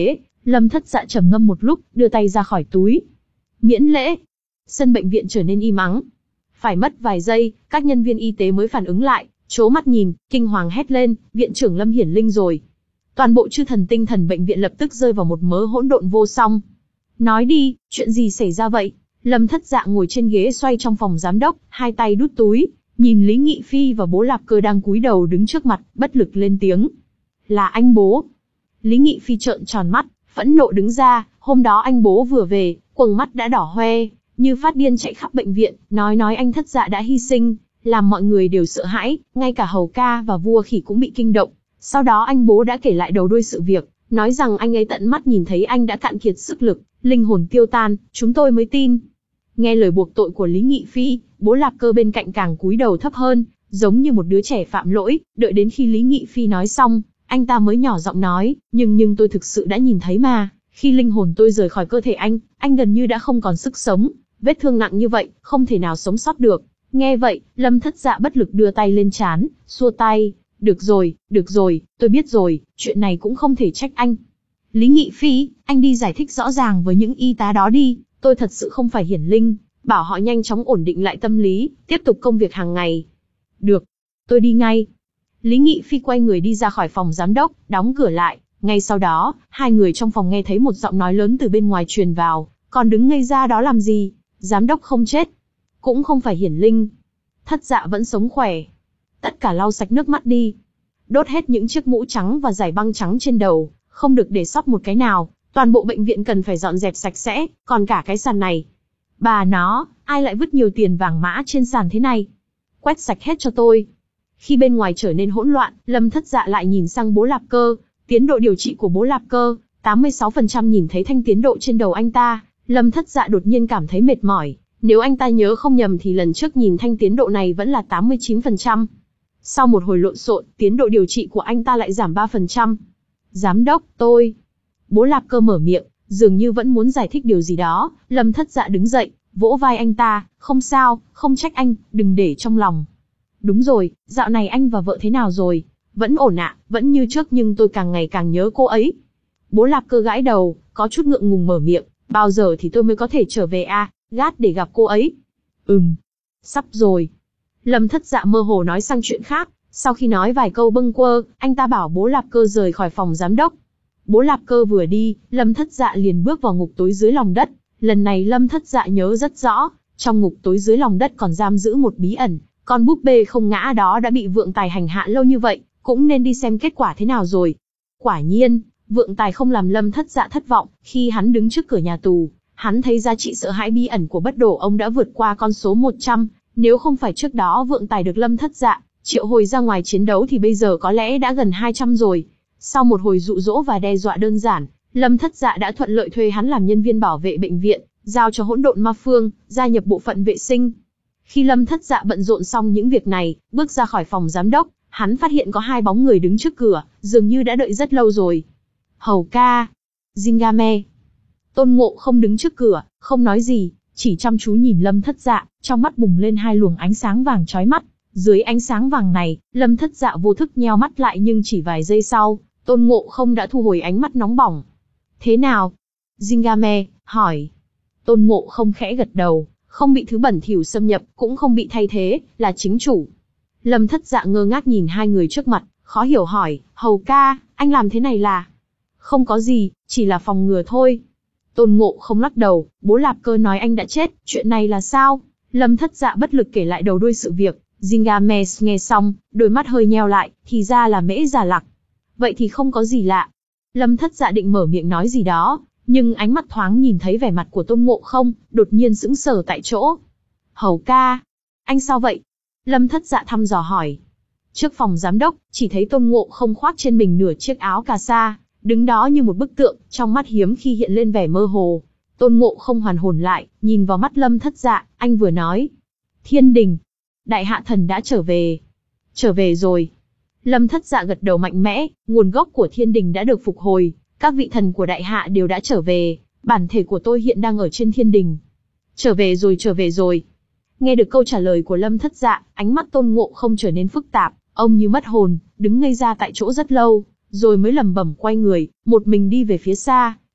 Lâm Thất Dạ trầm ngâm một lúc, đưa tay ra khỏi túi. Miễn lễ. Sân bệnh viện trở nên im ắng. Phải mất vài giây, các nhân viên y tế mới phản ứng lại, trố mắt nhìn, kinh hoàng hét lên, viện trưởng Lâm Hiển Linh rồi. Toàn bộ chư thần tinh thần bệnh viện lập tức rơi vào một mớ hỗn độn vô song. Nói đi, chuyện gì xảy ra vậy? Lâm Thất Dạ ngồi trên ghế xoay trong phòng giám đốc, hai tay đút túi, nhìn Lý Nghị Phi và Bố Lạp Cơ đang cúi đầu đứng trước mặt, bất lực lên tiếng. Là anh Bố. Lý Nghị Phi trợn tròn mắt, phẫn nộ đứng ra, hôm đó anh Bố vừa về, quầng mắt đã đỏ hoe, như phát điên chạy khắp bệnh viện, nói nói anh Thất Dạ đã hy sinh, làm mọi người đều sợ hãi, ngay cả Hầu Ca và Vua Khỉ cũng bị kinh động. Sau đó anh Bố đã kể lại đầu đuôi sự việc, nói rằng anh ấy tận mắt nhìn thấy anh đã cạn kiệt sức lực, linh hồn tiêu tan, chúng tôi mới tin. Nghe lời buộc tội của Lý Nghị Phi, Bố Lạp Cơ bên cạnh càng cúi đầu thấp hơn, giống như một đứa trẻ phạm lỗi, đợi đến khi Lý Nghị Phi nói xong, anh ta mới nhỏ giọng nói, nhưng nhưng tôi thực sự đã nhìn thấy mà, khi linh hồn tôi rời khỏi cơ thể anh, anh gần như đã không còn sức sống, vết thương nặng như vậy, không thể nào sống sót được. Nghe vậy, Lâm Thất Dạ bất lực đưa tay lên trán, xua tay, được rồi, được rồi, tôi biết rồi, chuyện này cũng không thể trách anh. Lý Nghị Phi, anh đi giải thích rõ ràng với những y tá đó đi, tôi thật sự không phải Hiển Linh, bảo họ nhanh chóng ổn định lại tâm lý, tiếp tục công việc hàng ngày. Được, tôi đi ngay. Lý Nghị Phi quay người đi ra khỏi phòng giám đốc, đóng cửa lại, ngay sau đó, hai người trong phòng nghe thấy một giọng nói lớn từ bên ngoài truyền vào, còn đứng ngây ra đó làm gì, giám đốc không chết, cũng không phải Hiển Linh. Thất Dạ vẫn sống khỏe. Tất cả lau sạch nước mắt đi. Đốt hết những chiếc mũ trắng và dải băng trắng trên đầu, không được để sót một cái nào, toàn bộ bệnh viện cần phải dọn dẹp sạch sẽ, còn cả cái sàn này. Bà nó, ai lại vứt nhiều tiền vàng mã trên sàn thế này? Quét sạch hết cho tôi. Khi bên ngoài trở nên hỗn loạn, Lâm Thất Dạ lại nhìn sang Bố Lạp Cơ, tiến độ điều trị của Bố Lạp Cơ, tám mươi sáu phần trăm nhìn thấy thanh tiến độ trên đầu anh ta, Lâm Thất Dạ đột nhiên cảm thấy mệt mỏi, nếu anh ta nhớ không nhầm thì lần trước nhìn thanh tiến độ này vẫn là tám mươi chín phần trăm. Sau một hồi lộn xộn, tiến độ điều trị của anh ta lại giảm ba phần trăm. Giám đốc, tôi... Bố Lạp Cơ mở miệng, dường như vẫn muốn giải thích điều gì đó, Lâm Thất Dạ đứng dậy, vỗ vai anh ta, không sao, không trách anh, đừng để trong lòng. Đúng rồi, dạo này anh và vợ thế nào rồi? Vẫn ổn ạ, vẫn như trước nhưng tôi càng ngày càng nhớ cô ấy. Bố Lạp Cơ gãi đầu, có chút ngượng ngùng mở miệng, bao giờ thì tôi mới có thể trở về à, gát để gặp cô ấy. Ừm, sắp rồi. Lâm Thất Dạ mơ hồ nói sang chuyện khác, sau khi nói vài câu bâng quơ, anh ta bảo Bố Lạp Cơ rời khỏi phòng giám đốc. Bố Lạp Cơ vừa đi, Lâm Thất Dạ liền bước vào ngục tối dưới lòng đất. Lần này Lâm Thất Dạ nhớ rất rõ, trong ngục tối dưới lòng đất còn giam giữ một bí ẩn, con búp bê không ngã đó đã bị Vượng Tài hành hạ lâu như vậy, cũng nên đi xem kết quả thế nào rồi. Quả nhiên, Vượng Tài không làm Lâm Thất Dạ thất vọng, khi hắn đứng trước cửa nhà tù, hắn thấy giá trị sợ hãi bí ẩn của bất đổ ông đã vượt qua con số một trăm, nếu không phải trước đó Vượng Tài được Lâm Thất Dạ triệu hồi ra ngoài chiến đấu thì bây giờ có lẽ đã gần hai trăm rồi. Sau một hồi dụ dỗ và đe dọa đơn giản, Lâm Thất Dạ đã thuận lợi thuê hắn làm nhân viên bảo vệ bệnh viện, giao cho hỗn độn ma phương, gia nhập bộ phận vệ sinh. Khi Lâm Thất Dạ bận rộn xong những việc này, bước ra khỏi phòng giám đốc, hắn phát hiện có hai bóng người đứng trước cửa, dường như đã đợi rất lâu rồi. Hầu Ca, Zingame. Tôn Ngộ không đứng trước cửa, không nói gì, chỉ chăm chú nhìn Lâm Thất Dạ, trong mắt bùng lên hai luồng ánh sáng vàng chói mắt. Dưới ánh sáng vàng này, Lâm Thất Dạ vô thức nheo mắt lại nhưng chỉ vài giây sau, Tôn Ngộ không đã thu hồi ánh mắt nóng bỏng. Thế nào? Zingame hỏi. Tôn Ngộ không khẽ gật đầu, không bị thứ bẩn thỉu xâm nhập, cũng không bị thay thế, là chính chủ. Lâm Thất Dạ ngơ ngác nhìn hai người trước mặt, khó hiểu hỏi, Hầu Ca, anh làm thế này là? Không có gì, chỉ là phòng ngừa thôi. Tôn Ngộ không lắc đầu, Bố Lạp Cơ nói anh đã chết, chuyện này là sao? Lâm Thất Dạ bất lực kể lại đầu đuôi sự việc. Zingame nghe xong, đôi mắt hơi nheo lại, thì ra là Mễ Già Lặc. Vậy thì không có gì lạ. Lâm Thất Dạ định mở miệng nói gì đó, nhưng ánh mắt thoáng nhìn thấy vẻ mặt của Tôn Ngộ không, đột nhiên sững sờ tại chỗ. Hầu Ca, anh sao vậy? Lâm Thất Dạ thăm dò hỏi. Trước phòng giám đốc, chỉ thấy Tôn Ngộ không khoác trên mình nửa chiếc áo cà sa, đứng đó như một bức tượng, trong mắt hiếm khi hiện lên vẻ mơ hồ. Tôn Ngộ không hoàn hồn lại, nhìn vào mắt Lâm Thất Dạ, anh vừa nói. Thiên đình, Đại Hạ Thần đã trở về. Trở về rồi. Lâm Thất Dạ gật đầu mạnh mẽ, nguồn gốc của thiên đình đã được phục hồi, các vị thần của Đại Hạ đều đã trở về, bản thể của tôi hiện đang ở trên thiên đình. Trở về rồi trở về rồi. Nghe được câu trả lời của Lâm Thất Dạ, ánh mắt Tôn Ngộ không trở nên phức tạp, ông như mất hồn, đứng ngây ra tại chỗ rất lâu, rồi mới lẩm bẩm quay người, một mình đi về phía xa.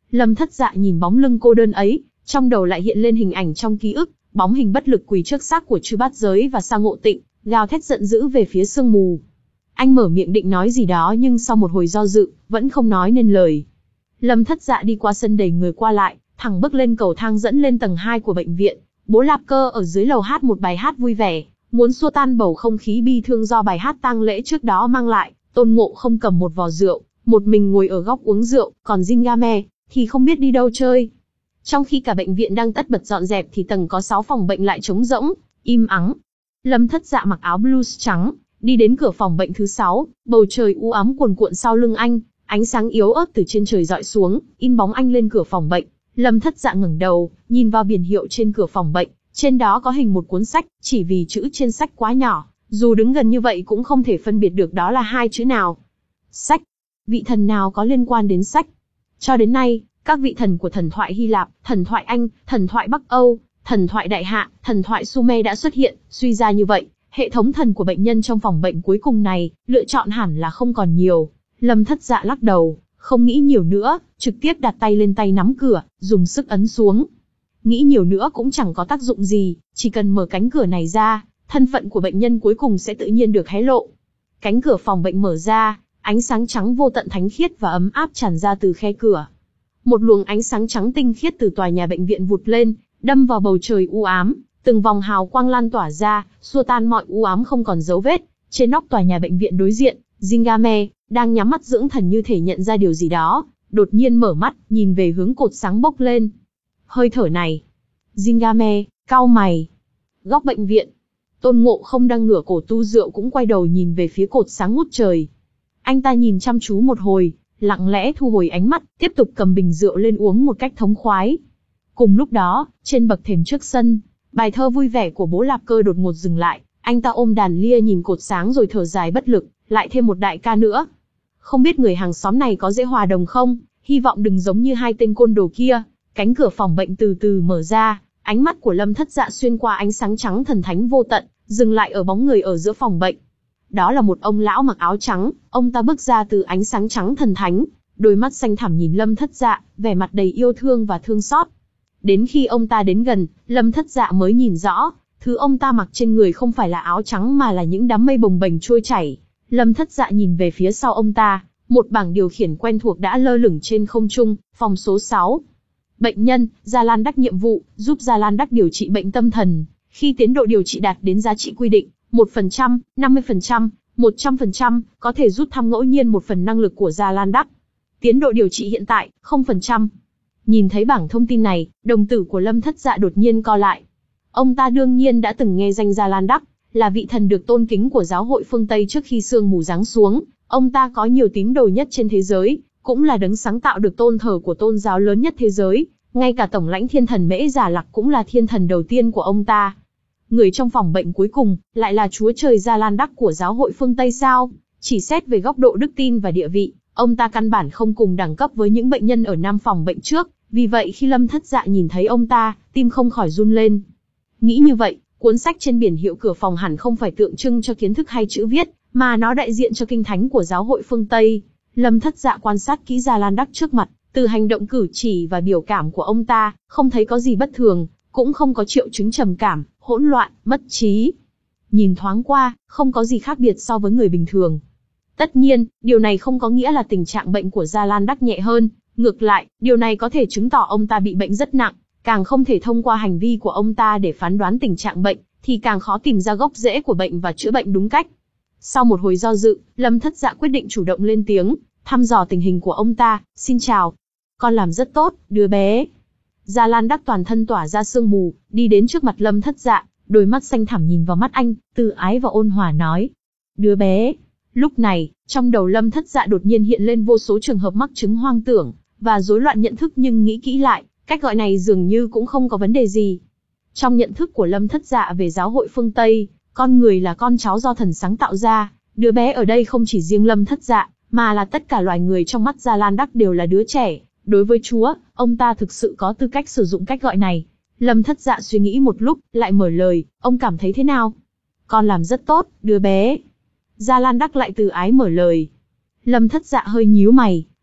Lâm Thất Dạ nhìn bóng lưng cô đơn ấy, trong đầu lại hiện lên hình ảnh trong ký ức, bóng hình bất lực quỳ trước xác của Chư Bát Giới và Sa Ngộ Tịnh, gào thét giận dữ về phía sương mù. Anh mở miệng định nói gì đó nhưng sau một hồi do dự, vẫn không nói nên lời. Lâm Thất Dạ đi qua sân đầy người qua lại, thẳng bước lên cầu thang dẫn lên tầng hai của bệnh viện. Bố Lạp Cơ ở dưới lầu hát một bài hát vui vẻ, muốn xua tan bầu không khí bi thương do bài hát tang lễ trước đó mang lại. Tôn Ngộ Không cầm một vò rượu, một mình ngồi ở góc uống rượu, còn Jingame thì không biết đi đâu chơi. Trong khi cả bệnh viện đang tất bật dọn dẹp thì tầng có sáu phòng bệnh lại trống rỗng, im ắng. Lâm Thất Dạ mặc áo blues trắng, đi đến cửa phòng bệnh thứ sáu, bầu trời u ám cuồn cuộn sau lưng anh, ánh sáng yếu ớt từ trên trời rọi xuống, in bóng anh lên cửa phòng bệnh. Lâm Thất Dạ ngẩng đầu, nhìn vào biển hiệu trên cửa phòng bệnh, trên đó có hình một cuốn sách, chỉ vì chữ trên sách quá nhỏ, dù đứng gần như vậy cũng không thể phân biệt được đó là hai chữ nào. Sách. Vị thần nào có liên quan đến sách? Cho đến nay, các vị thần của thần thoại Hy Lạp, thần thoại Anh, thần thoại Bắc Âu, thần thoại Đại Hạ, thần thoại Sumer đã xuất hiện, suy ra như vậy, hệ thống thần của bệnh nhân trong phòng bệnh cuối cùng này, lựa chọn hẳn là không còn nhiều. Lâm Thất Dạ lắc đầu, không nghĩ nhiều nữa, trực tiếp đặt tay lên tay nắm cửa, dùng sức ấn xuống. Nghĩ nhiều nữa cũng chẳng có tác dụng gì, chỉ cần mở cánh cửa này ra, thân phận của bệnh nhân cuối cùng sẽ tự nhiên được hé lộ. Cánh cửa phòng bệnh mở ra, ánh sáng trắng vô tận thánh khiết và ấm áp tràn ra từ khe cửa. Một luồng ánh sáng trắng tinh khiết từ tòa nhà bệnh viện vụt lên, đâm vào bầu trời u ám, từng vòng hào quang lan tỏa ra, xua tan mọi u ám không còn dấu vết. Trên nóc tòa nhà bệnh viện đối diện, Jingame đang nhắm mắt dưỡng thần như thể nhận ra điều gì đó, đột nhiên mở mắt, nhìn về hướng cột sáng bốc lên. Hơi thở này. Jingame cau mày. Góc bệnh viện, Tôn Ngộ Không đang ngửa cổ tu rượu cũng quay đầu nhìn về phía cột sáng ngút trời. Anh ta nhìn chăm chú một hồi, lặng lẽ thu hồi ánh mắt, tiếp tục cầm bình rượu lên uống một cách thống khoái. Cùng lúc đó, trên bậc thềm trước sân, bài thơ vui vẻ của Bố Lạp Cơ đột ngột dừng lại, anh ta ôm đàn lia nhìn cột sáng rồi thở dài bất lực, lại thêm một đại ca nữa. Không biết người hàng xóm này có dễ hòa đồng không, hy vọng đừng giống như hai tên côn đồ kia. Cánh cửa phòng bệnh từ từ mở ra, ánh mắt của Lâm Thất Dạ xuyên qua ánh sáng trắng thần thánh vô tận, dừng lại ở bóng người ở giữa phòng bệnh. Đó là một ông lão mặc áo trắng, ông ta bước ra từ ánh sáng trắng thần thánh, đôi mắt xanh thẳm nhìn Lâm Thất Dạ, vẻ mặt đầy yêu thương và thương xót. Đến khi ông ta đến gần, Lâm Thất Dạ mới nhìn rõ, thứ ông ta mặc trên người không phải là áo trắng mà là những đám mây bồng bềnh trôi chảy. Lâm Thất Dạ nhìn về phía sau ông ta, một bảng điều khiển quen thuộc đã lơ lửng trên không trung, phòng số sáu. Bệnh nhân, Gia Lan Đắc nhiệm vụ, giúp Gia Lan Đắc điều trị bệnh tâm thần. Khi tiến độ điều trị đạt đến giá trị quy định, một phần trăm, năm mươi phần trăm, một trăm phần trăm, có thể rút thăm ngẫu nhiên một phần năng lực của Gia Lan Đắc. Tiến độ điều trị hiện tại, không phần trăm. Nhìn thấy bảng thông tin này, đồng tử của Lâm Thất Dạ đột nhiên co lại. Ông ta đương nhiên đã từng nghe danh Gia Lan Đắc, là vị thần được tôn kính của giáo hội phương Tây trước khi sương mù giáng xuống. Ông ta có nhiều tín đồ nhất trên thế giới, cũng là đấng sáng tạo được tôn thờ của tôn giáo lớn nhất thế giới. Ngay cả tổng lãnh thiên thần Mễ Giả Lạc cũng là thiên thần đầu tiên của ông ta. Người trong phòng bệnh cuối cùng, lại là chúa trời Gia Lan Đắc của giáo hội phương Tây sao? Chỉ xét về góc độ đức tin và địa vị, ông ta căn bản không cùng đẳng cấp với những bệnh nhân ở năm phòng bệnh trước. Vì vậy khi Lâm Thất Dạ nhìn thấy ông ta, tim không khỏi run lên. Nghĩ như vậy, cuốn sách trên biển hiệu cửa phòng hẳn không phải tượng trưng cho kiến thức hay chữ viết, mà nó đại diện cho kinh thánh của giáo hội phương Tây. Lâm Thất Dạ quan sát kỹ Gia Lan Đắc trước mặt, từ hành động cử chỉ và biểu cảm của ông ta, không thấy có gì bất thường, cũng không có triệu chứng trầm cảm, hỗn loạn, mất trí. Nhìn thoáng qua, không có gì khác biệt so với người bình thường. Tất nhiên, điều này không có nghĩa là tình trạng bệnh của Gia Lan Đắc nhẹ hơn, ngược lại, điều này có thể chứng tỏ ông ta bị bệnh rất nặng, càng không thể thông qua hành vi của ông ta để phán đoán tình trạng bệnh, thì càng khó tìm ra gốc rễ của bệnh và chữa bệnh đúng cách. Sau một hồi do dự, Lâm Thất Dạ quyết định chủ động lên tiếng, thăm dò tình hình của ông ta. Xin chào. Con làm rất tốt, đứa bé. Gia Lan Đắc toàn thân tỏa ra sương mù, đi đến trước mặt Lâm Thất Dạ, đôi mắt xanh thẳm nhìn vào mắt anh, từ ái và ôn hòa nói. Đứa bé. Lúc này, trong đầu Lâm Thất Dạ đột nhiên hiện lên vô số trường hợp mắc chứng hoang tưởng, và rối loạn nhận thức, nhưng nghĩ kỹ lại, cách gọi này dường như cũng không có vấn đề gì. Trong nhận thức của Lâm Thất Dạ về giáo hội phương Tây, con người là con cháu do thần sáng tạo ra, đứa bé ở đây không chỉ riêng Lâm Thất Dạ, mà là tất cả loài người trong mắt Gia Lan Đắc đều là đứa trẻ. Đối với Chúa, ông ta thực sự có tư cách sử dụng cách gọi này. Lâm Thất Dạ suy nghĩ một lúc, lại mở lời, ông cảm thấy thế nào? Con làm rất tốt, đứa bé. Gia Lan Đắc lại từ ái mở lời. Lâm Thất Dạ hơi nhíu mày,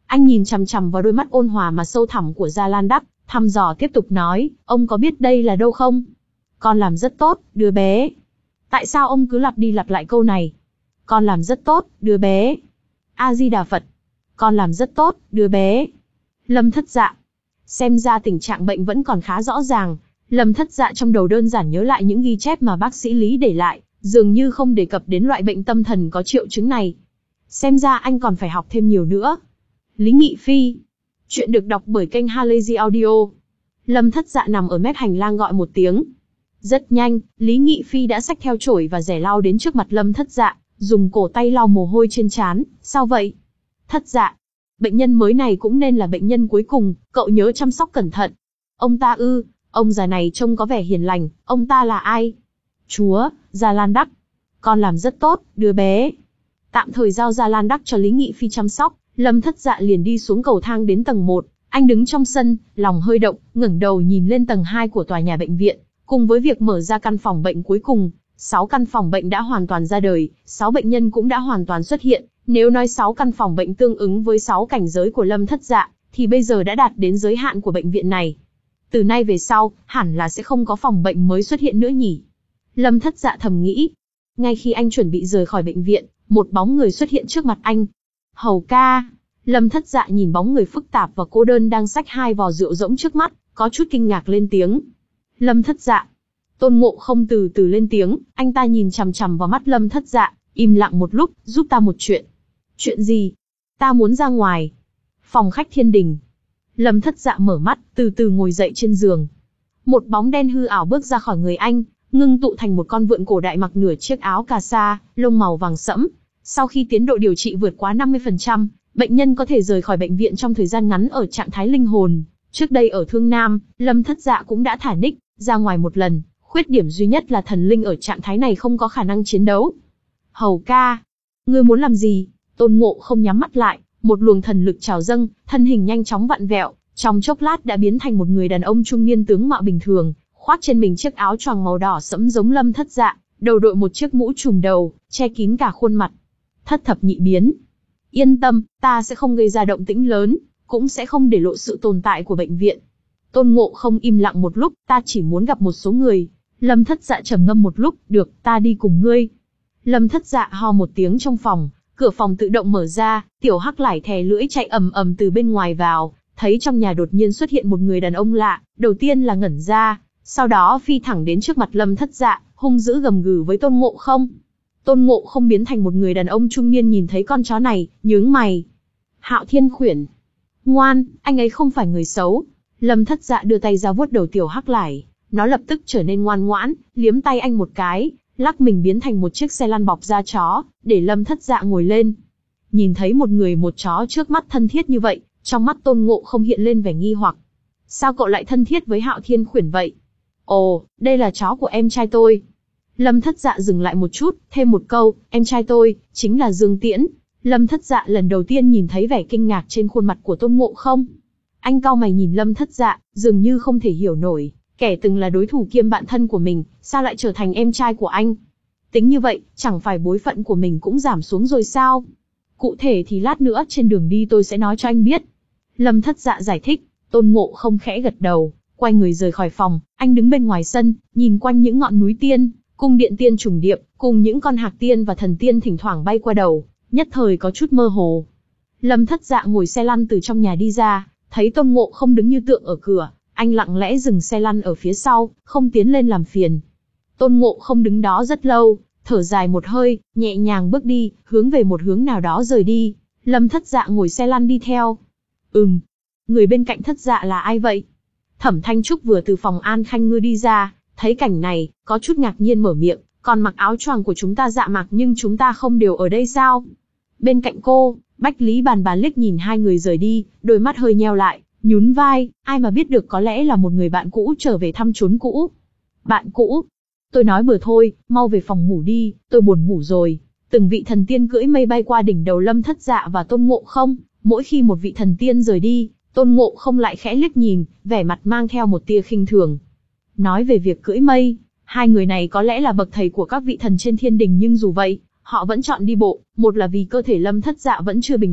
Anh nhìn chằm chằm vào đôi mắt ôn hòa mà sâu thẳm của Gia Lan Đắc, thăm dò tiếp tục nói, ông có biết đây là đâu không? Con làm rất tốt, đứa bé. Tại sao ông cứ lặp đi lặp lại câu này? Con làm rất tốt, đứa bé. A-di-đà Phật. Con làm rất tốt, đứa bé. Lâm Thất Dạ. Xem ra tình trạng bệnh vẫn còn khá rõ ràng. Lâm Thất Dạ trong đầu đơn giản nhớ lại những ghi chép mà bác sĩ Lý để lại, dường như không đề cập đến loại bệnh tâm thần có triệu chứng này. Xem ra anh còn phải học thêm nhiều nữa. Lý Nghị Phi. Chuyện được đọc bởi kênh Halazy Audio. Lâm Thất Dạ nằm ở mép hành lang gọi một tiếng. Rất nhanh, Lý Nghị Phi đã xách theo chổi và rẻ lau đến trước mặt Lâm Thất Dạ, dùng cổ tay lau mồ hôi trên trán. Sao vậy? Thất Dạ. Bệnh nhân mới này cũng nên là bệnh nhân cuối cùng, cậu nhớ chăm sóc cẩn thận. Ông ta ư, ông già này trông có vẻ hiền lành, ông ta là ai? Chúa, Gia Lan Đắc. Con làm rất tốt, đứa bé. Tạm thời giao Gia Lan Đắc cho Lý Nghị Phi chăm sóc, Lâm Thất Dạ liền đi xuống cầu thang đến tầng một. Anh đứng trong sân, lòng hơi động, ngẩng đầu nhìn lên tầng hai của tòa nhà bệnh viện. Cùng với việc mở ra căn phòng bệnh cuối cùng, sáu căn phòng bệnh đã hoàn toàn ra đời, sáu bệnh nhân cũng đã hoàn toàn xuất hiện. Nếu nói sáu căn phòng bệnh tương ứng với sáu cảnh giới của Lâm Thất Dạ, thì bây giờ đã đạt đến giới hạn của bệnh viện này. Từ nay về sau, hẳn là sẽ không có phòng bệnh mới xuất hiện nữa nhỉ. Lâm Thất Dạ thầm nghĩ. Ngay khi anh chuẩn bị rời khỏi bệnh viện, một bóng người xuất hiện trước mặt anh. Hầu ca. Lâm Thất Dạ nhìn bóng người phức tạp và cô đơn đang xách hai vò rượu rỗng trước mắt, có chút kinh ngạc lên tiếng. Lâm Thất Dạ. Tôn Ngộ Không từ từ lên tiếng, anh ta nhìn chằm chằm vào mắt Lâm Thất Dạ, im lặng một lúc, giúp ta một chuyện. Chuyện gì? Ta muốn ra ngoài. Phòng khách Thiên Đình. Lâm Thất Dạ mở mắt, từ từ ngồi dậy trên giường. Một bóng đen hư ảo bước ra khỏi người anh, ngưng tụ thành một con vượn cổ đại mặc nửa chiếc áo cà sa, lông màu vàng sẫm. Sau khi tiến độ điều trị vượt quá năm mươi phần trăm, bệnh nhân có thể rời khỏi bệnh viện trong thời gian ngắn ở trạng thái linh hồn. Trước đây ở Thương Nam, Lâm Thất Dạ cũng đã thả nick ra ngoài một lần, khuyết điểm duy nhất là thần linh ở trạng thái này không có khả năng chiến đấu. Hầu ca, ngươi muốn làm gì? Tôn Ngộ Không nhắm mắt lại, một luồng thần lực trào dâng, thân hình nhanh chóng vặn vẹo, trong chốc lát đã biến thành một người đàn ông trung niên tướng mạo bình thường, khoác trên mình chiếc áo choàng màu đỏ sẫm giống Lâm Thất Dạ, đầu đội một chiếc mũ trùm đầu, che kín cả khuôn mặt. Thất thập nhị biến. Yên tâm, ta sẽ không gây ra động tĩnh lớn, cũng sẽ không để lộ sự tồn tại của bệnh viện. Tôn Ngộ Không im lặng một lúc, ta chỉ muốn gặp một số người. Lâm Thất Dạ trầm ngâm một lúc, được, ta đi cùng ngươi. Lâm Thất Dạ ho một tiếng trong phòng, cửa phòng tự động mở ra, tiểu hắc lải thè lưỡi chạy ầm ầm từ bên ngoài vào, thấy trong nhà đột nhiên xuất hiện một người đàn ông lạ, đầu tiên là ngẩn ra, sau đó phi thẳng đến trước mặt Lâm Thất Dạ, hung dữ gầm gừ với Tôn Ngộ Không. Tôn Ngộ Không biến thành một người đàn ông trung niên nhìn thấy con chó này, nhướng mày. Hạo Thiên Khuyển. Ngoan, anh ấy không phải người xấu. Lâm Thất Dạ đưa tay ra vuốt đầu tiểu hắc lải, nó lập tức trở nên ngoan ngoãn, liếm tay anh một cái, lắc mình biến thành một chiếc xe lăn bọc da chó, để Lâm Thất Dạ ngồi lên. Nhìn thấy một người một chó trước mắt thân thiết như vậy, trong mắt Tôn Ngộ Không hiện lên vẻ nghi hoặc. Sao cậu lại thân thiết với Hạo Thiên Khuyển vậy? Ồ, đây là chó của em trai tôi. Lâm Thất Dạ dừng lại một chút, thêm một câu, em trai tôi, chính là Dương Tiễn. Lâm Thất Dạ lần đầu tiên nhìn thấy vẻ kinh ngạc trên khuôn mặt của Tôn Ngộ Không. Anh cau mày nhìn Lâm Thất Dạ, dường như không thể hiểu nổi, kẻ từng là đối thủ kiêm bạn thân của mình, sao lại trở thành em trai của anh? Tính như vậy, chẳng phải bối phận của mình cũng giảm xuống rồi sao? Cụ thể thì lát nữa trên đường đi tôi sẽ nói cho anh biết. Lâm Thất Dạ giải thích. Tôn Ngộ Không khẽ gật đầu, quay người rời khỏi phòng. Anh đứng bên ngoài sân, nhìn quanh những ngọn núi tiên, cung điện tiên trùng điệp, cùng những con hạc tiên và thần tiên thỉnh thoảng bay qua đầu, nhất thời có chút mơ hồ. Lâm Thất Dạ ngồi xe lăn từ trong nhà đi ra, thấy Tôn Ngộ Không đứng như tượng ở cửa, anh lặng lẽ dừng xe lăn ở phía sau, không tiến lên làm phiền. Tôn Ngộ Không đứng đó rất lâu, thở dài một hơi, nhẹ nhàng bước đi, hướng về một hướng nào đó rời đi. Lâm Thất Dạ ngồi xe lăn đi theo. Ừm, người bên cạnh Thất Dạ là ai vậy? Thẩm Thanh Trúc vừa từ phòng An Khanh Ngư đi ra, thấy cảnh này, có chút ngạc nhiên mở miệng, còn mặc áo choàng của chúng ta Dạ mặc nhưng chúng ta không đều ở đây sao? Bên cạnh cô, Bách Lý Bàn Bàn liếc nhìn hai người rời đi, đôi mắt hơi nheo lại, nhún vai, ai mà biết được có lẽ là một người bạn cũ trở về thăm chốn cũ. Bạn cũ? Tôi nói bừa thôi, mau về phòng ngủ đi, tôi buồn ngủ rồi. Từng vị thần tiên cưỡi mây bay qua đỉnh đầu Lâm Thất Dạ và Tôn Ngộ Không, mỗi khi một vị thần tiên rời đi, Tôn Ngộ Không lại khẽ liếc nhìn, vẻ mặt mang theo một tia khinh thường. Nói về việc cưỡi mây, hai người này có lẽ là bậc thầy của các vị thần trên thiên đình nhưng dù vậy, họ vẫn chọn đi bộ, một là vì cơ thể Lâm Thất Dạ vẫn chưa bình phục,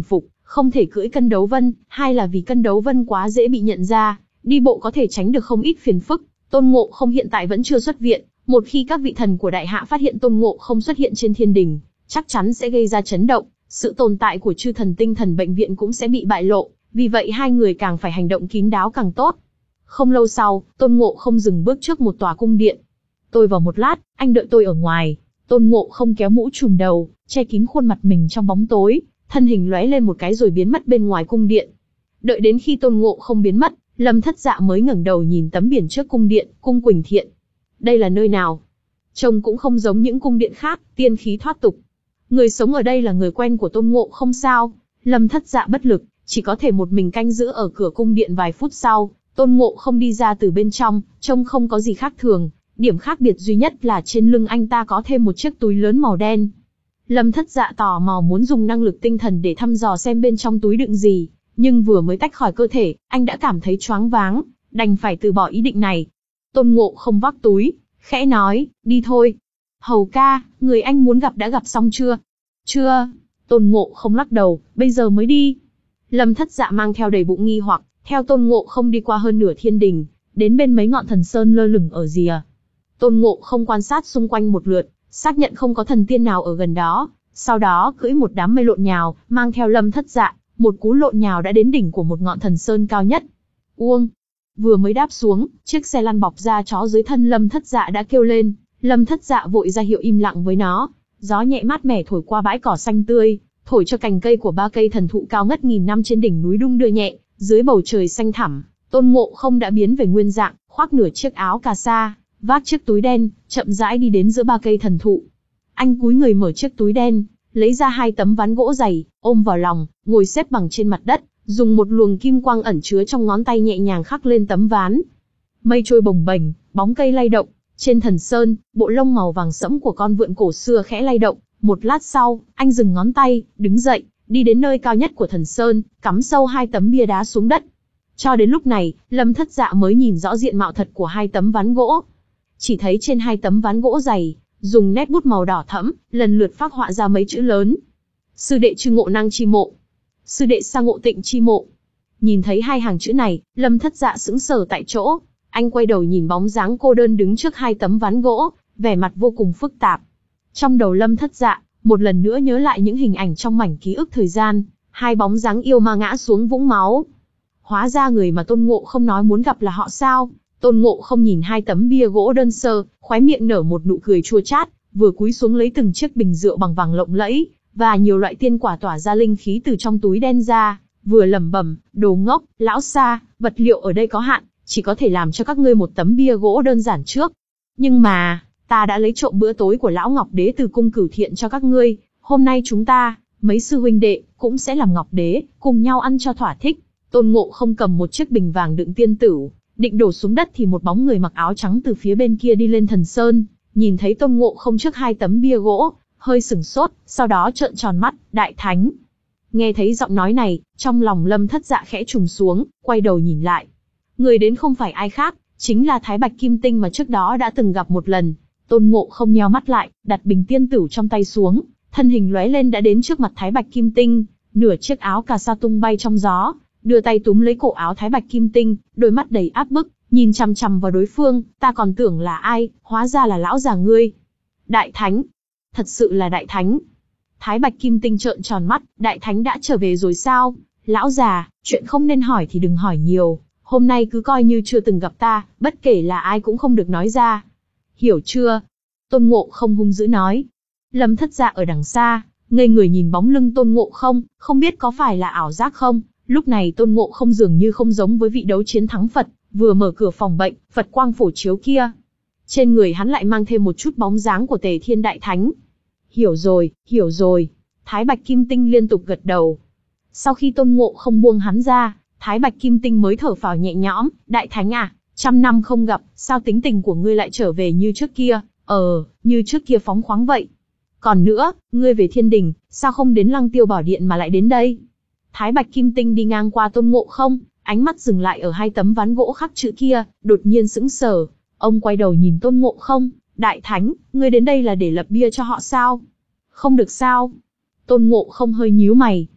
không thể cưỡi cân đấu vân, hai là vì cân đấu vân quá dễ bị nhận ra, đi bộ có thể tránh được không ít phiền phức. Tôn Ngộ Không hiện tại vẫn chưa xuất viện, một khi các vị thần của đại hạ phát hiện Tôn Ngộ Không xuất hiện trên thiên đình, chắc chắn sẽ gây ra chấn động, sự tồn tại của chư thần tinh thần bệnh viện cũng sẽ bị bại lộ, vì vậy hai người càng phải hành động kín đáo càng tốt. Không lâu sau, Tôn Ngộ Không dừng bước trước một tòa cung điện. Tôi vào một lát, anh đợi tôi ở ngoài. Tôn Ngộ Không kéo mũ trùm đầu, che kín khuôn mặt mình trong bóng tối, thân hình lóe lên một cái rồi biến mất bên ngoài cung điện. Đợi đến khi Tôn Ngộ Không biến mất, Lâm Thất Dạ mới ngẩng đầu nhìn tấm biển trước cung điện, cung Quỳnh Thiện. Đây là nơi nào? Trông cũng không giống những cung điện khác, tiên khí thoát tục. Người sống ở đây là người quen của Tôn Ngộ Không sao? Lâm Thất Dạ bất lực, chỉ có thể một mình canh giữ ở cửa cung điện. Vài phút sau, Tôn Ngộ Không đi ra từ bên trong, trông không có gì khác thường. Điểm khác biệt duy nhất là trên lưng anh ta có thêm một chiếc túi lớn màu đen. Lâm Thất Dạ tò mò muốn dùng năng lực tinh thần để thăm dò xem bên trong túi đựng gì, nhưng vừa mới tách khỏi cơ thể, anh đã cảm thấy choáng váng, đành phải từ bỏ ý định này. Tôn Ngộ Không vác túi, khẽ nói, đi thôi. Hầu ca, người anh muốn gặp đã gặp xong chưa? Chưa. Tôn Ngộ Không lắc đầu, bây giờ mới đi. Lâm Thất Dạ mang theo đầy bụng nghi hoặc, theo Tôn Ngộ Không đi qua hơn nửa thiên đình, đến bên mấy ngọn thần sơn lơ lửng ở rìa. Tôn Ngộ Không quan sát xung quanh một lượt, xác nhận không có thần tiên nào ở gần đó, sau đó cưỡi một đám mây lộn nhào, mang theo Lâm Thất Dạ, một cú lộn nhào đã đến đỉnh của một ngọn thần sơn cao nhất. Uông! Vừa mới đáp xuống, chiếc xe lăn bọc da chó dưới thân Lâm Thất Dạ đã kêu lên. Lâm Thất Dạ vội ra hiệu im lặng với nó. Gió nhẹ mát mẻ thổi qua bãi cỏ xanh tươi, thổi cho cành cây của ba cây thần thụ cao ngất nghìn năm trên đỉnh núi đung đưa nhẹ. Dưới bầu trời xanh thẳm, Tôn Ngộ Không đã biến về nguyên dạng, khoác nửa chiếc áo cà sa, vác chiếc túi đen, chậm rãi đi đến giữa ba cây thần thụ. Anh cúi người mở chiếc túi đen, lấy ra hai tấm ván gỗ dày, ôm vào lòng, ngồi xếp bằng trên mặt đất, dùng một luồng kim quang ẩn chứa trong ngón tay nhẹ nhàng khắc lên tấm ván. Mây trôi bồng bềnh, bóng cây lay động. Trên thần sơn, bộ lông màu vàng sẫm của con vượn cổ xưa khẽ lay động. Một lát sau, anh dừng ngón tay, đứng dậy, đi đến nơi cao nhất của thần sơn, cắm sâu hai tấm bia đá xuống đất. Cho đến lúc này, Lâm Thất Dạ mới nhìn rõ diện mạo thật của hai tấm ván gỗ. Chỉ thấy trên hai tấm ván gỗ dày, dùng nét bút màu đỏ thẫm, lần lượt phác họa ra mấy chữ lớn. Sư đệ Chư Ngộ Năng chi mộ. Sư đệ Sa Ngộ Tịnh chi mộ. Nhìn thấy hai hàng chữ này, Lâm Thất Dạ sững sờ tại chỗ. Anh quay đầu nhìn bóng dáng cô đơn đứng trước hai tấm ván gỗ, vẻ mặt vô cùng phức tạp. Trong đầu Lâm Thất Dạ, một lần nữa nhớ lại những hình ảnh trong mảnh ký ức thời gian, hai bóng dáng yêu ma ngã xuống vũng máu. Hóa ra người mà Tôn Ngộ Không nói muốn gặp là họ sao? Tôn Ngộ Không nhìn hai tấm bia gỗ đơn sơ, khóe miệng nở một nụ cười chua chát, vừa cúi xuống lấy từng chiếc bình rượu bằng vàng lộng lẫy và nhiều loại tiên quả tỏa ra linh khí từ trong túi đen ra, vừa lẩm bẩm, đồ ngốc, lão Sa, vật liệu ở đây có hạn, chỉ có thể làm cho các ngươi một tấm bia gỗ đơn giản trước. Nhưng mà, ta đã lấy trộm bữa tối của lão Ngọc Đế từ cung Cửu Thiện cho các ngươi, hôm nay chúng ta, mấy sư huynh đệ, cũng sẽ làm Ngọc Đế, cùng nhau ăn cho thỏa thích. Tôn Ngộ Không cầm một chiếc bình vàng đựng tiên tửu, định đổ xuống đất thì một bóng người mặc áo trắng từ phía bên kia đi lên thần sơn, nhìn thấy Tôn Ngộ Không trước hai tấm bia gỗ, hơi sửng sốt, sau đó trợn tròn mắt, đại thánh. Nghe thấy giọng nói này, trong lòng Lâm Thất Dạ khẽ trùng xuống, quay đầu nhìn lại. Người đến không phải ai khác, chính là Thái Bạch Kim Tinh mà trước đó đã từng gặp một lần. Tôn Ngộ Không nheo mắt lại, đặt bình tiên tửu trong tay xuống, thân hình lóe lên đã đến trước mặt Thái Bạch Kim Tinh, nửa chiếc áo cà sa tung bay trong gió, đưa tay túm lấy cổ áo Thái Bạch Kim Tinh, đôi mắt đầy áp bức, nhìn chằm chằm vào đối phương. Ta còn tưởng là ai, hóa ra là lão già ngươi. Đại thánh, thật sự là đại thánh. Thái Bạch Kim Tinh trợn tròn mắt, đại thánh đã trở về rồi sao? Lão già, chuyện không nên hỏi thì đừng hỏi nhiều, hôm nay cứ coi như chưa từng gặp ta, bất kể là ai cũng không được nói ra. Hiểu chưa? Tôn Ngộ Không hung dữ nói. Lâm Thất Dạ ở đằng xa, ngây người nhìn bóng lưng Tôn Ngộ Không, không biết có phải là ảo giác không. Lúc này Tôn Ngộ Không dường như không giống với vị đấu chiến thắng Phật, vừa mở cửa phòng bệnh, Phật quang phổ chiếu kia. Trên người hắn lại mang thêm một chút bóng dáng của Tề Thiên Đại Thánh. Hiểu rồi, hiểu rồi. Thái Bạch Kim Tinh liên tục gật đầu. Sau khi Tôn Ngộ Không buông hắn ra, Thái Bạch Kim Tinh mới thở phào nhẹ nhõm. Đại Thánh à, trăm năm không gặp, sao tính tình của ngươi lại trở về như trước kia? Ờ, như trước kia phóng khoáng vậy. Còn nữa, ngươi về thiên đình, sao không đến Lăng Tiêu Bảo Điện mà lại đến đây? Thái Bạch Kim Tinh đi ngang qua Tôn Ngộ Không, ánh mắt dừng lại ở hai tấm ván gỗ khắc chữ kia, đột nhiên sững sờ. Ông quay đầu nhìn Tôn Ngộ Không, Đại Thánh, ngươi đến đây là để lập bia cho họ sao? Không được sao? Tôn Ngộ Không hơi nhíu mày.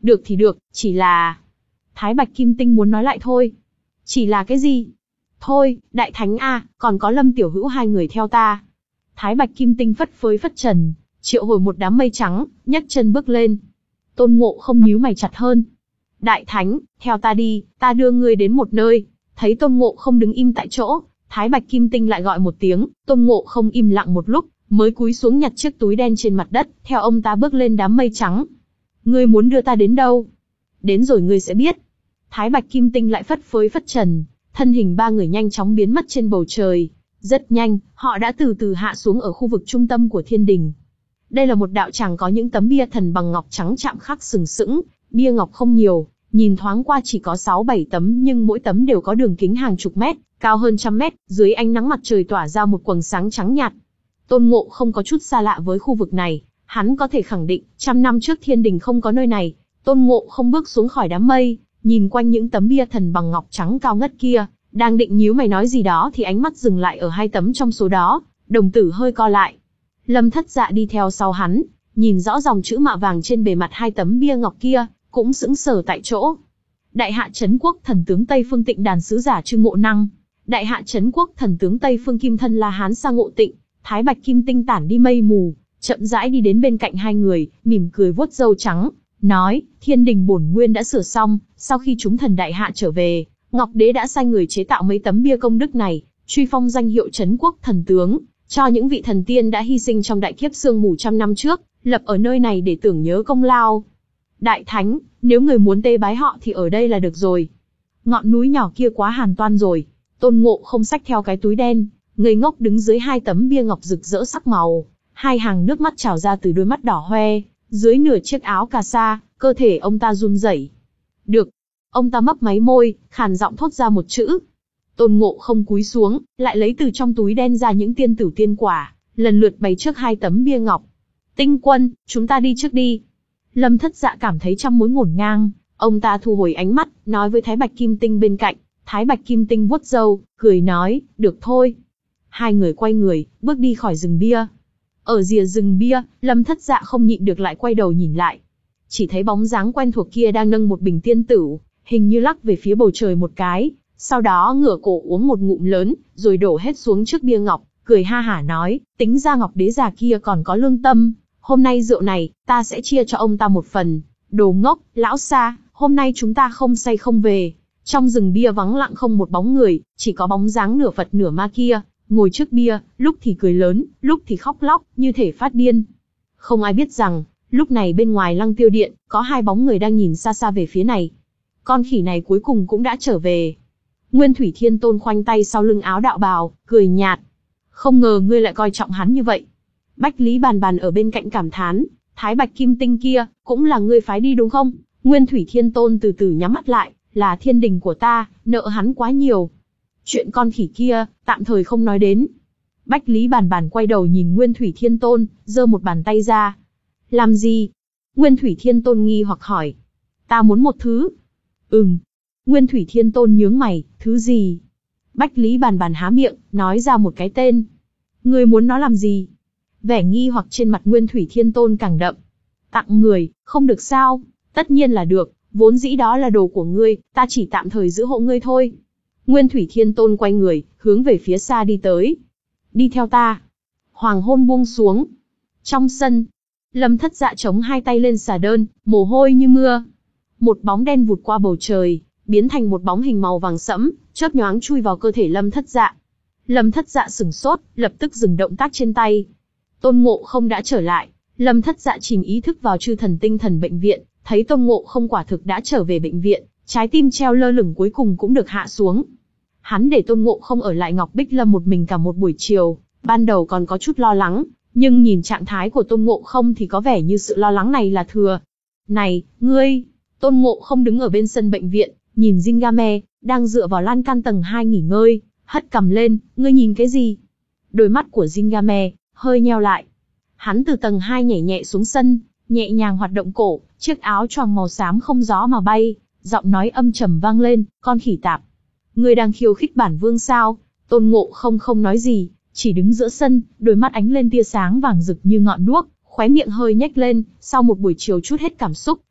Được thì được, chỉ là... Thái Bạch Kim Tinh muốn nói lại thôi. Chỉ là cái gì? Thôi, Đại Thánh a, còn có Lâm Tiểu Hữu hai người theo ta. Thái Bạch Kim Tinh phất phới phất trần, triệu hồi một đám mây trắng, nhấc chân bước lên. Tôn Ngộ không nhíu mày chặt hơn. Đại Thánh, theo ta đi, ta đưa ngươi đến một nơi. Thấy Tôn Ngộ không đứng im tại chỗ, Thái Bạch Kim Tinh lại gọi một tiếng, Tôn Ngộ không im lặng một lúc, mới cúi xuống nhặt chiếc túi đen trên mặt đất, theo ông ta bước lên đám mây trắng. Ngươi muốn đưa ta đến đâu? Đến rồi ngươi sẽ biết. Thái Bạch Kim Tinh lại phất phới phất trần, thân hình ba người nhanh chóng biến mất trên bầu trời. Rất nhanh, họ đã từ từ hạ xuống ở khu vực trung tâm của thiên đình. Đây là một đạo tràng có những tấm bia thần bằng ngọc trắng chạm khắc sừng sững, bia ngọc không nhiều, nhìn thoáng qua chỉ có sáu bảy tấm nhưng mỗi tấm đều có đường kính hàng chục mét, cao hơn trăm mét, dưới ánh nắng mặt trời tỏa ra một quầng sáng trắng nhạt. Tôn Ngộ không có chút xa lạ với khu vực này, hắn có thể khẳng định, trăm năm trước thiên đình không có nơi này. Tôn Ngộ không bước xuống khỏi đám mây, nhìn quanh những tấm bia thần bằng ngọc trắng cao ngất kia, đang định nhíu mày nói gì đó thì ánh mắt dừng lại ở hai tấm trong số đó, đồng tử hơi co lại. Lâm Thất Dạ đi theo sau hắn, nhìn rõ dòng chữ mạ vàng trên bề mặt hai tấm bia ngọc kia, cũng sững sờ tại chỗ. Đại hạ Trấn Quốc thần tướng Tây Phương Tịnh Đàn sứ giả Trư Ngộ Năng, Đại hạ Trấn Quốc thần tướng Tây Phương Kim Thân La Hán Sa Ngộ Tịnh, Thái Bạch Kim Tinh tản đi mây mù, chậm rãi đi đến bên cạnh hai người, mỉm cười vuốt râu trắng, nói: Thiên đình bổn nguyên đã sửa xong, sau khi chúng thần đại hạ trở về, Ngọc Đế đã sai người chế tạo mấy tấm bia công đức này, truy phong danh hiệu Trấn Quốc thần tướng, cho những vị thần tiên đã hy sinh trong đại kiếp sương mù trăm năm trước, lập ở nơi này để tưởng nhớ công lao. Đại Thánh, nếu người muốn tế bái họ thì ở đây là được rồi. Ngọn núi nhỏ kia quá hàn toan rồi. Tôn Ngộ không xách theo cái túi đen, ngây ngốc đứng dưới hai tấm bia ngọc rực rỡ sắc màu, hai hàng nước mắt trào ra từ đôi mắt đỏ hoe, dưới nửa chiếc áo cà sa, cơ thể ông ta run rẩy. Được. Ông ta mấp máy môi, khàn giọng thốt ra một chữ. Tôn Ngộ không cúi xuống, lại lấy từ trong túi đen ra những tiên tử tiên quả, lần lượt bày trước hai tấm bia ngọc. Tinh Quân, chúng ta đi trước đi. Lâm Thất Dạ cảm thấy trăm mối ngổn ngang, ông ta thu hồi ánh mắt, nói với Thái Bạch Kim Tinh bên cạnh. Thái Bạch Kim Tinh vuốt râu, cười nói, được thôi. Hai người quay người, bước đi khỏi rừng bia. Ở rìa rừng bia, Lâm Thất Dạ không nhịn được lại quay đầu nhìn lại. Chỉ thấy bóng dáng quen thuộc kia đang nâng một bình tiên tử, hình như lắc về phía bầu trời một cái, sau đó ngửa cổ uống một ngụm lớn, rồi đổ hết xuống trước bia ngọc, cười ha hả nói, tính ra Ngọc Đế già kia còn có lương tâm, hôm nay rượu này, ta sẽ chia cho ông ta một phần. Đồ ngốc, lão xa, hôm nay chúng ta không say không về. Trong rừng bia vắng lặng không một bóng người, chỉ có bóng dáng nửa Phật nửa ma kia, ngồi trước bia, lúc thì cười lớn, lúc thì khóc lóc, như thể phát điên. Không ai biết rằng, lúc này bên ngoài Lăng Tiêu Điện, có hai bóng người đang nhìn xa xa về phía này. Con khỉ này cuối cùng cũng đã trở về. Nguyên Thủy Thiên Tôn khoanh tay sau lưng áo đạo bào, cười nhạt. Không ngờ ngươi lại coi trọng hắn như vậy. Bách Lý Bàn Bàn ở bên cạnh cảm thán, Thái Bạch Kim Tinh kia, cũng là ngươi phái đi đúng không? Nguyên Thủy Thiên Tôn từ từ nhắm mắt lại, là thiên đình của ta, nợ hắn quá nhiều. Chuyện con khỉ kia, tạm thời không nói đến. Bách Lý Bàn Bàn quay đầu nhìn Nguyên Thủy Thiên Tôn, giơ một bàn tay ra. Làm gì? Nguyên Thủy Thiên Tôn nghi hoặc hỏi. Ta muốn một thứ. Ừm. Nguyên Thủy Thiên Tôn nhướng mày, thứ gì? Bách Lý Bàn Bàn há miệng, nói ra một cái tên. Ngươi muốn nó làm gì? Vẻ nghi hoặc trên mặt Nguyên Thủy Thiên Tôn càng đậm. Tặng người, không được sao? Tất nhiên là được, vốn dĩ đó là đồ của ngươi, ta chỉ tạm thời giữ hộ ngươi thôi. Nguyên Thủy Thiên Tôn quay người, hướng về phía xa đi tới. Đi theo ta. Hoàng hôn buông xuống. Trong sân, Lâm Thất Dạ chống hai tay lên xà đơn, mồ hôi như mưa. Một bóng đen vụt qua bầu trời, biến thành một bóng hình màu vàng sẫm, chớp nhoáng chui vào cơ thể Lâm Thất Dạ. Lâm Thất Dạ sửng sốt, lập tức dừng động tác trên tay. Tôn Ngộ không đã trở lại, Lâm Thất Dạ chìm ý thức vào chư thần tinh thần bệnh viện, thấy Tôn Ngộ không quả thực đã trở về bệnh viện, trái tim treo lơ lửng cuối cùng cũng được hạ xuống. Hắn để Tôn Ngộ không ở lại Ngọc Bích Lâm một mình cả một buổi chiều, ban đầu còn có chút lo lắng, nhưng nhìn trạng thái của Tôn Ngộ không thì có vẻ như sự lo lắng này là thừa. Này, ngươi! Tôn Ngộ không đứng ở bên sân bệnh viện, nhìn Zingame, đang dựa vào lan can tầng hai nghỉ ngơi, hất cằm lên, ngươi nhìn cái gì? Đôi mắt của Zingame hơi nheo lại. Hắn từ tầng hai nhảy nhẹ xuống sân, nhẹ nhàng hoạt động cổ, chiếc áo choàng màu xám không gió mà bay, giọng nói âm trầm vang lên, con khỉ tạp. Ngươi đang khiêu khích bản vương sao? Tôn Ngộ không không nói gì, chỉ đứng giữa sân, đôi mắt ánh lên tia sáng vàng rực như ngọn đuốc, khóe miệng hơi nhếch lên, sau một buổi chiều chút hết cảm xúc,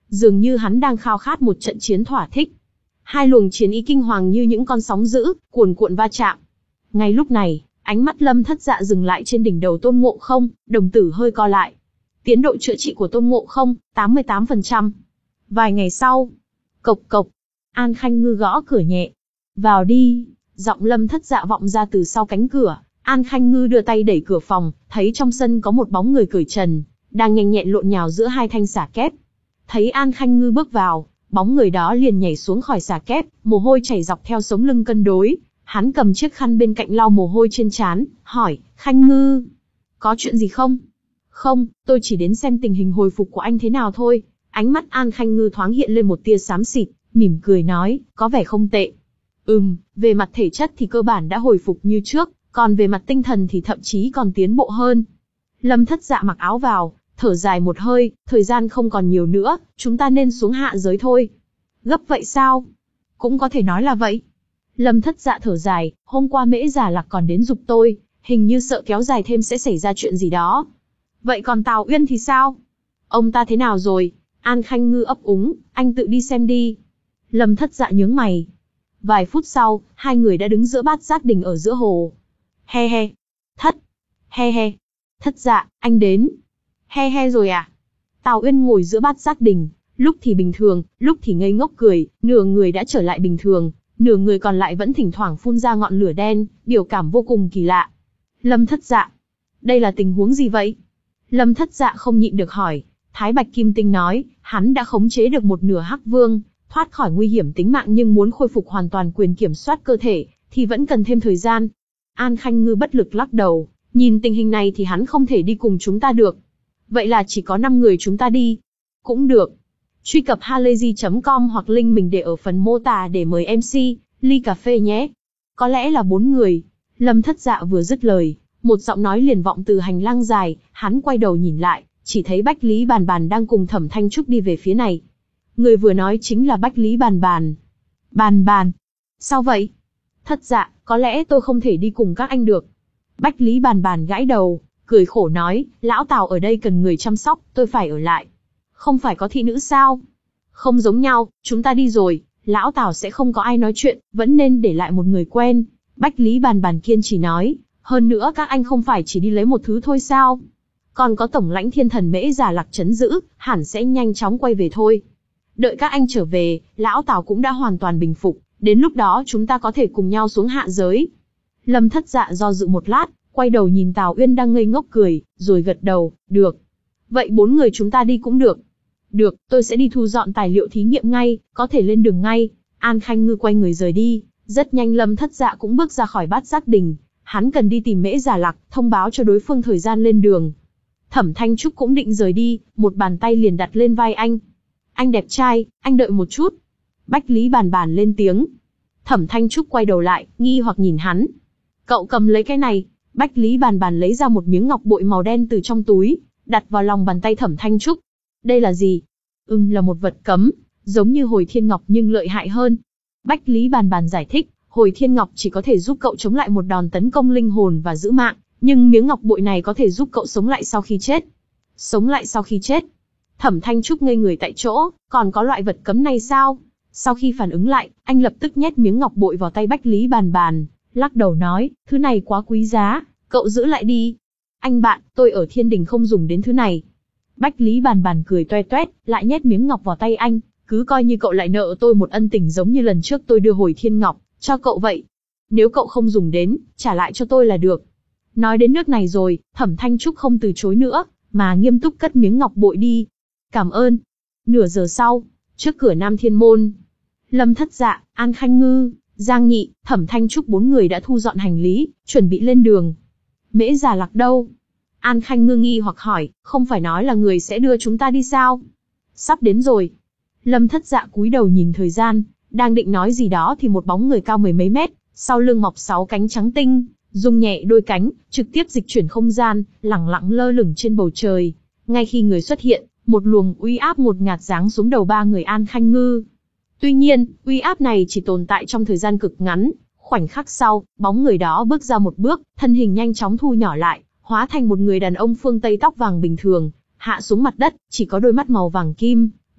Dường như hắn đang khao khát một trận chiến thỏa thích. Hai luồng chiến ý kinh hoàng như những con sóng dữ, cuồn cuộn va chạm. Ngay lúc này, ánh mắt Lâm Thất Dạ dừng lại trên đỉnh đầu Tôn Ngộ Không, đồng tử hơi co lại. Tiến độ chữa trị của Tôn Ngộ Không, tám mươi tám phần trăm. Vài ngày sau, cộc cộc, An Khanh Ngư gõ cửa nhẹ. Vào đi, giọng Lâm Thất Dạ vọng ra từ sau cánh cửa. An Khanh Ngư đưa tay đẩy cửa phòng, thấy trong sân có một bóng người cởi trần, đang nhanh nhẹn lộn nhào giữa hai thanh xà kép. Thấy An Khanh Ngư bước vào, bóng người đó liền nhảy xuống khỏi xà kép, mồ hôi chảy dọc theo sống lưng cân đối. Hắn cầm chiếc khăn bên cạnh lau mồ hôi trên trán, hỏi, Khanh Ngư, có chuyện gì không? Không, tôi chỉ đến xem tình hình hồi phục của anh thế nào thôi. Ánh mắt An Khanh Ngư thoáng hiện lên một tia xám xịt, mỉm cười nói, có vẻ không tệ. Ừm, về mặt thể chất thì cơ bản đã hồi phục như trước, còn về mặt tinh thần thì thậm chí còn tiến bộ hơn. Lâm Thất Dạ mặc áo vào, thở dài một hơi, thời gian không còn nhiều nữa, chúng ta nên xuống hạ giới thôi. Gấp vậy sao? Cũng có thể nói là vậy. Lâm Thất Dạ thở dài, hôm qua Mễ Già Lạc còn đến giục tôi, hình như sợ kéo dài thêm sẽ xảy ra chuyện gì đó. Vậy còn Tào Uyên thì sao? Ông ta thế nào rồi? An Khanh Ngư ấp úng, anh tự đi xem đi. Lâm Thất Dạ nhướng mày. Vài phút sau, hai người đã đứng giữa bát giác đình ở giữa hồ. He he. Thất. He he. Thất Dạ, anh đến. He he rồi à? Tào Uyên ngồi giữa bát giác đình, lúc thì bình thường, lúc thì ngây ngốc cười, nửa người đã trở lại bình thường, nửa người còn lại vẫn thỉnh thoảng phun ra ngọn lửa đen, biểu cảm vô cùng kỳ lạ. Lâm Thất Dạ, đây là tình huống gì vậy? Lâm Thất Dạ không nhịn được hỏi. Thái Bạch Kim Tinh nói, hắn đã khống chế được một nửa Hắc Vương, thoát khỏi nguy hiểm tính mạng, nhưng muốn khôi phục hoàn toàn quyền kiểm soát cơ thể, thì vẫn cần thêm thời gian. An Khanh Ngư bất lực lắc đầu, nhìn tình hình này thì hắn không thể đi cùng chúng ta được. Vậy là chỉ có năm người chúng ta đi. Cũng được. Truy cập halayzi chấm com hoặc link mình để ở phần mô tả để mời em xê, ly cà phê nhé. Có lẽ là bốn người. Lâm Thất Dạ vừa dứt lời, một giọng nói liền vọng từ hành lang dài, hắn quay đầu nhìn lại, chỉ thấy Bách Lý Bàn Bàn đang cùng Thẩm Thanh Trúc đi về phía này. Người vừa nói chính là Bách Lý Bàn Bàn. Bàn Bàn. Sao vậy? Thất Dạ, có lẽ tôi không thể đi cùng các anh được. Bách Lý Bàn Bàn gãi đầu, cười khổ nói, lão Tào ở đây cần người chăm sóc, tôi phải ở lại. Không phải có thị nữ sao? Không giống nhau, chúng ta đi rồi, lão Tào sẽ không có ai nói chuyện, vẫn nên để lại một người quen. Bách Lý Bàn Bàn kiên trì nói, hơn nữa các anh không phải chỉ đi lấy một thứ thôi sao? Còn có tổng lãnh thiên thần Mễ Già Lạc trấn giữ, hẳn sẽ nhanh chóng quay về thôi. Đợi các anh trở về, lão Tào cũng đã hoàn toàn bình phục, đến lúc đó chúng ta có thể cùng nhau xuống hạ giới. Lâm Thất Dạ do dự một lát, quay đầu nhìn Tào Uyên đang ngây ngốc cười, rồi gật đầu, được. Vậy bốn người chúng ta đi cũng được. Được, tôi sẽ đi thu dọn tài liệu thí nghiệm ngay, có thể lên đường ngay. An Khanh Ngư quay người rời đi, rất nhanh Lâm Thất Dạ cũng bước ra khỏi bát giác đình. Hắn cần đi tìm Mễ Già Lạc, thông báo cho đối phương thời gian lên đường. Thẩm Thanh Trúc cũng định rời đi, một bàn tay liền đặt lên vai anh. Anh đẹp trai, anh đợi một chút. Bách Lý Bàn Bàn lên tiếng. Thẩm Thanh Trúc quay đầu lại, nghi hoặc nhìn hắn. Cậu cầm lấy cái này. Bách Lý Bàn Bàn lấy ra một miếng ngọc bội màu đen từ trong túi, đặt vào lòng bàn tay Thẩm Thanh Trúc. Đây là gì? Ừm, là một vật cấm, giống như hồi thiên ngọc nhưng lợi hại hơn. Bách Lý Bàn Bàn giải thích, hồi thiên ngọc chỉ có thể giúp cậu chống lại một đòn tấn công linh hồn và giữ mạng, nhưng miếng ngọc bội này có thể giúp cậu sống lại sau khi chết. Sống lại sau khi chết? Thẩm Thanh Trúc ngây người tại chỗ, còn có loại vật cấm này sao? Sau khi phản ứng lại, anh lập tức nhét miếng ngọc bội vào tay Bách Lý Bàn Bàn, lắc đầu nói, thứ này quá quý giá, cậu giữ lại đi. Anh bạn, tôi ở thiên đình không dùng đến thứ này. Bách Lý Bàn Bàn cười toe toét, lại nhét miếng ngọc vào tay anh, cứ coi như cậu lại nợ tôi một ân tình giống như lần trước tôi đưa hồi thiên ngọc cho cậu vậy. Nếu cậu không dùng đến, trả lại cho tôi là được. Nói đến nước này rồi, Thẩm Thanh Trúc không từ chối nữa, mà nghiêm túc cất miếng ngọc bội đi. Cảm ơn. Nửa giờ sau, trước cửa Nam Thiên Môn, Lâm Thất Dạ, An Khanh Ngư, Giang Nhị, Thẩm Thanh Trúc bốn người đã thu dọn hành lý, chuẩn bị lên đường. Mễ Già Lạc đâu? An Khanh Ngư nghi hoặc hỏi, không phải nói là người sẽ đưa chúng ta đi sao? Sắp đến rồi. Lâm Thất Dạ cúi đầu nhìn thời gian, đang định nói gì đó thì một bóng người cao mười mấy mét, sau lưng mọc sáu cánh trắng tinh, rung nhẹ đôi cánh, trực tiếp dịch chuyển không gian, lẳng lặng lơ lửng trên bầu trời. Ngay khi người xuất hiện, một luồng uy áp ngột ngạt giáng xuống đầu ba người An Khanh Ngư. Tuy nhiên, uy áp này chỉ tồn tại trong thời gian cực ngắn, khoảnh khắc sau, bóng người đó bước ra một bước, thân hình nhanh chóng thu nhỏ lại, hóa thành một người đàn ông phương Tây tóc vàng bình thường, hạ xuống mặt đất, chỉ có đôi mắt màu vàng kim,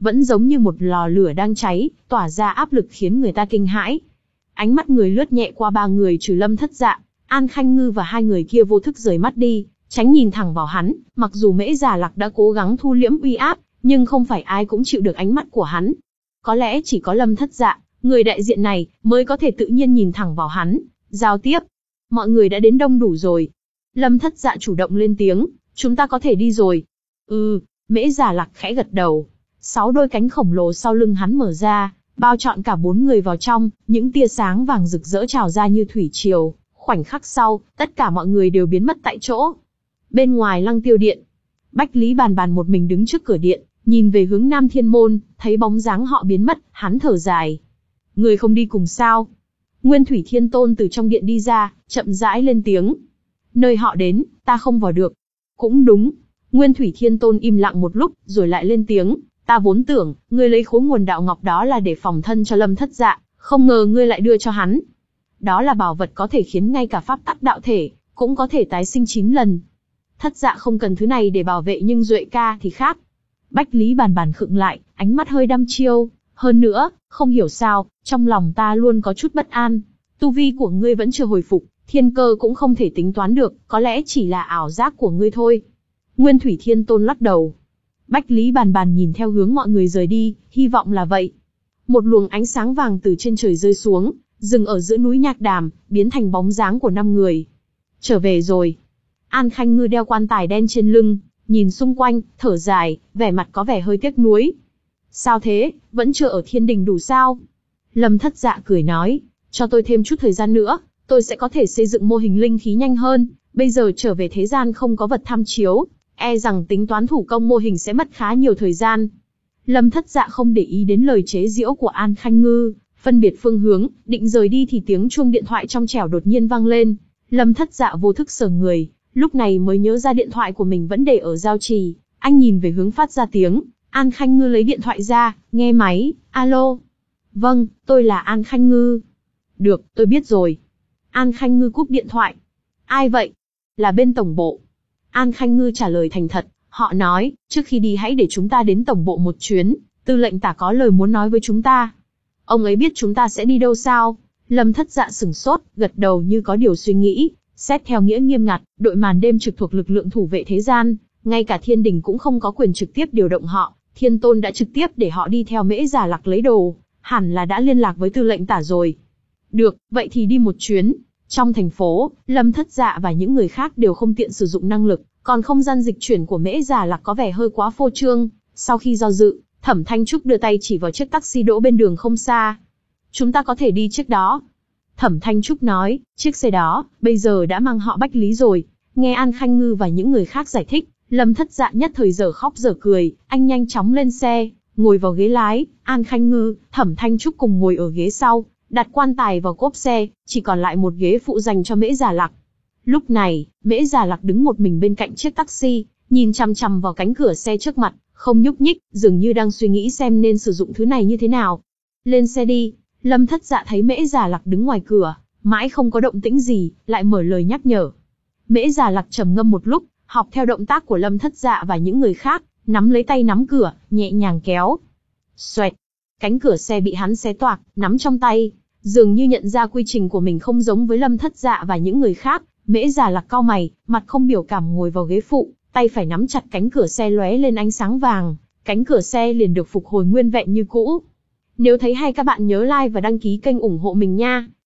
vẫn giống như một lò lửa đang cháy, tỏa ra áp lực khiến người ta kinh hãi. Ánh mắt người lướt nhẹ qua ba người trừ Lâm Thất Dạ, An Khanh Ngư và hai người kia vô thức rời mắt đi, tránh nhìn thẳng vào hắn, mặc dù Mễ Già Lạc đã cố gắng thu liễm uy áp, nhưng không phải ai cũng chịu được ánh mắt của hắn. Có lẽ chỉ có Lâm Thất Dạ, người đại diện này, mới có thể tự nhiên nhìn thẳng vào hắn, giao tiếp. Mọi người đã đến đông đủ rồi. Lâm Thất Dạ chủ động lên tiếng, chúng ta có thể đi rồi. Ừ, Mễ Già Lạc khẽ gật đầu. Sáu đôi cánh khổng lồ sau lưng hắn mở ra, bao trọn cả bốn người vào trong, những tia sáng vàng rực rỡ trào ra như thủy triều. Khoảnh khắc sau, tất cả mọi người đều biến mất tại chỗ. Bên ngoài Lăng Tiêu Điện, Bách Lý Bàn Bàn một mình đứng trước cửa điện, nhìn về hướng Nam Thiên Môn, thấy bóng dáng họ biến mất, hắn thở dài. Người không đi cùng sao? Nguyên Thủy Thiên Tôn từ trong điện đi ra, chậm rãi lên tiếng. Nơi họ đến, ta không vào được. Cũng đúng. Nguyên Thủy Thiên Tôn im lặng một lúc, rồi lại lên tiếng. Ta vốn tưởng, ngươi lấy khối nguồn đạo ngọc đó là để phòng thân cho Lâm Thất Dạ, không ngờ ngươi lại đưa cho hắn. Đó là bảo vật có thể khiến ngay cả pháp tắc đạo thể, cũng có thể tái sinh chín lần. Thất Dạ không cần thứ này để bảo vệ nhưng Duệ ca thì khác. Bách Lý Bàn Bàn khựng lại, ánh mắt hơi đăm chiêu. Hơn nữa, không hiểu sao, trong lòng ta luôn có chút bất an. Tu vi của ngươi vẫn chưa hồi phục, thiên cơ cũng không thể tính toán được, có lẽ chỉ là ảo giác của ngươi thôi. Nguyên Thủy Thiên Tôn lắc đầu. Bách Lý Bàn Bàn nhìn theo hướng mọi người rời đi, hy vọng là vậy. Một luồng ánh sáng vàng từ trên trời rơi xuống, dừng ở giữa núi Nhạc Đàm, biến thành bóng dáng của năm người. Trở về rồi. An Khanh Ngư đeo quan tài đen trên lưng, nhìn xung quanh, thở dài, vẻ mặt có vẻ hơi tiếc nuối. Sao thế, vẫn chưa ở thiên đình đủ sao? Lâm Thất Dạ cười nói, cho tôi thêm chút thời gian nữa, tôi sẽ có thể xây dựng mô hình linh khí nhanh hơn, bây giờ trở về thế gian không có vật tham chiếu, e rằng tính toán thủ công mô hình sẽ mất khá nhiều thời gian. Lâm Thất Dạ không để ý đến lời chế giễu của An Khanh Ngư, phân biệt phương hướng, định rời đi thì tiếng chuông điện thoại trong trẻo đột nhiên vang lên. Lâm Thất Dạ vô thức sờ người, lúc này mới nhớ ra điện thoại của mình vẫn để ở giao trì, anh nhìn về hướng phát ra tiếng. An Khanh Ngư lấy điện thoại ra, nghe máy, alo. Vâng, tôi là An Khanh Ngư. Được, tôi biết rồi. An Khanh Ngư cúp điện thoại. Ai vậy? Là bên tổng bộ. An Khanh Ngư trả lời thành thật, họ nói, trước khi đi hãy để chúng ta đến tổng bộ một chuyến, tư lệnh tả có lời muốn nói với chúng ta. Ông ấy biết chúng ta sẽ đi đâu sao? Lâm Thất Dạ sửng sốt, gật đầu như có điều suy nghĩ, xét theo nghĩa nghiêm ngặt, đội màn đêm trực thuộc lực lượng thủ vệ thế gian, ngay cả thiên đình cũng không có quyền trực tiếp điều động họ. Thiên Tôn đã trực tiếp để họ đi theo Mễ Già Lạc lấy đồ, hẳn là đã liên lạc với tư lệnh tả rồi. Được, vậy thì đi một chuyến. Trong thành phố, Lâm Thất Dạ và những người khác đều không tiện sử dụng năng lực, còn không gian dịch chuyển của Mễ Già Lạc có vẻ hơi quá phô trương. Sau khi do dự, Thẩm Thanh Trúc đưa tay chỉ vào chiếc taxi đỗ bên đường không xa. Chúng ta có thể đi chiếc đó. Thẩm Thanh Trúc nói, chiếc xe đó, bây giờ đã mang họ Bách Lý rồi. Nghe An Khanh Ngư và những người khác giải thích, Lâm Thất Dạ nhất thời dở khóc dở cười, anh nhanh chóng lên xe, ngồi vào ghế lái, An Khanh Ngư, Thẩm Thanh Trúc cùng ngồi ở ghế sau, đặt quan tài vào cốp xe, chỉ còn lại một ghế phụ dành cho Mễ Già Lạc. Lúc này, Mễ Già Lạc đứng một mình bên cạnh chiếc taxi, nhìn chằm chằm vào cánh cửa xe trước mặt, không nhúc nhích, dường như đang suy nghĩ xem nên sử dụng thứ này như thế nào. Lên xe đi. Lâm Thất Dạ thấy Mễ Già Lạc đứng ngoài cửa, mãi không có động tĩnh gì, lại mở lời nhắc nhở. Mễ Già Lạc trầm ngâm một lúc, học theo động tác của Lâm Thất Dạ và những người khác, nắm lấy tay nắm cửa, nhẹ nhàng kéo. Xoẹt, cánh cửa xe bị hắn xé toạc, nắm trong tay, dường như nhận ra quy trình của mình không giống với Lâm Thất Dạ và những người khác. Mễ Già Lạc cau mày, mặt không biểu cảm ngồi vào ghế phụ, tay phải nắm chặt cánh cửa xe lóe lên ánh sáng vàng, cánh cửa xe liền được phục hồi nguyên vẹn như cũ. Nếu thấy hay các bạn nhớ like và đăng ký kênh ủng hộ mình nha.